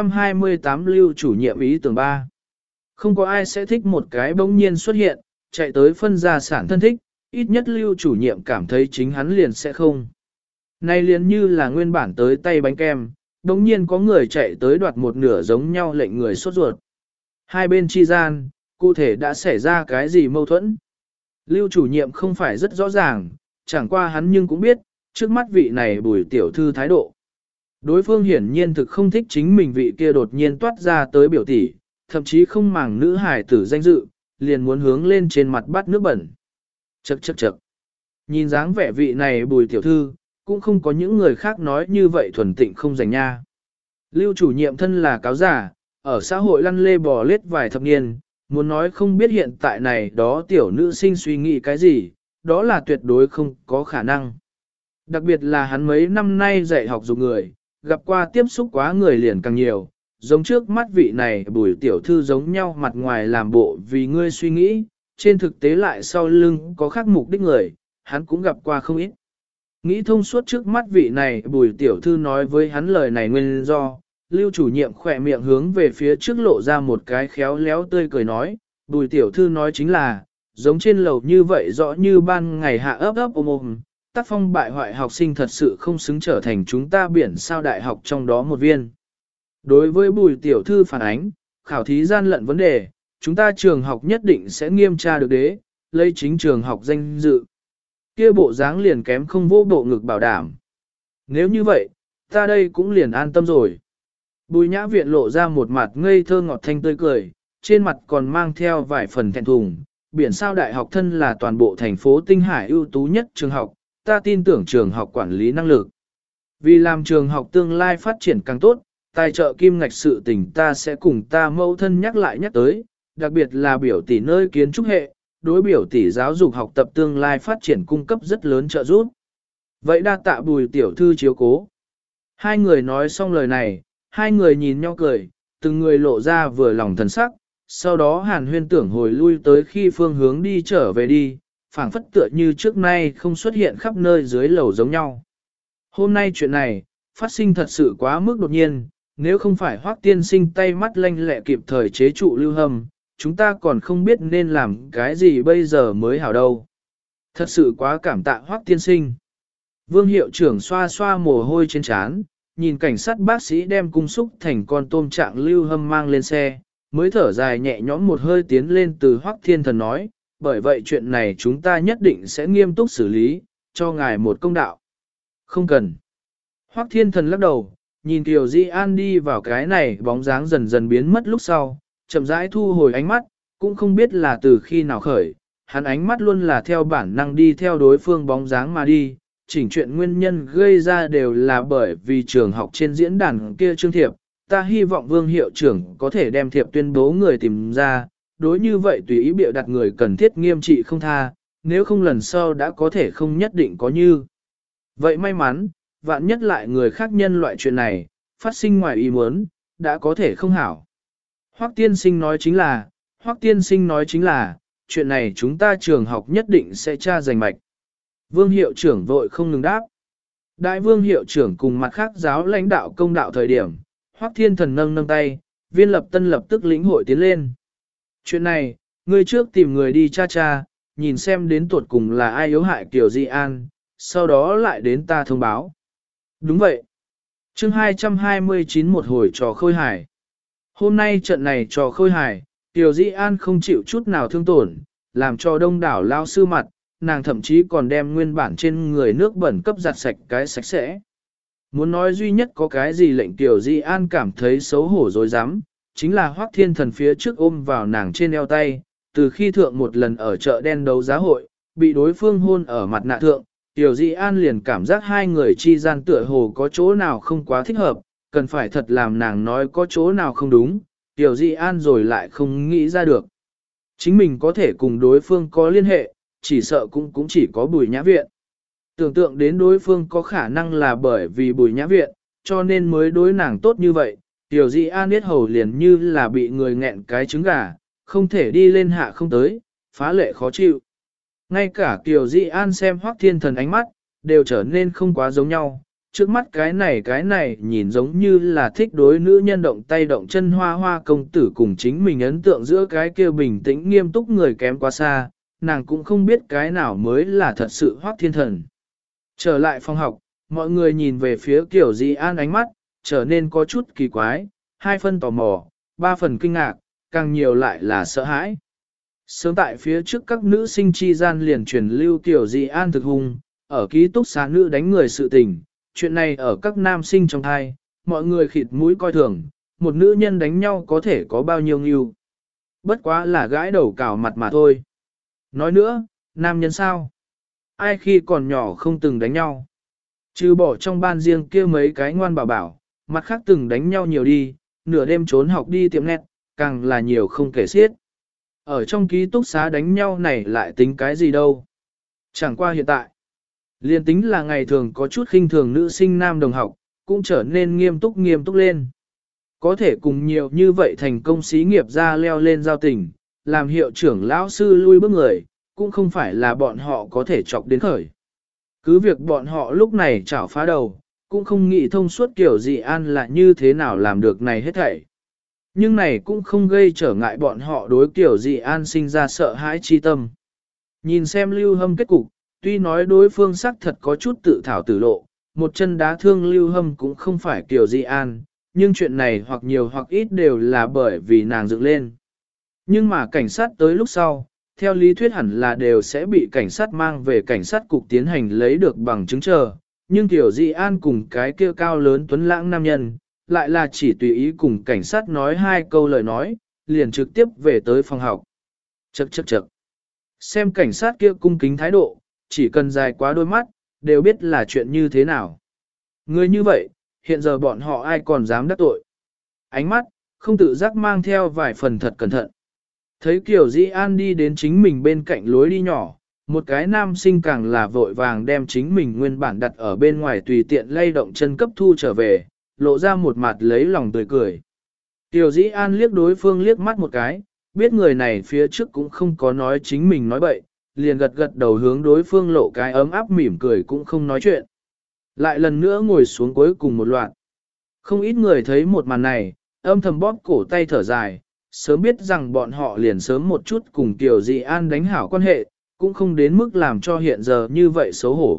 [SPEAKER 1] 228 Lưu chủ nhiệm ý tưởng 3. Không có ai sẽ thích một cái bỗng nhiên xuất hiện, chạy tới phân gia sản thân thích, ít nhất Lưu chủ nhiệm cảm thấy chính hắn liền sẽ không. Nay liền như là nguyên bản tới tay bánh kem, bỗng nhiên có người chạy tới đoạt một nửa giống nhau lệnh người sốt ruột. Hai bên chi gian, cụ thể đã xảy ra cái gì mâu thuẫn? Lưu chủ nhiệm không phải rất rõ ràng, chẳng qua hắn nhưng cũng biết, trước mắt vị này Bùi tiểu thư thái độ. Đối phương hiển nhiên thực không thích chính mình vị kia đột nhiên toát ra tới biểu tỷ, thậm chí không màng nữ hài tử danh dự, liền muốn hướng lên trên mặt bắt nước bẩn. Chậc chậc chậc. Nhìn dáng vẻ vị này Bùi tiểu thư, cũng không có những người khác nói như vậy thuần tịnh không rành nha. Lưu chủ nhiệm thân là cáo giả, ở xã hội lăn lê bò lết vài thập niên, muốn nói không biết hiện tại này đó tiểu nữ sinh suy nghĩ cái gì, đó là tuyệt đối không có khả năng. Đặc biệt là hắn mấy năm nay dạy học dục người, gặp qua tiếp xúc quá người liền càng nhiều, giống trước mắt vị này Bùi tiểu thư giống nhau mặt ngoài làm bộ vì ngươi suy nghĩ, trên thực tế lại sau lưng có khác mục đích người, hắn cũng gặp qua không ít. Nghĩ thông suốt trước mắt vị này Bùi tiểu thư nói với hắn lời này nguyên do, Lưu chủ nhiệm khỏe miệng hướng về phía trước lộ ra một cái khéo léo tươi cười nói, Bùi tiểu thư nói chính là, giống trên lầu như vậy rõ như ban ngày hạ ấp ấp ôm ôm, tác phong bại hoại học sinh thật sự không xứng trở thành chúng ta biển sao đại học trong đó một viên. Đối với Bùi tiểu thư phản ánh, khảo thí gian lận vấn đề, chúng ta trường học nhất định sẽ nghiêm tra được đế, lấy chính trường học danh dự. Kia bộ dáng liền kém không vô bộ ngực bảo đảm. Nếu như vậy, ta đây cũng liền an tâm rồi. Bùi nhã viện lộ ra một mặt ngây thơ ngọt thanh tươi cười, trên mặt còn mang theo vài phần thẹn thùng. Biển sao đại học thân là toàn bộ thành phố Tinh Hải ưu tú nhất trường học, ta tin tưởng trường học quản lý năng lực. Vì làm trường học tương lai phát triển càng tốt, tài trợ kim ngạch sự tình ta sẽ cùng ta mẫu thân nhắc lại nhắc tới, đặc biệt là biểu tỷ nơi kiến trúc hệ, đối biểu tỷ giáo dục học tập tương lai phát triển cung cấp rất lớn trợ giúp. Vậy đa tạ Bùi tiểu thư chiếu cố. Hai người nói xong lời này, hai người nhìn nhau cười, từng người lộ ra vừa lòng thần sắc, sau đó Hàn Huyên tưởng hồi lui tới khi phương hướng đi trở về đi, phảng phất tựa như trước nay không xuất hiện khắp nơi dưới lầu giống nhau. Hôm nay chuyện này, phát sinh thật sự quá mức đột nhiên, nếu không phải Hoắc tiên sinh tay mắt lanh lẹ kịp thời chế trụ Lưu Hâm, chúng ta còn không biết nên làm cái gì bây giờ mới hảo đâu. Thật sự quá cảm tạ Hoắc tiên sinh. Vương hiệu trưởng xoa xoa mồ hôi trên trán, nhìn cảnh sát bác sĩ đem cung xúc thành con tôm trạng Lưu Hâm mang lên xe, mới thở dài nhẹ nhõm một hơi tiến lên từ Hoắc Thiên Thần nói, bởi vậy chuyện này chúng ta nhất định sẽ nghiêm túc xử lý, cho ngài một công đạo. Không cần. Hoắc Thiên Thần lắc đầu, nhìn Kiều Di An đi vào cái này bóng dáng dần dần biến mất lúc sau, chậm rãi thu hồi ánh mắt, cũng không biết là từ khi nào khởi, hắn ánh mắt luôn là theo bản năng đi theo đối phương bóng dáng mà đi, chỉnh chuyện nguyên nhân gây ra đều là bởi vì trường học trên diễn đàn kia trương thiệp, ta hy vọng Vương hiệu trưởng có thể đem thiệp tuyên bố người tìm ra, đối như vậy tùy ý biểu đặt người cần thiết nghiêm trị không tha, nếu không lần sau đã có thể không nhất định có như. Vậy may mắn, vạn nhất lại người khác nhân loại chuyện này, phát sinh ngoài ý muốn, đã có thể không hảo. Hoắc tiên sinh nói chính là, chuyện này chúng ta trường học nhất định sẽ tra rành mạch. Vương hiệu trưởng vội không ngừng đáp. Đại vương hiệu trưởng cùng mặt khác giáo lãnh đạo công đạo thời điểm, Hoắc Thiên Thần nâng tay, Viên Lập Tân lập tức lĩnh hội tiến lên. Chuyện này, ngươi trước tìm người đi cha, nhìn xem đến tuột cùng là ai yếu hại Kiều Di An, sau đó lại đến ta thông báo. Đúng vậy. Chương 229 một hồi trò khôi hài. Hôm nay trận này trò khôi hài, Kiều Di An không chịu chút nào thương tổn, làm cho đông đảo lao sư mặt, nàng thậm chí còn đem nguyên bản trên người nước bẩn cấp giặt sạch cái sạch sẽ. Muốn nói duy nhất có cái gì lệnh Kiều Di An cảm thấy xấu hổ dối rắm chính là Hoắc Thiên Thần phía trước ôm vào nàng trên eo tay, từ khi thượng một lần ở chợ đen đấu giá hội, bị đối phương hôn ở mặt nạ thượng, Kiều Di An liền cảm giác hai người chi gian tựa hồ có chỗ nào không quá thích hợp, cần phải thật làm nàng nói có chỗ nào không đúng, Kiều Di An rồi lại không nghĩ ra được. Chính mình có thể cùng đối phương có liên hệ, chỉ sợ cũng chỉ có Bùi Nhã Viện. Tưởng tượng đến đối phương có khả năng là bởi vì Bùi Nhã Viện, cho nên mới đối nàng tốt như vậy, Tiểu Di An biết hầu liền như là bị người nghẹn cái trứng gà, không thể đi lên hạ không tới, phá lệ khó chịu. Ngay cả Tiểu Di An xem Hoắc Thiên Thần ánh mắt, đều trở nên không quá giống nhau, trước mắt cái này nhìn giống như là thích đối nữ nhân động tay động chân hoa hoa công tử cùng chính mình ấn tượng giữa cái kia bình tĩnh nghiêm túc người kém quá xa, nàng cũng không biết cái nào mới là thật sự Hoắc Thiên Thần. Trở lại phòng học, mọi người nhìn về phía Kiều Di An ánh mắt, trở nên có chút kỳ quái, 2 phần tò mò, 3 phần kinh ngạc, càng nhiều lại là sợ hãi. Sớm tại phía trước các nữ sinh chi gian liền truyền lưu Kiều Di An thực hung, ở ký túc xá nữ đánh người sự tình, chuyện này ở các nam sinh trong thai, mọi người khịt mũi coi thường, một nữ nhân đánh nhau có thể có bao nhiêu nghiêu. Bất quá là gãi đầu cào mặt mà thôi. Nói nữa, nam nhân sao? Ai khi còn nhỏ không từng đánh nhau? Trừ bỏ trong ban riêng kia mấy cái ngoan bảo bảo, mặt khác từng đánh nhau nhiều đi, nửa đêm trốn học đi tiệm nét, càng là nhiều không kể xiết. Ở trong ký túc xá đánh nhau này lại tính cái gì đâu? Chẳng qua hiện tại, liên tính là ngày thường có chút khinh thường nữ sinh nam đồng học, cũng trở nên nghiêm túc lên. Có thể cùng nhiều như vậy thành công xí nghiệp ra leo lên giao tình, làm hiệu trưởng lão sư lui bước người, cũng không phải là bọn họ có thể chọc đến khởi. Cứ việc bọn họ lúc này chảo phá đầu, cũng không nghĩ thông suốt kiểu gì An là như thế nào làm được này hết thảy. Nhưng này cũng không gây trở ngại bọn họ đối kiểu gì An sinh ra sợ hãi chi tâm. Nhìn xem Lưu Hâm kết cục, tuy nói đối phương sắc thật có chút tự thảo tử lộ, một chân đá thương Lưu Hâm cũng không phải kiểu gì An, nhưng chuyện này hoặc nhiều hoặc ít đều là bởi vì nàng dựng lên. Nhưng mà cảnh sát tới lúc sau, theo lý thuyết hẳn là đều sẽ bị cảnh sát mang về cảnh sát cục tiến hành lấy được bằng chứng chờ, nhưng Tiểu Di An cùng cái kia cao lớn tuấn lãng nam nhân, lại là chỉ tùy ý cùng cảnh sát nói 2 câu lời nói, liền trực tiếp về tới phòng học. Chậc. Xem cảnh sát kia cung kính thái độ, chỉ cần dài quá đôi mắt, đều biết là chuyện như thế nào. Người như vậy, hiện giờ bọn họ ai còn dám đắc tội. Ánh mắt, không tự giác mang theo vài phần thật cẩn thận. Thấy Kiều Di An đi đến chính mình bên cạnh lối đi nhỏ, một cái nam sinh càng là vội vàng đem chính mình nguyên bản đặt ở bên ngoài tùy tiện lay động chân cấp thu trở về, lộ ra một mặt lấy lòng tươi cười. Kiều Di An liếc đối phương liếc mắt một cái, biết người này phía trước cũng không có nói chính mình nói bậy, liền gật đầu hướng đối phương lộ cái ấm áp mỉm cười cũng không nói chuyện. Lại lần nữa ngồi xuống cuối cùng một loạt. Không ít người thấy một màn này, âm thầm bóp cổ tay thở dài, sớm biết rằng bọn họ liền sớm một chút cùng Kiều Di An đánh hảo quan hệ, cũng không đến mức làm cho hiện giờ như vậy xấu hổ.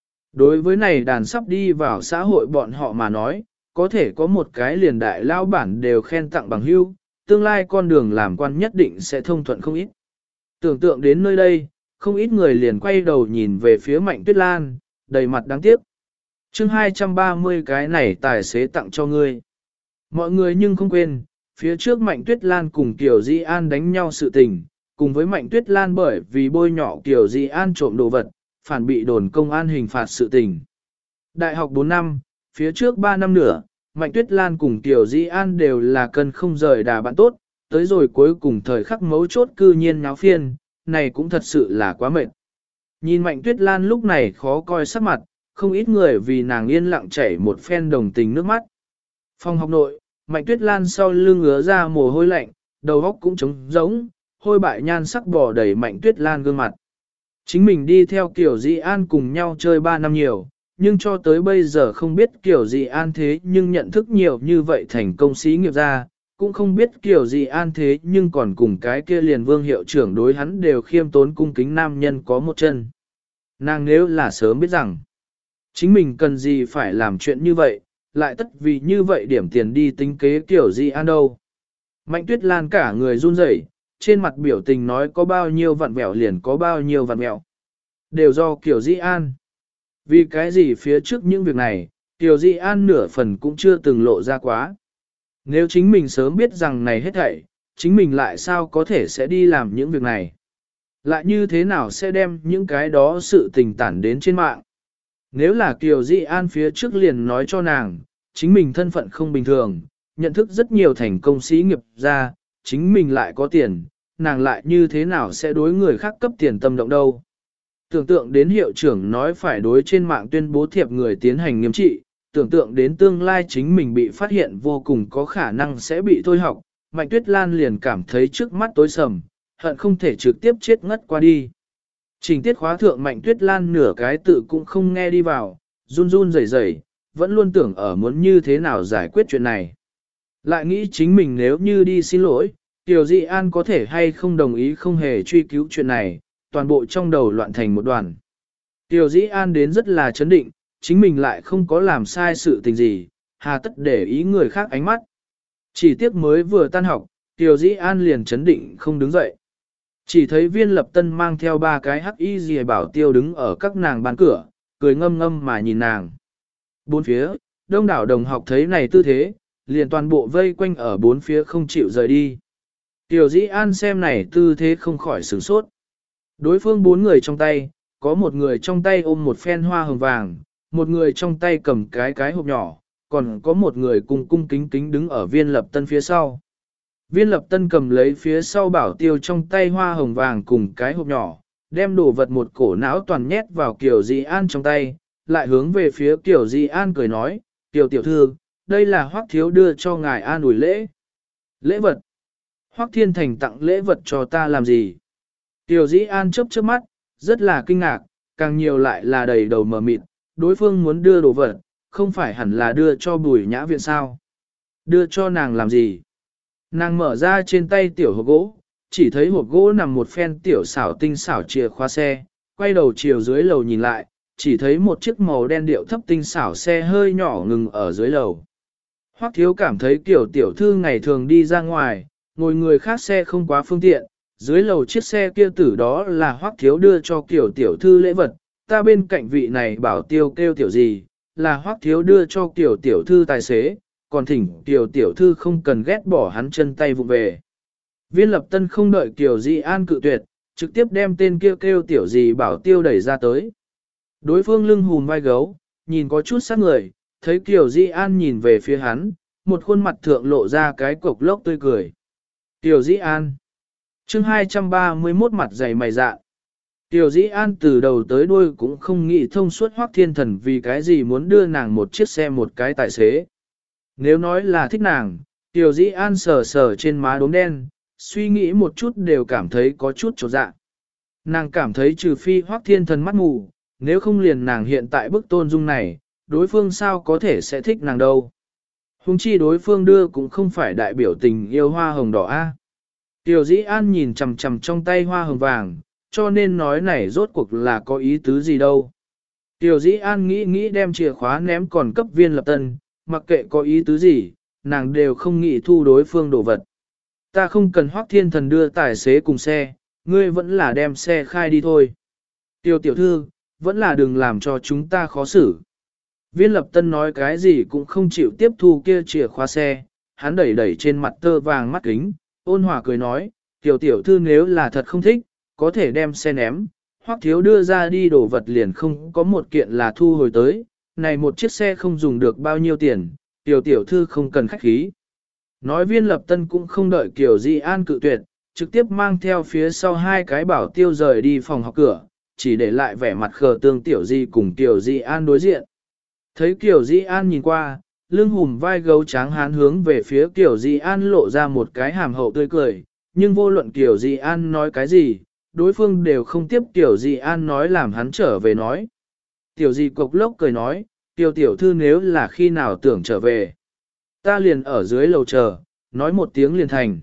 [SPEAKER 1] Đối với này đàn sắp đi vào xã hội bọn họ mà nói, có thể có một cái liền đại lao bản đều khen tặng bằng hưu, tương lai con đường làm quan nhất định sẽ thông thuận không ít. Tưởng tượng đến nơi đây, không ít người liền quay đầu nhìn về phía Mạnh Tuyết Lan, đầy mặt đáng tiếc. chương 230 cái này tài xế tặng cho ngươi. Mọi người nhưng không quên, phía trước Mạnh Tuyết Lan cùng Kiều Di An đánh nhau sự tình, cùng với Mạnh Tuyết Lan bởi vì bôi nhọ Kiều Di An trộm đồ vật, phản bị đồn công an hình phạt sự tình. Đại học 4 năm, phía trước 3 năm nữa, Mạnh Tuyết Lan cùng Kiều Di An đều là cân không rời đà bạn tốt, tới rồi cuối cùng thời khắc mấu chốt cư nhiên nháo phiên, này cũng thật sự là quá mệt. Nhìn Mạnh Tuyết Lan lúc này khó coi sắc mặt, không ít người vì nàng yên lặng chảy một phen đồng tình nước mắt. Phòng học nội, Mạnh Tuyết Lan sau lưng ứa ra mồ hôi lạnh, đầu óc cũng trống rỗng, hôi bại nhan sắc bò đầy Mạnh Tuyết Lan gương mặt. Chính mình đi theo Kiều Di An cùng nhau chơi 3 năm nhiều, nhưng cho tới bây giờ không biết Kiều Di An thế nhưng nhận thức nhiều như vậy thành công sĩ nghiệp gia, cũng không biết Kiều Di An thế nhưng còn cùng cái kia liền vương hiệu trưởng đối hắn đều khiêm tốn cung kính nam nhân có một chân. Nàng nếu là sớm biết rằng, chính mình cần gì phải làm chuyện như vậy, lại tất vì như vậy điểm tiền đi tính kế Kiều Di An đâu. Mạnh Tuyết Lan cả người run rẩy, trên mặt biểu tình nói có bao nhiêu vặn vẹo liền có bao nhiêu vặn vẹo. Đều do Kiều Di An. Vì cái gì phía trước những việc này, Kiều Di An nửa phần cũng chưa từng lộ ra quá. Nếu chính mình sớm biết rằng này hết thảy, chính mình lại sao có thể sẽ đi làm những việc này. Lại như thế nào sẽ đem những cái đó sự tình tản đến trên mạng. Nếu là Kiều Di An phía trước liền nói cho nàng, chính mình thân phận không bình thường, nhận thức rất nhiều thành công sĩ nghiệp ra, chính mình lại có tiền, nàng lại như thế nào sẽ đối người khác cấp tiền tâm động đâu. Tưởng tượng đến hiệu trưởng nói phải đối trên mạng tuyên bố thiệp người tiến hành nghiêm trị, tưởng tượng đến tương lai chính mình bị phát hiện vô cùng có khả năng sẽ bị thôi học, Mạnh Tuyết Lan liền cảm thấy trước mắt tối sầm, hận không thể trực tiếp chết ngất qua đi. Trình tiết khóa thượng Mạnh Tuyết Lan nửa cái tự cũng không nghe đi vào, run run rẩy rẩy, vẫn luôn tưởng ở muốn như thế nào giải quyết chuyện này. Lại nghĩ chính mình nếu như đi xin lỗi, Kiều Di An có thể hay không đồng ý không hề truy cứu chuyện này, toàn bộ trong đầu loạn thành một đoàn. Kiều Di An đến rất là chấn định, chính mình lại không có làm sai sự tình gì, hà tất để ý người khác ánh mắt. Chỉ tiếc mới vừa tan học, Kiều Di An liền chấn định không đứng dậy. Chỉ thấy Viên Lập Tân mang theo 3 cái hắc y rìa bảo tiêu đứng ở các nàng bàn cửa, cười ngâm ngâm mà nhìn nàng. Bốn phía, đông đảo đồng học thấy này tư thế, liền toàn bộ vây quanh ở bốn phía không chịu rời đi. Kiều Di An xem này tư thế không khỏi sửng sốt. Đối phương 4 người trong tay, có một người trong tay ôm một phen hoa hồng vàng, một người trong tay cầm cái hộp nhỏ, còn có một người cung cung kính kính đứng ở Viên Lập Tân phía sau. Viên Lập Tân cầm lấy phía sau bảo tiêu trong tay hoa hồng vàng cùng cái hộp nhỏ, đem đồ vật một cổ não toàn nhét vào Kiều Di An trong tay, lại hướng về phía Kiều Di An cười nói, Kiều tiểu thư, đây là Hoắc thiếu đưa cho ngài an ủi lễ. Lễ vật. Hoắc Thiên Thành tặng lễ vật cho ta làm gì? Kiều Di An chớp chớp mắt, rất là kinh ngạc, càng nhiều lại là đầy đầu mờ mịt, đối phương muốn đưa đồ vật, không phải hẳn là đưa cho Bùi Nhã Viện sao? Đưa cho nàng làm gì? Nàng mở ra trên tay tiểu hộp gỗ, chỉ thấy hộp gỗ nằm một phen tiểu xảo tinh xảo chìa khóa xe, quay đầu chiều dưới lầu nhìn lại, chỉ thấy một chiếc màu đen điệu thấp tinh xảo xe hơi nhỏ ngừng ở dưới lầu. Hoắc thiếu cảm thấy kiểu tiểu thư ngày thường đi ra ngoài, ngồi người khác xe không quá phương tiện, dưới lầu chiếc xe kia tử đó là Hoắc thiếu đưa cho kiểu tiểu thư lễ vật, ta bên cạnh vị này bảo tiêu kêu tiểu gì, là Hoắc thiếu đưa cho kiểu tiểu thư tài xế, còn thỉnh Kiều tiểu thư không cần ghét bỏ hắn chân tay vụ về. Viên Lập Tân không đợi Kiều Di An cự tuyệt, trực tiếp đem tên kia kêu tiểu gì bảo tiêu đẩy ra tới. Đối phương lưng hùn vai gấu, nhìn có chút sát người, thấy Kiều Di An nhìn về phía hắn, một khuôn mặt thượng lộ ra cái cục lốc tươi cười. Kiều Di An. chương 231 mặt dày mày dạ. Kiều Di An từ đầu tới đuôi cũng không nghĩ thông suốt Hoắc Thiên Thần vì cái gì muốn đưa nàng một chiếc xe một cái tài xế. Nếu nói là thích nàng, Kiều Di An sờ sờ trên má đốm đen, suy nghĩ một chút đều cảm thấy có chút chột dạ. Nàng cảm thấy trừ phi Hoắc Thiên Thần mắt mù, nếu không liền nàng hiện tại bức tôn dung này, đối phương sao có thể sẽ thích nàng đâu. Hùng chi đối phương đưa cũng không phải đại biểu tình yêu hoa hồng đỏ a. Kiều Di An nhìn chằm chằm trong tay hoa hồng vàng, cho nên nói này rốt cuộc là có ý tứ gì đâu. Kiều Di An nghĩ đem chìa khóa ném còn cấp Viên Lập Tân, mặc kệ có ý tứ gì, nàng đều không nghĩ thu đối phương đồ vật. Ta không cần Hoắc Thiên Thần đưa tài xế cùng xe, ngươi vẫn là đem xe khai đi thôi. Tiêu tiểu thư, vẫn là đừng làm cho chúng ta khó xử. Viên Lập Tân nói cái gì cũng không chịu tiếp thu kia chìa khóa xe, hắn đẩy đẩy trên mặt tơ vàng mắt kính, ôn hòa cười nói, Tiêu tiểu thư nếu là thật không thích, có thể đem xe ném, Hoắc thiếu đưa ra đi đồ vật liền không có một kiện là thu hồi tới, này một chiếc xe không dùng được bao nhiêu tiền, Tiêu tiểu thư không cần khách khí. Nói Viên Lập Tân cũng không đợi Kiều Di An cự tuyệt, trực tiếp mang theo phía sau hai cái bảo tiêu rời đi phòng học cửa, chỉ để lại vẻ mặt khờ tương Tiểu Di cùng Kiều Di An đối diện. Thấy Kiều Di An nhìn qua, lưng hùm vai gấu tráng hán hướng về phía Kiều Di An lộ ra một cái hàm hậu tươi cười, nhưng vô luận Kiều Di An nói cái gì, đối phương đều không tiếp Kiều Di An nói làm hắn trở về nói. Tiểu Di cộc lốc cười nói, Tiêu tiểu thư nếu là khi nào tưởng trở về. Ta liền ở dưới lầu chờ, nói một tiếng liền thành.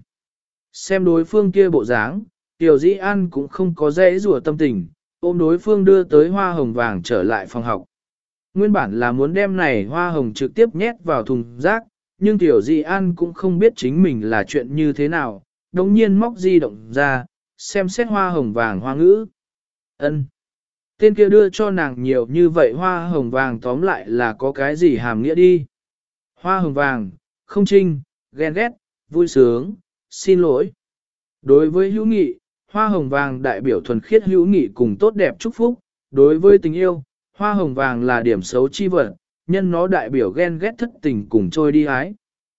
[SPEAKER 1] Xem đối phương kia bộ dáng, Tiểu Di An cũng không có dễ rủa tâm tình, ôm đối phương đưa tới hoa hồng vàng trở lại phòng học. Nguyên bản là muốn đem này hoa hồng trực tiếp nhét vào thùng rác, nhưng Tiểu Di An cũng không biết chính mình là chuyện như thế nào, đồng nhiên móc di động ra, xem xét hoa hồng vàng hoa ngữ. Ân, tên kia đưa cho nàng nhiều như vậy hoa hồng vàng tóm lại là có cái gì hàm nghĩa đi. Hoa hồng vàng, không trinh, ghen ghét, vui sướng, xin lỗi. Đối với hữu nghị, hoa hồng vàng đại biểu thuần khiết hữu nghị cùng tốt đẹp chúc phúc. Đối với tình yêu, hoa hồng vàng là điểm xấu chi vật, nhân nó đại biểu ghen ghét thất tình cùng trôi đi ái.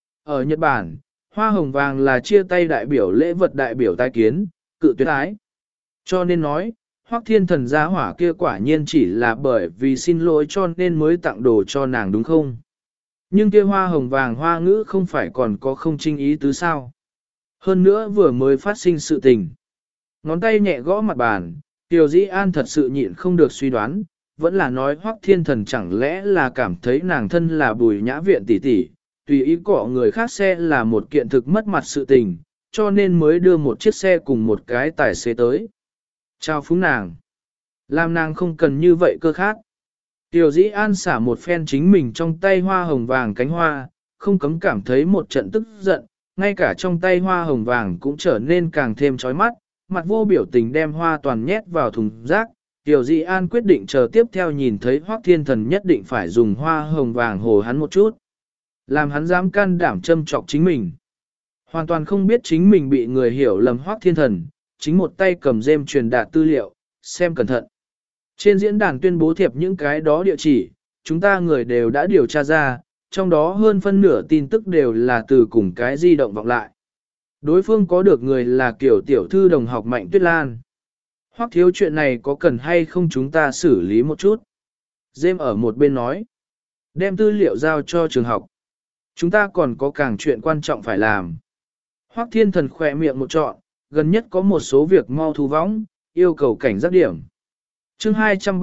[SPEAKER 1] Ở Nhật Bản, hoa hồng vàng là chia tay đại biểu lễ vật đại biểu tai kiến, cự tuyệt ái. Cho nên nói, Hoắc Thiên Thần gia hỏa kia quả nhiên chỉ là bởi vì xin lỗi cho nên mới tặng đồ cho nàng đúng không? Nhưng kia hoa hồng vàng hoa ngữ không phải còn có không trinh ý tứ sao. Hơn nữa vừa mới phát sinh sự tình. Ngón tay nhẹ gõ mặt bàn, Tiểu Dĩ An thật sự nhịn không được suy đoán, vẫn là nói Hoắc Thiên Thần chẳng lẽ là cảm thấy nàng thân là Bùi Nhã Viện tỷ tỷ, tùy ý cọ người khác xe là một kiện thực mất mặt sự tình, cho nên mới đưa một chiếc xe cùng một cái tài xế tới. Chào phúng nàng. Làm nàng không cần như vậy cơ khác. Tiểu Dĩ An xả một phen chính mình trong tay hoa hồng vàng cánh hoa, không cấm cảm thấy một trận tức giận, ngay cả trong tay hoa hồng vàng cũng trở nên càng thêm chói mắt, mặt vô biểu tình đem hoa toàn nhét vào thùng rác. Tiểu Dĩ An quyết định chờ tiếp theo nhìn thấy Hoắc Thiên Thần nhất định phải dùng hoa hồng vàng hồ hắn một chút. Làm hắn dám can đảm châm chọc chính mình. Hoàn toàn không biết chính mình bị người hiểu lầm Hoắc Thiên Thần, chính một tay cầm rêm truyền đạt tư liệu, xem cẩn thận. Trên diễn đàn tuyên bố thiệp những cái đó địa chỉ, chúng ta người đều đã điều tra ra, trong đó hơn phân nửa tin tức đều là từ cùng cái di động vọng lại. Đối phương có được người là kiểu tiểu thư đồng học Mạnh Tuyết Lan. Hoặc thiếu chuyện này có cần hay không chúng ta xử lý một chút. Dêm ở một bên nói, đem tư liệu giao cho trường học. Chúng ta còn có càng chuyện quan trọng phải làm. Hoắc Thiên Thần khỏe miệng một trọn, gần nhất có một số việc mau thu võng, yêu cầu cảnh giác điểm. Chương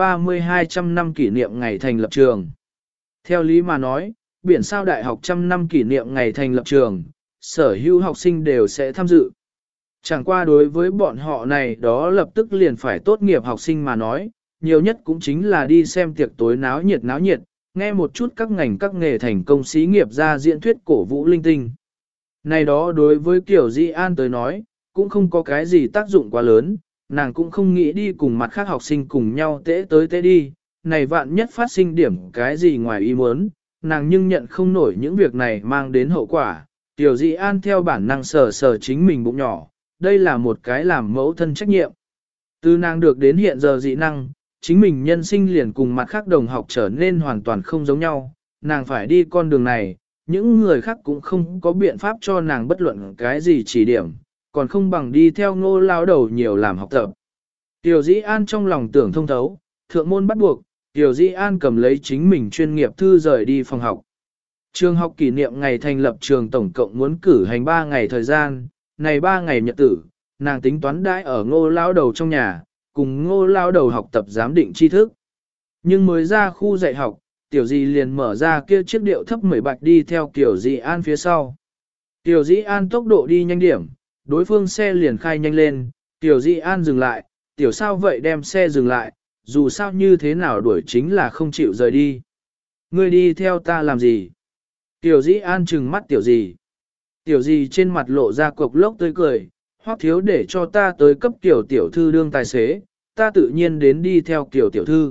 [SPEAKER 1] 230-200 năm kỷ niệm ngày thành lập trường. Theo lý mà nói, biển sao đại học trăm năm kỷ niệm ngày thành lập trường, sở hữu học sinh đều sẽ tham dự. Chẳng qua đối với bọn họ này đó lập tức liền phải tốt nghiệp học sinh mà nói, nhiều nhất cũng chính là đi xem tiệc tối náo nhiệt, nghe một chút các ngành các nghề thành công xí nghiệp ra diễn thuyết cổ vũ linh tinh. Này đó đối với Kiều Di An tới nói, cũng không có cái gì tác dụng quá lớn, nàng cũng không nghĩ đi cùng mặt khác học sinh cùng nhau tễ tới tễ đi, này vạn nhất phát sinh điểm cái gì ngoài ý muốn, nàng nhưng nhận không nổi những việc này mang đến hậu quả. Tiểu Di An theo bản năng sờ sờ chính mình bụng nhỏ, đây là một cái làm mẫu thân trách nhiệm. Từ nàng được đến hiện giờ dị năng, chính mình nhân sinh liền cùng mặt khác đồng học trở nên hoàn toàn không giống nhau, nàng phải đi con đường này, những người khác cũng không có biện pháp cho nàng bất luận cái gì chỉ điểm, còn không bằng đi theo Ngô lao đầu nhiều làm học tập. Tiểu Dĩ An trong lòng tưởng thông thấu, thượng môn bắt buộc, Tiểu Dĩ An cầm lấy chính mình chuyên nghiệp thư rời đi phòng học. Trường học kỷ niệm ngày thành lập trường tổng cộng muốn cử hành 3 ngày thời gian, này 3 ngày nhật tử, nàng tính toán đãi ở Ngô lao đầu trong nhà, cùng Ngô lao đầu học tập giám định tri thức. Nhưng mới ra khu dạy học, Tiểu Dĩ liền mở ra kia chiếc điệu thấp 10 bạch đi theo Tiểu Dĩ An phía sau. Tiểu Dĩ An tốc độ đi nhanh điểm, đối phương xe liền khai nhanh lên, Tiểu Dĩ An dừng lại, Tiểu sao vậy đem xe dừng lại, dù sao như thế nào đuổi chính là không chịu rời đi. Ngươi đi theo ta làm gì? Tiểu Dĩ An trừng mắt Tiểu gì? Tiểu gì trên mặt lộ ra cục lốc tươi cười, Hoắc thiếu để cho ta tới cấp tiểu tiểu thư đương tài xế, ta tự nhiên đến đi theo tiểu tiểu thư.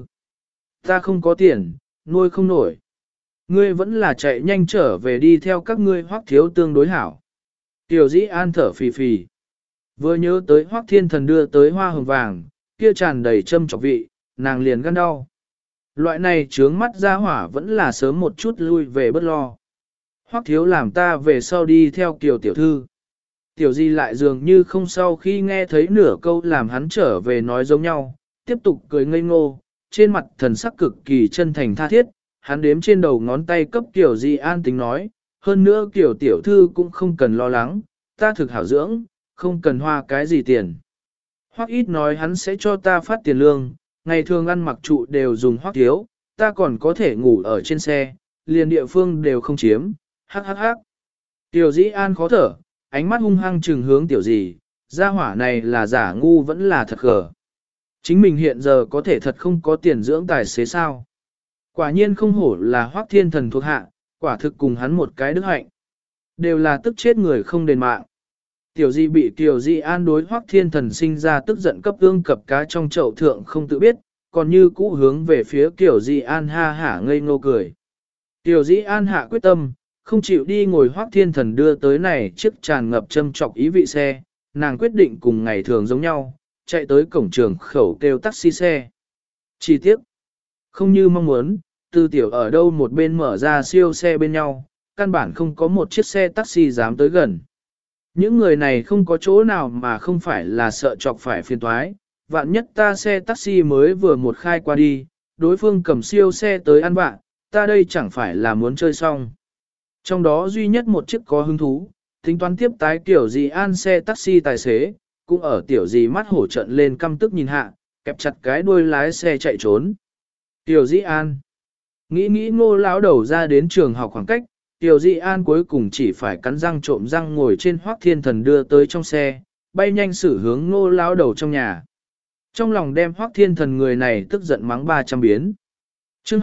[SPEAKER 1] Ta không có tiền, nuôi không nổi. Ngươi vẫn là chạy nhanh trở về đi theo các ngươi Hoắc thiếu tương đối hảo. Tiểu dĩ an thở phì phì. Vừa nhớ tới Hoắc thiên thần đưa tới hoa hồng vàng, kia tràn đầy châm chọc vị, nàng liền gan đau. Loại này trướng mắt ra hỏa vẫn là sớm một chút lui về bất lo. Hoắc thiếu làm ta về sau đi theo Kiều tiểu thư. Tiểu Di lại dường như không sau khi nghe thấy nửa câu làm hắn trở về nói giống nhau, tiếp tục cười ngây ngô, trên mặt thần sắc cực kỳ chân thành tha thiết, hắn đếm trên đầu ngón tay cấp Tiểu Di an tính nói, hơn nữa Kiều tiểu thư cũng không cần lo lắng, ta thực hảo dưỡng, không cần hoa cái gì tiền. Hoắc ít nói hắn sẽ cho ta phát tiền lương, ngày thường ăn mặc trụ đều dùng Hoắc thiếu, ta còn có thể ngủ ở trên xe, liền địa phương đều không chiếm, hắc hắc hắc. Tiểu Dĩ An khó thở, ánh mắt hung hăng trừng hướng tiểu gì, gia hỏa này là giả ngu vẫn là thật gở. Chính mình hiện giờ có thể thật không có tiền dưỡng tài xế sao. Quả nhiên không hổ là Hoắc thiên thần thuộc hạ, quả thực cùng hắn một cái đức hạnh. Đều là tức chết người không đền mạng. Tiểu di bị tiểu di an đối Hoắc thiên thần sinh ra tức giận cấp ương cập cá trong chậu thượng không tự biết, còn như cũ hướng về phía tiểu di an ha hả ngây ngô cười. Tiểu di an hạ quyết tâm, không chịu đi ngồi Hoắc thiên thần đưa tới này chiếc tràn ngập châm trọc ý vị xe, nàng quyết định cùng ngày thường giống nhau, chạy tới cổng trường khẩu kêu taxi xe. Chi tiết, không như mong muốn, Tư Tiểu ở đâu một bên mở ra siêu xe bên nhau, căn bản không có một chiếc xe taxi dám tới gần. Những người này không có chỗ nào mà không phải là sợ chọc phải phiền toái, vạn nhất ta xe taxi mới vừa một khai qua đi, đối phương cầm siêu xe tới ăn vạ, ta đây chẳng phải là muốn chơi xong. Trong đó duy nhất một chiếc có hứng thú, tính toán tiếp tái kiểu gì an xe taxi tài xế, cũng ở tiểu gì mắt hổ trận lên căm tức nhìn hạ, kẹp chặt cái đuôi lái xe chạy trốn. Tiểu Dĩ An nghĩ Ngô lão đầu ra đến trường học khoảng cách, Tiểu Dĩ An cuối cùng chỉ phải cắn răng trộm răng ngồi trên Hoắc thiên thần đưa tới trong xe, bay nhanh xử hướng Ngô lão đầu trong nhà. Trong lòng đem Hoắc thiên thần người này tức giận mắng 300 biến. Chương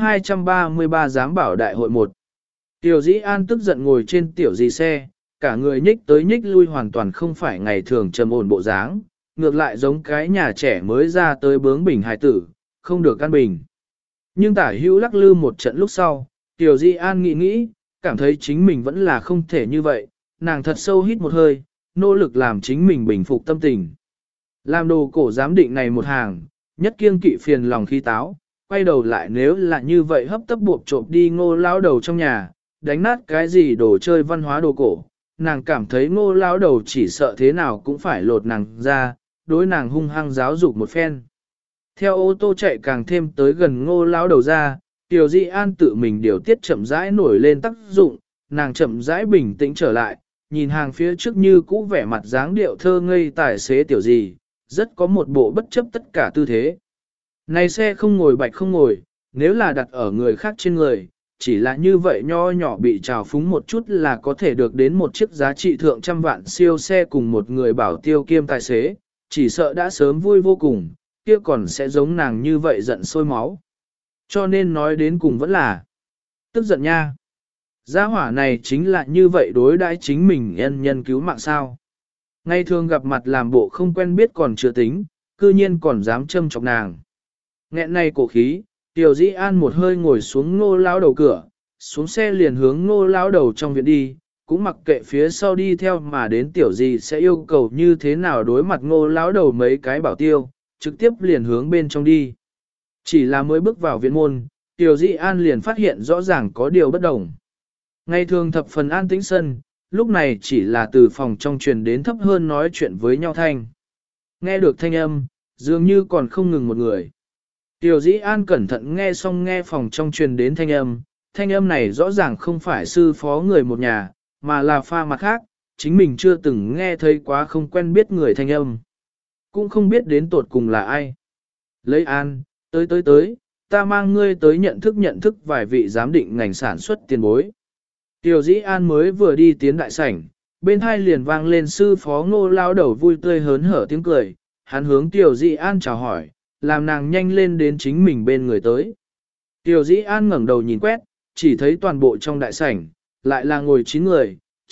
[SPEAKER 1] 233 giám bảo đại hội 1. Tiểu Dĩ An tức giận ngồi trên tiểu dì xe, cả người nhích tới nhích lui hoàn toàn không phải ngày thường trầm ổn bộ dáng, ngược lại giống cái nhà trẻ mới ra tới bướng bỉnh hài tử, không được căn bình. Nhưng tả hữu lắc lư một trận lúc sau, Tiểu Dĩ An nghĩ, cảm thấy chính mình vẫn là không thể như vậy, nàng thật sâu hít một hơi, nỗ lực làm chính mình bình phục tâm tình. Làm đồ cổ giám định này một hàng, nhất kiêng kỵ phiền lòng khí táo, quay đầu lại nếu là như vậy hấp tấp buộc trộm đi Ngô lão đầu trong nhà, đánh nát cái gì đồ chơi văn hóa đồ cổ, nàng cảm thấy Ngô lão đầu chỉ sợ thế nào cũng phải lột nàng ra, đối nàng hung hăng giáo dục một phen. Theo ô tô chạy càng thêm tới gần Ngô lão đầu ra, Tiểu Dĩ An tự mình điều tiết chậm rãi nổi lên tác dụng, nàng chậm rãi bình tĩnh trở lại, nhìn hàng phía trước như cũ vẻ mặt dáng điệu thơ ngây tài xế tiểu gì, rất có một bộ bất chấp tất cả tư thế. Này xe không ngồi bạch không ngồi, nếu là đặt ở người khác trên người, chỉ là như vậy nho nhỏ bị trào phúng một chút là có thể được đến một chiếc giá trị thượng trăm vạn siêu xe cùng một người bảo tiêu kiêm tài xế, chỉ sợ đã sớm vui vô cùng, kia còn sẽ giống nàng như vậy giận sôi máu. Cho nên nói đến cùng vẫn là tức giận nha. Gia hỏa này chính là như vậy đối đãi chính mình nhân cứu mạng sao. Ngày thường gặp mặt làm bộ không quen biết còn chưa tính, cư nhiên còn dám châm chọc nàng. Nghẹn này cổ khí, Tiểu Dĩ An một hơi ngồi xuống Ngô lão đầu cửa, xuống xe liền hướng Ngô lão đầu trong viện đi, cũng mặc kệ phía sau đi theo mà đến tiểu gì sẽ yêu cầu như thế nào đối mặt Ngô lão đầu mấy cái bảo tiêu, trực tiếp liền hướng bên trong đi. Chỉ là mới bước vào viện môn, Tiểu Dĩ An liền phát hiện rõ ràng có điều bất đồng. Ngày thường thập phần an tĩnh sân, lúc này chỉ là từ phòng trong truyền đến thấp hơn nói chuyện với nhau thanh. Nghe được thanh âm, dường như còn không ngừng một người. Tiểu Dĩ An cẩn thận nghe xong nghe phòng trong truyền đến thanh âm này rõ ràng không phải sư phó người một nhà, mà là pha mặt khác, chính mình chưa từng nghe thấy quá không quen biết người thanh âm. Cũng không biết đến tột cùng là ai. Lấy An, tới, ta mang ngươi tới nhận thức vài vị giám định ngành sản xuất tiền bối. Tiểu Dĩ An mới vừa đi tiến đại sảnh, bên hai liền vang lên sư phó Ngô lao đầu vui tươi hớn hở tiếng cười, hắn hướng Tiểu Dĩ An chào hỏi, làm nàng nhanh lên đến chính mình bên người tới. Tiểu Dĩ An ngẩng đầu nhìn quét, chỉ thấy toàn bộ trong đại sảnh, lại là ngồi 9 người,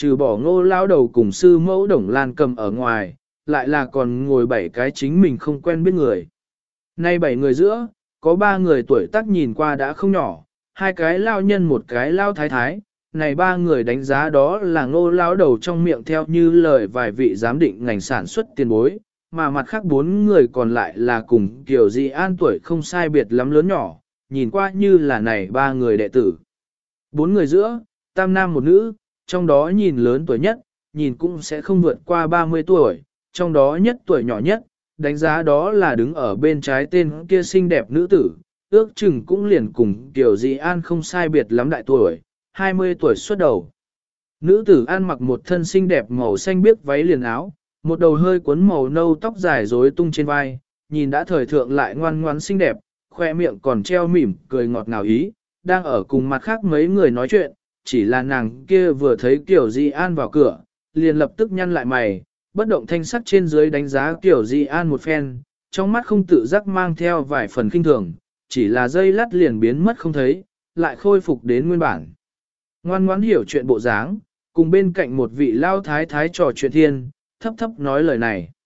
[SPEAKER 1] trừ bỏ Ngô lão đầu cùng sư mẫu Đồng Lan Cầm ở ngoài, lại là còn ngồi 7 cái chính mình không quen biết người. Nay 7 người giữa, có 3 người tuổi tác nhìn qua đã không nhỏ, 2 cái lao nhân một cái lao thái thái, này 3 người đánh giá đó là Ngô lão đầu trong miệng theo như lời vài vị giám định ngành sản xuất tiền bối, mà mặt khác 4 người còn lại là cùng Kiều Di An tuổi không sai biệt lắm lớn nhỏ, nhìn qua như là này 3 người đệ tử. 4 người giữa, tam nam một nữ, trong đó nhìn lớn tuổi nhất, nhìn cũng sẽ không vượt qua 30 tuổi, trong đó nhất tuổi nhỏ nhất, đánh giá đó là đứng ở bên trái tên kia xinh đẹp nữ tử, ước chừng cũng liền cùng Kiều Di An không sai biệt lắm đại tuổi, 20 tuổi xuất đầu. Nữ tử ăn mặc một thân xinh đẹp màu xanh biếc váy liền áo, một đầu hơi cuốn màu nâu tóc dài rối tung trên vai, nhìn đã thời thượng lại ngoan ngoãn xinh đẹp, khoe miệng còn treo mỉm cười ngọt ngào ý, đang ở cùng mặt khác mấy người nói chuyện, chỉ là nàng kia vừa thấy Kiều Di An vào cửa, liền lập tức nhăn lại mày, bất động thanh sắc trên dưới đánh giá Kiều Di An một phen, trong mắt không tự giác mang theo vài phần kinh thường, chỉ là dây lát liền biến mất không thấy, lại khôi phục đến nguyên bản. Ngoan ngoãn hiểu chuyện bộ dáng, cùng bên cạnh một vị lao thái thái trò chuyện thiên, thấp thấp nói lời này.